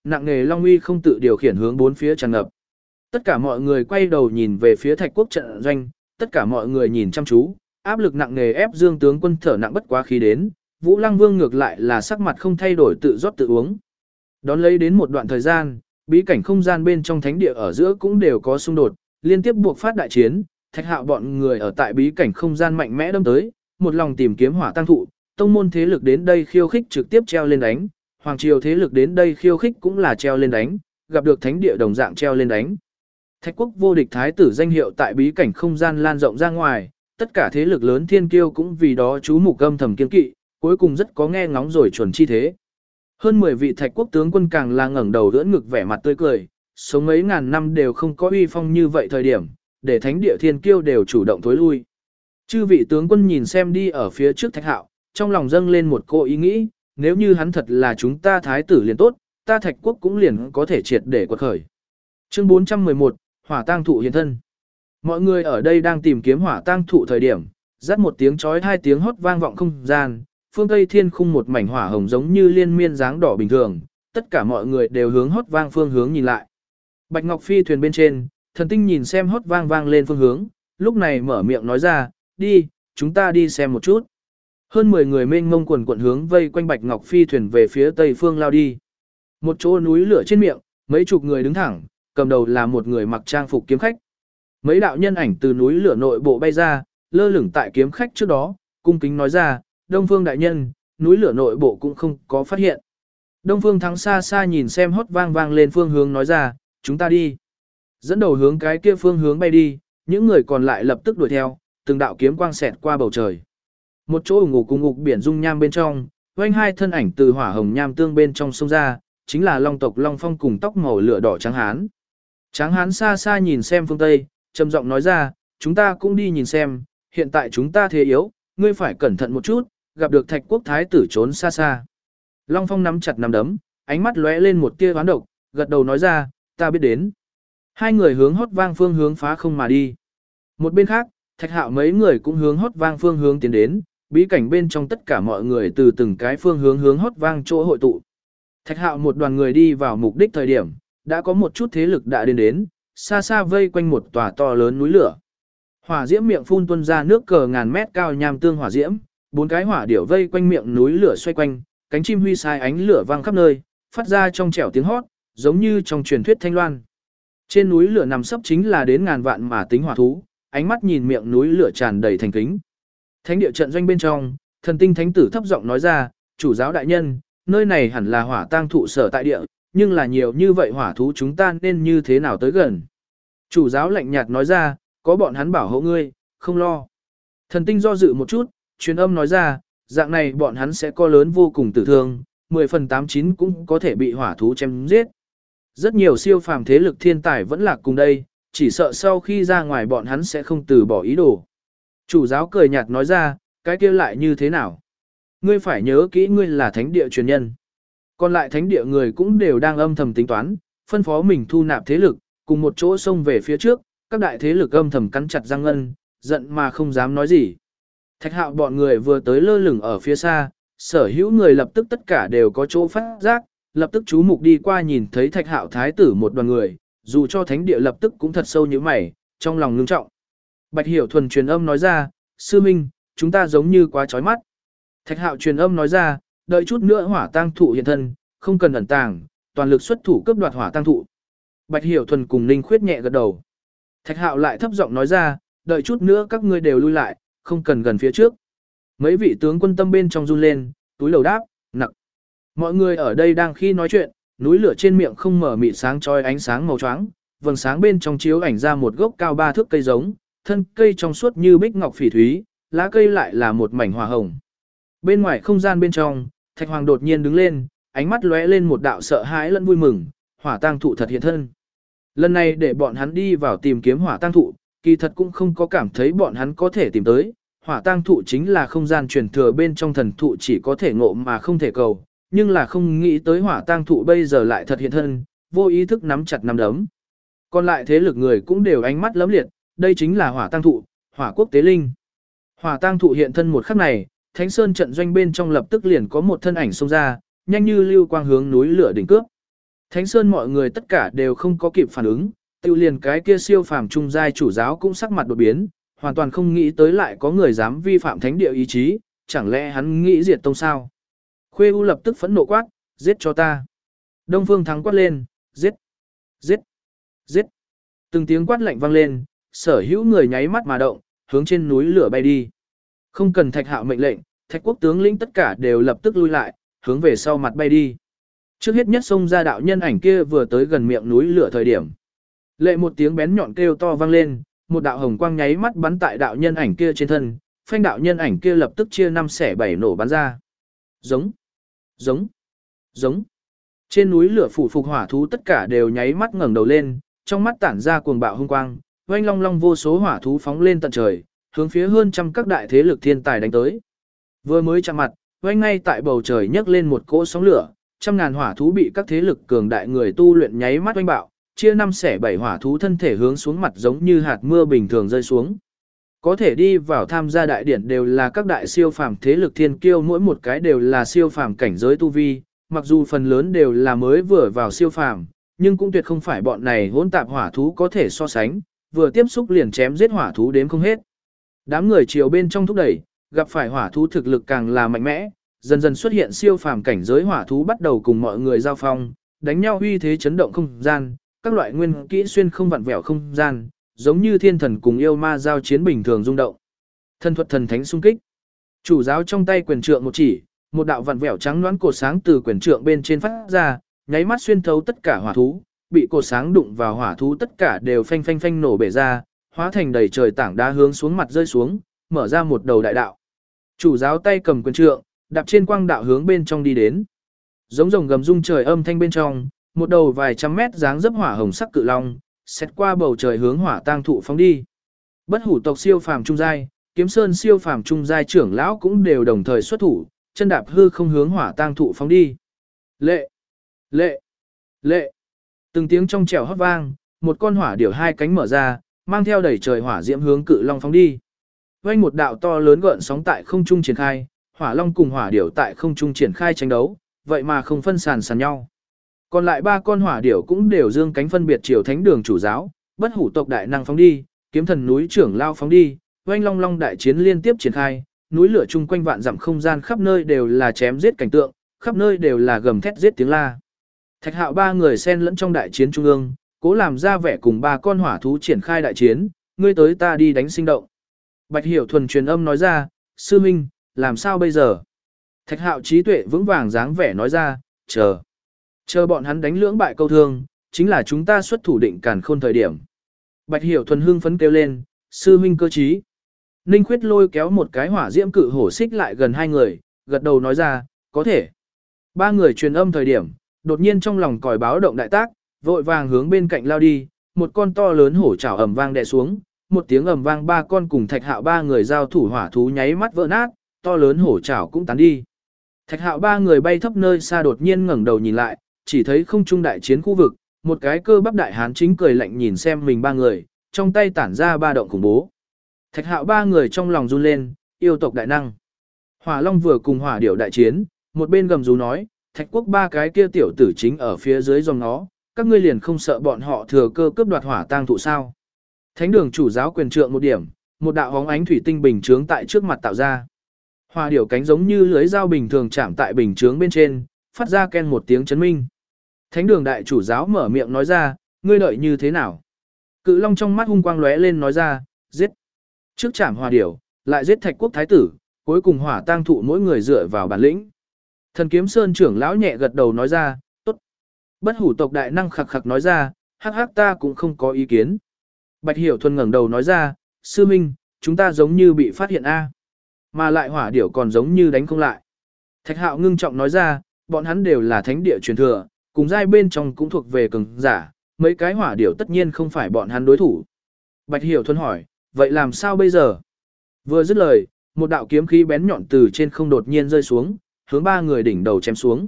[SPEAKER 1] nặng nề long uy không tự điều khiển hướng bốn phía tràn ngập. Tất cả mọi người quay đầu nhìn về phía Thạch Quốc trận doanh, tất cả mọi người nhìn chăm chú, áp lực nặng nề ép Dương tướng quân thở nặng bất quá khí đến, Vũ Lăng Vương ngược lại là sắc mặt không thay đổi tự rót tự uống. Đón lấy đến một đoạn thời gian, bí cảnh không gian bên trong thánh địa ở giữa cũng đều có xung đột, liên tiếp buộc phát đại chiến, Thạch Hạo bọn người ở tại bí cảnh không gian mạnh mẽ đâm tới, một lòng tìm kiếm hỏa tăng thụ, tông môn thế lực đến đây khiêu khích trực tiếp treo lên đánh, hoàng triều thế lực đến đây khiêu khích cũng là treo lên đánh, gặp được thánh địa đồng dạng treo lên đánh. Thạch Quốc vô địch thái tử danh hiệu tại bí cảnh không gian lan rộng ra ngoài, tất cả thế lực lớn thiên kiêu cũng vì đó chú mục âm thầm kiên kỵ, cuối cùng rất có nghe ngóng rồi chuẩn chi thế. Hơn 10 vị Thạch Quốc tướng quân càng là ngẩng đầu đỡ ngực vẻ mặt tươi cười, sống mấy ngàn năm đều không có uy phong như vậy thời điểm, để thánh địa thiên kiêu đều chủ động tối lui. Chư vị tướng quân nhìn xem đi ở phía trước Thạch Hạo, trong lòng dâng lên một cô ý nghĩ, nếu như hắn thật là chúng ta thái tử liền tốt, ta Thạch Quốc cũng liền có thể triệt để quật khởi. Chương 411, Hỏa tang thụ hiện thân. Mọi người ở đây đang tìm kiếm hỏa tang thụ thời điểm, rát một tiếng chói hai tiếng hót vang vọng không gian, phương Tây thiên khung một mảnh hỏa hồng giống như liên miên dáng đỏ bình thường, tất cả mọi người đều hướng hót vang phương hướng nhìn lại. Bạch Ngọc Phi thuyền bên trên, Thần Tinh nhìn xem hót vang vang lên phương hướng, lúc này mở miệng nói ra, đi, chúng ta đi xem một chút. Hơn 10 người mênh mông quần quần hướng vây quanh Bạch Ngọc Phi thuyền về phía tây phương lao đi. Một chỗ núi lửa trên miệng, mấy chục người đứng thẳng, cầm đầu là một người mặc trang phục kiếm khách. Mấy đạo nhân ảnh từ núi lửa nội bộ bay ra, lơ lửng tại kiếm khách trước đó, cung kính nói ra, Đông Phương đại nhân, núi lửa nội bộ cũng không có phát hiện. Đông Phương Thắng xa xa nhìn xem hót vang vang lên phương hướng nói ra, chúng ta đi. Dẫn đầu hướng cái kia phương hướng bay đi, những người còn lại lập tức đuổi theo, từng đạo kiếm quang xẹt qua bầu trời. Một chỗ ủng ngục cùng ngục biển dung nham bên trong, oanh hai thân ảnh từ hỏa hồng nham tương bên trong sông ra, chính là Long tộc Long Phong cùng tóc màu lửa đỏ Tráng Hán. Tráng Hán xa xa nhìn xem phương Tây, trầm giọng nói ra, chúng ta cũng đi nhìn xem, hiện tại chúng ta thế yếu, ngươi phải cẩn thận một chút, gặp được Thạch Quốc thái tử trốn xa xa. Long Phong nắm chặt nắm đấm, ánh mắt lóe lên một tia oán độc, gật đầu nói ra, ta biết đến. Hai người hướng hót vang phương hướng phá không mà đi. Một bên khác, Thạch Hạo mấy người cũng hướng hót vang phương hướng tiến đến, bí cảnh bên trong tất cả mọi người từ từng cái phương hướng hót vang chỗ hội tụ. Thạch Hạo một đoàn người đi vào mục đích thời điểm, đã có một chút thế lực đã đến, xa xa vây quanh một tòa to lớn núi lửa. Hỏa diễm miệng phun tuôn ra nước cờ ngàn mét cao nham tương hỏa diễm, bốn cái hỏa điểu vây quanh miệng núi lửa xoay quanh, cánh chim huy sai ánh lửa vang khắp nơi, phát ra trong trẻo tiếng hót, giống như trong truyền thuyết thanh loan. Trên núi lửa nằm sấp chính là đến ngàn vạn mà tính hỏa thú, ánh mắt nhìn miệng núi lửa tràn đầy thành kính. Thánh địa trận doanh bên trong, Thần Tinh thánh tử thấp giọng nói ra, chủ giáo đại nhân, nơi này hẳn là hỏa tang thụ sở tại địa, nhưng là nhiều như vậy hỏa thú chúng ta nên như thế nào tới gần. Chủ giáo lạnh nhạt nói ra, có bọn hắn bảo hộ ngươi, không lo. Thần Tinh do dự một chút, truyền âm nói ra, dạng này bọn hắn sẽ có lớn vô cùng tử thương, 10 phần 89 cũng có thể bị hỏa thú chém giết. Rất nhiều siêu phàm thế lực thiên tài vẫn lạc cùng đây, chỉ sợ sau khi ra ngoài bọn hắn sẽ không từ bỏ ý đồ. Chủ giáo cười nhạt nói ra, cái kia lại như thế nào? Ngươi phải nhớ kỹ ngươi là thánh địa truyền nhân. Còn lại thánh địa người cũng đều đang âm thầm tính toán, phân phó mình thu nạp thế lực, cùng một chỗ xông về phía trước, các đại thế lực âm thầm cắn chặt răng ngân, giận mà không dám nói gì. Thạch Hạo bọn người vừa tới lơ lửng ở phía xa, sở hữu người lập tức tất cả đều có chỗ phát giác, lập tức chú mục đi qua nhìn thấy Thạch Hạo thái tử một đoàn người, dù cho thánh địa lập tức cũng thật sâu như mày, trong lòng ngưng trọng. Bạch Hiểu Thuần truyền âm nói ra, sư minh, chúng ta giống như quá chói mắt. Thạch Hạo truyền âm nói ra, đợi chút nữa hỏa tang thụ hiện thân, không cần ẩn tàng, toàn lực xuất thủ cướp đoạt hỏa tang thụ. Bạch Hiểu Thuần cùng Ninh Khuyết nhẹ gật đầu. Thạch Hạo lại thấp giọng nói ra, đợi chút nữa các ngươi đều lui lại, không cần gần phía trước. Mấy vị tướng quân tâm bên trong run lên, túi lầu đáp, nặc. Mọi người ở đây đang khi nói chuyện, núi lửa trên miệng không mở mịt sáng chói ánh sáng màu choáng, vầng sáng bên trong chiếu ảnh ra một gốc cao 3 thước cây giống, thân cây trong suốt như bích ngọc phỉ thúy, lá cây lại là một mảnh hỏa hồng. Bên ngoài không gian bên trong, Thạch Hoàng đột nhiên đứng lên, ánh mắt lóe lên một đạo sợ hãi lẫn vui mừng, hỏa tang thụ thật hiện thân. Lần này để bọn hắn đi vào tìm kiếm hỏa tang thụ, kỳ thật cũng không có cảm thấy bọn hắn có thể tìm tới. Hỏa tang thụ chính là không gian truyền thừa bên trong thần thụ chỉ có thể ngộ mà không thể cầu, nhưng là không nghĩ tới hỏa tang thụ bây giờ lại thật hiện thân, vô ý thức nắm chặt nắm đấm. Còn lại thế lực người cũng đều ánh mắt lấm liệt, đây chính là hỏa tang thụ, hỏa quốc tế linh. Hỏa tang thụ hiện thân một khắc này, Thánh Sơn trận doanh bên trong lập tức liền có một thân ảnh xông ra, nhanh như lưu quang hướng núi lửa đỉnh cướp. Thánh Sơn mọi người tất cả đều không có kịp phản ứng, tiêu liền cái kia siêu phàm trung giai chủ giáo cũng sắc mặt đột biến, hoàn toàn không nghĩ tới lại có người dám vi phạm thánh địa ý chí, chẳng lẽ hắn nghĩ diệt tông sao? Khuê U lập tức phẫn nộ quát, giết cho ta. Đông Phương Thắng quát lên, giết, giết, giết. Từng tiếng quát lạnh vang lên, sở hữu người nháy mắt mà động, hướng trên núi lửa bay đi. Không cần Thạch Hạo mệnh lệnh, Thạch quốc tướng lĩnh tất cả đều lập tức lui lại, hướng về sau mặt bay đi. Trước hết nhất xông ra đạo nhân ảnh kia vừa tới gần miệng núi lửa thời điểm. Lệ một tiếng bén nhọn kêu to vang lên, một đạo hồng quang nháy mắt bắn tại đạo nhân ảnh kia trên thân, phanh đạo nhân ảnh kia lập tức chia 5 xẻ 7 nổ bắn ra. Giống, giống, giống. Trên núi lửa phủ phục hỏa thú tất cả đều nháy mắt ngẩng đầu lên, trong mắt tản ra cuồng bạo hung quang, oanh long long vô số hỏa thú phóng lên tận trời, hướng phía hơn trăm các đại thế lực thiên tài đánh tới. Vừa mới chạm mặt, oanh ngay tại bầu trời nhấc lên một cỗ sóng lửa, trăm ngàn hỏa thú bị các thế lực cường đại người tu luyện nháy mắt oanh bạo, chia 5 xẻ 7 hỏa thú thân thể hướng xuống mặt giống như hạt mưa bình thường rơi xuống. Có thể đi vào tham gia đại điển đều là các đại siêu phàm thế lực thiên kiêu, mỗi một cái đều là siêu phàm cảnh giới tu vi, mặc dù phần lớn đều là mới vừa vào siêu phàm, nhưng cũng tuyệt không phải bọn này hỗn tạp hỏa thú có thể so sánh, vừa tiếp xúc liền chém giết hỏa thú đếm không hết. Đám người chiều bên trong thúc đẩy, gặp phải hỏa thú thực lực càng là mạnh mẽ, dần dần xuất hiện siêu phàm cảnh giới hỏa thú bắt đầu cùng mọi người giao phong, đánh nhau uy thế chấn động không gian, các loại nguyên kỹ xuyên không vặn vẹo không gian, giống như thiên thần cùng yêu ma giao chiến bình thường rung động. Thân thuật thần thánh xung kích. Chủ giáo trong tay quyền trượng một chỉ, một đạo vặn vẹo trắng loãng cột sáng từ quyền trượng bên trên phát ra, nháy mắt xuyên thấu tất cả hỏa thú, bị cột sáng đụng vào hỏa thú tất cả đều phanh phanh phanh nổ bể ra, hóa thành đầy trời tảng đá hướng xuống mặt rơi xuống, mở ra một đầu đại đạo. Chủ giáo tay cầm quyền trượng, đạp trên quang đạo hướng bên trong đi đến. Giống rồng gầm rung trời âm thanh bên trong, một đầu vài trăm mét dáng dấp hỏa hồng sắc cự long, xét qua bầu trời hướng hỏa tang thụ phóng đi. Bất hủ tộc siêu phàm trung giai, Kiếm Sơn siêu phàm trung giai trưởng lão cũng đều đồng thời xuất thủ, chân đạp hư không hướng hỏa tang thụ phóng đi. Lệ, lệ, lệ. Từng tiếng trong trẻo hót vang, một con hỏa điểu hai cánh mở ra, mang theo đẩy trời hỏa diễm hướng cự long phóng đi. Vang một đạo to lớn gợn sóng tại không trung triển khai, hỏa long cùng hỏa điểu tại không trung triển khai tranh đấu, vậy mà không phân sàn sàn nhau. Còn lại 3 con hỏa điểu cũng đều dương cánh phân biệt chiều thánh đường chủ giáo, bất hủ tộc đại năng phóng đi, kiếm thần núi trưởng lao phóng đi, oanh long long đại chiến liên tiếp triển khai, núi lửa chung quanh vạn dặm không gian khắp nơi đều là chém giết cảnh tượng, khắp nơi đều là gầm thét giết tiếng la. Thạch Hạo 3 người xen lẫn trong đại chiến trung ương, cố làm ra vẻ cùng 3 con hỏa thú triển khai đại chiến, ngươi tới ta đi đánh sinh động. Bạch Hiểu Thuần truyền âm nói ra, sư minh, làm sao bây giờ? Thạch Hạo trí tuệ vững vàng dáng vẻ nói ra, chờ bọn hắn đánh lưỡng bại câu thương, chính là chúng ta xuất thủ định càn khôn thời điểm. Bạch Hiểu Thuần hưng phấn kêu lên, sư huynh cơ trí. Ninh Khuyết lôi kéo một cái hỏa diễm cự hổ xích lại gần 2 người, gật đầu nói ra, có thể. 3 người truyền âm thời điểm, đột nhiên trong lòng còi báo động đại tác, vội vàng hướng bên cạnh lao đi, một con to lớn hổ chảo ầm vang đè xuống, một tiếng ầm vang 3 con cùng Thạch Hạo 3 người giao thủ hỏa thú nháy mắt vỡ nát, to lớn hổ chảo cũng tán đi. Thạch Hạo 3 người bay thấp nơi xa đột nhiên ngẩng đầu nhìn lại, chỉ thấy không trung đại chiến khu vực, một cái cơ bắp đại hán chính cười lạnh nhìn xem mình 3 người, trong tay tản ra ba động khủng bố. Thạch Hạo 3 người trong lòng run lên, yêu tộc đại năng. Hỏa Long vừa cùng hỏa điểu đại chiến, một bên gầm rú nói, Thạch quốc 3 cái kia tiểu tử chính ở phía dưới dòng nó, các ngươi liền không sợ bọn họ thừa cơ cướp đoạt hỏa tang thụ sao? Thánh đường chủ giáo quyền trượng một điểm, một đạo hóng ánh thủy tinh bình chướng tại trước mặt tạo ra. Hỏa điểu cánh giống như lưới dao bình thường chạm tại bình chướng bên trên, phát ra ken một tiếng chấn minh. Thánh đường đại chủ giáo mở miệng nói ra, ngươi đợi như thế nào? Cự long trong mắt hung quang lóe lên nói ra, giết. Trước chạm hỏa điểu, lại giết Thạch quốc thái tử, cuối cùng hỏa tang thụ mỗi người dựa vào bản lĩnh. Thần Kiếm Sơn trưởng lão nhẹ gật đầu nói ra, tốt. Bất hủ tộc đại năng khặc khặc nói ra, hắc hắc ta cũng không có ý kiến. Bạch Hiểu Thuần ngẩng đầu nói ra, sư minh, chúng ta giống như bị phát hiện a, mà lại hỏa điểu còn giống như đánh không lại. Thạch Hạo ngưng trọng nói ra, bọn hắn đều là thánh địa truyền thừa, cùng giai bên trong cũng thuộc về cường giả, mấy cái hỏa điểu tất nhiên không phải bọn hắn đối thủ. Bạch Hiểu Thuần hỏi, vậy làm sao bây giờ? Vừa dứt lời, một đạo kiếm khí bén nhọn từ trên không đột nhiên rơi xuống, hướng 3 người đỉnh đầu chém xuống.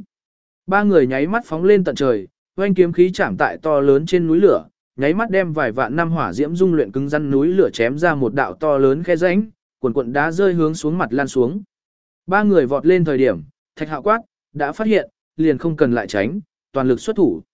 [SPEAKER 1] 3 người nháy mắt phóng lên tận trời, oanh kiếm khí chạm tại to lớn trên núi lửa, nháy mắt đem vài vạn năm hỏa diễm dung luyện cứng rắn núi lửa chém ra một đạo to lớn khe rãnh, cuồn cuộn đá rơi hướng xuống mặt lan xuống. 3 người vọt lên thời điểm, Thạch Hạo quát, đã phát hiện, liền không cần lại tránh, toàn lực xuất thủ.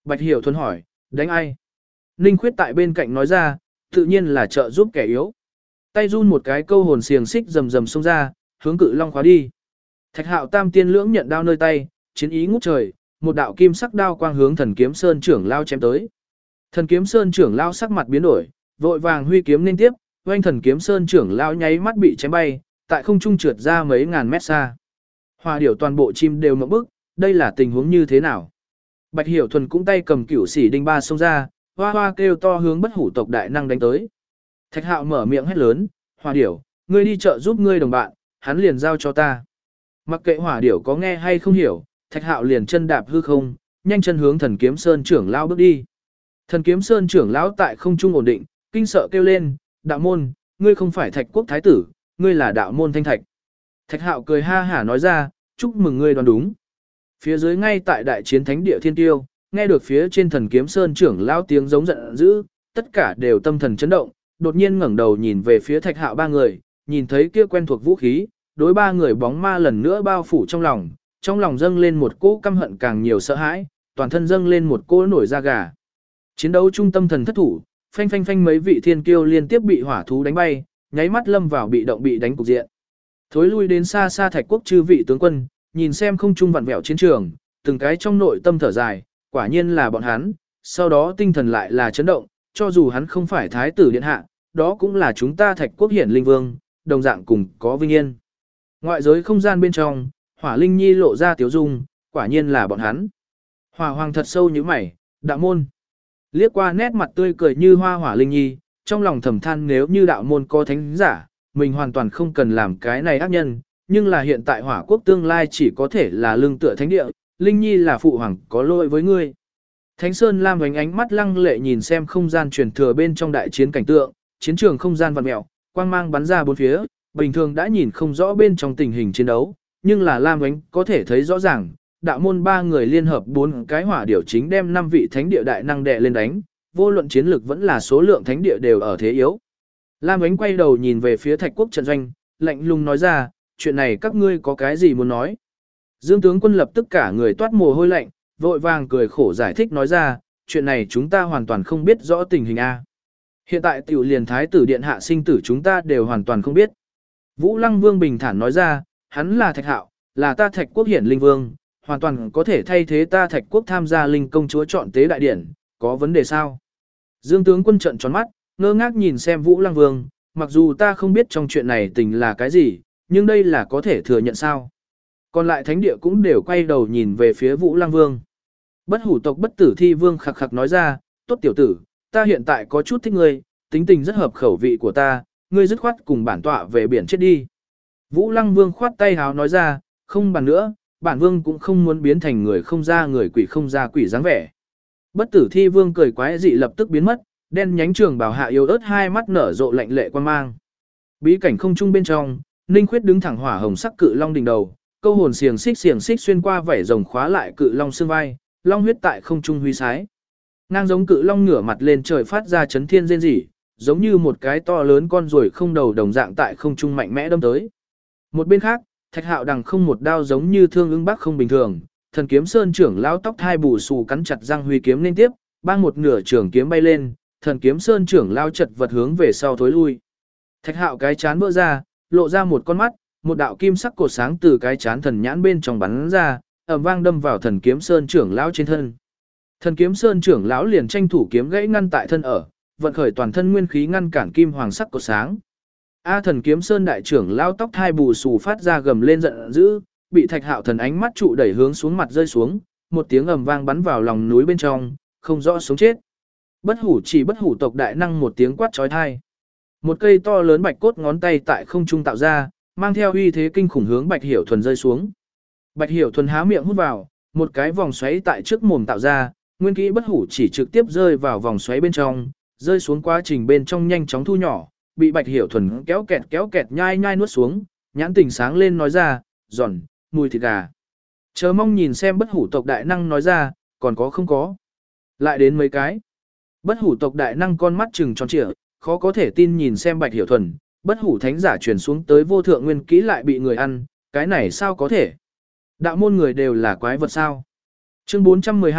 [SPEAKER 1] Bạch Hiểu Thuần hỏi, đánh ai? Ninh Khuyết tại bên cạnh nói ra, tự nhiên là trợ giúp kẻ yếu. Tay run một cái câu hồn xiềng xích rầm rầm xông ra, hướng Cự Long khóa đi. Thạch Hạo Tam Tiên lưỡng nhận đao nơi tay, chiến ý ngút trời, một đạo kim sắc đao quang hướng Thần Kiếm Sơn trưởng lao chém tới. Thần Kiếm Sơn trưởng lao sắc mặt biến đổi, vội vàng huy kiếm liên tiếp, oanh Thần Kiếm Sơn trưởng lao nháy mắt bị chém bay, tại không trung trượt ra mấy ngàn mét xa. Hỏa điểu toàn bộ chim đều ngậm bức, đây là tình huống như thế nào? Bạch Hiểu Thuần cũng tay cầm cửu sĩ đinh ba xông ra, hoa hoa kêu to hướng bất hủ tộc đại năng đánh tới. Thạch Hạo mở miệng hét lớn, Hỏa điểu, ngươi đi chợ giúp ngươi đồng bạn, hắn liền giao cho ta. Mặc kệ Hỏa điểu có nghe hay không hiểu, Thạch Hạo liền chân đạp hư không, nhanh chân hướng Thần Kiếm Sơn trưởng lão bước đi. Thần Kiếm Sơn trưởng lão tại không trung ổn định, kinh sợ kêu lên, đạo môn, ngươi không phải Thạch Quốc thái tử, ngươi là đạo môn Thanh Thạch. Thạch Hạo cười ha hả nói ra, chúc mừng ngươi đoán đúng. Phía dưới ngay tại đại chiến thánh địa thiên tiêu, nghe được phía trên Thần Kiếm Sơn trưởng lão tiếng giống giận dữ, tất cả đều tâm thần chấn động, đột nhiên ngẩng đầu nhìn về phía Thạch Hạo ba người, nhìn thấy kia quen thuộc vũ khí, đối ba người bóng ma lần nữa bao phủ trong lòng dâng lên một cỗ căm hận càng nhiều sợ hãi, toàn thân dâng lên một cỗ nổi da gà. Chiến đấu trung tâm thần thất thủ, phanh phanh phanh mấy vị thiên kiêu liên tiếp bị hỏa thú đánh bay, nháy mắt lâm vào bị động bị đánh cục diện. Thối lui đến xa xa Thạch Quốc chư vị tướng quân, nhìn xem không trung vặn vẹo chiến trường, từng cái trong nội tâm thở dài, quả nhiên là bọn hắn, sau đó tinh thần lại là chấn động, cho dù hắn không phải thái tử điện hạ, đó cũng là chúng ta Thạch Quốc hiển linh vương, đồng dạng cùng có vinh yên. Ngoại giới không gian bên trong, Hỏa Linh Nhi lộ ra tiếu dung, quả nhiên là bọn hắn. Hỏa Hoàng thật sâu như mày, đạo môn. Liếc qua nét mặt tươi cười như hoa Hỏa Linh Nhi, trong lòng thầm than nếu như đạo môn có thánh giả, mình hoàn toàn không cần làm cái này ác nhân, nhưng là hiện tại Hỏa Quốc tương lai chỉ có thể là lương tựa thánh địa, Linh Nhi là phụ hoàng có lỗi với ngươi. Thánh Sơn Lam ánh mắt lăng lệ nhìn xem không gian truyền thừa bên trong đại chiến cảnh tượng, chiến trường không gian vặn mèo, quang mang bắn ra bốn phía, bình thường đã nhìn không rõ bên trong tình hình chiến đấu, nhưng là Lam ánh có thể thấy rõ ràng, đạo môn ba người liên hợp bốn cái hỏa điểu chính đem 5 vị thánh địa đại năng đè lên đánh, vô luận chiến lực vẫn là số lượng thánh địa đều ở thế yếu. Lam ánh quay đầu nhìn về phía Thạch Quốc trận doanh, lạnh lùng nói ra, chuyện này các ngươi có cái gì muốn nói? Dương tướng quân lập tức cả người toát mồ hôi lạnh, vội vàng cười khổ giải thích nói ra, chuyện này chúng ta hoàn toàn không biết rõ tình hình A. Hiện tại tiểu liền thái tử điện hạ sinh tử chúng ta đều hoàn toàn không biết. Vũ Lăng Vương bình thản nói ra, hắn là Thạch Hạo, là ta Thạch Quốc hiển linh vương, hoàn toàn có thể thay thế ta Thạch Quốc tham gia linh công chúa chọn tế đại điển, có vấn đề sao? Dương tướng quân trợn tròn mắt, ngơ ngác nhìn xem Vũ Lăng Vương, mặc dù ta không biết trong chuyện này tình là cái gì, nhưng đây là có thể thừa nhận sao? Còn lại thánh địa cũng đều quay đầu nhìn về phía Vũ Lăng Vương. Bất hủ tộc Bất Tử Thi Vương khặc khặc nói ra, tốt tiểu tử, ta hiện tại có chút thích ngươi, tính tình rất hợp khẩu vị của ta, ngươi dứt khoát cùng bản tọa về biển chết đi. Vũ Lăng Vương khoát tay háo nói ra, không bàn nữa, bản vương cũng không muốn biến thành người không ra người quỷ không ra quỷ dáng vẻ. Bất Tử Thi Vương cười quái dị lập tức biến mất, đen nhánh trường bào hạ yếu ớt hai mắt nở rộ lạnh lệ quan mang. Bí cảnh không trung bên trong, Ninh Khuyết đứng thẳng hỏa hồng sắc cự long đỉnh đầu, câu hồn xiềng xích xuyên qua vảy rồng khóa lại cự long xương vai, long huyết tại không trung huy sái. Ngang giống cự long ngửa mặt lên trời phát ra chấn thiên rên rỉ, giống như một cái to lớn con ruồi không đầu đồng dạng tại không trung mạnh mẽ đâm tới. Một bên khác, Thạch Hạo đằng không một đao giống như thương ưng bắc không bình thường, Thần Kiếm Sơn trưởng lão tóc hai bù xù cắn chặt răng huy kiếm liên tiếp, bang một nửa trường kiếm bay lên, Thần Kiếm Sơn trưởng lão chật vật hướng về sau thối lui. Thạch Hạo cái chán vỡ ra, lộ ra một con mắt, một đạo kim sắc cột sáng từ cái chán thần nhãn bên trong bắn ra, ầm vang đâm vào Thần Kiếm Sơn trưởng lão trên thân. Thần Kiếm Sơn trưởng lão liền tranh thủ kiếm gãy ngăn tại thân ở, vận khởi toàn thân nguyên khí ngăn cản kim hoàng sắc cột sáng. Thần Kiếm Sơn đại trưởng lão tóc hai bù xù phát ra gầm lên giận dữ, bị Thạch Hạo thần ánh mắt trụ đẩy hướng xuống mặt rơi xuống, một tiếng ầm vang bắn vào lòng núi bên trong, không rõ sống chết. Bất hủ tộc đại năng một tiếng quát chói tai. Một cây to lớn bạch cốt ngón tay tại không trung tạo ra, mang theo uy thế kinh khủng hướng Bạch Hiểu Thuần rơi xuống. Bạch Hiểu Thuần há miệng hút vào, một cái vòng xoáy tại trước mồm tạo ra, nguyên kỹ bất hủ chỉ trực tiếp rơi vào vòng xoáy bên trong, rơi xuống quá trình bên trong nhanh chóng thu nhỏ, bị Bạch Hiểu Thuần kéo kẹt nhai nhai nuốt xuống, nhãn tình sáng lên nói ra, giòn, mùi thịt gà. Chờ mong nhìn xem bất hủ tộc đại năng nói ra, còn có không có. Lại đến mấy cái. Bất hủ tộc đại năng con mắt trừng tròn trịa, khó có thể tin nhìn xem Bạch Hiểu Thuần, bất hủ thánh giả truyền xuống tới vô thượng nguyên kỹ lại bị người ăn, cái này sao có thể? Đạo môn người đều là quái vật sao? Chương 412,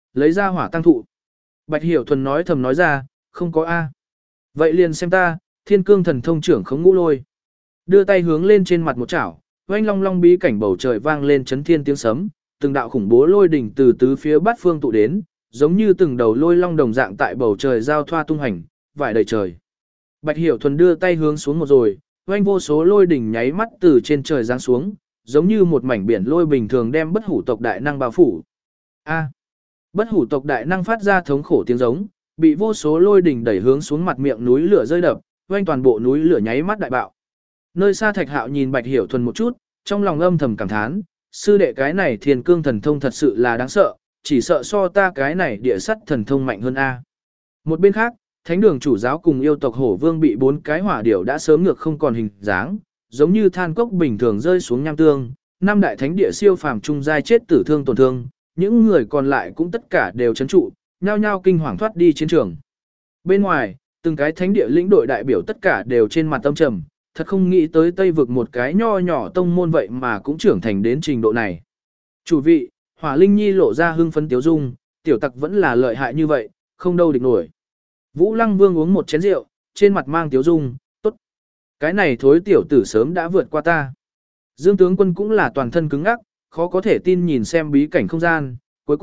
[SPEAKER 1] lấy ra hỏa tăng thụ. Bạch Hiểu Thuần nói thầm nói ra, không có A. Vậy liền xem ta, thiên cương thần thông trưởng khống ngũ lôi. Đưa tay hướng lên trên mặt một chảo, oanh long long bí cảnh bầu trời vang lên chấn thiên tiếng sấm, từng đạo khủng bố lôi đỉnh từ tứ phía bát phương tụ đến, giống như từng đầu lôi long đồng dạng tại bầu trời giao thoa tung hành, vải đầy trời. Bạch Hiểu Thuần đưa tay hướng xuống một rồi, oanh vô số lôi đỉnh nháy mắt từ trên trời giáng xuống, giống như một mảnh biển lôi bình thường đem bất hủ tộc đại năng bao phủ. A. Bất hủ tộc đại năng phát ra thống khổ tiếng giống, bị vô số lôi đỉnh đẩy hướng xuống mặt miệng núi lửa rơi đập, oanh toàn bộ núi lửa nháy mắt đại bạo. Nơi xa Thạch Hạo nhìn Bạch Hiểu Thuần một chút, trong lòng âm thầm cảm thán, sư đệ cái này thiên cương thần thông thật sự là đáng sợ, chỉ sợ so ta cái này địa sắt thần thông mạnh hơn a. Một bên khác, Thánh đường chủ giáo cùng yêu tộc Hổ Vương bị 4 cái hỏa điểu đã sớm ngược không còn hình dáng, giống như than cốc bình thường rơi xuống nham tương, 5 đại thánh địa siêu phàm trung giai chết tử thương tổn thương, những người còn lại cũng tất cả đều chấn trụ, nhao nhao kinh hoàng thoát đi chiến trường. Bên ngoài, từng cái thánh địa lĩnh đội đại biểu tất cả đều trên mặt tâm trầm, thật không nghĩ tới Tây vực một cái nho nhỏ tông môn vậy mà cũng trưởng thành đến trình độ này. Chủ vị, Hỏa Linh Nhi lộ ra hưng phấn tiếu dung, tiểu tặc vẫn là lợi hại như vậy, không đâu địch nổi. Vũ Lăng Vương uống một chén rượu, trên mặt mang tiếu dung, tốt. Cái này thối tiểu tử sớm đã vượt qua ta. Dương tướng quân cũng là toàn thân cứng ngắc, khó có thể tin nhìn xem bí cảnh không gian,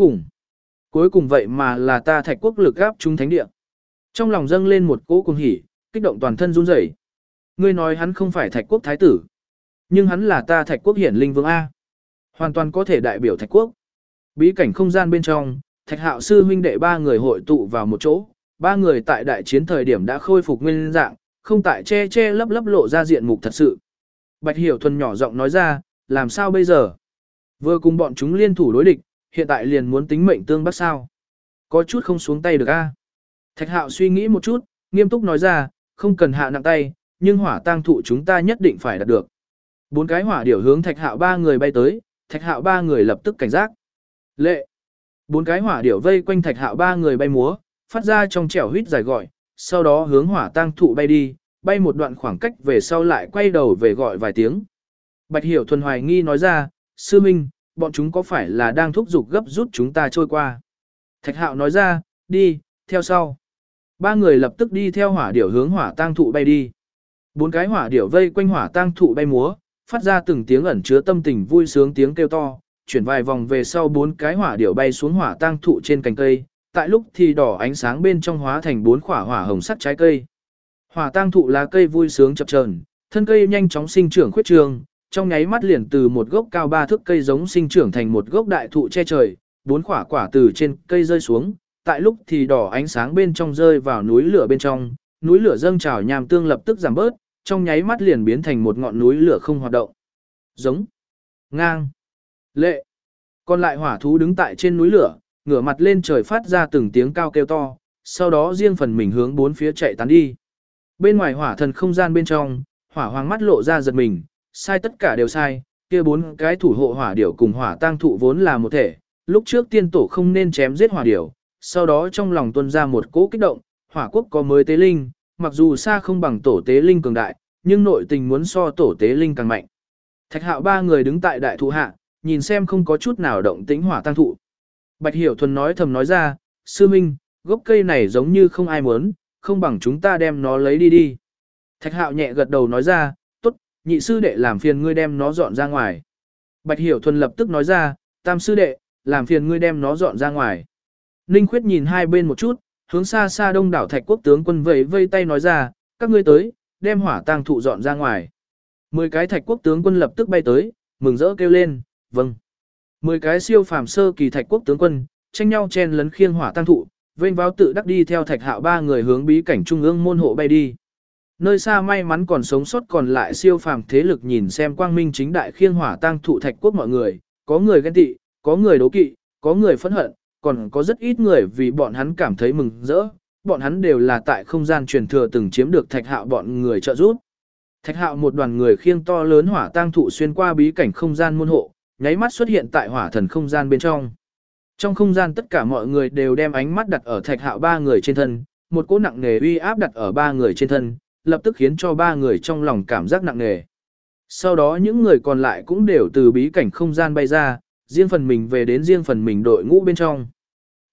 [SPEAKER 1] cuối cùng vậy mà là ta Thạch quốc lực áp chúng thánh địa. Trong lòng dâng lên một cỗ cuồng hỉ, kích động toàn thân run rẩy. Ngươi nói hắn không phải Thạch quốc thái tử, nhưng hắn là ta Thạch quốc hiển linh vương A. Hoàn toàn có thể đại biểu Thạch quốc. Bí cảnh không gian bên trong, Thạch Hạo sư huynh đệ 3 người hội tụ vào một chỗ, 3 người tại đại chiến thời điểm đã khôi phục nguyên dạng, không tại che lấp lộ ra diện mục thật sự. Bạch Hiểu Thuần nhỏ giọng nói ra, làm sao bây giờ? Vừa cùng bọn chúng liên thủ đối địch, hiện tại liền muốn tính mệnh tương bắt sao? Có chút không xuống tay được a. Thạch Hạo suy nghĩ một chút, nghiêm túc nói ra, không cần hạ nặng tay, nhưng hỏa tang thụ chúng ta nhất định phải đạt được. 4 cái hỏa điểu hướng Thạch Hạo 3 người bay tới, Thạch Hạo 3 người lập tức cảnh giác. Lệ. 4 cái hỏa điểu vây quanh Thạch Hạo 3 người bay múa, phát ra trong trẻo huýt dài gọi, sau đó hướng hỏa tang thụ bay đi, bay một đoạn khoảng cách về sau lại quay đầu về gọi vài tiếng. Bạch Hiểu Thuần hoài nghi nói ra, sư minh, bọn chúng có phải là đang thúc giục gấp rút chúng ta trôi qua? Thạch Hạo nói ra, đi, theo sau. 3 người lập tức đi theo hỏa điểu hướng hỏa tang thụ bay đi. 4 cái hỏa điểu vây quanh hỏa tang thụ bay múa, phát ra từng tiếng ẩn chứa tâm tình vui sướng tiếng kêu to, chuyển vài vòng về sau 4 cái hỏa điểu bay xuống hỏa tang thụ trên cành cây, tại lúc thì đỏ ánh sáng bên trong hóa thành 4 quả hỏa hồng sắc trái cây. Hỏa tang thụ lá cây vui sướng chập chờn, thân cây nhanh chóng sinh trưởng khuyết trường, trong nháy mắt liền từ một gốc cao 3 thước cây giống sinh trưởng thành một gốc đại thụ che trời, 4 quả từ trên cây rơi xuống, tại lúc thì đỏ ánh sáng bên trong rơi vào núi lửa bên trong, núi lửa dâng trào nham tương lập tức giảm bớt, trong nháy mắt liền biến thành một ngọn núi lửa không hoạt động. Giống, ngang, lệ. Còn lại hỏa thú đứng tại trên núi lửa, ngửa mặt lên trời phát ra từng tiếng cao kêu to, sau đó riêng phần mình hướng 4 phía chạy tán đi. Bên ngoài hỏa thần không gian bên trong, hỏa hoàng mắt lộ ra giật mình, sai tất cả đều sai, kia 4 cái thủ hộ hỏa điểu cùng hỏa tang thụ vốn là một thể, lúc trước tiên tổ không nên chém giết hỏa điểu, sau đó trong lòng tuôn ra một cỗ kích động, hỏa quốc có mới tế linh, mặc dù xa không bằng tổ tế linh cường đại, nhưng nội tình muốn so tổ tế linh càng mạnh. Thạch Hạo 3 người đứng tại đại thụ hạ, nhìn xem không có chút nào động tĩnh hỏa tang thụ. Bạch Hiểu Thuần nói thầm nói ra, sư minh, gốc cây này giống như không ai muốn, không bằng chúng ta đem nó lấy đi đi. Thạch Hạo nhẹ gật đầu nói ra, tốt, nhị sư đệ làm phiền ngươi đem nó dọn ra ngoài. Bạch Hiểu Thuần lập tức nói ra, tam sư đệ, làm phiền ngươi đem nó dọn ra ngoài. Ninh Khuyết nhìn hai bên một chút, hướng xa xa đông đảo Thạch quốc tướng quân vây tay nói ra, các ngươi tới, đem hỏa tang thụ dọn ra ngoài. 10 cái Thạch quốc tướng quân lập tức bay tới, mừng rỡ kêu lên, vâng. 10 cái siêu phàm sơ kỳ Thạch quốc tướng quân, tranh nhau chen lấn khiêng hỏa tang thụ, vênh váo tự đắc đi theo Thạch Hạo 3 người hướng bí cảnh trung ương môn hộ bay đi. Nơi xa may mắn còn sống sót còn lại siêu phàm thế lực nhìn xem quang minh chính đại khiêng hỏa tang thụ Thạch quốc mọi người, có người ghen tị, có người đố kỵ, có người phẫn hận, còn có rất ít người vì bọn hắn cảm thấy mừng rỡ, bọn hắn đều là tại không gian truyền thừa từng chiếm được Thạch Hạo bọn người trợ giúp. Thạch Hạo một đoàn người khiêng to lớn hỏa tang thụ xuyên qua bí cảnh không gian môn hộ, nháy mắt xuất hiện tại hỏa thần không gian bên trong. Trong không gian tất cả mọi người đều đem ánh mắt đặt ở Thạch Hạo 3 người trên thân, một cỗ nặng nề uy áp đặt ở 3 người trên thân, lập tức khiến cho 3 người trong lòng cảm giác nặng nề. Sau đó những người còn lại cũng đều từ bí cảnh không gian bay ra, riêng phần mình về đến riêng phần mình đội ngũ bên trong.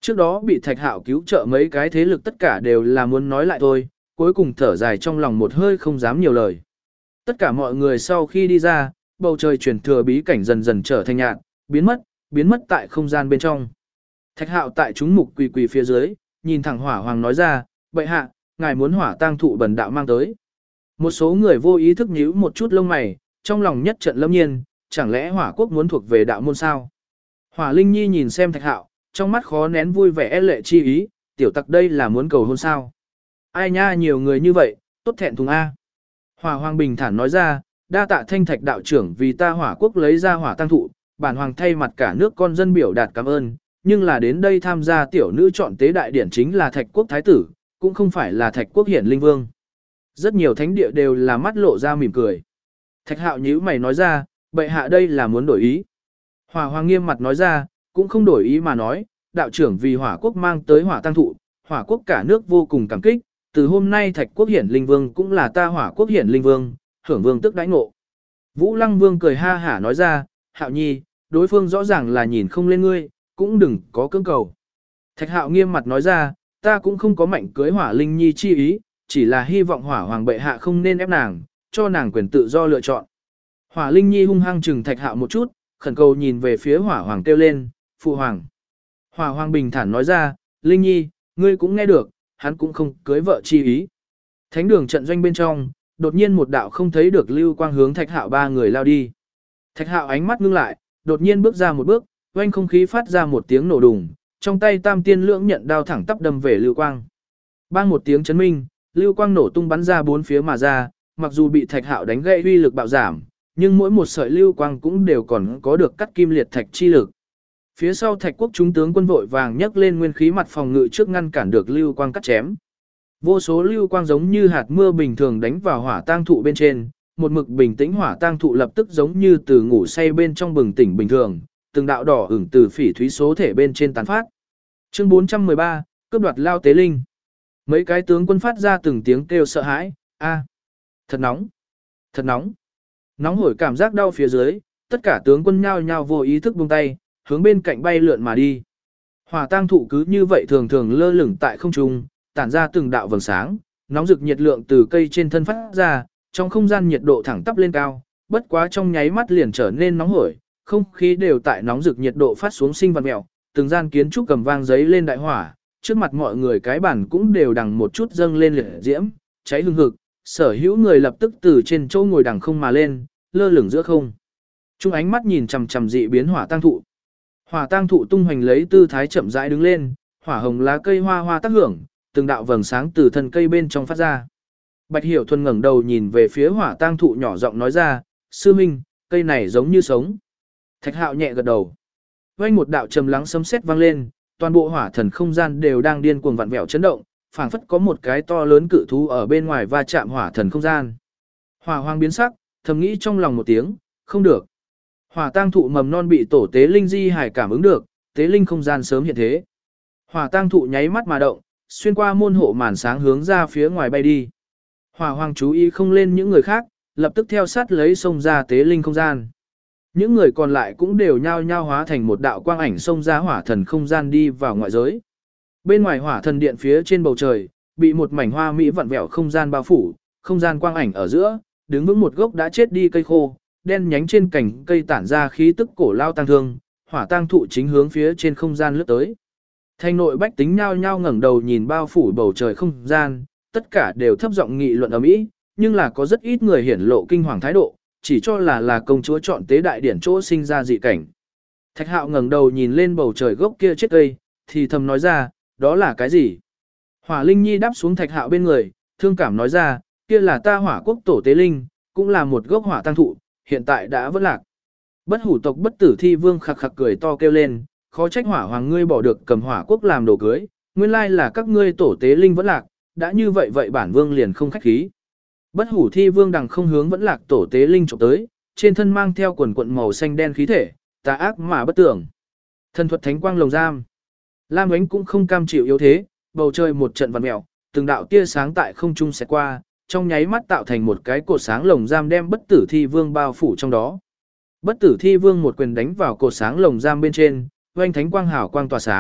[SPEAKER 1] Trước đó bị Thạch Hạo cứu trợ mấy cái thế lực tất cả đều là muốn nói lại thôi, cuối cùng thở dài trong lòng một hơi không dám nhiều lời. Tất cả mọi người sau khi đi ra, bầu trời chuyển thừa bí cảnh dần dần trở thành nhạt, biến mất tại không gian bên trong. Thạch Hạo tại chúng mục quỳ quỳ phía dưới, nhìn thẳng Hỏa Hoàng nói ra, bệ hạ, ngài muốn hỏa tang thụ bần đạo mang tới. Một số người vô ý thức nhíu một chút lông mày, trong lòng nhất trận lâm nhiên, chẳng lẽ Hỏa quốc muốn thuộc về đạo môn sao? Hỏa Linh Nhi nhìn xem Thạch Hạo, trong mắt khó nén vui vẻ lệ chi ý, tiểu tặc đây là muốn cầu hôn sao? Ai nha, nhiều người như vậy, tốt thẹn thùng a. Hỏa Hoàng bình thản nói ra, đa tạ Thanh Thạch đạo trưởng vì ta Hỏa quốc lấy ra hỏa tang thụ, bản hoàng thay mặt cả nước con dân biểu đạt cảm ơn, nhưng là đến đây tham gia tiểu nữ chọn tế đại điển chính là Thạch quốc thái tử, cũng không phải là Thạch quốc hiển linh vương. Rất nhiều thánh địa đều là mắt lộ ra mỉm cười. Thạch Hạo nhíu mày nói ra, bệ hạ đây là muốn đổi ý. Hỏa Hoàng nghiêm mặt nói ra, cũng không đổi ý mà nói, đạo trưởng vì Hỏa quốc mang tới hỏa tang thụ, Hỏa quốc cả nước vô cùng cảm kích, từ hôm nay Thạch quốc hiển linh vương cũng là ta Hỏa quốc hiển linh vương, hưởng vương tức đãi ngộ. Vũ Lăng Vương cười ha hả nói ra, Hạo Nhi, đối phương rõ ràng là nhìn không lên ngươi, cũng đừng có cưỡng cầu. Thạch Hạo nghiêm mặt nói ra, ta cũng không có mạnh cưới Hỏa Linh Nhi chi ý, chỉ là hy vọng Hỏa Hoàng bệ hạ không nên ép nàng, cho nàng quyền tự do lựa chọn. Hỏa Linh Nhi hung hăng chừng Thạch Hạo một chút, khẩn cầu nhìn về phía Hỏa Hoàng kêu lên, phụ hoàng. Hỏa Hoàng bình thản nói ra, Linh Nhi, ngươi cũng nghe được, hắn cũng không cưới vợ chi ý. Thánh đường trận doanh bên trong, đột nhiên một đạo không thấy được lưu quang hướng Thạch Hạo ba người lao đi. Thạch Hạo ánh mắt ngưng lại, đột nhiên bước ra một bước, oanh không khí phát ra một tiếng nổ đùng, trong tay Tam Tiên Lưỡng Nhận đao thẳng tắp đâm về lưu quang. Bang một tiếng chấn minh, lưu quang nổ tung bắn ra bốn phía mà ra, mặc dù bị Thạch Hạo đánh gãy uy lực bạo giảm, nhưng mỗi một sợi lưu quang cũng đều còn có được cắt kim liệt thạch chi lực. Phía sau Thạch quốc chúng tướng quân vội vàng nhấc lên nguyên khí mặt phòng ngự trước ngăn cản được lưu quang cắt chém. Vô số lưu quang giống như hạt mưa bình thường đánh vào hỏa tang thụ bên trên, một mực bình tĩnh hỏa tang thụ lập tức giống như từ ngủ say bên trong bừng tỉnh bình thường, từng đạo đỏ ửng từ phỉ thúy số thể bên trên tán phát. Chương 413, cướp đoạt lao tế linh. Mấy cái tướng quân phát ra từng tiếng kêu sợ hãi, a, thật nóng, thật nóng. Nóng hổi cảm giác đau phía dưới, tất cả tướng quân nhao nhao vô ý thức buông tay, hướng bên cạnh bay lượn mà đi. Hỏa tang thụ cứ như vậy thường thường lơ lửng tại không trung, tản ra từng đạo vầng sáng, nóng rực nhiệt lượng từ cây trên thân phát ra, trong không gian nhiệt độ thẳng tắp lên cao, bất quá trong nháy mắt liền trở nên nóng hổi, không khí đều tại nóng rực nhiệt độ phát xuống sinh vật mèo, từng gian kiến trúc cầm vang giấy lên đại hỏa, trước mặt mọi người cái bản cũng đều đằng một chút dâng lên liệt diễm, cháy hừng hực, sở hữu người lập tức từ trên chỗ ngồi đằng không mà lên, lơ lửng giữa không. Trung ánh mắt nhìn chằm chằm dị biến hỏa tang thụ. Hỏa tang thụ tung hoành lấy tư thái chậm rãi đứng lên, hỏa hồng lá cây hoa hoa tác hưởng, từng đạo vầng sáng từ thân cây bên trong phát ra. Bạch Hiểu Thuần ngẩng đầu nhìn về phía hỏa tang thụ nhỏ giọng nói ra, sư minh, cây này giống như sống. Thạch Hạo nhẹ gật đầu. Vang một đạo trầm lắng sấm sét vang lên, toàn bộ hỏa thần không gian đều đang điên cuồng vặn vẹo chấn động, phảng phất có một cái to lớn cự thú ở bên ngoài va chạm hỏa thần không gian. Hỏa Hoàng biến sắc, thầm nghĩ trong lòng một tiếng, không được. Hỏa tang thụ mầm non bị tổ tế linh di hải cảm ứng được, tế linh không gian sớm hiện thế. Hỏa tang thụ nháy mắt mà động, xuyên qua môn hộ màn sáng hướng ra phía ngoài bay đi. Hỏa Hoàng chú ý không lên những người khác, lập tức theo sát lấy xông ra tế linh không gian. Những người còn lại cũng đều nhao nhao hóa thành một đạo quang ảnh xông ra hỏa thần không gian đi vào ngoại giới. Bên ngoài hỏa thần điện phía trên bầu trời, bị một mảnh hoa mỹ vặn vẹo không gian bao phủ, không gian quang ảnh ở giữa, đứng vững một gốc đã chết đi cây khô, đen nhánh trên cành cây tản ra khí tức cổ lao tăng thương, hỏa tang thụ chính hướng phía trên không gian lướt tới. Thành nội bách tính nhao nhao ngẩng đầu nhìn bao phủ bầu trời không gian, tất cả đều thấp giọng nghị luận ầm ĩ, nhưng là có rất ít người hiển lộ kinh hoàng thái độ, chỉ cho là công chúa chọn tế đại điển chỗ sinh ra dị cảnh. Thạch Hạo ngẩng đầu nhìn lên bầu trời gốc kia chết cây, thì thầm nói ra, đó là cái gì? Hỏa Linh Nhi đáp xuống Thạch Hạo bên người, thương cảm nói ra, kia là ta Hỏa quốc tổ tế linh, cũng là một gốc hỏa tăng thụ, hiện tại đã vỡ lạc. Bất hủ tộc Bất Tử Thi Vương khặc khặc cười to kêu lên, khó trách Hỏa Hoàng ngươi bỏ được cầm Hỏa quốc làm đồ cưới, nguyên lai là các ngươi tổ tế linh vẫn lạc, đã như vậy vậy bản vương liền không khách khí. Bất hủ thi vương đằng không hướng vẫn lạc tổ tế linh trộm tới, trên thân mang theo quần quận màu xanh đen khí thể, tà ác mà bất tưởng. Thần thuật thánh quang lồng giam. Lam Ánh cũng không cam chịu yếu thế, bầu trời một trận vặn mèo, từng đạo tia sáng tại không trung xẹt qua, trong nháy mắt tạo thành một cái cột sáng lồng giam đem bất tử thi vương bao phủ trong đó. Bất tử thi vương một quyền đánh vào cột sáng lồng giam bên trên, oanh thánh quang hào quang tỏa sáng,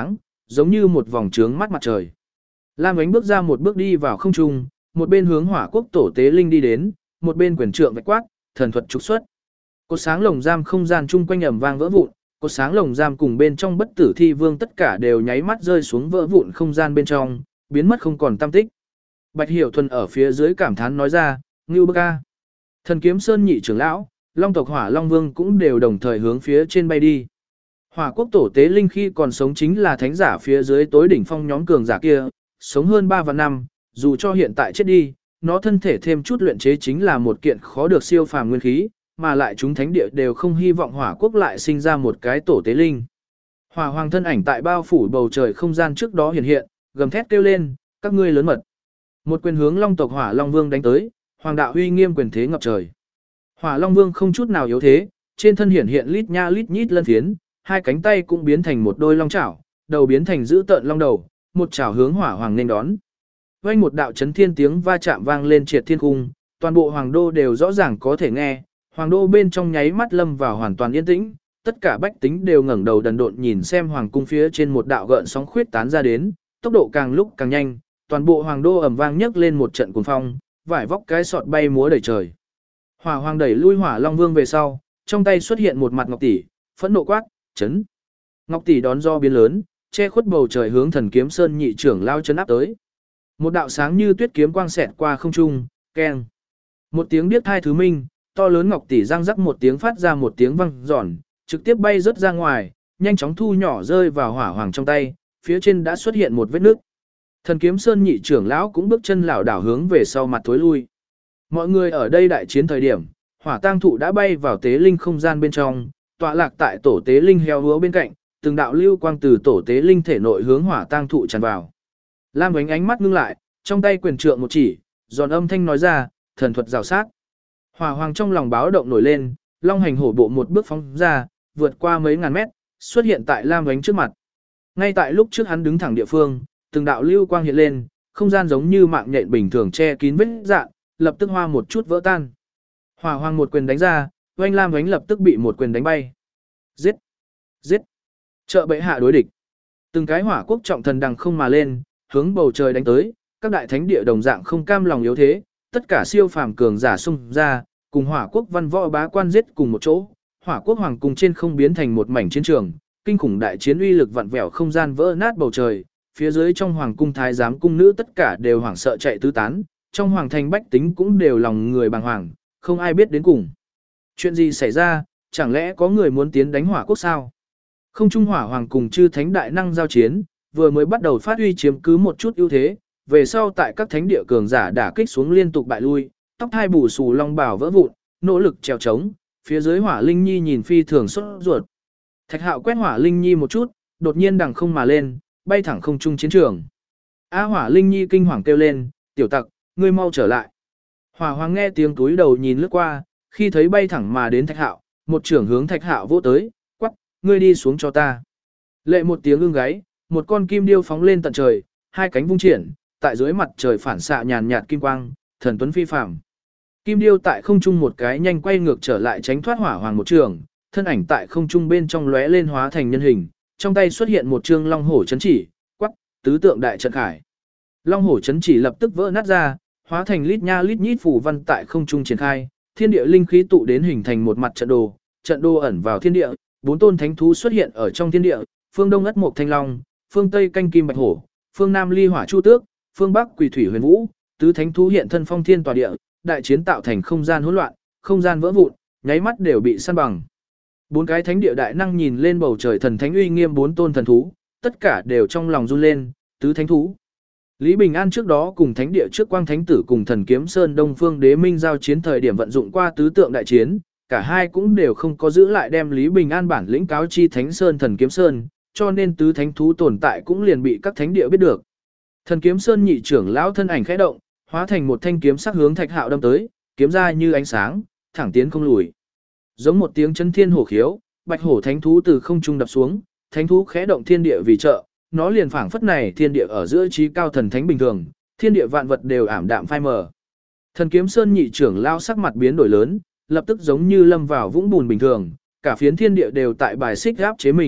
[SPEAKER 1] giống như một vòng trướng mắt mặt trời. Lam Ánh bước ra một bước đi vào không trung, một bên hướng Hỏa Quốc tổ tế linh đi đến, một bên quyền trượng vạch quát, thần thuật trục xuất. Cột sáng lồng giam không gian chung quanh ầm vang vỡ vụn, cột sáng lồng giam cùng bên trong bất tử thi vương tất cả đều nháy mắt rơi xuống vỡ vụn không gian bên trong, biến mất không còn tăm tích. Bạch Hiểu Thuần ở phía dưới cảm thán nói ra, ngưu bức a. Thần Kiếm Sơn nhị trưởng lão, Long tộc Hỏa Long Vương cũng đều đồng thời hướng phía trên bay đi. Hỏa Quốc tổ tế linh khi còn sống chính là thánh giả phía dưới tối đỉnh phong nhóm cường giả kia, sống hơn 3 vạn năm, dù cho hiện tại chết đi, nó thân thể thêm chút luyện chế chính là một kiện khó được siêu phàm nguyên khí, mà lại chúng thánh địa đều không hy vọng Hỏa Quốc lại sinh ra một cái tổ tế linh. Hỏa Hoàng thân ảnh tại bao phủ bầu trời không gian trước đó hiện hiện, gầm thét kêu lên, các ngươi lớn mật. Một quyền hướng Long tộc Hỏa Long Vương đánh tới, hoàng đạo uy nghiêm quyền thế ngập trời. Hỏa Long Vương không chút nào yếu thế, trên thân hiện hiện lít nha lít nhít lân phiến, hai cánh tay cũng biến thành một đôi long chảo, đầu biến thành dữ tợn long đầu, một chảo hướng Hỏa Hoàng nên đón. Vang một đạo chấn thiên tiếng va chạm vang lên triệt thiên cung, toàn bộ hoàng đô đều rõ ràng có thể nghe, hoàng đô bên trong nháy mắt lâm vào hoàn toàn yên tĩnh, tất cả bách tính đều ngẩng đầu đần độn nhìn xem hoàng cung phía trên một đạo gợn sóng khuyết tán ra đến, tốc độ càng lúc càng nhanh, toàn bộ hoàng đô ầm vang nhấc lên một trận cuồng phong, vải vóc cái sọt bay múa đầy trời. Hỏa Hoàng đẩy lui Hỏa Long Vương về sau, trong tay xuất hiện một mặt ngọc tỷ, phẫn nộ quát, chấn. Ngọc tỷ đón do biến lớn, che khuất bầu trời hướng Thần Kiếm Sơn nhị trưởng lao chấn áp tới. Một đạo sáng như tuyết kiếm quang xẹt qua không trung, keng. Một tiếng điếc thai thứ minh, to lớn ngọc tỷ răng rắc một tiếng phát ra một tiếng vang giòn, trực tiếp bay rớt ra ngoài, nhanh chóng thu nhỏ rơi vào Hỏa Hoàng trong tay, phía trên đã xuất hiện một vết nước. Thần Kiếm Sơn nhị trưởng lão cũng bước chân lảo đảo hướng về sau mặt thối lui. Mọi người ở đây đại chiến thời điểm, Hỏa Tang thụ đã bay vào tế linh không gian bên trong, tọa lạc tại tổ tế linh heo húa bên cạnh, từng đạo lưu quang từ tổ tế linh thể nội hướng Hỏa Tang thụ tràn vào. Lam Ánh ánh mắt ngưng lại, trong tay quyền trượng một chỉ, giòn âm thanh nói ra, thần thuật rào sát. Hỏa Hoàng trong lòng báo động nổi lên, long hành hổ bộ một bước phóng ra, vượt qua mấy ngàn mét, xuất hiện tại Lam Ánh trước mặt. Ngay tại lúc trước hắn đứng thẳng địa phương, từng đạo lưu quang hiện lên, không gian giống như mạng nhện bình thường che kín vết rạn, lập tức hoa một chút vỡ tan. Hỏa Hoàng một quyền đánh ra, oanh Lam Ánh lập tức bị một quyền đánh bay. Giết! Giết! Trợ bệ hạ đối địch. Từng cái hỏa quốc trọng thần đằng không mà lên, hướng bầu trời đánh tới, các đại thánh địa đồng dạng không cam lòng yếu thế, tất cả siêu phàm cường giả xung ra, cùng hỏa quốc văn võ bá quan giết cùng một chỗ. Hỏa quốc hoàng cung trên không biến thành một mảnh chiến trường, kinh khủng đại chiến uy lực vặn vẹo không gian vỡ nát bầu trời, phía dưới trong hoàng cung thái giám cung nữ tất cả đều hoảng sợ chạy tứ tán, trong hoàng thành bách tính cũng đều lòng người bàng hoàng, không ai biết đến cùng. Chuyện gì xảy ra, chẳng lẽ có người muốn tiến đánh hỏa quốc sao? Không trung hỏa hoàng cùng chư thánh đại năng giao chiến, vừa mới bắt đầu phát huy chiếm cứ một chút ưu thế, về sau tại các thánh địa cường giả đả kích xuống liên tục bại lui, tóc hai bù xù long bào vỡ vụn, nỗ lực trèo trống, phía dưới hỏa linh nhi nhìn phi thường sốt ruột. Thạch Hạo quét hỏa linh nhi một chút, đột nhiên đằng không mà lên, bay thẳng không trung chiến trường. A hỏa linh nhi kinh hoàng kêu lên, tiểu tặc, ngươi mau trở lại. Hỏa hoàng nghe tiếng túi đầu nhìn lướt qua, khi thấy bay thẳng mà đến Thạch Hạo, một trưởng hướng Thạch Hạo vỗ tới, quắc, ngươi đi xuống cho ta. Lệ một tiếng ưng gáy, một con kim điêu phóng lên tận trời, hai cánh vung triển, tại dưới mặt trời phản xạ nhàn nhạt kim quang, thần tuấn phi phàm. Kim điêu tại không trung một cái nhanh quay ngược trở lại tránh thoát hỏa hoàng một trường, thân ảnh tại không trung bên trong lóe lên hóa thành nhân hình, trong tay xuất hiện một trương long hổ chấn chỉ, quắc, tứ tượng đại trận khải. Long hổ chấn chỉ lập tức vỡ nát ra, hóa thành lít nha lít nhít phù văn tại không trung triển khai, thiên địa linh khí tụ đến hình thành một mặt trận đồ ẩn vào thiên địa, bốn tôn thánh thú xuất hiện ở trong thiên địa, phương đông ất mộc thanh long, phương tây canh kim bạch hổ, phương nam ly hỏa chu tước, phương bắc quỷ thủy huyền vũ, tứ thánh thú hiện thân phong thiên tòa địa, đại chiến tạo thành không gian hỗn loạn, không gian vỡ vụn, nháy mắt đều bị san bằng. Bốn cái thánh địa đại năng nhìn lên bầu trời thần thánh uy nghiêm bốn tôn thần thú, tất cả đều trong lòng run lên, tứ thánh thú. Lý Bình An trước đó cùng thánh địa trước Quang Thánh Tử cùng Thần Kiếm Sơn Đông Phương Đế Minh giao chiến thời điểm vận dụng qua tứ tượng đại chiến, cả hai cũng đều không có giữ lại đem Lý Bình An bản lĩnh cáo chi Thánh Sơn Thần Kiếm Sơn, cho nên tứ thánh thú tồn tại cũng liền bị các thánh địa biết được. Thần Kiếm Sơn nhị trưởng lão thân ảnh khẽ động, hóa thành một thanh kiếm sắc hướng Thạch Hạo đâm tới, kiếm ra như ánh sáng, thẳng tiến không lùi. Giống một tiếng chấn thiên hổ khiếu, bạch hổ thánh thú từ không trung đập xuống, thánh thú khẽ động thiên địa vì trợ, nó liền phảng phất này thiên địa ở giữa trí cao thần thánh bình thường, thiên địa vạn vật đều ảm đạm phai mờ. Thần Kiếm Sơn nhị trưởng lão sắc mặt biến đổi lớn, lập tức giống như lâm vào vũng bùn bình thường, cả phiến thiên địa đều tại bài xích áp chế mình,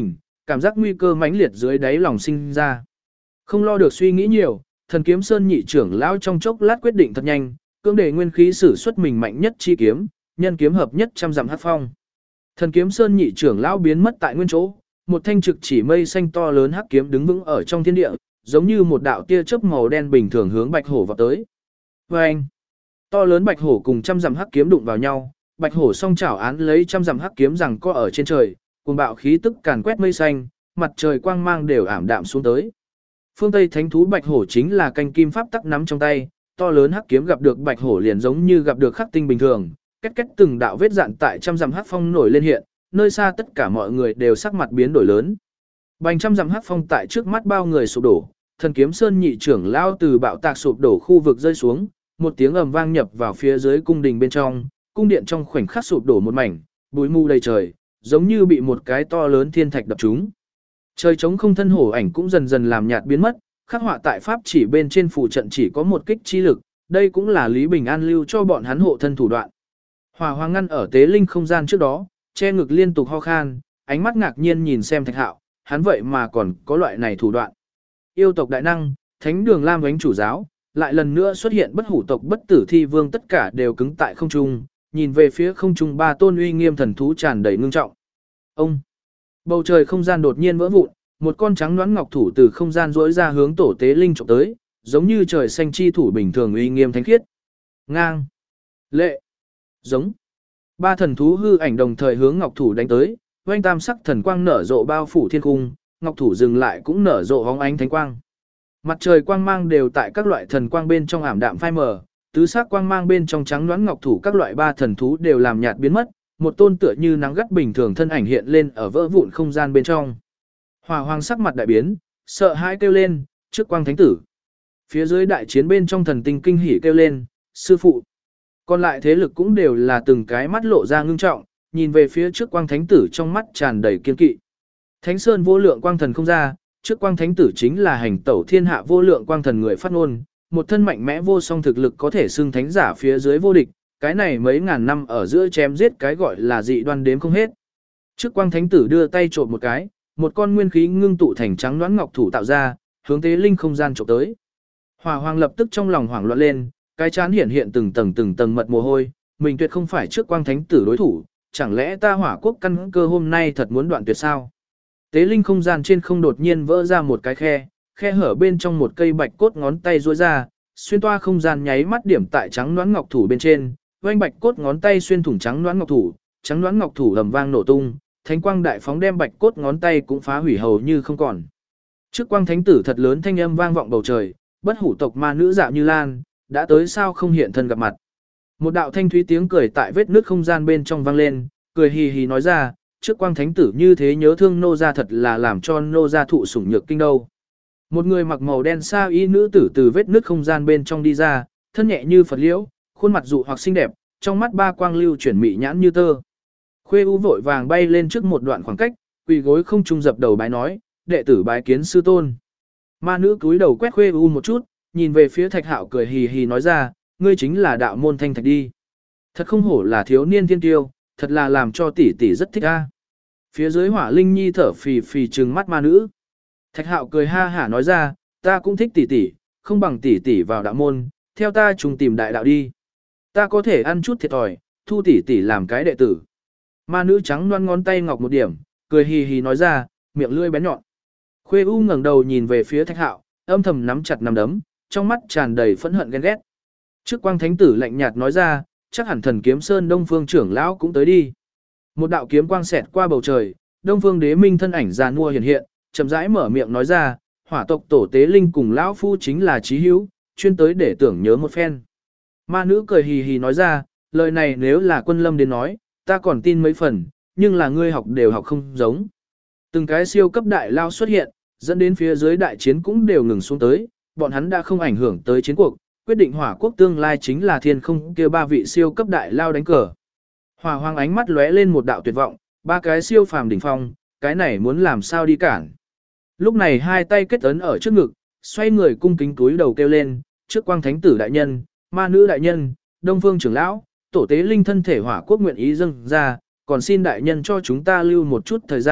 [SPEAKER 1] cảm giác nguy cơ mãnh liệt dưới đáy lòng sinh ra. Không lo được suy nghĩ nhiều, Thần Kiếm Sơn nhị trưởng lão trong chốc lát quyết định thật nhanh, cưỡng để nguyên khí sử xuất mình mạnh nhất chi kiếm, nhân kiếm hợp nhất trăm dặm hắc phong. Thần Kiếm Sơn nhị trưởng lão biến mất tại nguyên chỗ, một thanh trực chỉ mây xanh to lớn hắc kiếm đứng vững ở trong thiên địa, giống như một đạo tia chớp màu đen bình thường hướng bạch hổ vào tới. Oeng! To lớn bạch hổ cùng trăm dặm hắc kiếm đụng vào nhau, bạch hổ song chảo án lấy trăm dặm hắc kiếm rằng co ở trên trời, cuồng bạo khí tức càn quét mây xanh, mặt trời quang mang đều ảm đạm xuống tới. Phương Tây thánh thú bạch hổ chính là canh kim pháp tắc nắm trong tay, to lớn hắc kiếm gặp được bạch hổ liền giống như gặp được khắc tinh bình thường, két két từng đạo vết dạn tại trăm dặm hắc phong nổi lên hiện, nơi xa tất cả mọi người đều sắc mặt biến đổi lớn. Bành trăm dặm hắc phong tại trước mắt bao người sụp đổ, Thần Kiếm Sơn nhị trưởng lao từ bạo tạc sụp đổ khu vực rơi xuống, một tiếng ầm vang nhập vào phía dưới cung đình bên trong, cung điện trong khoảnh khắc sụp đổ một mảnh, bụi mù đầy trời, giống như bị một cái to lớn thiên thạch đập trúng. Trời trống không thân hổ ảnh cũng dần dần làm nhạt biến mất, khắc họa tại pháp chỉ bên trên phù trận chỉ có một kích chi lực, đây cũng là Lý Bình An lưu cho bọn hắn hộ thân thủ đoạn. Hỏa Hoàng ngăn ở tế linh không gian trước đó, che ngực liên tục ho khan, ánh mắt ngạc nhiên nhìn xem Thạch Hạo, hắn vậy mà còn có loại này thủ đoạn. Yêu tộc đại năng, Thánh Đường Lam Oánh chủ giáo, lại lần nữa xuất hiện bất hủ tộc bất tử thi vương, tất cả đều cứng tại không trung, nhìn về phía không trung ba tôn uy nghiêm thần thú tràn đầy ngưng trọng. Ông! Bầu trời không gian đột nhiên vỡ vụn, một con trắng nõn ngọc thủ từ không gian rỗi ra hướng tổ tế linh chụp tới, giống như trời xanh chi thủ bình thường uy nghiêm thánh khiết. Ngang! Lệ! Giống! Ba thần thú hư ảnh đồng thời hướng ngọc thủ đánh tới, oanh tam sắc thần quang nở rộ bao phủ thiên cung, ngọc thủ dừng lại cũng nở rộ hóng ánh thánh quang. Mặt trời quang mang đều tại các loại thần quang bên trong ảm đạm phai mờ, tứ sắc quang mang bên trong trắng nõn ngọc thủ các loại ba thần thú đều làm nhạt biến mất, một tôn tựa như nắng gắt bình thường thân ảnh hiện lên ở vỡ vụn không gian bên trong. Hỏa Hoàng sắc mặt đại biến, sợ hãi kêu lên, trước quang thánh tử. Phía dưới đại chiến bên trong thần tinh kinh hỉ kêu lên, sư phụ. Còn lại thế lực cũng đều là từng cái mắt lộ ra ngưng trọng, nhìn về phía trước quang thánh tử trong mắt tràn đầy kiên kỵ. Thánh Sơn vô lượng quang thần không ra, trước quang thánh tử chính là hành tẩu thiên hạ vô lượng quang thần người phát ngôn, một thân mạnh mẽ vô song thực lực có thể xưng thánh giả phía dưới vô địch, cái này mấy ngàn năm ở giữa chém giết cái gọi là dị đoan đếm không hết. Trước quang thánh tử đưa tay trộm một cái, một con nguyên khí ngưng tụ thành trắng đoán ngọc thủ tạo ra, hướng tế linh không gian trộm tới. Hỏa Hoàng lập tức trong lòng hoảng loạn lên, cái chán hiện hiện từng tầng mật mồ hôi, mình tuyệt không phải trước quang thánh tử đối thủ, chẳng lẽ ta Hỏa Quốc căn cơ hôm nay thật muốn đoạn tuyệt sao? Tế linh không gian trên không đột nhiên vỡ ra một cái khe, khe hở bên trong một cây bạch cốt ngón tay duỗi ra, xuyên toa không gian nháy mắt điểm tại trắng đoán ngọc thủ bên trên, oanh bạch cốt ngón tay xuyên thủng trắng đoán ngọc thủ ầm vang nổ tung, thánh quang đại phóng đem bạch cốt ngón tay cũng phá hủy hầu như không còn. Trước quang thánh tử thật lớn thanh âm vang vọng bầu trời, bất hủ tộc ma nữ Dạ Như Lan, đã tới sao không hiện thân gặp mặt. Một đạo thanh thúy tiếng cười tại vết nước không gian bên trong vang lên, cười hì hì nói ra, trước quang thánh tử như thế nhớ thương nô gia thật là làm cho nô gia thụ sủng nhược kinh đâu. Một người mặc màu đen sa y nữ tử từ vết nước không gian bên trong đi ra, thân nhẹ như Phật liễu, khuôn mặt dụ hoặc xinh đẹp, trong mắt ba quang lưu chuyển mị nhãn như tơ. Khuê U vội vàng bay lên trước một đoạn khoảng cách, quỳ gối không trung dập đầu bái nói, đệ tử bái kiến sư tôn. Ma nữ cúi đầu quét Khuê U một chút, nhìn về phía Thạch Hạo cười hì hì nói ra, ngươi chính là đạo môn Thanh Thạch đi. Thật không hổ là thiếu niên thiên tiêu, thật là làm cho tỷ tỷ rất thích a. Phía dưới Hỏa Linh Nhi thở phì phì trừng mắt ma nữ. Thạch Hạo cười ha hả nói ra, ta cũng thích tỷ tỷ, không bằng tỷ tỷ vào đạo môn, theo ta chung tìm đại đạo đi. Ta có thể ăn chút thiệt thòi, thu tỷ tỷ làm cái đệ tử. Ma nữ trắng loan ngón tay ngọc một điểm, cười hì hì nói ra, miệng lưỡi bén nhọn. Khuê U ngẩng đầu nhìn về phía Thạch Hạo, âm thầm nắm chặt nắm đấm, trong mắt tràn đầy phẫn hận ghen ghét. Trước quang thánh tử lạnh nhạt nói ra, chắc hẳn Thần Kiếm Sơn Đông Phương trưởng lão cũng tới đi. Một đạo kiếm quang xẹt qua bầu trời, Đông Phương Đế Minh thân ảnh giàn mua hiện hiện, chậm rãi mở miệng nói ra, Hỏa tộc tổ tế linh cùng lão phu chính là chí hữu, chuyên tới để tưởng nhớ một phen. Ma nữ cười hì hì nói ra, lời này nếu là Quân Lâm đến nói, ta còn tin mấy phần, nhưng là ngươi học đều học không giống. Từng cái siêu cấp đại lao xuất hiện, dẫn đến phía dưới đại chiến cũng đều ngừng xuống tới, bọn hắn đã không ảnh hưởng tới chiến cuộc, quyết định Hỏa Quốc tương lai chính là thiên không kia ba vị siêu cấp đại lao đánh cờ. Hỏa Hoàng ánh mắt lóe lên một đạo tuyệt vọng, ba cái siêu phàm đỉnh phong, cái này muốn làm sao đi cản. Lúc này hai tay kết ấn ở trước ngực, xoay người cung kính túi đầu kêu lên, trước quang thánh tử đại nhân, ma nữ đại nhân, Đông Phương trưởng lão, tổ tế linh thân thể Hỏa Quốc nguyện ý dâng ra, còn xin đại nhân cho chúng ta lưu một chút thời gian,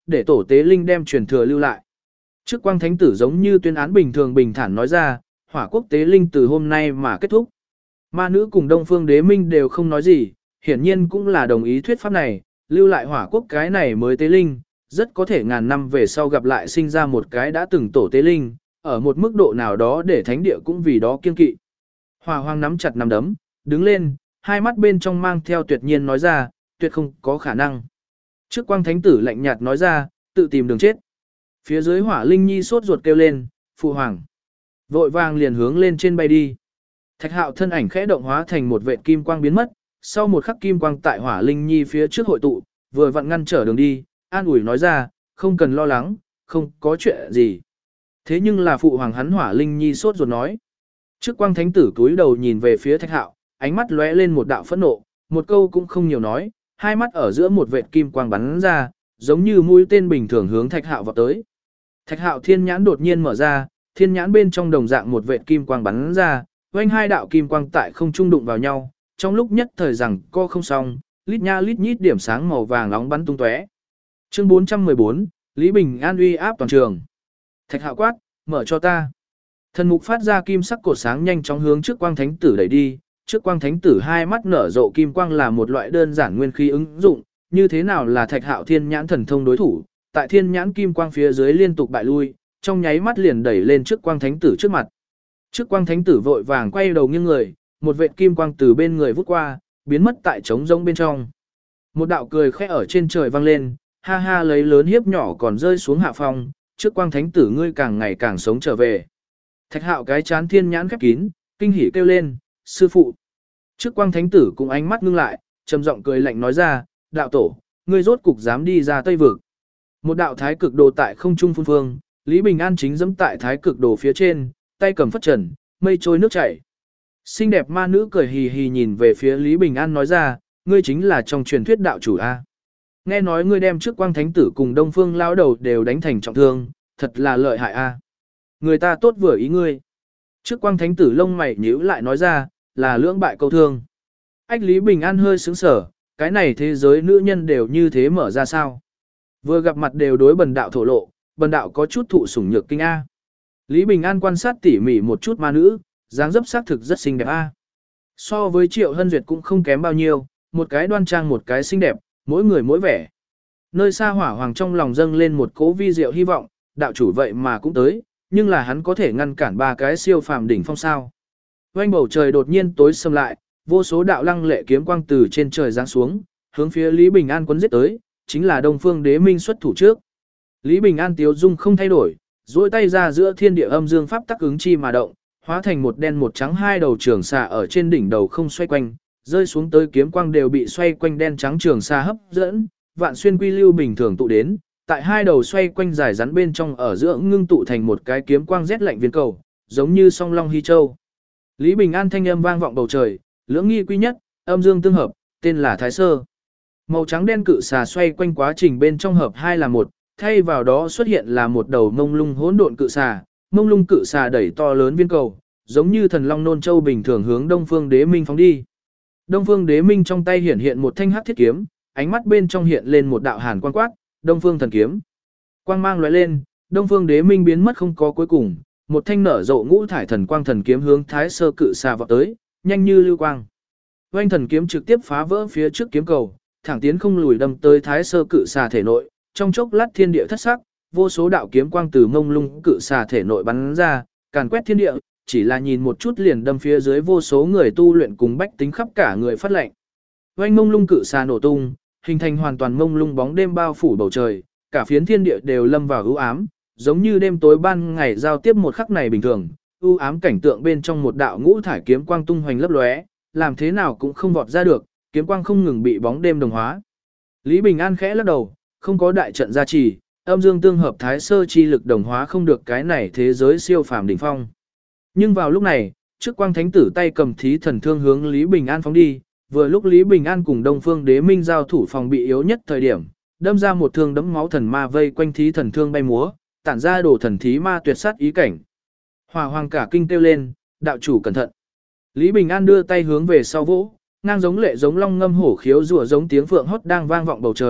[SPEAKER 1] để tổ tế linh đem truyền thừa lưu lại. Trước quang thánh tử giống như tuyên án bình thường bình thản nói ra, hỏa quốc tế linh từ hôm nay mà kết thúc. Ma nữ cùng Đông Phương Đế Minh đều không nói gì, hiển nhiên cũng là đồng ý thuyết pháp này, lưu lại hỏa quốc cái này mới tế linh, rất có thể ngàn năm về sau gặp lại sinh ra một cái đã từng tổ tế linh, ở một mức độ nào đó để thánh địa cũng vì đó kiên kỵ. Hỏa Hoàng nắm chặt nắm đấm, đứng lên, hai mắt bên trong mang theo tuyệt nhiên nói ra, tuyệt không có khả năng. Trước quang thánh tử lạnh nhạt nói ra, tự tìm đường chết. Phía dưới Hỏa Linh Nhi sốt ruột kêu lên, phụ hoàng. Vội vàng liền hướng lên trên bay đi. Thạch Hạo thân ảnh khẽ động hóa thành một vệt kim quang biến mất, sau một khắc kim quang tại Hỏa Linh Nhi phía trước hội tụ, vừa vặn ngăn trở đường đi, an ủi nói ra, không cần lo lắng, không có chuyện gì. Thế nhưng là phụ hoàng hắn Hỏa Linh Nhi sốt ruột nói. Trước quang thánh tử cúi đầu nhìn về phía Thạch Hạo, ánh mắt lóe lên một đạo phẫn nộ, một câu cũng không nhiều nói, hai mắt ở giữa một vệt kim quang bắn ra, giống như mũi tên bình thường hướng Thạch Hạo vọt tới. Thạch Hạo thiên nhãn đột nhiên mở ra, thiên nhãn bên trong đồng dạng một vệt kim quang bắn ra, oanh hai đạo kim quang tại không trung đụng vào nhau, trong lúc nhất thời rằng co không xong, lít nha lít nhít điểm sáng màu vàng nóng bắn tung tóe. Chương 414, Lý Bình An uy áp toàn trường. Thạch Hạo quát, mở cho ta. Thần mục phát ra kim sắc cột sáng nhanh chóng hướng trước quang thánh tử đẩy đi, trước quang thánh tử hai mắt nở rộ kim quang là một loại đơn giản nguyên khí ứng dụng, như thế nào là Thạch Hạo thiên nhãn thần thông đối thủ, tại thiên nhãn kim quang phía dưới liên tục bại lui, trong nháy mắt liền đẩy lên trước quang thánh tử trước mặt. Trước quang thánh tử vội vàng quay đầu nghiêng người, một vệt kim quang từ bên người vút qua, biến mất tại trống rỗng bên trong. Một đạo cười khẽ ở trên trời vang lên, ha ha lấy lớn hiếp nhỏ còn rơi xuống hạ phong, trước quang thánh tử ngươi càng ngày càng sống trở về. Thạch Hạo cái chán thiên nhãn khép kín, kinh hỉ kêu lên, sư phụ. Trước quang thánh tử cũng ánh mắt ngưng lại, trầm giọng cười lạnh nói ra, đạo tổ, ngươi rốt cục dám đi ra Tây Vực. Một đạo thái cực đồ tại không trung phun phương, Lý Bình An chính dẫm tại thái cực đồ phía trên, tay cầm phất trần, mây trôi nước chảy. Xinh đẹp ma nữ cười hì hì nhìn về phía Lý Bình An nói ra, ngươi chính là trong truyền thuyết đạo chủ A. Nghe nói ngươi đem trước quang thánh tử cùng Đông Phương lão đầu đều đánh thành trọng thương, thật là lợi hại A. Người ta tốt vừa ý ngươi. Trước quang thánh tử lông mày nhíu lại nói ra, là lưỡng bại câu thương. Ách Lý Bình An hơi sững sờ, cái này thế giới nữ nhân đều như thế mở ra sao? Vừa gặp mặt đều đối bần đạo thổ lộ, bần đạo có chút thụ sủng nhược kinh A. Lý Bình An quan sát tỉ mỉ một chút ma nữ, dáng dấp xác thực rất xinh đẹp A. So với Triệu Hân Duyệt cũng không kém bao nhiêu, một cái đoan trang một cái xinh đẹp, mỗi người mỗi vẻ. Nơi xa Hỏa Hoàng trong lòng dâng lên một cỗ vi diệu hy vọng, đạo chủ vậy mà cũng tới, nhưng là hắn có thể ngăn cản ba cái siêu phàm đỉnh phong sao. Oanh bầu trời đột nhiên tối sầm lại, vô số đạo lăng lệ kiếm quang từ trên trời giáng xuống, hướng phía Lý Bình An quấn giết tới, chính là Đông Phương Đế Minh xuất thủ trước. Lý Bình An tiếu dung không thay đổi, duỗi tay ra giữa thiên địa âm dương pháp tắc ứng chi mà động, hóa thành một đen một trắng hai đầu trường xà ở trên đỉnh đầu không xoay quanh, rơi xuống tới kiếm quang đều bị xoay quanh đen trắng trường xà hấp dẫn, vạn xuyên quy lưu bình thường tụ đến, tại hai đầu xoay quanh dài rắn bên trong ở giữa ngưng tụ thành một cái kiếm quang rét lạnh viên cầu, giống như song long hy châu. Lý Bình An thanh âm vang vọng bầu trời, lưỡng nghi quy nhất, âm dương tương hợp, tên là Thái Sơ. Màu trắng đen cự xà xoay quanh quá trình bên trong hợp hai là một, thay vào đó xuất hiện là một đầu mông lung hỗn độn cự xà, mông lung cự xà đẩy to lớn viên cầu, giống như thần long nôn châu bình thường hướng Đông Phương Đế Minh phóng đi. Đông Phương Đế Minh trong tay hiện hiện một thanh hắc thiết kiếm, ánh mắt bên trong hiện lên một đạo hàn quang quát, Đông Phương thần kiếm. Quang mang lóe lên, Đông Phương Đế Minh biến mất không có cuối cùng, một thanh nở rộ ngũ thải thần quang thần kiếm hướng Thái Sơ cự xà vọt tới, nhanh như lưu quang. Oanh thần kiếm trực tiếp phá vỡ phía trước kiếm cầu, thẳng tiến không lùi đâm tới Thái Sơ cự xà thể nội, trong chốc lát thiên địa thất sắc, vô số đạo kiếm quang từ mông lung cự xà thể nội bắn ra, càn quét thiên địa, chỉ là nhìn một chút liền đâm phía dưới vô số người tu luyện cùng bách tính khắp cả người phát lệnh. Oanh mông lung cự xà nổ tung, hình thành hoàn toàn mông lung bóng đêm bao phủ bầu trời, cả phiến thiên địa đều lâm vào ưu ám, giống như đêm tối ban ngày giao tiếp một khắc này bình thường. Ưu ám cảnh tượng bên trong một đạo ngũ thải kiếm quang tung hoành lấp lóe, làm thế nào cũng không vọt ra được, kiếm quang không ngừng bị bóng đêm đồng hóa. Lý Bình An khẽ lắc đầu, không có đại trận gia trì, âm dương tương hợp Thái Sơ chi lực đồng hóa không được cái này thế giới siêu phàm đỉnh phong. Nhưng vào lúc này, trước quang thánh tử tay cầm thí thần thương hướng Lý Bình An phóng đi, vừa lúc Lý Bình An cùng Đông Phương Đế Minh giao thủ phòng bị yếu nhất thời điểm, đâm ra một thương đẫm máu thần ma vây quanh thí thần thương bay múa, tản ra đồ thần thí ma tuyệt sát ý cảnh. Hỏa Hoàng cả kinh kêu lên, đạo chủ cẩn thận. Lý Bình An đưa tay hướng về sau vỗ, ngang giống lệ giống long ngâm hổ khiếu rùa giống tiếng phượng hót đang vang vọng bầu trời,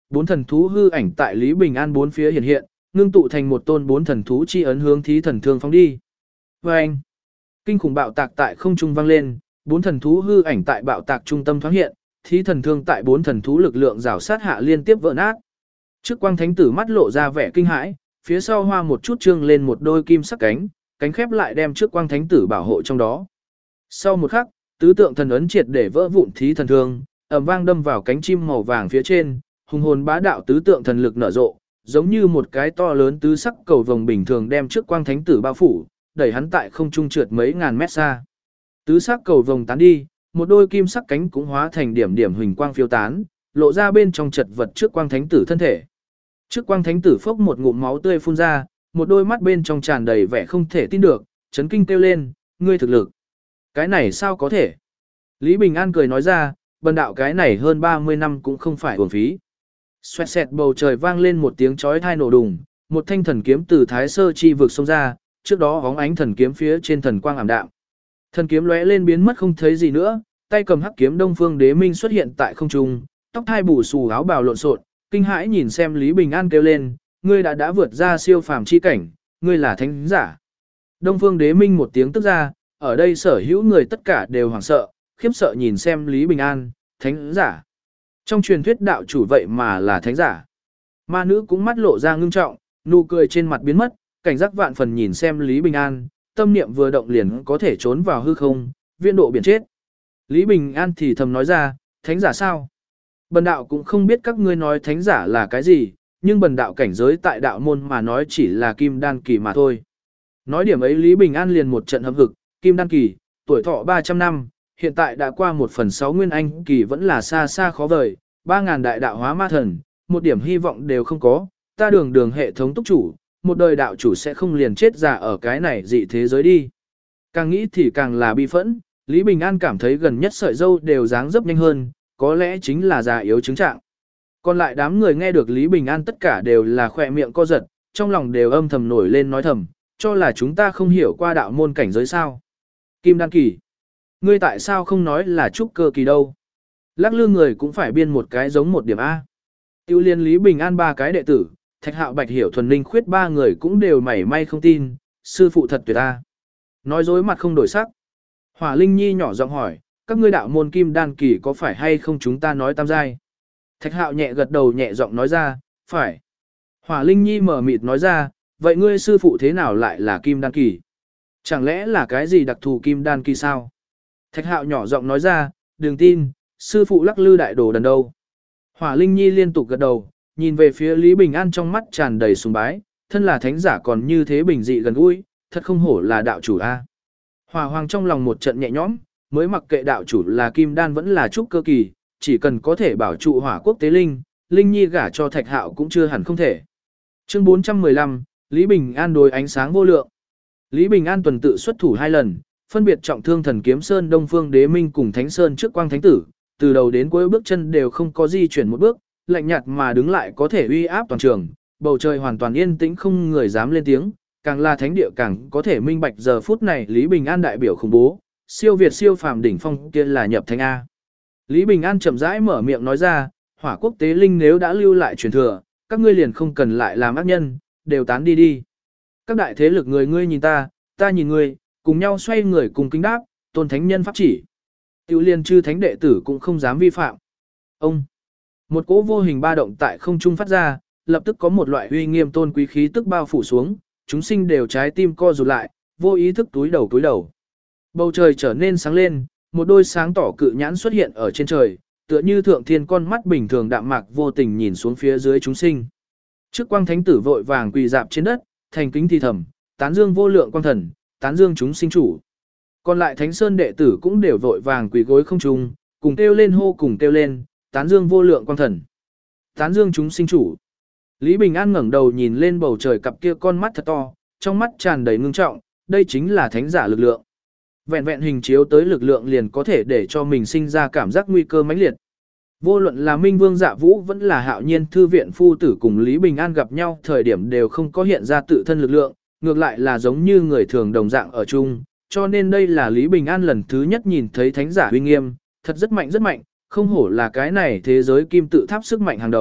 [SPEAKER 1] Bốn thần thú hư ảnh tại Lý Bình An bốn phía hiện hiện, ngưng tụ thành một tôn bốn thần thú chi ấn hướng thí thần thương phóng đi. Vâng! Kinh khủng bạo tạc tại không trung vang lên, bốn thần thú hư ảnh tại bạo tạc trung tâm thoáng hiện, thí thần thương tại bốn thần thú lực lượng rào sát hạ liên tiếp vỡ nát. Trước quang thánh tử mắt lộ ra vẻ kinh hãi, phía sau hoa một chút trương lên một đôi kim sắc cánh, cánh khép lại đem trước quang thánh tử bảo hộ trong đó. Sau một khắc, tứ tượng thần ấn triệt để vỡ vụn thí thần thương, ầm vang đâm vào cánh chim màu vàng phía trên, hùng hồn bá đạo tứ tượng thần lực nở rộ, giống như một cái to lớn tứ sắc cầu vồng bình thường đem trước quang thánh tử bao phủ, đẩy hắn tại không trung trượt mấy ngàn mét xa. Tứ sắc cầu vồng tán đi, một đôi kim sắc cánh cũng hóa thành điểm điểm huỳnh quang phiêu tán, lộ ra bên trong chật vật trước quang thánh tử thân thể. Trước quang thánh tử phốc một ngụm máu tươi phun ra, một đôi mắt bên trong tràn đầy vẻ không thể tin được, chấn kinh kêu lên, ngươi thực lực. Cái này sao có thể? Lý Bình An cười nói ra, bần đạo cái này hơn 30 năm cũng không phải uổng phí. Xoẹt xẹt bầu trời vang lên một tiếng chói tai nổ đùng, một thanh thần kiếm từ thái sơ chi vực xông ra, trước đó bóng ánh thần kiếm phía trên thần quang ảm đạm. Thần kiếm lóe lên biến mất không thấy gì nữa, tay cầm hắc kiếm Đông Phương Đế Minh xuất hiện tại không trung, tóc hai bù xù áo bào lộn xộn, kinh hãi nhìn xem Lý Bình An kêu lên, ngươi đã vượt ra siêu phàm chi cảnh, ngươi là thánh giả. Đông Phương Đế Minh một tiếng tức ra, ở đây sở hữu người tất cả đều hoảng sợ, khiếp sợ nhìn xem Lý Bình An, thánh giả. Trong truyền thuyết đạo chủ vậy mà là thánh giả. Ma nữ cũng mắt lộ ra ngưng trọng, nụ cười trên mặt biến mất, cảnh giác vạn phần nhìn xem Lý Bình An, tâm niệm vừa động liền có thể trốn vào hư không, viên độ biển chết. Lý Bình An thì thầm nói ra, thánh giả sao? Bần đạo cũng không biết các ngươi nói thánh giả là cái gì, nhưng bần đạo cảnh giới tại đạo môn mà nói chỉ là kim đan kỳ mà thôi. Nói điểm ấy Lý Bình An liền một trận hậm hực, kim đan kỳ, tuổi thọ 300 năm, hiện tại đã qua 1/6 nguyên anh kỳ vẫn là xa xa khó vời, 3.000 đại đạo hóa ma thần, một điểm hy vọng đều không có, ta đường hệ thống túc chủ, một đời đạo chủ sẽ không liền chết già ở cái này dị thế giới đi. Càng nghĩ thì càng là bi phẫn, Lý Bình An cảm thấy gần nhất sợi dâu đều dáng dấp nhanh hơn, có lẽ chính là già yếu chứng trạng. Còn lại đám người nghe được Lý Bình An tất cả đều là khỏe miệng co giật, trong lòng đều âm thầm nổi lên nói thầm, cho là chúng ta không hiểu qua đạo môn cảnh giới sao. Kim đan kỳ. Ngươi tại sao không nói là trúc cơ kỳ đâu? Lắc lư người cũng phải biên một cái giống một điểm A. Tiêu liên Lý Bình An 3 cái đệ tử, Thạch Hạo Bạch Hiểu Thuần Ninh Khuyết 3 người cũng đều mảy may không tin, sư phụ thật tuyệt A. Nói dối mặt không đổi sắc. Hỏa Linh Nhi nhỏ giọng hỏi, các ngươi đạo môn kim đan kỳ có phải hay không chúng ta nói tam giai? Thạch Hạo nhẹ gật đầu nhẹ giọng nói ra, phải. Hỏa Linh Nhi mở mịt nói ra, vậy ngươi sư phụ thế nào lại là kim đan kỳ? Chẳng lẽ là cái gì đặc thù kim đan kỳ sao? Thạch Hạo nhỏ giọng nói ra, đừng tin, sư phụ lắc lư đại đồ đần đâu. Hỏa Linh Nhi liên tục gật đầu, nhìn về phía Lý Bình An trong mắt tràn đầy sùng bái, thân là thánh giả còn như thế bình dị gần gũi, thật không hổ là đạo chủ a. Hỏa Hoàng trong lòng một trận nhẹ nhõm, mới mặc kệ đạo chủ là kim đan vẫn là trúc cơ kỳ, chỉ cần có thể bảo trụ Hỏa Quốc tế linh, Linh Nhi gả cho Thạch Hạo cũng chưa hẳn không thể. Chương 415, Lý Bình An đối ánh sáng vô lượng. Lý Bình An tuần tự xuất thủ 2 lần, phân biệt trọng thương Thần Kiếm Sơn Đông Phương Đế Minh cùng Thánh Sơn trước Quang Thánh Tử, từ đầu đến cuối bước chân đều không có di chuyển một bước, lạnh nhạt mà đứng lại có thể uy áp toàn trường, bầu trời hoàn toàn yên tĩnh không người dám lên tiếng, càng là thánh địa càng có thể minh bạch giờ phút này Lý Bình An đại biểu khủng bố, siêu việt siêu phàm đỉnh phong kia là nhập thánh a. Lý Bình An chậm rãi mở miệng nói ra, Hỏa Quốc tế linh nếu đã lưu lại truyền thừa, các ngươi liền không cần lại làm ác nhân, đều tán đi đi. Các đại thế lực người ngươi nhìn ta nhìn ngươi, cùng nhau xoay người cùng kính đáp, tôn thánh nhân pháp chỉ. Tiêu liên chư thánh đệ tử cũng không dám vi phạm. Ông, một cỗ vô hình ba động tại không trung phát ra, lập tức có một loại uy nghiêm tôn quý khí tức bao phủ xuống, chúng sinh đều trái tim co rụt lại, vô ý thức túi đầu. Bầu trời trở nên sáng lên, một đôi sáng tỏ cự nhãn xuất hiện ở trên trời, tựa như thượng thiên con mắt bình thường đạm mạc vô tình nhìn xuống phía dưới chúng sinh. Trước Quang Thánh Tử vội vàng quỳ dạp trên đất, thành kính thì thầm, tán dương vô lượng quang thần, tán dương chúng sinh chủ. Còn lại Thánh Sơn đệ tử cũng đều vội vàng quỳ gối không trung, cùng kêu lên hô cùng kêu lên, tán dương vô lượng quang thần, tán dương chúng sinh chủ. Lý Bình An ngẩng đầu nhìn lên bầu trời cặp kia con mắt thật to, trong mắt tràn đầy ngưng trọng, đây chính là thánh giả lực lượng. Vẹn vẹn hình chiếu tới lực lượng liền có thể để cho mình sinh ra cảm giác nguy cơ mãnh liệt. Vô luận là Minh Vương Dạ Vũ vẫn là Hạo Nhiên thư viện phu tử cùng Lý Bình An gặp nhau thời điểm đều không có hiện ra tự thân lực lượng, ngược lại là giống như người thường đồng dạng ở chung, cho nên đây là Lý Bình An lần thứ nhất nhìn thấy thánh giả uy nghiêm, thật rất mạnh, không hổ là cái này thế giới kim tự tháp sức mạnh hàng đầu,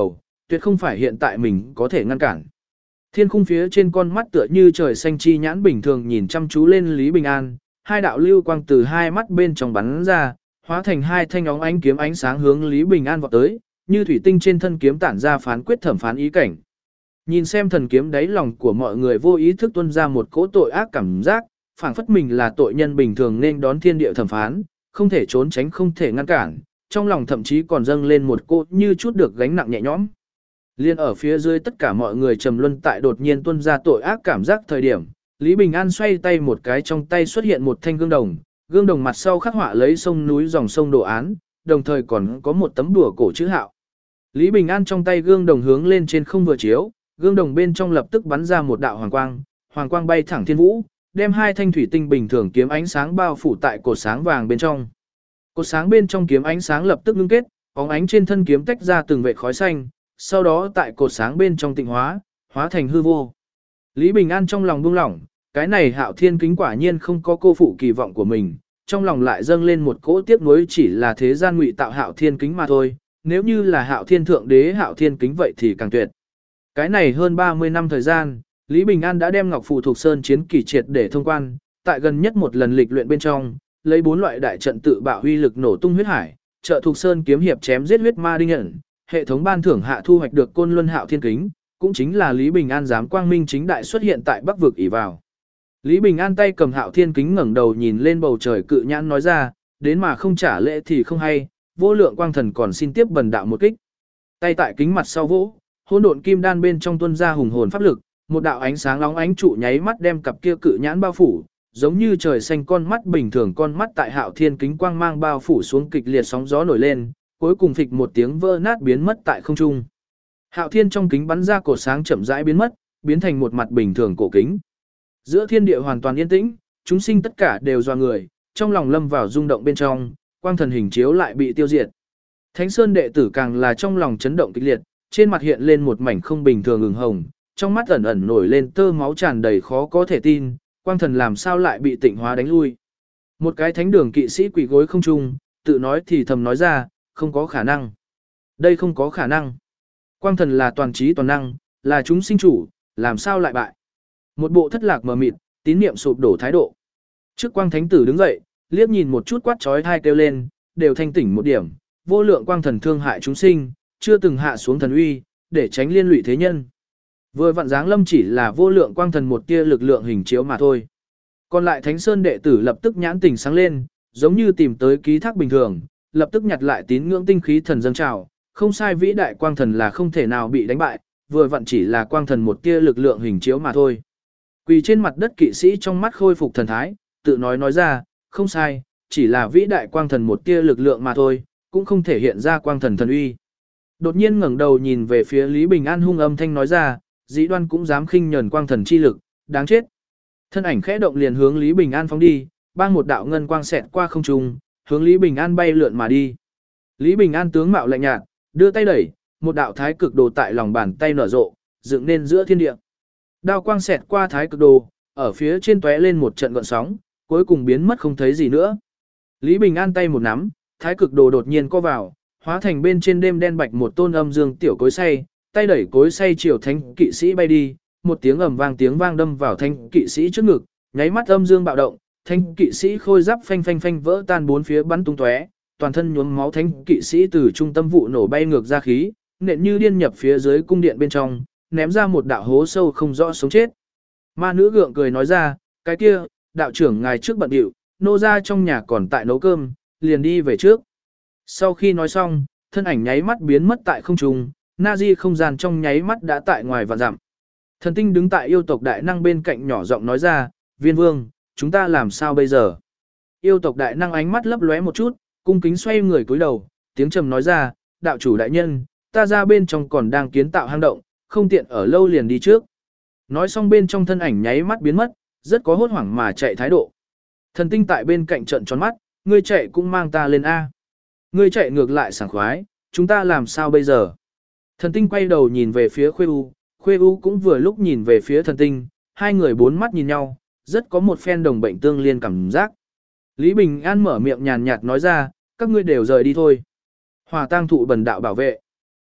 [SPEAKER 1] tuyệt không phải hiện tại mình có thể ngăn cản. Thiên khung phía trên con mắt tựa như trời xanh chi nhãn bình thường nhìn chăm chú lên Lý Bình An, hai đạo lưu quang từ hai mắt bên trong bắn ra, hóa thành hai thanh óng ánh kiếm ánh sáng hướng Lý Bình An vọt tới, như thủy tinh trên thân kiếm tản ra phán quyết thẩm phán ý cảnh. Nhìn xem thần kiếm đáy lòng của mọi người vô ý thức tuôn ra một cỗ tội ác cảm giác, phảng phất mình là tội nhân bình thường nên đón thiên địa thẩm phán, không thể trốn tránh không thể ngăn cản, trong lòng thậm chí còn dâng lên một cỗ như chút được gánh nặng nhẹ nhõm. Liên ở phía dưới tất cả mọi người trầm luân tại đột nhiên tuôn ra tội ác cảm giác thời điểm, Lý Bình An xoay tay một cái, trong tay xuất hiện một thanh gương đồng, gương đồng mặt sau khắc họa lấy sông núi dòng sông đồ án, đồng thời còn có một tấm đùa cổ chữ Hạo. Lý Bình An trong tay gương đồng hướng lên trên không vừa chiếu, gương đồng bên trong lập tức bắn ra một đạo hoàng quang bay thẳng thiên vũ, đem hai thanh thủy tinh bình thường kiếm ánh sáng bao phủ tại cột sáng vàng bên trong. Cột sáng bên trong kiếm ánh sáng lập tức ngưng kết, bóng ánh trên thân kiếm tách ra từng vệt khói xanh, sau đó tại cột sáng bên trong tịnh hóa, hóa thành hư vô. Lý Bình An trong lòng buông lỏng, cái này Hạo Thiên kính quả nhiên không có cô phụ kỳ vọng của mình, trong lòng lại dâng lên một cỗ tiếc nuối, chỉ là thế gian ngụy tạo Hạo Thiên kính mà thôi, nếu như là Hạo Thiên thượng đế Hạo Thiên kính vậy thì càng tuyệt. Cái này hơn 30 năm thời gian, Lý Bình An đã đem Ngọc Phù Thuộc Sơn chiến kỳ triệt để thông quan, tại gần nhất một lần lịch luyện bên trong, lấy 4 loại đại trận tự bạo huy lực nổ tung huyết hải, trợ Thuộc Sơn kiếm hiệp chém giết huyết ma đinh ẩn, hệ thống ban thưởng hạ thu hoạch được Côn Luân Hạo Thiên kính, cũng chính là Lý Bình An dám quang minh chính đại xuất hiện tại Bắc vực ỷ vào. Lý Bình An tay cầm Hạo Thiên kính ngẩng đầu nhìn lên bầu trời cự nhãn nói ra, đến mà không trả lễ thì không hay, vô lượng quang thần còn xin tiếp bần đạo một kích. Tay tại kính mặt sau vỗ, hỗn độn kim đan bên trong tuôn ra hùng hồn pháp lực, một đạo ánh sáng nóng ánh trụ nháy mắt đem cặp kia cự nhãn bao phủ, giống như trời xanh con mắt bình thường, con mắt tại Hạo Thiên kính quang mang bao phủ xuống, kịch liệt sóng gió nổi lên, cuối cùng phịch một tiếng vỡ nát biến mất tại không trung. Hạo Thiên trong kính bắn ra cột sáng chậm rãi biến mất, biến thành một mặt bình thường cổ kính. Giữa thiên địa hoàn toàn yên tĩnh, chúng sinh tất cả đều doa người, trong lòng lâm vào rung động bên trong, quang thần hình chiếu lại bị tiêu diệt. Thánh Sơn đệ tử càng là trong lòng chấn động kịch liệt, trên mặt hiện lên một mảnh không bình thường ửng hồng, trong mắt ẩn ẩn nổi lên tơ máu tràn đầy khó có thể tin, quang thần làm sao lại bị tịnh hóa đánh lui. Một cái thánh đường kỵ sĩ quỳ gối không trung, tự nói thì thầm nói ra, không có khả năng. Đây không có khả năng. Quang thần là toàn trí toàn năng, là chúng sinh chủ, làm sao lại bại. Một bộ thất lạc mờ mịt, tín niệm sụp đổ thái độ. Trước quang thánh tử đứng dậy, liếc nhìn một chút quát chói tai kêu lên, đều thanh tỉnh một điểm, vô lượng quang thần thương hại chúng sinh, chưa từng hạ xuống thần uy, để tránh liên lụy thế nhân. Vừa vặn dáng lâm chỉ là vô lượng quang thần một tia lực lượng hình chiếu mà thôi. Còn lại Thánh Sơn đệ tử lập tức nhãn tỉnh sáng lên, giống như tìm tới ký thác bình thường, lập tức nhặt lại tín ngưỡng tinh khí thần dâng trào, không sai, vĩ đại quang thần là không thể nào bị đánh bại, vừa vặn chỉ là quang thần một tia lực lượng hình chiếu mà thôi. Quỳ trên mặt đất kỵ sĩ trong mắt khôi phục thần thái, tự nói ra, không sai, chỉ là vĩ đại quang thần một tia lực lượng mà thôi, cũng không thể hiện ra quang thần thần uy. Đột nhiên ngẩng đầu nhìn về phía Lý Bình An, hung âm thanh nói ra, dĩ đoan cũng dám khinh nhẫn quang thần chi lực, đáng chết. Thân ảnh khẽ động liền hướng Lý Bình An phóng đi, bang một đạo ngân quang xẹt qua không trung, hướng Lý Bình An bay lượn mà đi. Lý Bình An tướng mạo lạnh nhạt, đưa tay đẩy, một đạo thái cực đồ tại lòng bàn tay nở rộ, dựng nên giữa thiên địa. Đao quang xẹt qua thái cực đồ, ở phía trên tóe lên một trận gợn sóng, cuối cùng biến mất không thấy gì nữa. Lý Bình An tay một nắm, thái cực đồ đột nhiên co vào, hóa thành bên trên đêm đen bạch một tôn âm dương tiểu cối xay, tay đẩy cối xay chiều thánh kỵ sĩ bay đi, một tiếng ầm vang, tiếng vang đâm vào thánh kỵ sĩ trước ngực, nháy mắt âm dương bạo động, thánh kỵ sĩ khôi giáp phanh phanh phanh vỡ tan, bốn phía bắn tung tóe, toàn thân nhuốm máu, thánh kỵ sĩ từ trung tâm vụ nổ bay ngược ra khí, nện như điên nhập phía dưới cung điện bên trong, ném ra một đạo hố sâu không rõ sống chết. Ma nữ gượng cười nói ra, cái kia, đạo trưởng ngài trước bận điệu, nô ra trong nhà còn tại nấu cơm, liền đi về trước. Sau khi nói xong, thân ảnh nháy mắt biến mất tại không trung, Nazi không gian trong nháy mắt đã tại ngoài vạn dặm. Thần tinh đứng tại yêu tộc đại năng bên cạnh nhỏ giọng nói ra, viên vương, chúng ta làm sao bây giờ? Yêu tộc đại năng ánh mắt lấp lóe một chút, cung kính xoay người cúi đầu, tiếng trầm nói ra, đạo chủ đại nhân, ta ra bên trong còn đang kiến tạo hang động, không tiện ở lâu liền đi trước. Nói xong bên trong thân ảnh nháy mắt biến mất, rất có hốt hoảng mà chạy thái độ. Thần tinh tại bên cạnh trợn tròn mắt, ngươi chạy cũng mang ta lên A. Ngươi chạy ngược lại sảng khoái, chúng ta làm sao bây giờ? Thần tinh quay đầu nhìn về phía Khuê U cũng vừa lúc nhìn về phía thần tinh, hai người bốn mắt nhìn nhau, rất có một phen đồng bệnh tương liên cảm giác. Lý Bình An mở miệng nhàn nhạt nói ra, các ngươi đều rời đi thôi. Hòa tang thụ bần đạo bảo vệ.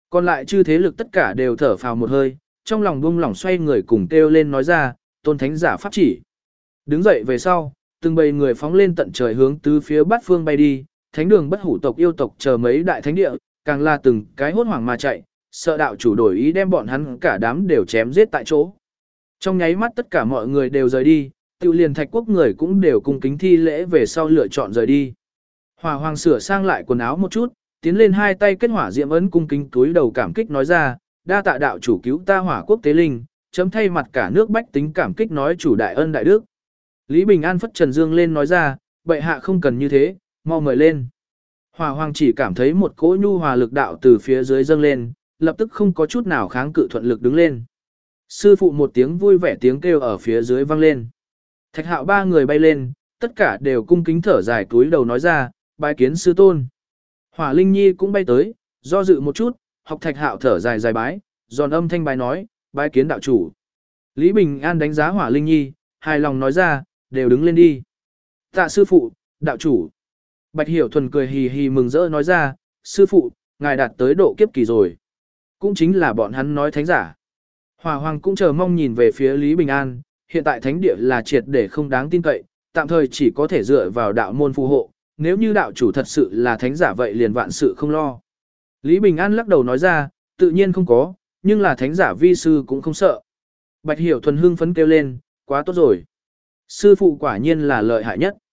[SPEAKER 1] Còn lại chư thế lực tất cả đều thở phào một hơi, trong lòng buông lỏng xoay người cùng kêu lên nói ra, tôn thánh giả pháp chỉ. Đứng dậy về sau, từng bầy người phóng lên tận trời hướng tứ phía bát phương bay đi, thánh đường bất hủ tộc yêu tộc chờ mấy đại thánh địa, càng là từng cái hốt hoảng mà chạy, sợ đạo chủ đổi ý đem bọn hắn cả đám đều chém giết tại chỗ. Trong nháy mắt tất cả mọi người đều rời đi, tự liền Thạch Quốc người cũng đều cung kính thi lễ về sau lựa chọn rời đi. Hỏa Hoàng sửa sang lại quần áo một chút, tiến lên hai tay kết hỏa diệm ấn cung kính túi đầu cảm kích nói ra, đa tạ đạo chủ cứu ta Hỏa Quốc tế linh, chấm thay mặt cả nước bách tính cảm kích nói chủ đại ân đại đức. Lý Bình An phất trần dương lên nói ra, bệ hạ không cần như thế, mau mời lên. Hỏa Hoàng chỉ cảm thấy một cỗ nhu hòa lực đạo từ phía dưới dâng lên, lập tức không có chút nào kháng cự thuận lực đứng lên. Sư phụ một tiếng vui vẻ tiếng kêu ở phía dưới vang lên. Thạch Hạo ba người bay lên, tất cả đều cung kính thở dài túi đầu nói ra, bái kiến sư tôn. Hỏa Linh Nhi cũng bay tới, do dự một chút, học Thạch Hạo thở dài dài bái, giòn âm thanh bái nói, bái kiến đạo chủ. Lý Bình An đánh giá Hỏa Linh Nhi, hài lòng nói ra, đều đứng lên đi. Tạ sư phụ, đạo chủ. Bạch Hiểu Thuần cười hì hì mừng rỡ nói ra, sư phụ, ngài đạt tới độ kiếp kỳ rồi. Cũng chính là bọn hắn nói thánh giả. Hỏa Hoàng cũng chờ mong nhìn về phía Lý Bình An, hiện tại thánh địa là triệt để không đáng tin cậy, tạm thời chỉ có thể dựa vào đạo môn phù hộ, nếu như đạo chủ thật sự là thánh giả vậy liền vạn sự không lo. Lý Bình An lắc đầu nói ra, tự nhiên không có, nhưng là thánh giả vi sư cũng không sợ. Bạch Hiểu Thuần hưng phấn kêu lên, quá tốt rồi. Sư phụ quả nhiên là lợi hại nhất.